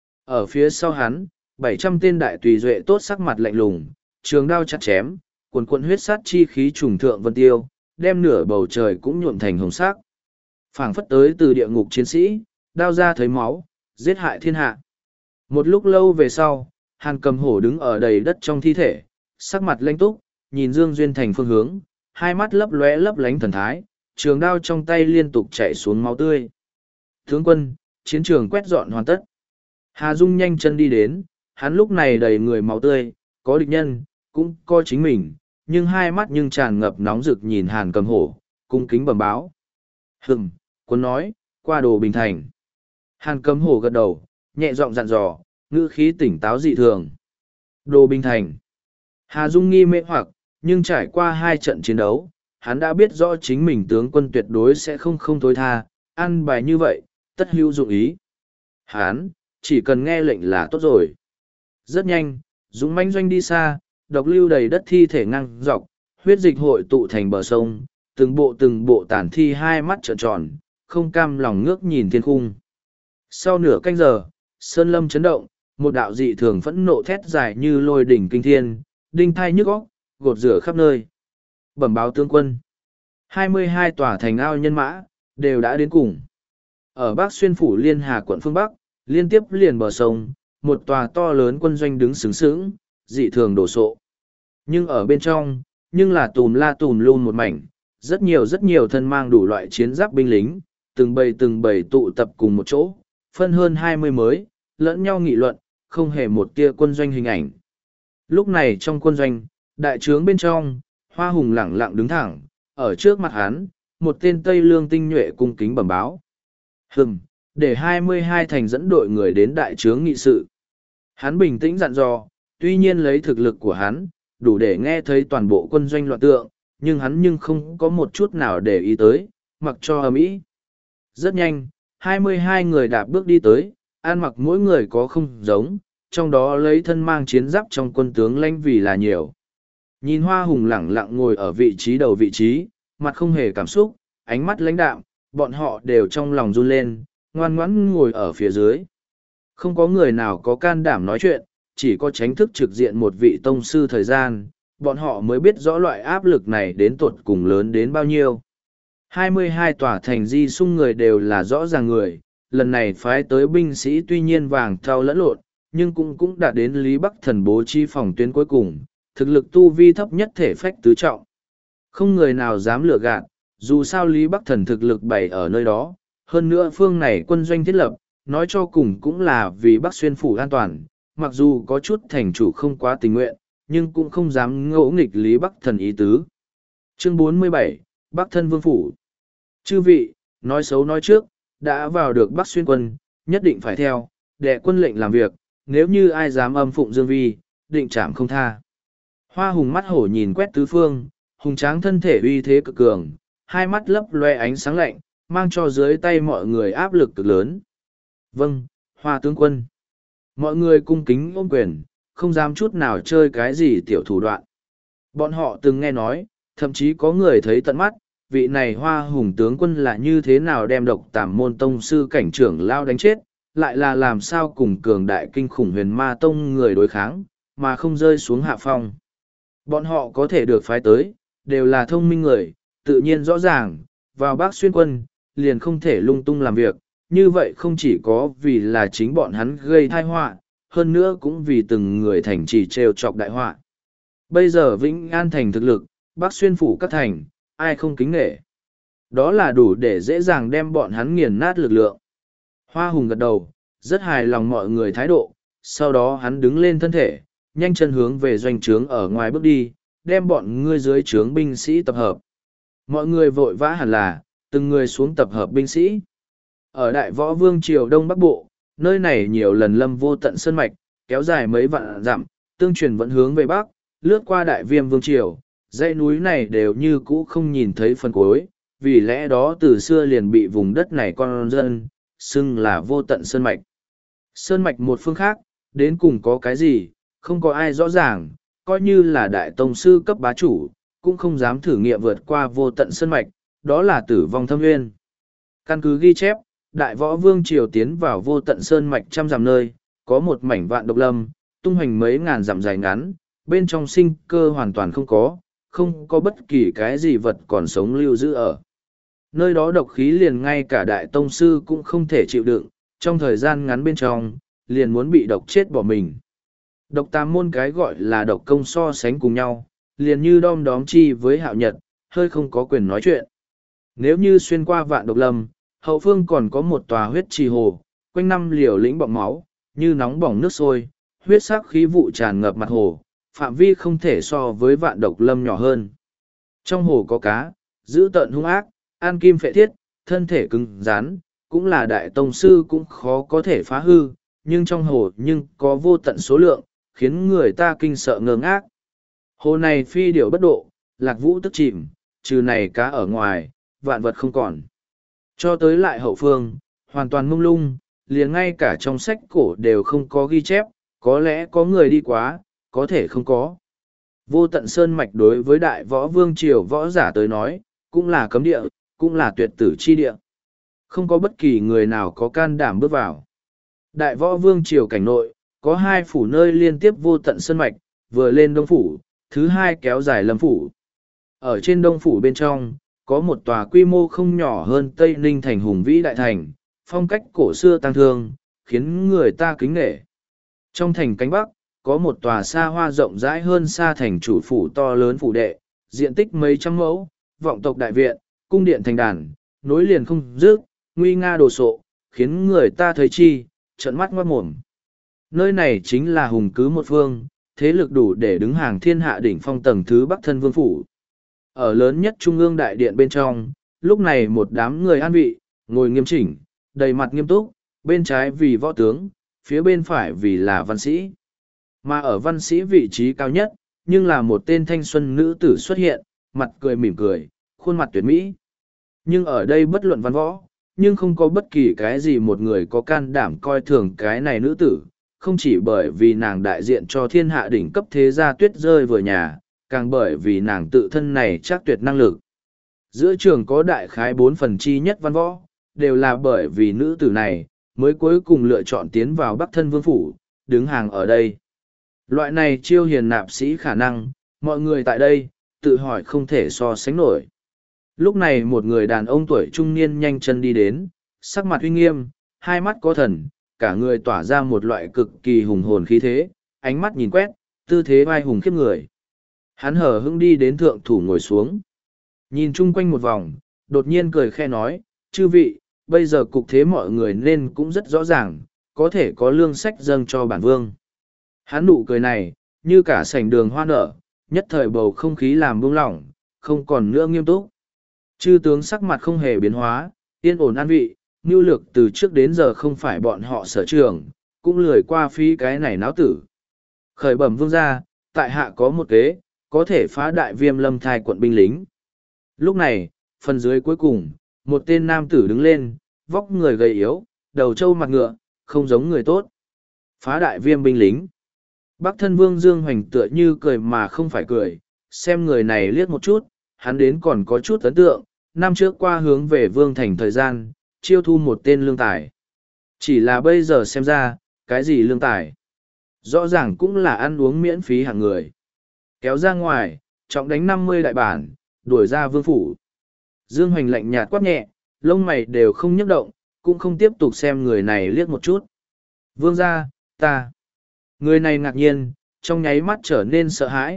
Ở phía sau hắn, bảy trăm tên đại tùy duệ tốt sắc mặt lạnh lùng, trường đao chặt chém, cuồn cuộn huyết sát chi khí trùng thượng vân tiêu, đem nửa bầu trời cũng nhuộm thành hồng sắc. Phảng phất tới từ địa ngục chiến sĩ, đao ra thấy máu, giết hại thiên hạ. Một lúc lâu về sau, Hàn Cầm Hổ đứng ở đầy đất trong thi thể, sắc mặt lãnh túc, nhìn Dương Duyên Thành phương hướng, hai mắt lấp lóe lấp lánh thần thái, trường đao trong tay liên tục chạy xuống máu tươi. Tướng quân, chiến trường quét dọn hoàn tất. Hà Dung nhanh chân đi đến, hắn lúc này đầy người máu tươi, có địch nhân, cũng có chính mình, nhưng hai mắt nhưng tràn ngập nóng rực nhìn Hàn Cầm Hổ, cung kính bẩm báo. Hừm, quân nói, qua đồ bình thành. Hàn Cầm Hổ gật đầu, nhẹ giọng dặn dò, ngữ khí tỉnh táo dị thường. Đồ bình thành. Hà Dung nghi mê hoặc, nhưng trải qua hai trận chiến đấu, hắn đã biết rõ chính mình tướng quân tuyệt đối sẽ không không thối tha, ăn bài như vậy, tất hữu dụng ý. Hắn, chỉ cần nghe lệnh là tốt rồi. Rất nhanh, Dũng mãnh doanh đi xa, độc lưu đầy đất thi thể ngang dọc, huyết dịch hội tụ thành bờ sông, từng bộ từng bộ tản thi hai mắt trợn tròn, không cam lòng ngước nhìn thiên khung. Sau nửa canh giờ, sơn lâm chấn động, một đạo dị thường phẫn nộ thét dài như lôi đỉnh kinh thiên, đinh thai nhức óc, gột rửa khắp nơi. Bẩm báo tướng quân, hai mươi hai tòa thành ao nhân mã, đều đã đến cùng. Ở Bắc Xuyên phủ Liên Hà quận phương Bắc, liên tiếp liền bờ sông, một tòa to lớn quân doanh đứng sướng sướng, dị thường đổ sộ. Nhưng ở bên trong, nhưng là tùm la tùm luôn một mảnh, rất nhiều rất nhiều thân mang đủ loại chiến giáp binh lính, từng bầy từng bầy tụ tập cùng một chỗ, phân hơn hai mươi mới, lẫn nhau nghị luận, không hề một tia quân doanh hình ảnh. Lúc này trong quân doanh, đại trướng bên trong, Hoa Hùng lẳng lặng đứng thẳng, ở trước mặt hắn, một tên Tây Lương tinh nhuệ cung kính bẩm báo. Hừm, để hai mươi hai thành dẫn đội người đến đại trướng nghị sự. Hắn bình tĩnh dặn dò, tuy nhiên lấy thực lực của hắn, đủ để nghe thấy toàn bộ quân doanh loạn tượng, nhưng hắn nhưng không có một chút nào để ý tới, mặc cho ầm ĩ. Rất nhanh, hai mươi hai người đạp bước đi tới, ăn mặc mỗi người có không giống, trong đó lấy thân mang chiến giáp trong quân tướng lãnh vì là nhiều. Nhìn Hoa Hùng lẳng lặng ngồi ở vị trí đầu vị trí, mặt không hề cảm xúc, ánh mắt lãnh đạm, bọn họ đều trong lòng run lên, ngoan ngoãn ngồi ở phía dưới. Không có người nào có can đảm nói chuyện, chỉ có tránh thức trực diện một vị tông sư thời gian, bọn họ mới biết rõ loại áp lực này đến tột cùng lớn đến bao nhiêu. hai mươi hai tòa thành di sung người đều là rõ ràng người, lần này phái tới binh sĩ tuy nhiên vàng thau lẫn lộn, nhưng cũng cũng đã đến Lý Bắc Thần bố trí phòng tuyến cuối cùng, thực lực tu vi thấp nhất thể phách tứ trọng. Không người nào dám lừa gạt, dù sao Lý Bắc Thần thực lực bày ở nơi đó, hơn nữa phương này quân doanh thiết lập, nói cho cùng cũng là vì Bắc Xuyên phủ an toàn, mặc dù có chút thành chủ không quá tình nguyện, nhưng cũng không dám ngỗ nghịch Lý Bắc Thần ý tứ. Chương bốn mươi bảy, Bắc Thân Vương Phủ. Chư vị, nói xấu nói trước, đã vào được Bắc Xuyên quân, nhất định phải theo, đệ quân lệnh làm việc, nếu như ai dám âm phụng Dương Vi, định trảm không tha. Hoa Hùng mắt hổ nhìn quét tứ phương, hùng tráng thân thể uy thế cực cường, hai mắt lấp loe ánh sáng lạnh, mang cho dưới tay mọi người áp lực cực lớn. Vâng, Hoa tướng quân. Mọi người cung kính ôm quyền, không dám chút nào chơi cái gì tiểu thủ đoạn. Bọn họ từng nghe nói, thậm chí có người thấy tận mắt, vị này Hoa Hùng tướng quân là như thế nào đem độc tàm môn tông sư cảnh trưởng lao đánh chết, lại là làm sao cùng cường đại kinh khủng huyền ma tông người đối kháng, mà không rơi xuống hạ phong. Bọn họ có thể được phái tới, đều là thông minh người, tự nhiên rõ ràng, vào Bắc Xuyên quân, liền không thể lung tung làm việc, như vậy không chỉ có vì là chính bọn hắn gây tai họa, hơn nữa cũng vì từng người thành trì trêu chọc đại họa. Bây giờ Vĩnh An thành thực lực, Bắc xuyên phủ các thành, ai không kính nể. Đó là đủ để dễ dàng đem bọn hắn nghiền nát lực lượng. Hoa Hùng gật đầu, rất hài lòng mọi người thái độ, sau đó hắn đứng lên thân thể, nhanh chân hướng về doanh trướng ở ngoài bước đi, đem bọn ngươi dưới trướng binh sĩ tập hợp. Mọi người vội vã hẳn là, từng người xuống tập hợp binh sĩ. Ở Đại Võ Vương Triều Đông Bắc Bộ, nơi này nhiều lần lâm vô tận sơn mạch, kéo dài mấy vạn dặm, tương truyền vẫn hướng về Bắc, lướt qua Đại Viêm Vương Triều, dãy núi này đều như cũ không nhìn thấy phần cuối, vì lẽ đó từ xưa liền bị vùng đất này con dân, xưng là vô tận sơn mạch. Sơn mạch một phương khác, đến cùng có cái gì, không có ai rõ ràng, coi như là đại tông sư cấp bá chủ, cũng không dám thử nghiệm vượt qua vô tận sơn mạch, đó là tử vong thâm nguyên. Căn cứ ghi chép, đại võ vương triều tiến vào vô tận sơn mạch trăm dặm nơi, có một mảnh vạn độc lâm, tung hoành mấy ngàn dặm dài ngắn, bên trong sinh cơ hoàn toàn không có, không có bất kỳ cái gì vật còn sống lưu giữ ở. Nơi đó độc khí liền ngay cả đại tông sư cũng không thể chịu đựng, trong thời gian ngắn bên trong, liền muốn bị độc chết bỏ mình. Độc tam môn cái gọi là độc công so sánh cùng nhau, liền như đom đóm chi với hạo nhật, hơi không có quyền nói chuyện. Nếu như xuyên qua vạn độc lâm, hậu phương còn có một tòa huyết trì hồ, quanh năm liều lĩnh bọng máu, như nóng bỏng nước sôi, huyết sắc khí vụ tràn ngập mặt hồ, phạm vi không thể so với vạn độc lâm nhỏ hơn. Trong hồ có cá, dữ tợn hung ác, an kim phệ thiết, thân thể cứng rắn, cũng là đại tông sư cũng khó có thể phá hư, nhưng trong hồ nhưng có vô tận số lượng, khiến người ta kinh sợ ngơ ngác. Hồ này phi điểu bất độ, lạc vũ tức chìm, trừ này cá ở ngoài, vạn vật không còn. Cho tới lại hậu phương, hoàn toàn mông lung, liền ngay cả trong sách cổ đều không có ghi chép, có lẽ có người đi quá, có thể không có. Vô tận sơn mạch đối với đại võ vương triều võ giả tới nói, cũng là cấm địa, cũng là tuyệt tử chi địa. Không có bất kỳ người nào có can đảm bước vào. Đại võ vương triều cảnh nội, có hai phủ nơi liên tiếp vô tận sơn mạch, vừa lên đông phủ, thứ hai kéo dài lâm phủ. Ở trên đông phủ bên trong, có một tòa quy mô không nhỏ hơn Tây Ninh thành hùng vĩ đại thành, phong cách cổ xưa tăng thương, khiến người ta kính nể. Trong thành cánh bắc, có một tòa xa hoa rộng rãi hơn xa thành chủ phủ to lớn phủ đệ, diện tích mấy trăm mẫu, vọng tộc đại viện, cung điện thành đàn, nối liền không dứt, nguy nga đồ sộ, khiến người ta thấy chi, trợn mắt ngoát mồm. Nơi này chính là hùng cứ một phương, thế lực đủ để đứng hàng thiên hạ đỉnh phong tầng thứ Bắc Thân Vương Phủ. Ở lớn nhất trung ương đại điện bên trong, lúc này một đám người an vị, ngồi nghiêm chỉnh, đầy mặt nghiêm túc, bên trái vì võ tướng, phía bên phải vì là văn sĩ. Mà ở văn sĩ vị trí cao nhất, nhưng là một tên thanh xuân nữ tử xuất hiện, mặt cười mỉm cười, khuôn mặt tuyệt mỹ. Nhưng ở đây bất luận văn võ, nhưng không có bất kỳ cái gì một người có can đảm coi thường cái này nữ tử, không chỉ bởi vì nàng đại diện cho thiên hạ đỉnh cấp thế gia tuyết rơi vừa nhà, càng bởi vì nàng tự thân này chắc tuyệt năng lực. Giữa trường có đại khái bốn phần chi nhất văn võ, đều là bởi vì nữ tử này, mới cuối cùng lựa chọn tiến vào Bắc Thân Vương Phủ, đứng hàng ở đây. Loại này chiêu hiền nạp sĩ khả năng, mọi người tại đây, tự hỏi không thể so sánh nổi. Lúc này một người đàn ông tuổi trung niên nhanh chân đi đến, sắc mặt uy nghiêm, hai mắt có thần, cả người tỏa ra một loại cực kỳ hùng hồn khí thế, ánh mắt nhìn quét, tư thế vai hùng khiếp người. Hắn hở hững đi đến thượng thủ ngồi xuống. Nhìn chung quanh một vòng, đột nhiên cười khe nói, chư vị, bây giờ cục thế mọi người nên cũng rất rõ ràng, có thể có lương sách dâng cho bản vương. Hắn nụ cười này, như cả sảnh đường hoa nở, nhất thời bầu không khí làm buông lỏng, không còn nữa nghiêm túc. Chư tướng sắc mặt không hề biến hóa, yên ổn an vị, nhu lược từ trước đến giờ không phải bọn họ sở trường, cũng lười qua phí cái này náo tử. Khởi bẩm vương gia, tại hạ có một kế, có thể phá đại viêm lâm thai quận binh lính. Lúc này, phần dưới cuối cùng, một tên nam tử đứng lên, vóc người gầy yếu, đầu trâu mặt ngựa, không giống người tốt. Phá đại viêm binh lính. Bắc Thân Vương Dương Hoành tựa như cười mà không phải cười, xem người này liếc một chút, hắn đến còn có chút ấn tượng, năm trước qua hướng về Vương Thành thời gian, chiêu thu một tên lương tài. Chỉ là bây giờ xem ra, cái gì lương tài? Rõ ràng cũng là ăn uống miễn phí hàng người. Kéo ra ngoài, trọng đánh năm mươi đại bản, đuổi ra vương phủ. Dương Hoành lạnh nhạt quát nhẹ, lông mày đều không nhấc động, cũng không tiếp tục xem người này liếc một chút. Vương gia, ta. Người này ngạc nhiên, trong nháy mắt trở nên sợ hãi,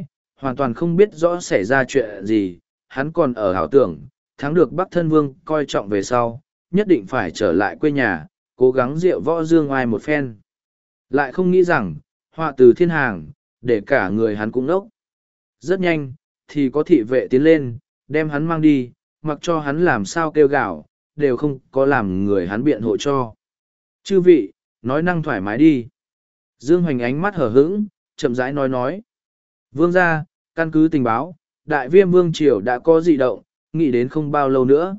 hoàn toàn không biết rõ xảy ra chuyện gì, hắn còn ở ảo tưởng, thắng được Bắc Thân Vương coi trọng về sau, nhất định phải trở lại quê nhà, cố gắng diệu võ dương oai một phen. Lại không nghĩ rằng, họa từ thiên hàng, để cả người hắn cũng đốc. Rất nhanh, thì có thị vệ tiến lên, đem hắn mang đi, mặc cho hắn làm sao kêu gào, đều không có làm người hắn biện hộ cho. Chư vị, nói năng thoải mái đi. Dương Hoành ánh mắt hở hững, chậm rãi nói nói. Vương gia, căn cứ tình báo, đại viêm vương triều đã có dị động, nghĩ đến không bao lâu nữa.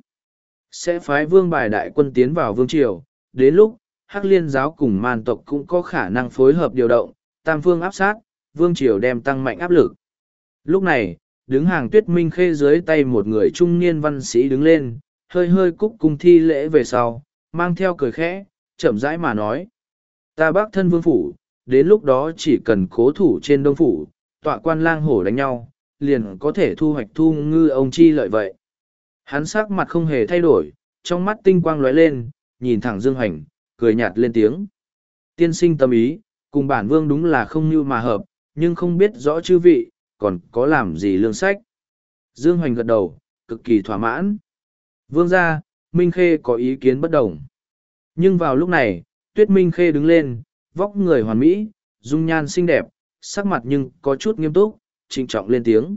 Sẽ phái vương bài đại quân tiến vào vương triều, đến lúc, Hắc Liên giáo cùng man tộc cũng có khả năng phối hợp điều động, tam phương áp sát, vương triều đem tăng mạnh áp lực. Lúc này, đứng hàng Tuyết Minh Khê dưới tay một người trung niên văn sĩ đứng lên, hơi hơi cúc cung thi lễ về sau, mang theo cười khẽ, chậm rãi mà nói. Ta Bắc Thân Vương phủ, đến lúc đó chỉ cần cố thủ trên đông phủ, tọa quan lang hổ đánh nhau, liền có thể thu hoạch thu ngư ông chi lợi vậy. Hắn sắc mặt không hề thay đổi, trong mắt tinh quang lóe lên, nhìn thẳng Dương Hoành, cười nhạt lên tiếng. Tiên sinh tâm ý, cùng bản vương đúng là không như mà hợp, nhưng không biết rõ chư vị, còn có làm gì lương sách. Dương Hoành gật đầu, cực kỳ thỏa mãn. Vương gia, Minh Khê có ý kiến bất đồng. Nhưng vào lúc này, Tuyết Minh Khê đứng lên, vóc người hoàn mỹ, dung nhan xinh đẹp, sắc mặt nhưng có chút nghiêm túc, trịnh trọng lên tiếng.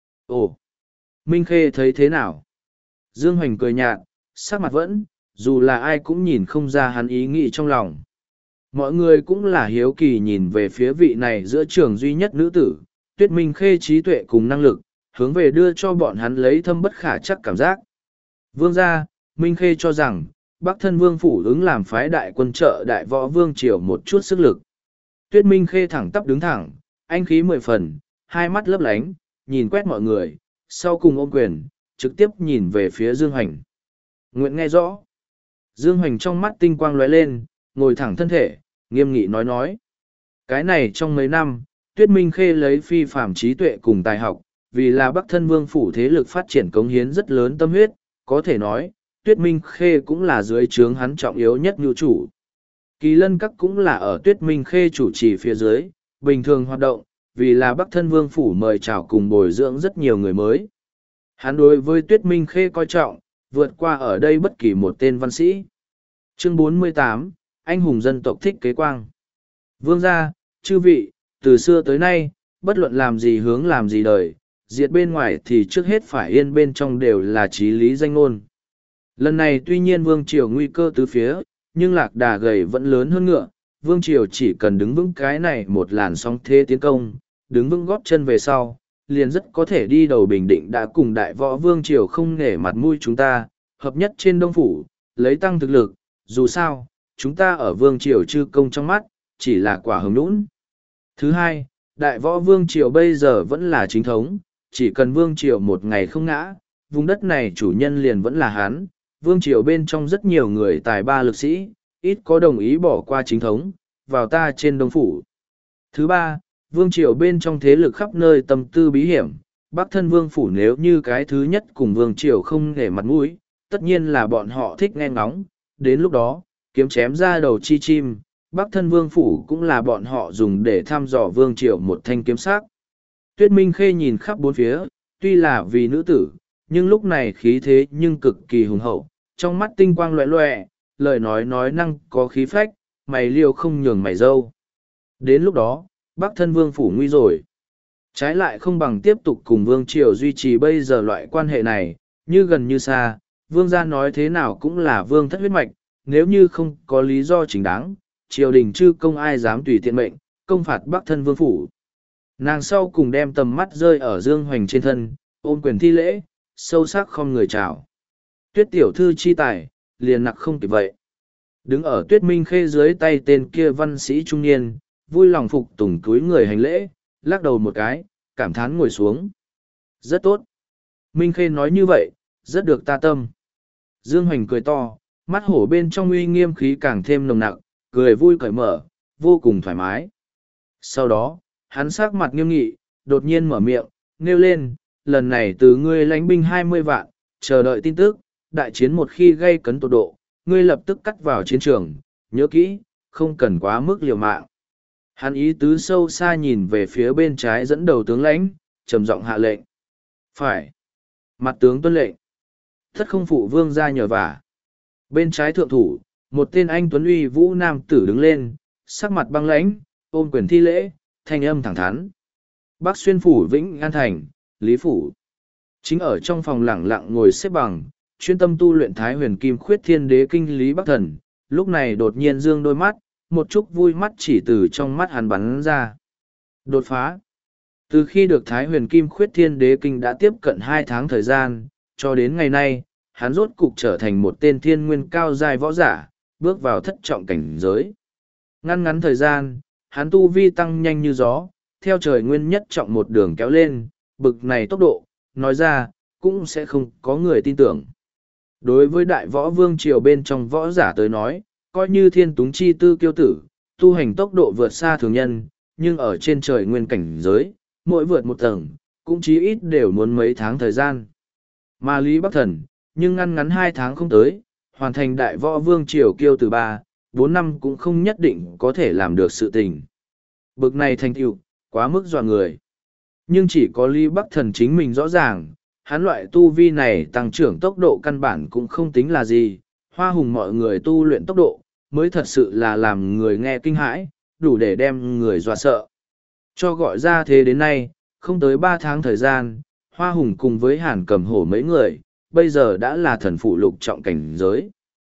Ồ! Minh Khê thấy thế nào? Dương Hoành cười nhạt, sắc mặt vẫn, dù là ai cũng nhìn không ra hắn ý nghĩ trong lòng. Mọi người cũng là hiếu kỳ nhìn về phía vị này giữa trường duy nhất nữ tử, Tuyết Minh Khê trí tuệ cùng năng lực, hướng về đưa cho bọn hắn lấy thâm bất khả chắc cảm giác. Vương gia, Minh Khê cho rằng, Bắc Thân Vương phủ ứng làm phái đại quân trợ đại võ vương triều một chút sức lực. Tuyết Minh Khê thẳng tắp đứng thẳng, anh khí mười phần, hai mắt lấp lánh, nhìn quét mọi người, sau cùng ôm quyền, trực tiếp nhìn về phía Dương Hoành. Nguyện nghe rõ. Dương Hoành trong mắt tinh quang lóe lên, ngồi thẳng thân thể, nghiêm nghị nói nói. Cái này trong mấy năm, Tuyết Minh Khê lấy phi phàm trí tuệ cùng tài học, vì là Bắc Thân Vương phủ thế lực phát triển cống hiến rất lớn tâm huyết, có thể nói, Tuyết Minh Khê cũng là dưới trướng hắn trọng yếu nhất nhu chủ. Kỳ Lân Các cũng là ở Tuyết Minh Khê chủ trì phía dưới, bình thường hoạt động, vì là Bắc Thân Vương phủ mời chào cùng bồi dưỡng rất nhiều người mới. Hắn đối với Tuyết Minh Khê coi trọng, vượt qua ở đây bất kỳ một tên văn sĩ. Chương bốn mươi tám, anh hùng dân tộc thích kế quang. Vương gia, chư vị, từ xưa tới nay, bất luận làm gì hướng làm gì đời, diệt bên ngoài thì trước hết phải yên bên trong đều là trí lý danh ngôn. Lần này tuy nhiên Vương Triều nguy cơ tứ phía, nhưng lạc đà gầy vẫn lớn hơn ngựa, Vương Triều chỉ cần đứng vững cái này một làn sóng thế tiến công, đứng vững góp chân về sau, liền rất có thể đi đầu bình định đã cùng đại võ Vương Triều không nể mặt mũi chúng ta, hợp nhất trên đông phủ, lấy tăng thực lực, dù sao, chúng ta ở Vương Triều chư công trong mắt, chỉ là quả hồng nũng. Thứ hai, đại võ Vương Triều bây giờ vẫn là chính thống, chỉ cần Vương Triều một ngày không ngã, vùng đất này chủ nhân liền vẫn là hắn. Vương Triều bên trong rất nhiều người tài ba lực sĩ, ít có đồng ý bỏ qua chính thống, vào ta trên đông phủ. Thứ ba, Vương Triều bên trong thế lực khắp nơi tâm tư bí hiểm, Bắc Thân Vương phủ nếu như cái thứ nhất cùng Vương Triều không để mặt mũi, tất nhiên là bọn họ thích nghe ngóng, đến lúc đó, kiếm chém ra đầu chi chim, Bắc Thân Vương phủ cũng là bọn họ dùng để thăm dò Vương Triều một thanh kiếm sắc. Tuyết Minh Khê nhìn khắp bốn phía, tuy là vì nữ tử, nhưng lúc này khí thế nhưng cực kỳ hùng hậu, trong mắt tinh quang loẹ loẹ, lời nói nói năng có khí phách, mày liêu không nhường mày dâu. Đến lúc đó, Bắc Thân Vương phủ nguy rồi. Trái lại không bằng tiếp tục cùng Vương Triều duy trì bây giờ loại quan hệ này, như gần như xa, Vương gia nói thế nào cũng là Vương thất huyết mạch, nếu như không có lý do chính đáng, triều đình chư công ai dám tùy tiện mệnh, công phạt Bắc Thân Vương phủ. Nàng sau cùng đem tầm mắt rơi ở Dương Hoành trên thân, ôm quyền thi lễ, sâu sắc không người chào. Tuyết tiểu thư chi tài, liền nặc không kịp vậy. Đứng ở Tuyết Minh Khê dưới tay tên kia văn sĩ trung niên, vui lòng phục tùng túi người hành lễ, lắc đầu một cái, cảm thán ngồi xuống. Rất tốt. Minh Khê nói như vậy, rất được ta tâm. Dương Hoành cười to, mắt hổ bên trong uy nghiêm khí càng thêm nồng nặc, cười vui cởi mở, vô cùng thoải mái. Sau đó, hắn sắc mặt nghiêm nghị, đột nhiên mở miệng, nêu lên, lần này từ ngươi lãnh binh hai mươi vạn, chờ đợi tin tức, đại chiến một khi gây cấn tột độ, ngươi lập tức cắt vào chiến trường, nhớ kỹ, không cần quá mức liều mạng. Hắn ý tứ sâu xa nhìn về phía bên trái dẫn đầu tướng lãnh, trầm giọng hạ lệnh. Phải. Mặt tướng tuân lệnh. Thất không phụ vương ra nhờ vả. Bên trái thượng thủ, một tên anh tuấn uy vũ nam tử đứng lên, sắc mặt băng lãnh, ôm quyền thi lễ, thanh âm thẳng thắn. Bắc xuyên phủ Vĩnh An Thành, Lý Phủ. Chính ở trong phòng lẳng lặng ngồi xếp bằng, chuyên tâm tu luyện Thái Huyền Kim Khuyết Thiên Đế Kinh Lý Bắc Thần, lúc này đột nhiên dương đôi mắt, một chút vui mắt chỉ từ trong mắt hắn bắn ra. Đột phá. Từ khi được Thái Huyền Kim Khuyết Thiên Đế Kinh đã tiếp cận hai tháng thời gian, cho đến ngày nay, hắn rốt cục trở thành một tên thiên nguyên cao giai võ giả, bước vào thất trọng cảnh giới. Ngăn ngắn thời gian, hắn tu vi tăng nhanh như gió, theo trời nguyên nhất trọng một đường kéo lên, bực này tốc độ, nói ra, cũng sẽ không có người tin tưởng. Đối với đại võ vương triều bên trong võ giả tới nói, coi như thiên túng chi tư kiêu tử, tu hành tốc độ vượt xa thường nhân, nhưng ở trên trời nguyên cảnh giới, mỗi vượt một tầng, cũng chí ít đều muốn mấy tháng thời gian. Mà Lý Bắc Thần, nhưng ngăn ngắn hai tháng không tới, hoàn thành đại võ vương triều kiêu tử ba, bốn năm cũng không nhất định có thể làm được sự tình. Bực này thành tựu, quá mức dọa người. Nhưng chỉ có Lý Bắc Thần chính mình rõ ràng, hắn loại tu vi này tăng trưởng tốc độ căn bản cũng không tính là gì, hoa hùng mọi người tu luyện tốc độ, mới thật sự là làm người nghe kinh hãi, đủ để đem người dọa sợ. Cho gọi ra thế đến nay, không tới ba tháng thời gian, hoa hùng cùng với hàn cầm hổ mấy người, bây giờ đã là thần phụ lục trọng cảnh giới.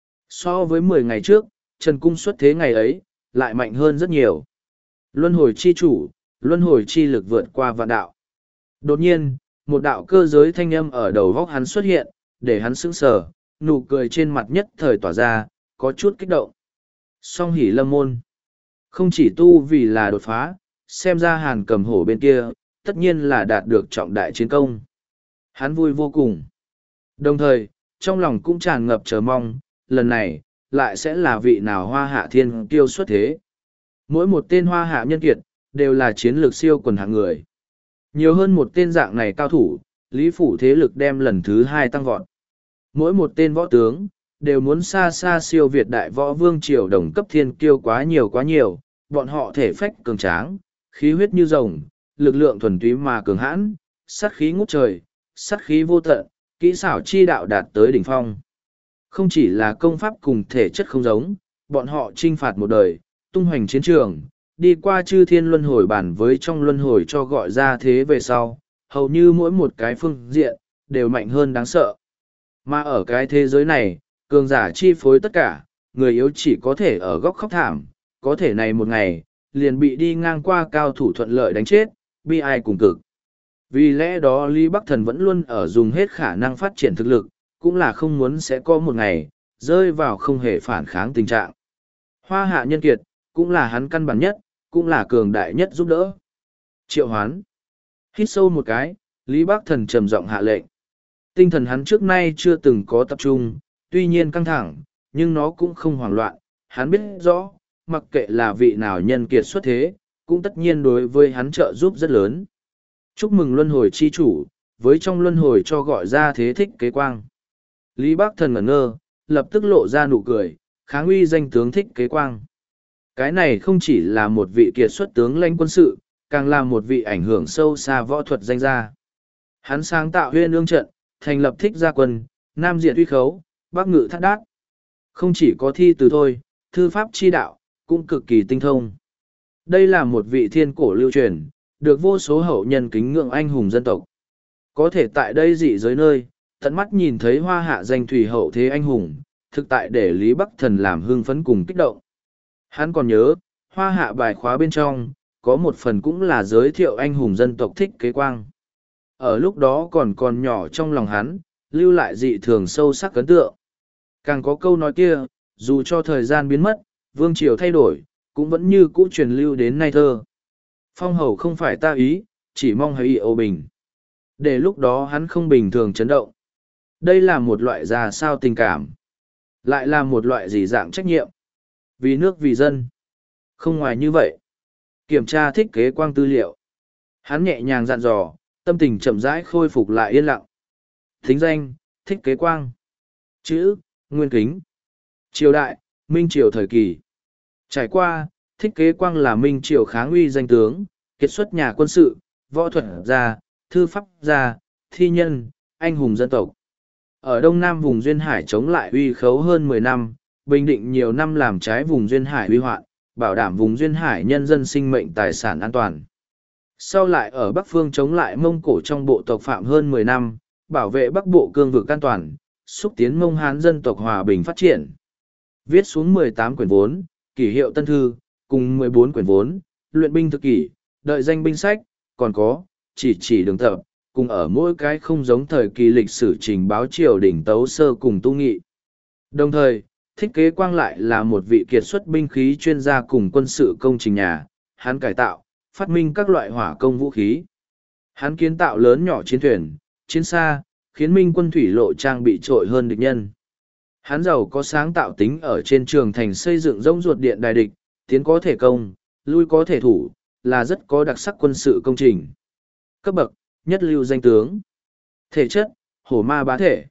So với mười ngày trước, Trần Cung xuất thế ngày ấy, lại mạnh hơn rất nhiều. Luân hồi chi chủ, luân hồi chi lực vượt qua vạn đạo. Đột nhiên, một đạo cơ giới thanh âm ở đầu góc hắn xuất hiện, để hắn sững sờ, nụ cười trên mặt nhất thời tỏa ra, có chút kích động. Song hỉ lâm môn. Không chỉ tu vì là đột phá, xem ra hàn cầm hổ bên kia, tất nhiên là đạt được trọng đại chiến công. Hắn vui vô cùng. Đồng thời, trong lòng cũng tràn ngập chờ mong, lần này, lại sẽ là vị nào hoa hạ thiên kiêu xuất thế. Mỗi một tên hoa hạ nhân kiệt, đều là chiến lược siêu quần hạng người. Nhiều hơn một tên dạng này cao thủ, Lý Phủ thế lực đem lần thứ hai tăng vọt. Mỗi một tên võ tướng, đều muốn xa xa siêu việt đại võ vương triều đồng cấp thiên kiêu quá nhiều quá nhiều, bọn họ thể phách cường tráng, khí huyết như rồng, lực lượng thuần túy mà cường hãn, sát khí ngút trời, sát khí vô tận, kỹ xảo chi đạo đạt tới đỉnh phong. Không chỉ là công pháp cùng thể chất không giống, bọn họ chinh phạt một đời, tung hoành chiến trường, đi qua chư thiên luân hồi bản với trong luân hồi cho gọi ra thế về sau, hầu như mỗi một cái phương diện, đều mạnh hơn đáng sợ. Mà ở cái thế giới này, cường giả chi phối tất cả, người yếu chỉ có thể ở góc khóc thảm, có thể này một ngày, liền bị đi ngang qua cao thủ thuận lợi đánh chết, bi ai cùng cực. Vì lẽ đó Lý Bắc Thần vẫn luôn ở dùng hết khả năng phát triển thực lực, cũng là không muốn sẽ có một ngày, rơi vào không hề phản kháng tình trạng. Hoa hạ nhân kiệt, cũng là hắn căn bản nhất, cũng là cường đại nhất giúp đỡ. Triệu hoán. Hít sâu một cái, Lý Bắc Thần trầm giọng hạ lệnh. Tinh thần hắn trước nay chưa từng có tập trung, tuy nhiên căng thẳng, nhưng nó cũng không hoảng loạn. Hắn biết rõ, mặc kệ là vị nào nhân kiệt xuất thế, cũng tất nhiên đối với hắn trợ giúp rất lớn. Chúc mừng luân hồi chi chủ, với trong luân hồi cho gọi ra thế thích kế quang. Lý Bắc Thần ngẩn ngơ, lập tức lộ ra nụ cười, kháng uy danh tướng thích kế quang. Cái này không chỉ là một vị kiệt xuất tướng lãnh quân sự, càng là một vị ảnh hưởng sâu xa võ thuật danh gia. Hắn sáng tạo huyên ương trận, thành lập thích gia quân, nam diệt uy khấu, bắc ngự thác đát. Không chỉ có thi từ thôi, thư pháp chi đạo, cũng cực kỳ tinh thông. Đây là một vị thiên cổ lưu truyền, được vô số hậu nhân kính ngưỡng anh hùng dân tộc. Có thể tại đây dị giới nơi, tận mắt nhìn thấy hoa hạ danh thủy hậu thế anh hùng, thực tại để Lý Bắc Thần làm hưng phấn cùng kích động. Hắn còn nhớ, hoa hạ bài khóa bên trong, có một phần cũng là giới thiệu anh hùng dân tộc thích kế quang. Ở lúc đó còn còn nhỏ trong lòng hắn, lưu lại dị thường sâu sắc ấn tượng. Càng có câu nói kia, dù cho thời gian biến mất, vương triều thay đổi, cũng vẫn như cũ truyền lưu đến nay thơ. Phong hầu không phải ta ý, chỉ mong hãy ô bình. Để lúc đó hắn không bình thường chấn động. Đây là một loại ra sao tình cảm. Lại là một loại gì dạng trách nhiệm. Vì nước vì dân. Không ngoài như vậy. Kiểm tra thích kế quang tư liệu. Hắn nhẹ nhàng dặn dò, tâm tình chậm rãi khôi phục lại yên lặng. Thính danh, thích kế quang. Chữ, nguyên kính. Triều đại, minh triều thời kỳ. Trải qua, thích kế quang là minh triều kháng uy danh tướng, kiệt xuất nhà quân sự, võ thuật gia, thư pháp gia, thi nhân, anh hùng dân tộc. Ở Đông Nam vùng Duyên Hải chống lại uy khấu hơn mười năm, Bình Định nhiều năm làm trái vùng Duyên Hải uy hoạn, bảo đảm vùng Duyên Hải nhân dân sinh mệnh tài sản an toàn. Sau lại ở Bắc Phương chống lại Mông Cổ trong bộ tộc Phạm hơn mười năm, bảo vệ Bắc Bộ cương vực an toàn, xúc tiến Mông Hán dân tộc hòa bình phát triển. Viết xuống mười tám quyển vốn, kỷ hiệu tân thư, cùng mười bốn quyển vốn, luyện binh thực kỷ, đợi danh binh sách, còn có, chỉ chỉ đường tập, cùng ở mỗi cái không giống thời kỳ lịch sử trình báo triều đình tấu sơ cùng tu nghị. Đồng thời, Thích Kế Quang lại là một vị kiệt xuất binh khí chuyên gia cùng quân sự công trình nhà, hắn cải tạo, phát minh các loại hỏa công vũ khí. Hắn kiến tạo lớn nhỏ chiến thuyền, chiến xa, khiến Minh quân thủy lộ trang bị trội hơn địch nhân. Hắn giàu có sáng tạo tính ở trên trường thành xây dựng rỗng ruột điện đài địch, tiến có thể công, lui có thể thủ, là rất có đặc sắc quân sự công trình. Cấp bậc, nhất lưu danh tướng. Thể chất, hổ ma bá thể.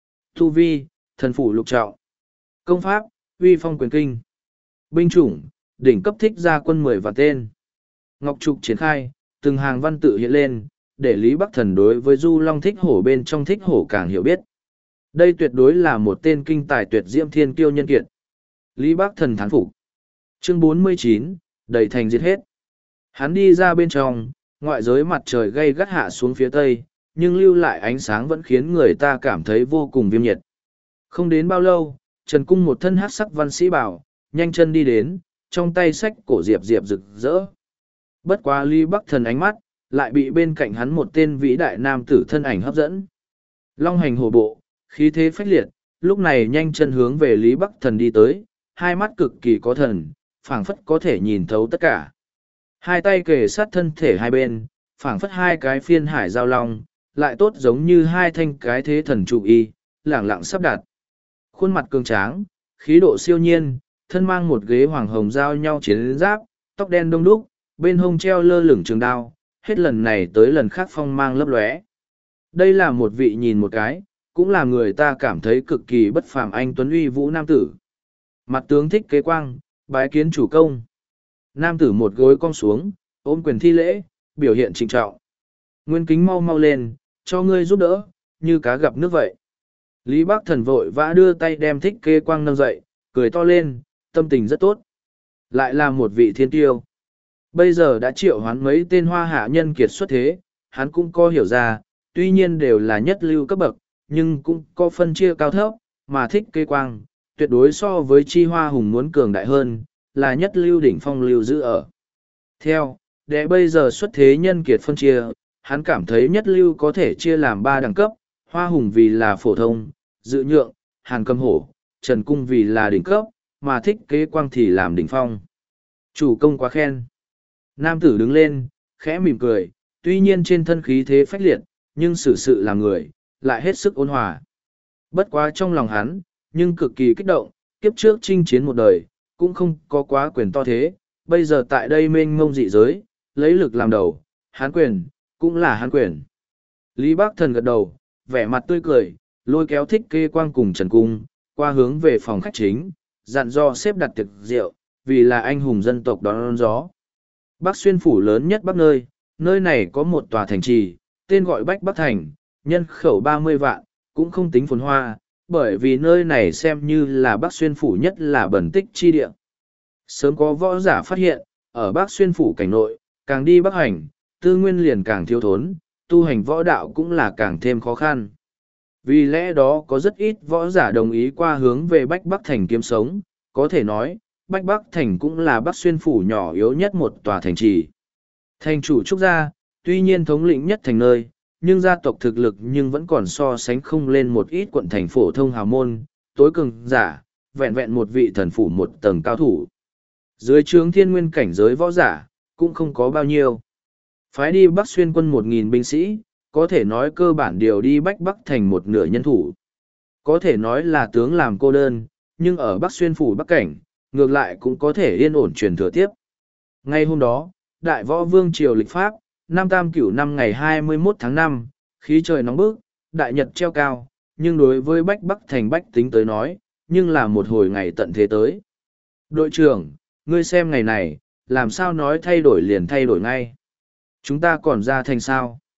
Tu vi, thần phủ lục trọng. Công pháp, uy phong quyền kinh. Binh chủng, đỉnh cấp thích gia quân mười vạn tên. Ngọc trục triển khai, từng hàng văn tự hiện lên, để Lý Bắc Thần đối với Du Long thích hổ bên trong thích hổ càng hiểu biết. Đây tuyệt đối là một tên kinh tài tuyệt diễm thiên kiêu nhân kiệt. Lý Bắc Thần thán phục. Chương bốn mươi chín, đầy thành diệt hết. Hắn đi ra bên trong, ngoại giới mặt trời gay gắt hạ xuống phía tây, nhưng lưu lại ánh sáng vẫn khiến người ta cảm thấy vô cùng viêm nhiệt. Không đến bao lâu, Trần Cung một thân hát sắc văn sĩ bảo, nhanh chân đi đến, trong tay sách cổ diệp diệp rực rỡ. Bất quá Lý Bắc Thần ánh mắt, lại bị bên cạnh hắn một tên vĩ đại nam tử thân ảnh hấp dẫn. Long hành hổ bộ, khí thế phách liệt, lúc này nhanh chân hướng về Lý Bắc Thần đi tới, hai mắt cực kỳ có thần, phảng phất có thể nhìn thấu tất cả. Hai tay kề sát thân thể hai bên, phảng phất hai cái phiên hải giao long, lại tốt giống như hai thanh cái thế thần trụ y, lẳng lặng sắp đặt. Khuôn mặt cường tráng, khí độ siêu nhiên, thân mang một ghế hoàng hồng giao nhau chiến giáp, tóc đen đông đúc, bên hông treo lơ lửng trường đao, hết lần này tới lần khác phong mang lấp lóe. Đây là một vị nhìn một cái, cũng là người ta cảm thấy cực kỳ bất phàm anh tuấn uy vũ nam tử. Mặt tướng Thích Kế Quang, bái kiến chủ công. Nam tử một gối cong xuống, ôm quyền thi lễ, biểu hiện trịnh trọng. Nguyên Kính mau mau lên, cho ngươi giúp đỡ, như cá gặp nước vậy. Lý Bắc Thần vội vã đưa tay đem Thích Kế Quang nâng dậy, cười to lên, tâm tình rất tốt. Lại là một vị thiên tiêu. Bây giờ đã triệu hoán mấy tên hoa hạ nhân kiệt xuất thế, hắn cũng có hiểu ra, tuy nhiên đều là nhất lưu cấp bậc, nhưng cũng có phân chia cao thấp, mà Thích Kế Quang, tuyệt đối so với chi hoa hùng muốn cường đại hơn, là nhất lưu đỉnh phong lưu giữ ở. Theo, để bây giờ xuất thế nhân kiệt phân chia, hắn cảm thấy nhất lưu có thể chia làm ba đẳng cấp, hoa hùng vì là phổ thông, dự nhượng, hàn cầm hổ, trần cung vì là đỉnh cấp, mà Thích Kế Quang thì làm đỉnh phong. Chủ công quá khen. Nam tử đứng lên, khẽ mỉm cười, tuy nhiên trên thân khí thế phách liệt, nhưng xử sự là người, lại hết sức ôn hòa. Bất quá trong lòng hắn, nhưng cực kỳ kích động, kiếp trước chinh chiến một đời, cũng không có quá quyền to thế, bây giờ tại đây mênh mông dị giới, lấy lực làm đầu, hán quyền, cũng là hán quyền. Lý Bắc Thần gật đầu, vẻ mặt tươi cười, lôi kéo Thích Kế Quang cùng Trần Cung, qua hướng về phòng khách chính, dặn do xếp đặt tiệc rượu, vì là anh hùng dân tộc đón gió. Bắc Xuyên phủ lớn nhất Bắc nơi, nơi này có một tòa thành trì, tên gọi Bách Bắc Thành, nhân khẩu ba mươi vạn, cũng không tính phồn hoa, bởi vì nơi này xem như là Bắc Xuyên phủ nhất là bẩn tích chi địa. Sớm có võ giả phát hiện, ở Bắc Xuyên phủ cảnh nội, càng đi Bắc hành, tư nguyên liền càng thiếu thốn, tu hành võ đạo cũng là càng thêm khó khăn. Vì lẽ đó có rất ít võ giả đồng ý qua hướng về Bách Bắc Thành kiếm sống, có thể nói, Bách Bắc Thành cũng là Bắc Xuyên phủ nhỏ yếu nhất một tòa thành trì. Thành chủ Trúc Gia, tuy nhiên thống lĩnh nhất thành nơi, nhưng gia tộc thực lực nhưng vẫn còn so sánh không lên một ít quận thành phổ thông hào môn, tối cường giả, vẹn vẹn một vị thần phủ một tầng cao thủ. Dưới trướng thiên nguyên cảnh giới võ giả, cũng không có bao nhiêu. Phái đi Bắc Xuyên quân một nghìn binh sĩ, có thể nói cơ bản điều đi Bách Bắc Thành một nửa nhân thủ. Có thể nói là tướng làm cô đơn, nhưng ở Bắc Xuyên phủ Bắc Cảnh, ngược lại cũng có thể yên ổn truyền thừa tiếp. Ngay hôm đó, Đại Võ Vương triều lịch pháp, năm tam cửu năm ngày hai mươi mốt tháng năm, khí trời nóng bức, đại nhật treo cao, nhưng đối với Bách Bắc Thành Bách tính tới nói, nhưng là một hồi ngày tận thế tới. Đội trưởng, ngươi xem ngày này, làm sao nói thay đổi liền thay đổi ngay. Chúng ta còn ra thành sao?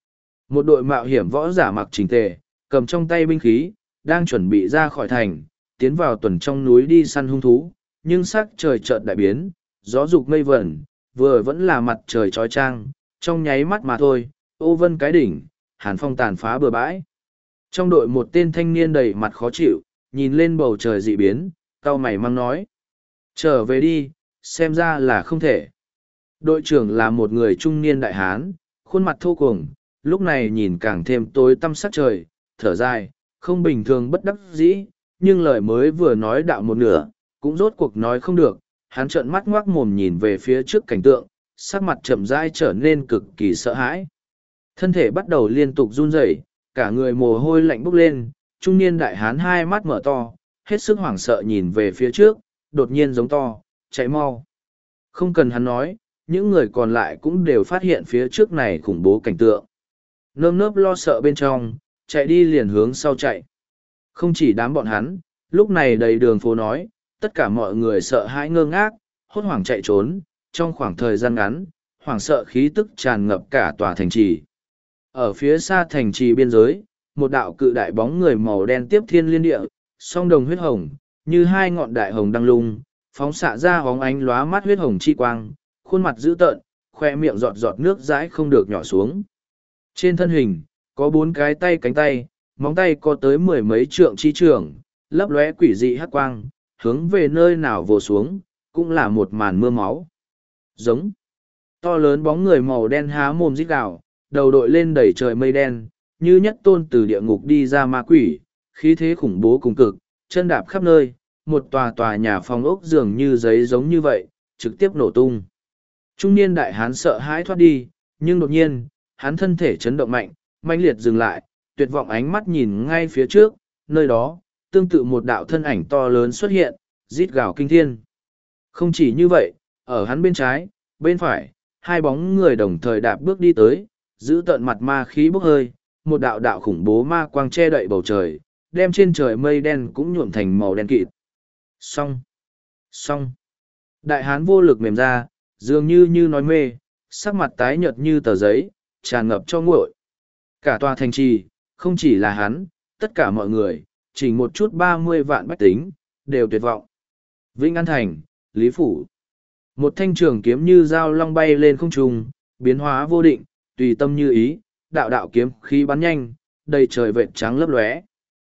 Một đội mạo hiểm võ giả mặc chỉnh tề, cầm trong tay binh khí, đang chuẩn bị ra khỏi thành, tiến vào tuần trong núi đi săn hung thú, nhưng sắc trời chợt đại biến, gió dục mây vẩn, vừa vẫn là mặt trời trói trang, trong nháy mắt mà thôi, ô vân cái đỉnh, hàn phong tàn phá bừa bãi. Trong đội một tên thanh niên đầy mặt khó chịu, nhìn lên bầu trời dị biến, cau mày mang nói. Trở về đi, xem ra là không thể. Đội trưởng là một người trung niên đại hán, khuôn mặt thô cuồng, lúc này nhìn càng thêm tối tăm sắc trời, thở dài, không bình thường bất đắc dĩ, nhưng lời mới vừa nói đạo một nửa, cũng rốt cuộc nói không được, hắn trợn mắt ngoác mồm nhìn về phía trước cảnh tượng, sắc mặt chậm rãi trở nên cực kỳ sợ hãi. Thân thể bắt đầu liên tục run rẩy, cả người mồ hôi lạnh bốc lên, trung niên đại hán hai mắt mở to, hết sức hoảng sợ nhìn về phía trước, đột nhiên giống to, chạy mau. Không cần hắn nói, những người còn lại cũng đều phát hiện phía trước này khủng bố cảnh tượng. Nơm nớp lo sợ bên trong, chạy đi liền hướng sau chạy. Không chỉ đám bọn hắn, lúc này đầy đường phố nói, tất cả mọi người sợ hãi ngơ ngác, hốt hoảng chạy trốn, trong khoảng thời gian ngắn, hoảng sợ khí tức tràn ngập cả tòa thành trì. Ở phía xa thành trì biên giới, một đạo cự đại bóng người màu đen tiếp thiên liên địa, song đồng huyết hồng, như hai ngọn đại hồng đăng lung, phóng xạ ra hóng ánh lóa mắt huyết hồng chi quang, khuôn mặt dữ tợn, khoe miệng giọt giọt nước dãi không được nhỏ xuống. Trên thân hình, có bốn cái tay cánh tay, móng tay có tới mười mấy trượng chi trường, lấp lóe quỷ dị hắc quang, hướng về nơi nào vồ xuống, cũng là một màn mưa máu. Giống. To lớn bóng người màu đen há mồm rít gào, đầu đội lên đẩy trời mây đen, như nhất tôn từ địa ngục đi ra ma quỷ, khí thế khủng bố cùng cực, chân đạp khắp nơi, một tòa tòa nhà phòng ốc dường như giấy giống như vậy, trực tiếp nổ tung. Trung niên đại hán sợ hãi thoát đi, nhưng đột nhiên, hắn thân thể chấn động mạnh, mãnh liệt dừng lại, tuyệt vọng ánh mắt nhìn ngay phía trước, nơi đó, tương tự một đạo thân ảnh to lớn xuất hiện, rít gào kinh thiên. Không chỉ như vậy, ở hắn bên trái, bên phải, hai bóng người đồng thời đạp bước đi tới, giữ tận mặt ma khí bốc hơi, một đạo đạo khủng bố ma quang che đậy bầu trời, đem trên trời mây đen cũng nhuộm thành màu đen kịt. Xong! Xong! Đại hán vô lực mềm ra, dường như như nói mê, sắc mặt tái nhợt như tờ giấy, tràn ngập cho nguội. Cả tòa thành trì, không chỉ là hắn, tất cả mọi người, chỉ một chút ba mươi vạn bách tính, đều tuyệt vọng. Vĩnh An Thành, Lý Phủ. Một thanh trường kiếm như dao long bay lên không trung, biến hóa vô định, tùy tâm như ý, đạo đạo kiếm khí bắn nhanh, đầy trời vệt trắng lấp lóe.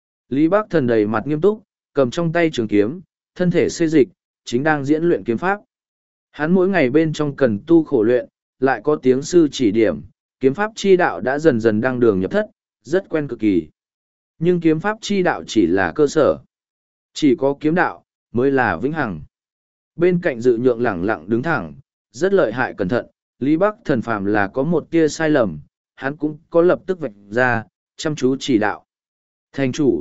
Lý Bác Thần đầy mặt nghiêm túc, cầm trong tay trường kiếm, thân thể xê dịch, chính đang diễn luyện kiếm pháp. Hắn mỗi ngày bên trong cần tu khổ luyện, lại có tiếng sư chỉ điểm, kiếm pháp chi đạo đã dần dần đăng đường nhập thất, rất quen cực kỳ. Nhưng kiếm pháp chi đạo chỉ là cơ sở. Chỉ có kiếm đạo, mới là vĩnh hằng. Bên cạnh dự nhượng lẳng lặng đứng thẳng, rất lợi hại cẩn thận, Lý Bắc Thần phàm là có một tia sai lầm, hắn cũng có lập tức vạch ra, chăm chú chỉ đạo. Thành chủ,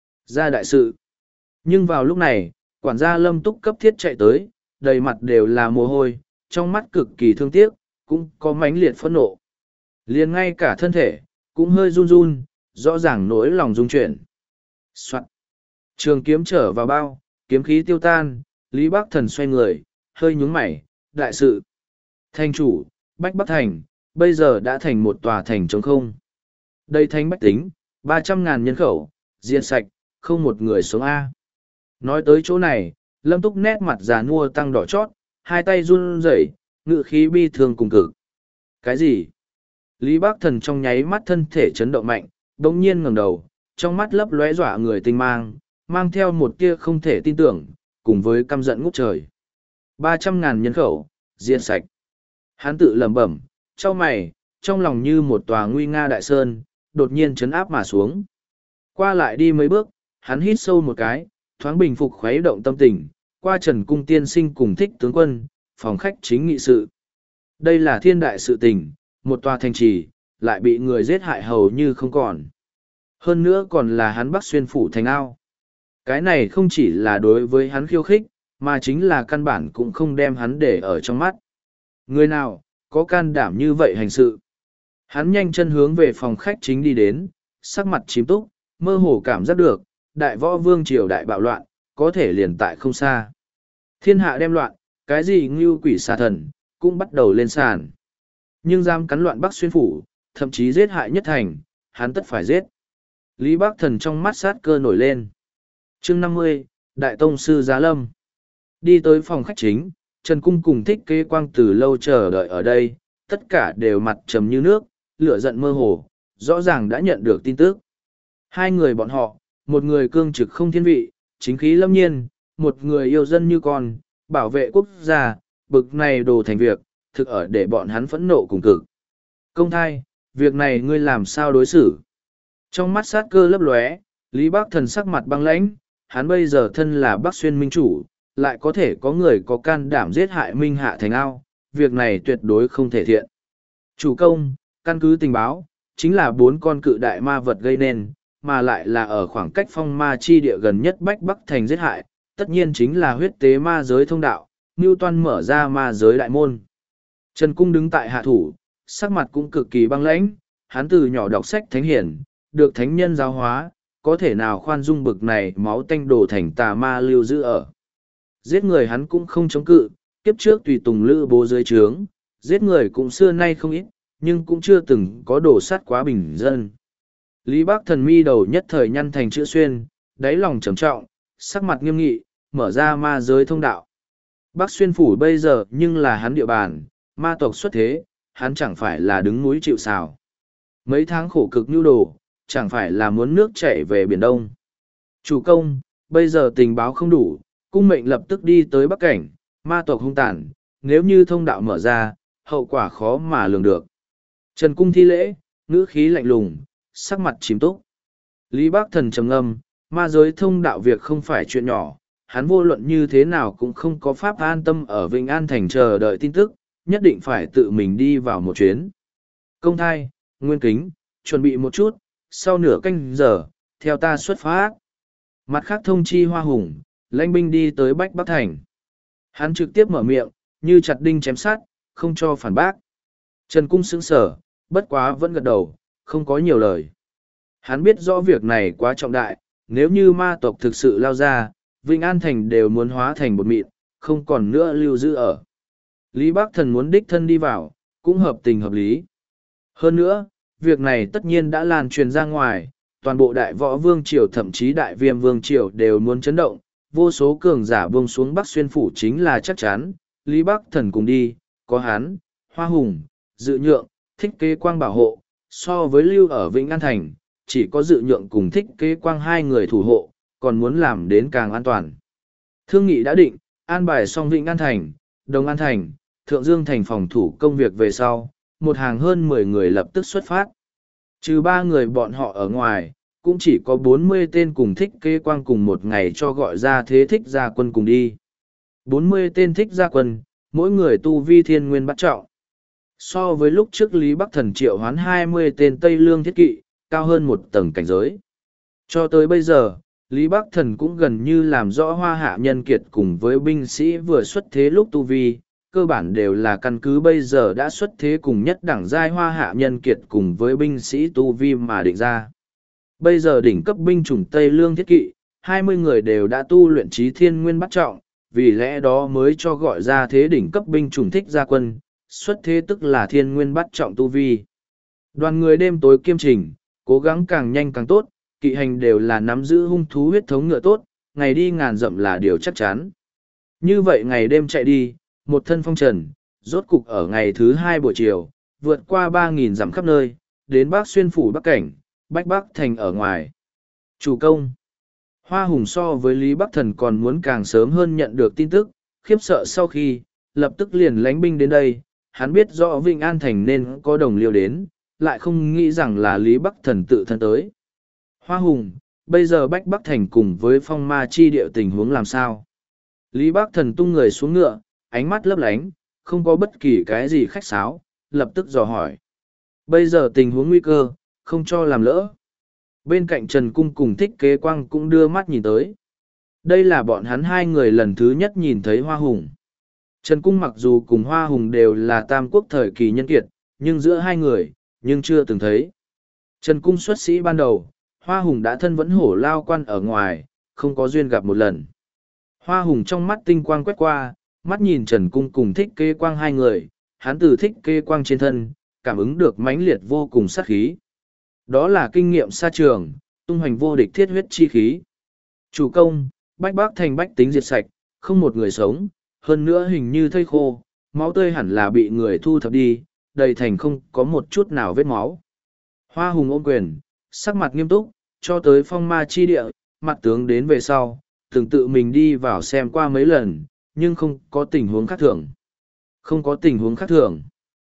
ra đại sự. Nhưng vào lúc này, quản gia Lâm Túc cấp thiết chạy tới, đầy mặt đều là mồ hôi, trong mắt cực kỳ thương tiếc, cũng có mãnh liệt phẫn nộ. Liền ngay cả thân thể, cũng hơi run run, rõ ràng nỗi lòng rung chuyển. Soạn. Trường kiếm trở vào bao, kiếm khí tiêu tan, Lý Bắc Thần xoay người, hơi nhúng mày, đại sự. Thành chủ, Bách Bắc Thành, bây giờ đã thành một tòa thành trống không. Đây thành bách tính, ba trăm ngàn nhân khẩu, diện sạch, không một người sống A. Nói tới chỗ này, Lâm Túc nét mặt già nua tăng đỏ chót, hai tay run rẩy, ngự khí bi thương cùng cực. Cái gì? Lý Bác Thần trong nháy mắt thân thể chấn động mạnh, đống nhiên ngẩng đầu, trong mắt lấp lóe dọa người tinh mang, mang theo một tia không thể tin tưởng, cùng với căm giận ngút trời. Ba trăm ngàn nhân khẩu, diệt sạch. Hắn tự lẩm bẩm, trao mày, trong lòng như một tòa nguy nga đại sơn, đột nhiên chấn áp mà xuống. Qua lại đi mấy bước, hắn hít sâu một cái, thoáng bình phục khuấy động tâm tình, qua Trần Cung tiên sinh cùng Thích tướng quân, phòng khách chính nghị sự. Đây là thiên đại sự tình, một tòa thành trì, lại bị người giết hại hầu như không còn. Hơn nữa còn là hắn Bắc Xuyên phủ thành ao. Cái này không chỉ là đối với hắn khiêu khích, mà chính là căn bản cũng không đem hắn để ở trong mắt. Người nào, có can đảm như vậy hành sự. Hắn nhanh chân hướng về phòng khách chính đi đến, sắc mặt chìm túc, mơ hồ cảm giác được, đại võ vương triều đại bạo loạn, có thể liền tại không xa. Thiên hạ đem loạn, cái gì ngưu quỷ xà thần, cũng bắt đầu lên sàn. Nhưng giam cắn loạn Bắc Xuyên phủ, thậm chí giết hại nhất thành, hắn tất phải giết. Lý Bác Thần trong mắt sát cơ nổi lên. Chương năm mươi, Đại Tông Sư Giá Lâm. Đi tới phòng khách chính, Trần Cung cùng Thích Kế Quang từ lâu chờ đợi ở đây, tất cả đều mặt trầm như nước, lửa giận mơ hồ, rõ ràng đã nhận được tin tức. Hai người bọn họ, một người cương trực không thiên vị, chính khí lâm nhiên, một người yêu dân như con, bảo vệ quốc gia, bực này đồ thành việc, thực ở để bọn hắn phẫn nộ cùng cực. Công thai, việc này ngươi làm sao đối xử? Trong mắt sát cơ lấp lóe, Lý Bác Thần sắc mặt băng lãnh, hắn bây giờ thân là Bắc Xuyên minh chủ, lại có thể có người có can đảm giết hại Minh Hạ Thành Ao, việc này tuyệt đối không thể thiện. Chủ công, căn cứ tình báo, chính là bốn con cự đại ma vật gây nên, mà lại là ở khoảng cách phong ma chi địa gần nhất Bách Bắc Thành giết hại, tất nhiên chính là huyết tế ma giới thông đạo, Ngưu Toan mở ra ma giới đại môn. Trần Cung đứng tại hạ thủ, sắc mặt cũng cực kỳ băng lãnh, hắn từ nhỏ đọc sách thánh hiển, được thánh nhân giáo hóa, có thể nào khoan dung bực này máu tanh đổ thành tà ma lưu giữ ở. Giết người hắn cũng không chống cự, kiếp trước tùy tùng lữ bố dưới trướng, giết người cũng xưa nay không ít, nhưng cũng chưa từng có đổ sát quá bình dân. Lý Bác Thần mi đầu nhất thời nhăn thành chữ xuyên, đáy lòng trầm trọng, sắc mặt nghiêm nghị, mở ra ma giới thông đạo. Bắc Xuyên phủ bây giờ nhưng là hắn địa bàn, ma tộc xuất thế, hắn chẳng phải là đứng núi chịu sào. Mấy tháng khổ cực nhu đồ, chẳng phải là muốn nước chảy về Biển Đông. Chủ công, bây giờ tình báo không đủ, cung mệnh lập tức đi tới Bắc Cảnh, ma tộc hung tàn, nếu như thông đạo mở ra, hậu quả khó mà lường được. Trần Cung thi lễ, ngữ khí lạnh lùng, sắc mặt chìm túc. Lý Bác Thần trầm ngâm, ma giới thông đạo việc không phải chuyện nhỏ, hắn vô luận như thế nào cũng không có pháp an tâm ở Vĩnh An Thành chờ đợi tin tức, nhất định phải tự mình đi vào một chuyến. Công thai, Nguyên Kính, chuẩn bị một chút, sau nửa canh giờ, theo ta xuất phát. Mặt khác thông chi Hoa Hùng, lãnh binh đi tới Bách Bắc Thành. Hắn trực tiếp mở miệng, như chặt đinh chém sát, không cho phản bác. Trần Cung sững sở, bất quá vẫn gật đầu, không có nhiều lời. Hắn biết rõ việc này quá trọng đại, nếu như ma tộc thực sự lao ra, Vĩnh An Thành đều muốn hóa thành bột mịn, không còn nữa lưu giữ ở. Lý Bác Thần muốn đích thân đi vào, cũng hợp tình hợp lý. Hơn nữa, việc này tất nhiên đã lan truyền ra ngoài, toàn bộ đại võ vương triều thậm chí đại viêm vương triều đều muốn chấn động, vô số cường giả buông xuống Bắc Xuyên phủ chính là chắc chắn, Lý Bác Thần cùng đi, có hắn, Hoa Hùng, Dự Nhượng, Thích Kế Quang bảo hộ, so với lưu ở Vĩnh An Thành, chỉ có Dự Nhượng cùng Thích Kế Quang hai người thủ hộ, còn muốn làm đến càng an toàn. Thương nghị đã định, an bài xong Vĩnh An Thành, Đông An Thành, Thượng Dương Thành phòng thủ công việc về sau, một hàng hơn mười người lập tức xuất phát. Trừ ba người bọn họ ở ngoài, cũng chỉ có bốn mươi tên cùng Thích Kế Quang cùng một ngày cho gọi ra thế thích gia quân cùng đi. bốn mươi tên thích gia quân, mỗi người tu vi thiên nguyên bắt trọng. So với lúc trước Lý Bắc Thần triệu hoán hai mươi tên Tây Lương thiết kỵ, cao hơn một tầng cảnh giới. Cho tới bây giờ, Lý Bắc Thần cũng gần như làm rõ Hoa Hạ Nhân Kiệt cùng với binh sĩ vừa xuất thế lúc tu vi, cơ bản đều là căn cứ bây giờ đã xuất thế cùng nhất đẳng giai Hoa Hạ Nhân Kiệt cùng với binh sĩ tu vi mà định ra. Bây giờ đỉnh cấp binh chủng Tây Lương thiết kỵ, hai mươi người đều đã tu luyện trí thiên nguyên bắt trọng, vì lẽ đó mới cho gọi ra thế đỉnh cấp binh chủng thích gia quân, xuất thế tức là thiên nguyên bắt trọng tu vi. Đoàn người đêm tối kiêm trình, cố gắng càng nhanh càng tốt, kỵ hành đều là nắm giữ hung thú huyết thống ngựa tốt, ngày đi ngàn dặm là điều chắc chắn. Như vậy ngày đêm chạy đi, một thân phong trần, rốt cục ở ngày thứ hai buổi chiều, vượt qua ba nghìn dặm khắp nơi, đến Bắc Xuyên phủ Bắc Cảnh, Bách Bắc Thành ở ngoài. Chủ công. Hoa Hùng so với Lý Bắc Thần còn muốn càng sớm hơn nhận được tin tức, khiếp sợ sau khi, lập tức liền lánh binh đến đây, hắn biết rõ Vĩnh An Thành nên có đồng liêu đến, lại không nghĩ rằng là Lý Bắc Thần tự thân tới. Hoa Hùng, bây giờ Bách Bắc Thành cùng với phong ma chi địa tình huống làm sao? Lý Bắc Thần tung người xuống ngựa, ánh mắt lấp lánh, không có bất kỳ cái gì khách sáo, lập tức dò hỏi. Bây giờ tình huống nguy cơ, không cho làm lỡ. Bên cạnh Trần Cung cùng Thích Kế Quang cũng đưa mắt nhìn tới. Đây là bọn hắn hai người lần thứ nhất nhìn thấy Hoa Hùng. Trần Cung mặc dù cùng Hoa Hùng đều là tam quốc thời kỳ nhân kiệt, nhưng giữa hai người, nhưng chưa từng thấy. Trần Cung xuất sĩ ban đầu, Hoa Hùng đã thân vẫn hổ lao quan ở ngoài, không có duyên gặp một lần. Hoa Hùng trong mắt tinh quang quét qua, mắt nhìn Trần Cung cùng Thích Kế Quang hai người, hắn từ Thích Kế Quang trên thân, cảm ứng được mãnh liệt vô cùng sát khí. Đó là kinh nghiệm xa trường, tung hoành vô địch thiết huyết chi khí. Chủ công, Bách Bác Thành bách tính diệt sạch, không một người sống, hơn nữa hình như thây khô, máu tươi hẳn là bị người thu thập đi, đầy thành không có một chút nào vết máu. Hoa Hùng ôm quyền, sắc mặt nghiêm túc, cho tới phong ma chi địa, mặt tướng đến về sau, từng tự mình đi vào xem qua mấy lần, nhưng không có tình huống khác thường. Không có tình huống khác thường.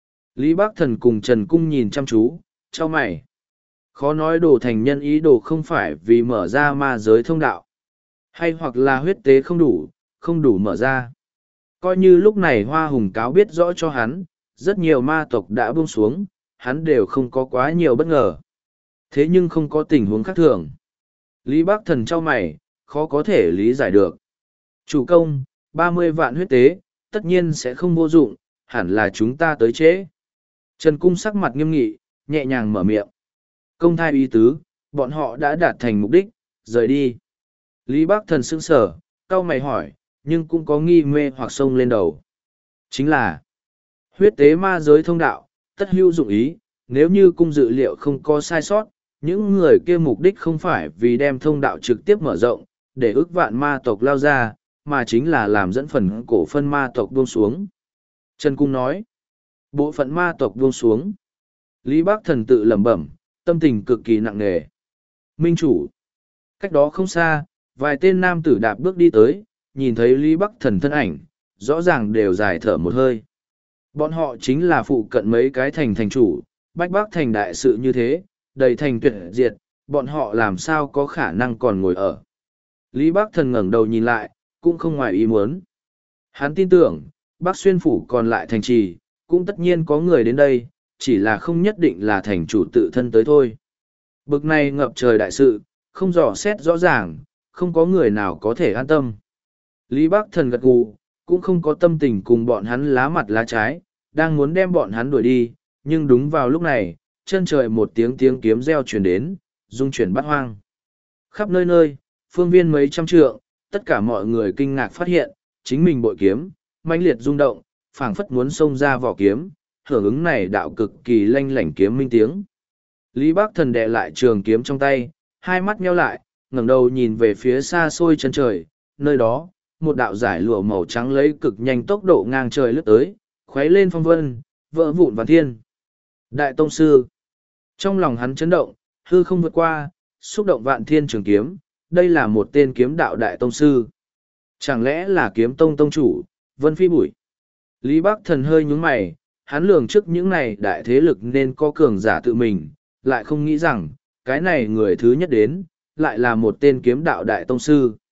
Lý Bác Thần cùng Trần Cung nhìn chăm chú, cho mày. Khó nói đồ thành nhân ý đồ không phải vì mở ra ma giới thông đạo. Hay hoặc là huyết tế không đủ, không đủ mở ra. Coi như lúc này Hoa Hùng cáo biết rõ cho hắn, rất nhiều ma tộc đã buông xuống, hắn đều không có quá nhiều bất ngờ. Thế nhưng không có tình huống khác thường. Lý Bác Thần trao mày, khó có thể lý giải được. Chủ công, ba mươi vạn huyết tế, tất nhiên sẽ không vô dụng, hẳn là chúng ta tới trễ. Trần Cung sắc mặt nghiêm nghị, nhẹ nhàng mở miệng. Công thai ý tứ, bọn họ đã đạt thành mục đích, rời đi. Lý Bác Thần sững sở, cau mày hỏi, nhưng cũng có nghi mê hoặc sông lên đầu. Chính là, huyết tế ma giới thông đạo, tất hữu dụng ý, nếu như cung dự liệu không có sai sót, những người kia mục đích không phải vì đem thông đạo trực tiếp mở rộng, để ước vạn ma tộc lao ra, mà chính là làm dẫn phần cổ phân ma tộc buông xuống. Trần Cung nói, bộ phận ma tộc buông xuống. Lý Bác Thần tự lẩm bẩm, tâm tình cực kỳ nặng nề. Minh chủ, cách đó không xa, vài tên nam tử đạp bước đi tới, nhìn thấy Lý Bắc Thần thân ảnh, rõ ràng đều dài thở một hơi. Bọn họ chính là phụ cận mấy cái thành thành chủ, Bách Bắc Thành đại sự như thế, đầy thành tuyệt diệt, bọn họ làm sao có khả năng còn ngồi ở. Lý Bắc Thần ngẩng đầu nhìn lại, cũng không ngoài ý muốn. Hắn tin tưởng, Bắc Xuyên Phủ còn lại thành trì, cũng tất nhiên có người đến đây, chỉ là không nhất định là thành chủ tự thân tới thôi. Bực này ngập trời đại sự, không dò xét rõ ràng, không có người nào có thể an tâm. Lý Bắc Thần gật gù, cũng không có tâm tình cùng bọn hắn lá mặt lá trái, đang muốn đem bọn hắn đuổi đi, nhưng đúng vào lúc này, chân trời một tiếng tiếng kiếm reo truyền đến, rung chuyển bát hoang. Khắp nơi nơi, phương viên mấy trăm trượng, tất cả mọi người kinh ngạc phát hiện, chính mình bội kiếm, mãnh liệt rung động, phảng phất muốn xông ra vỏ kiếm, hưởng ứng này đạo cực kỳ lanh lảnh kiếm minh tiếng. Lý Bắc Thần đè lại trường kiếm trong tay, hai mắt nheo lại, ngẩng đầu nhìn về phía xa xôi chân trời, nơi đó, một đạo giải lụa màu trắng lấy cực nhanh tốc độ ngang trời lướt tới, khuấy lên phong vân, vỡ vụn vạn thiên. Đại tông sư. Trong lòng hắn chấn động, hư không vượt qua, xúc động vạn thiên trường kiếm, đây là một tên kiếm đạo đại tông sư. Chẳng lẽ là kiếm tông tông chủ, Vân Phi Bụi. Lý Bắc Thần hơi nhúng mày, hắn lường trước những này đại thế lực nên có cường giả tự mình, lại không nghĩ rằng, cái này người thứ nhất đến, lại là một tên kiếm đạo đại tông sư.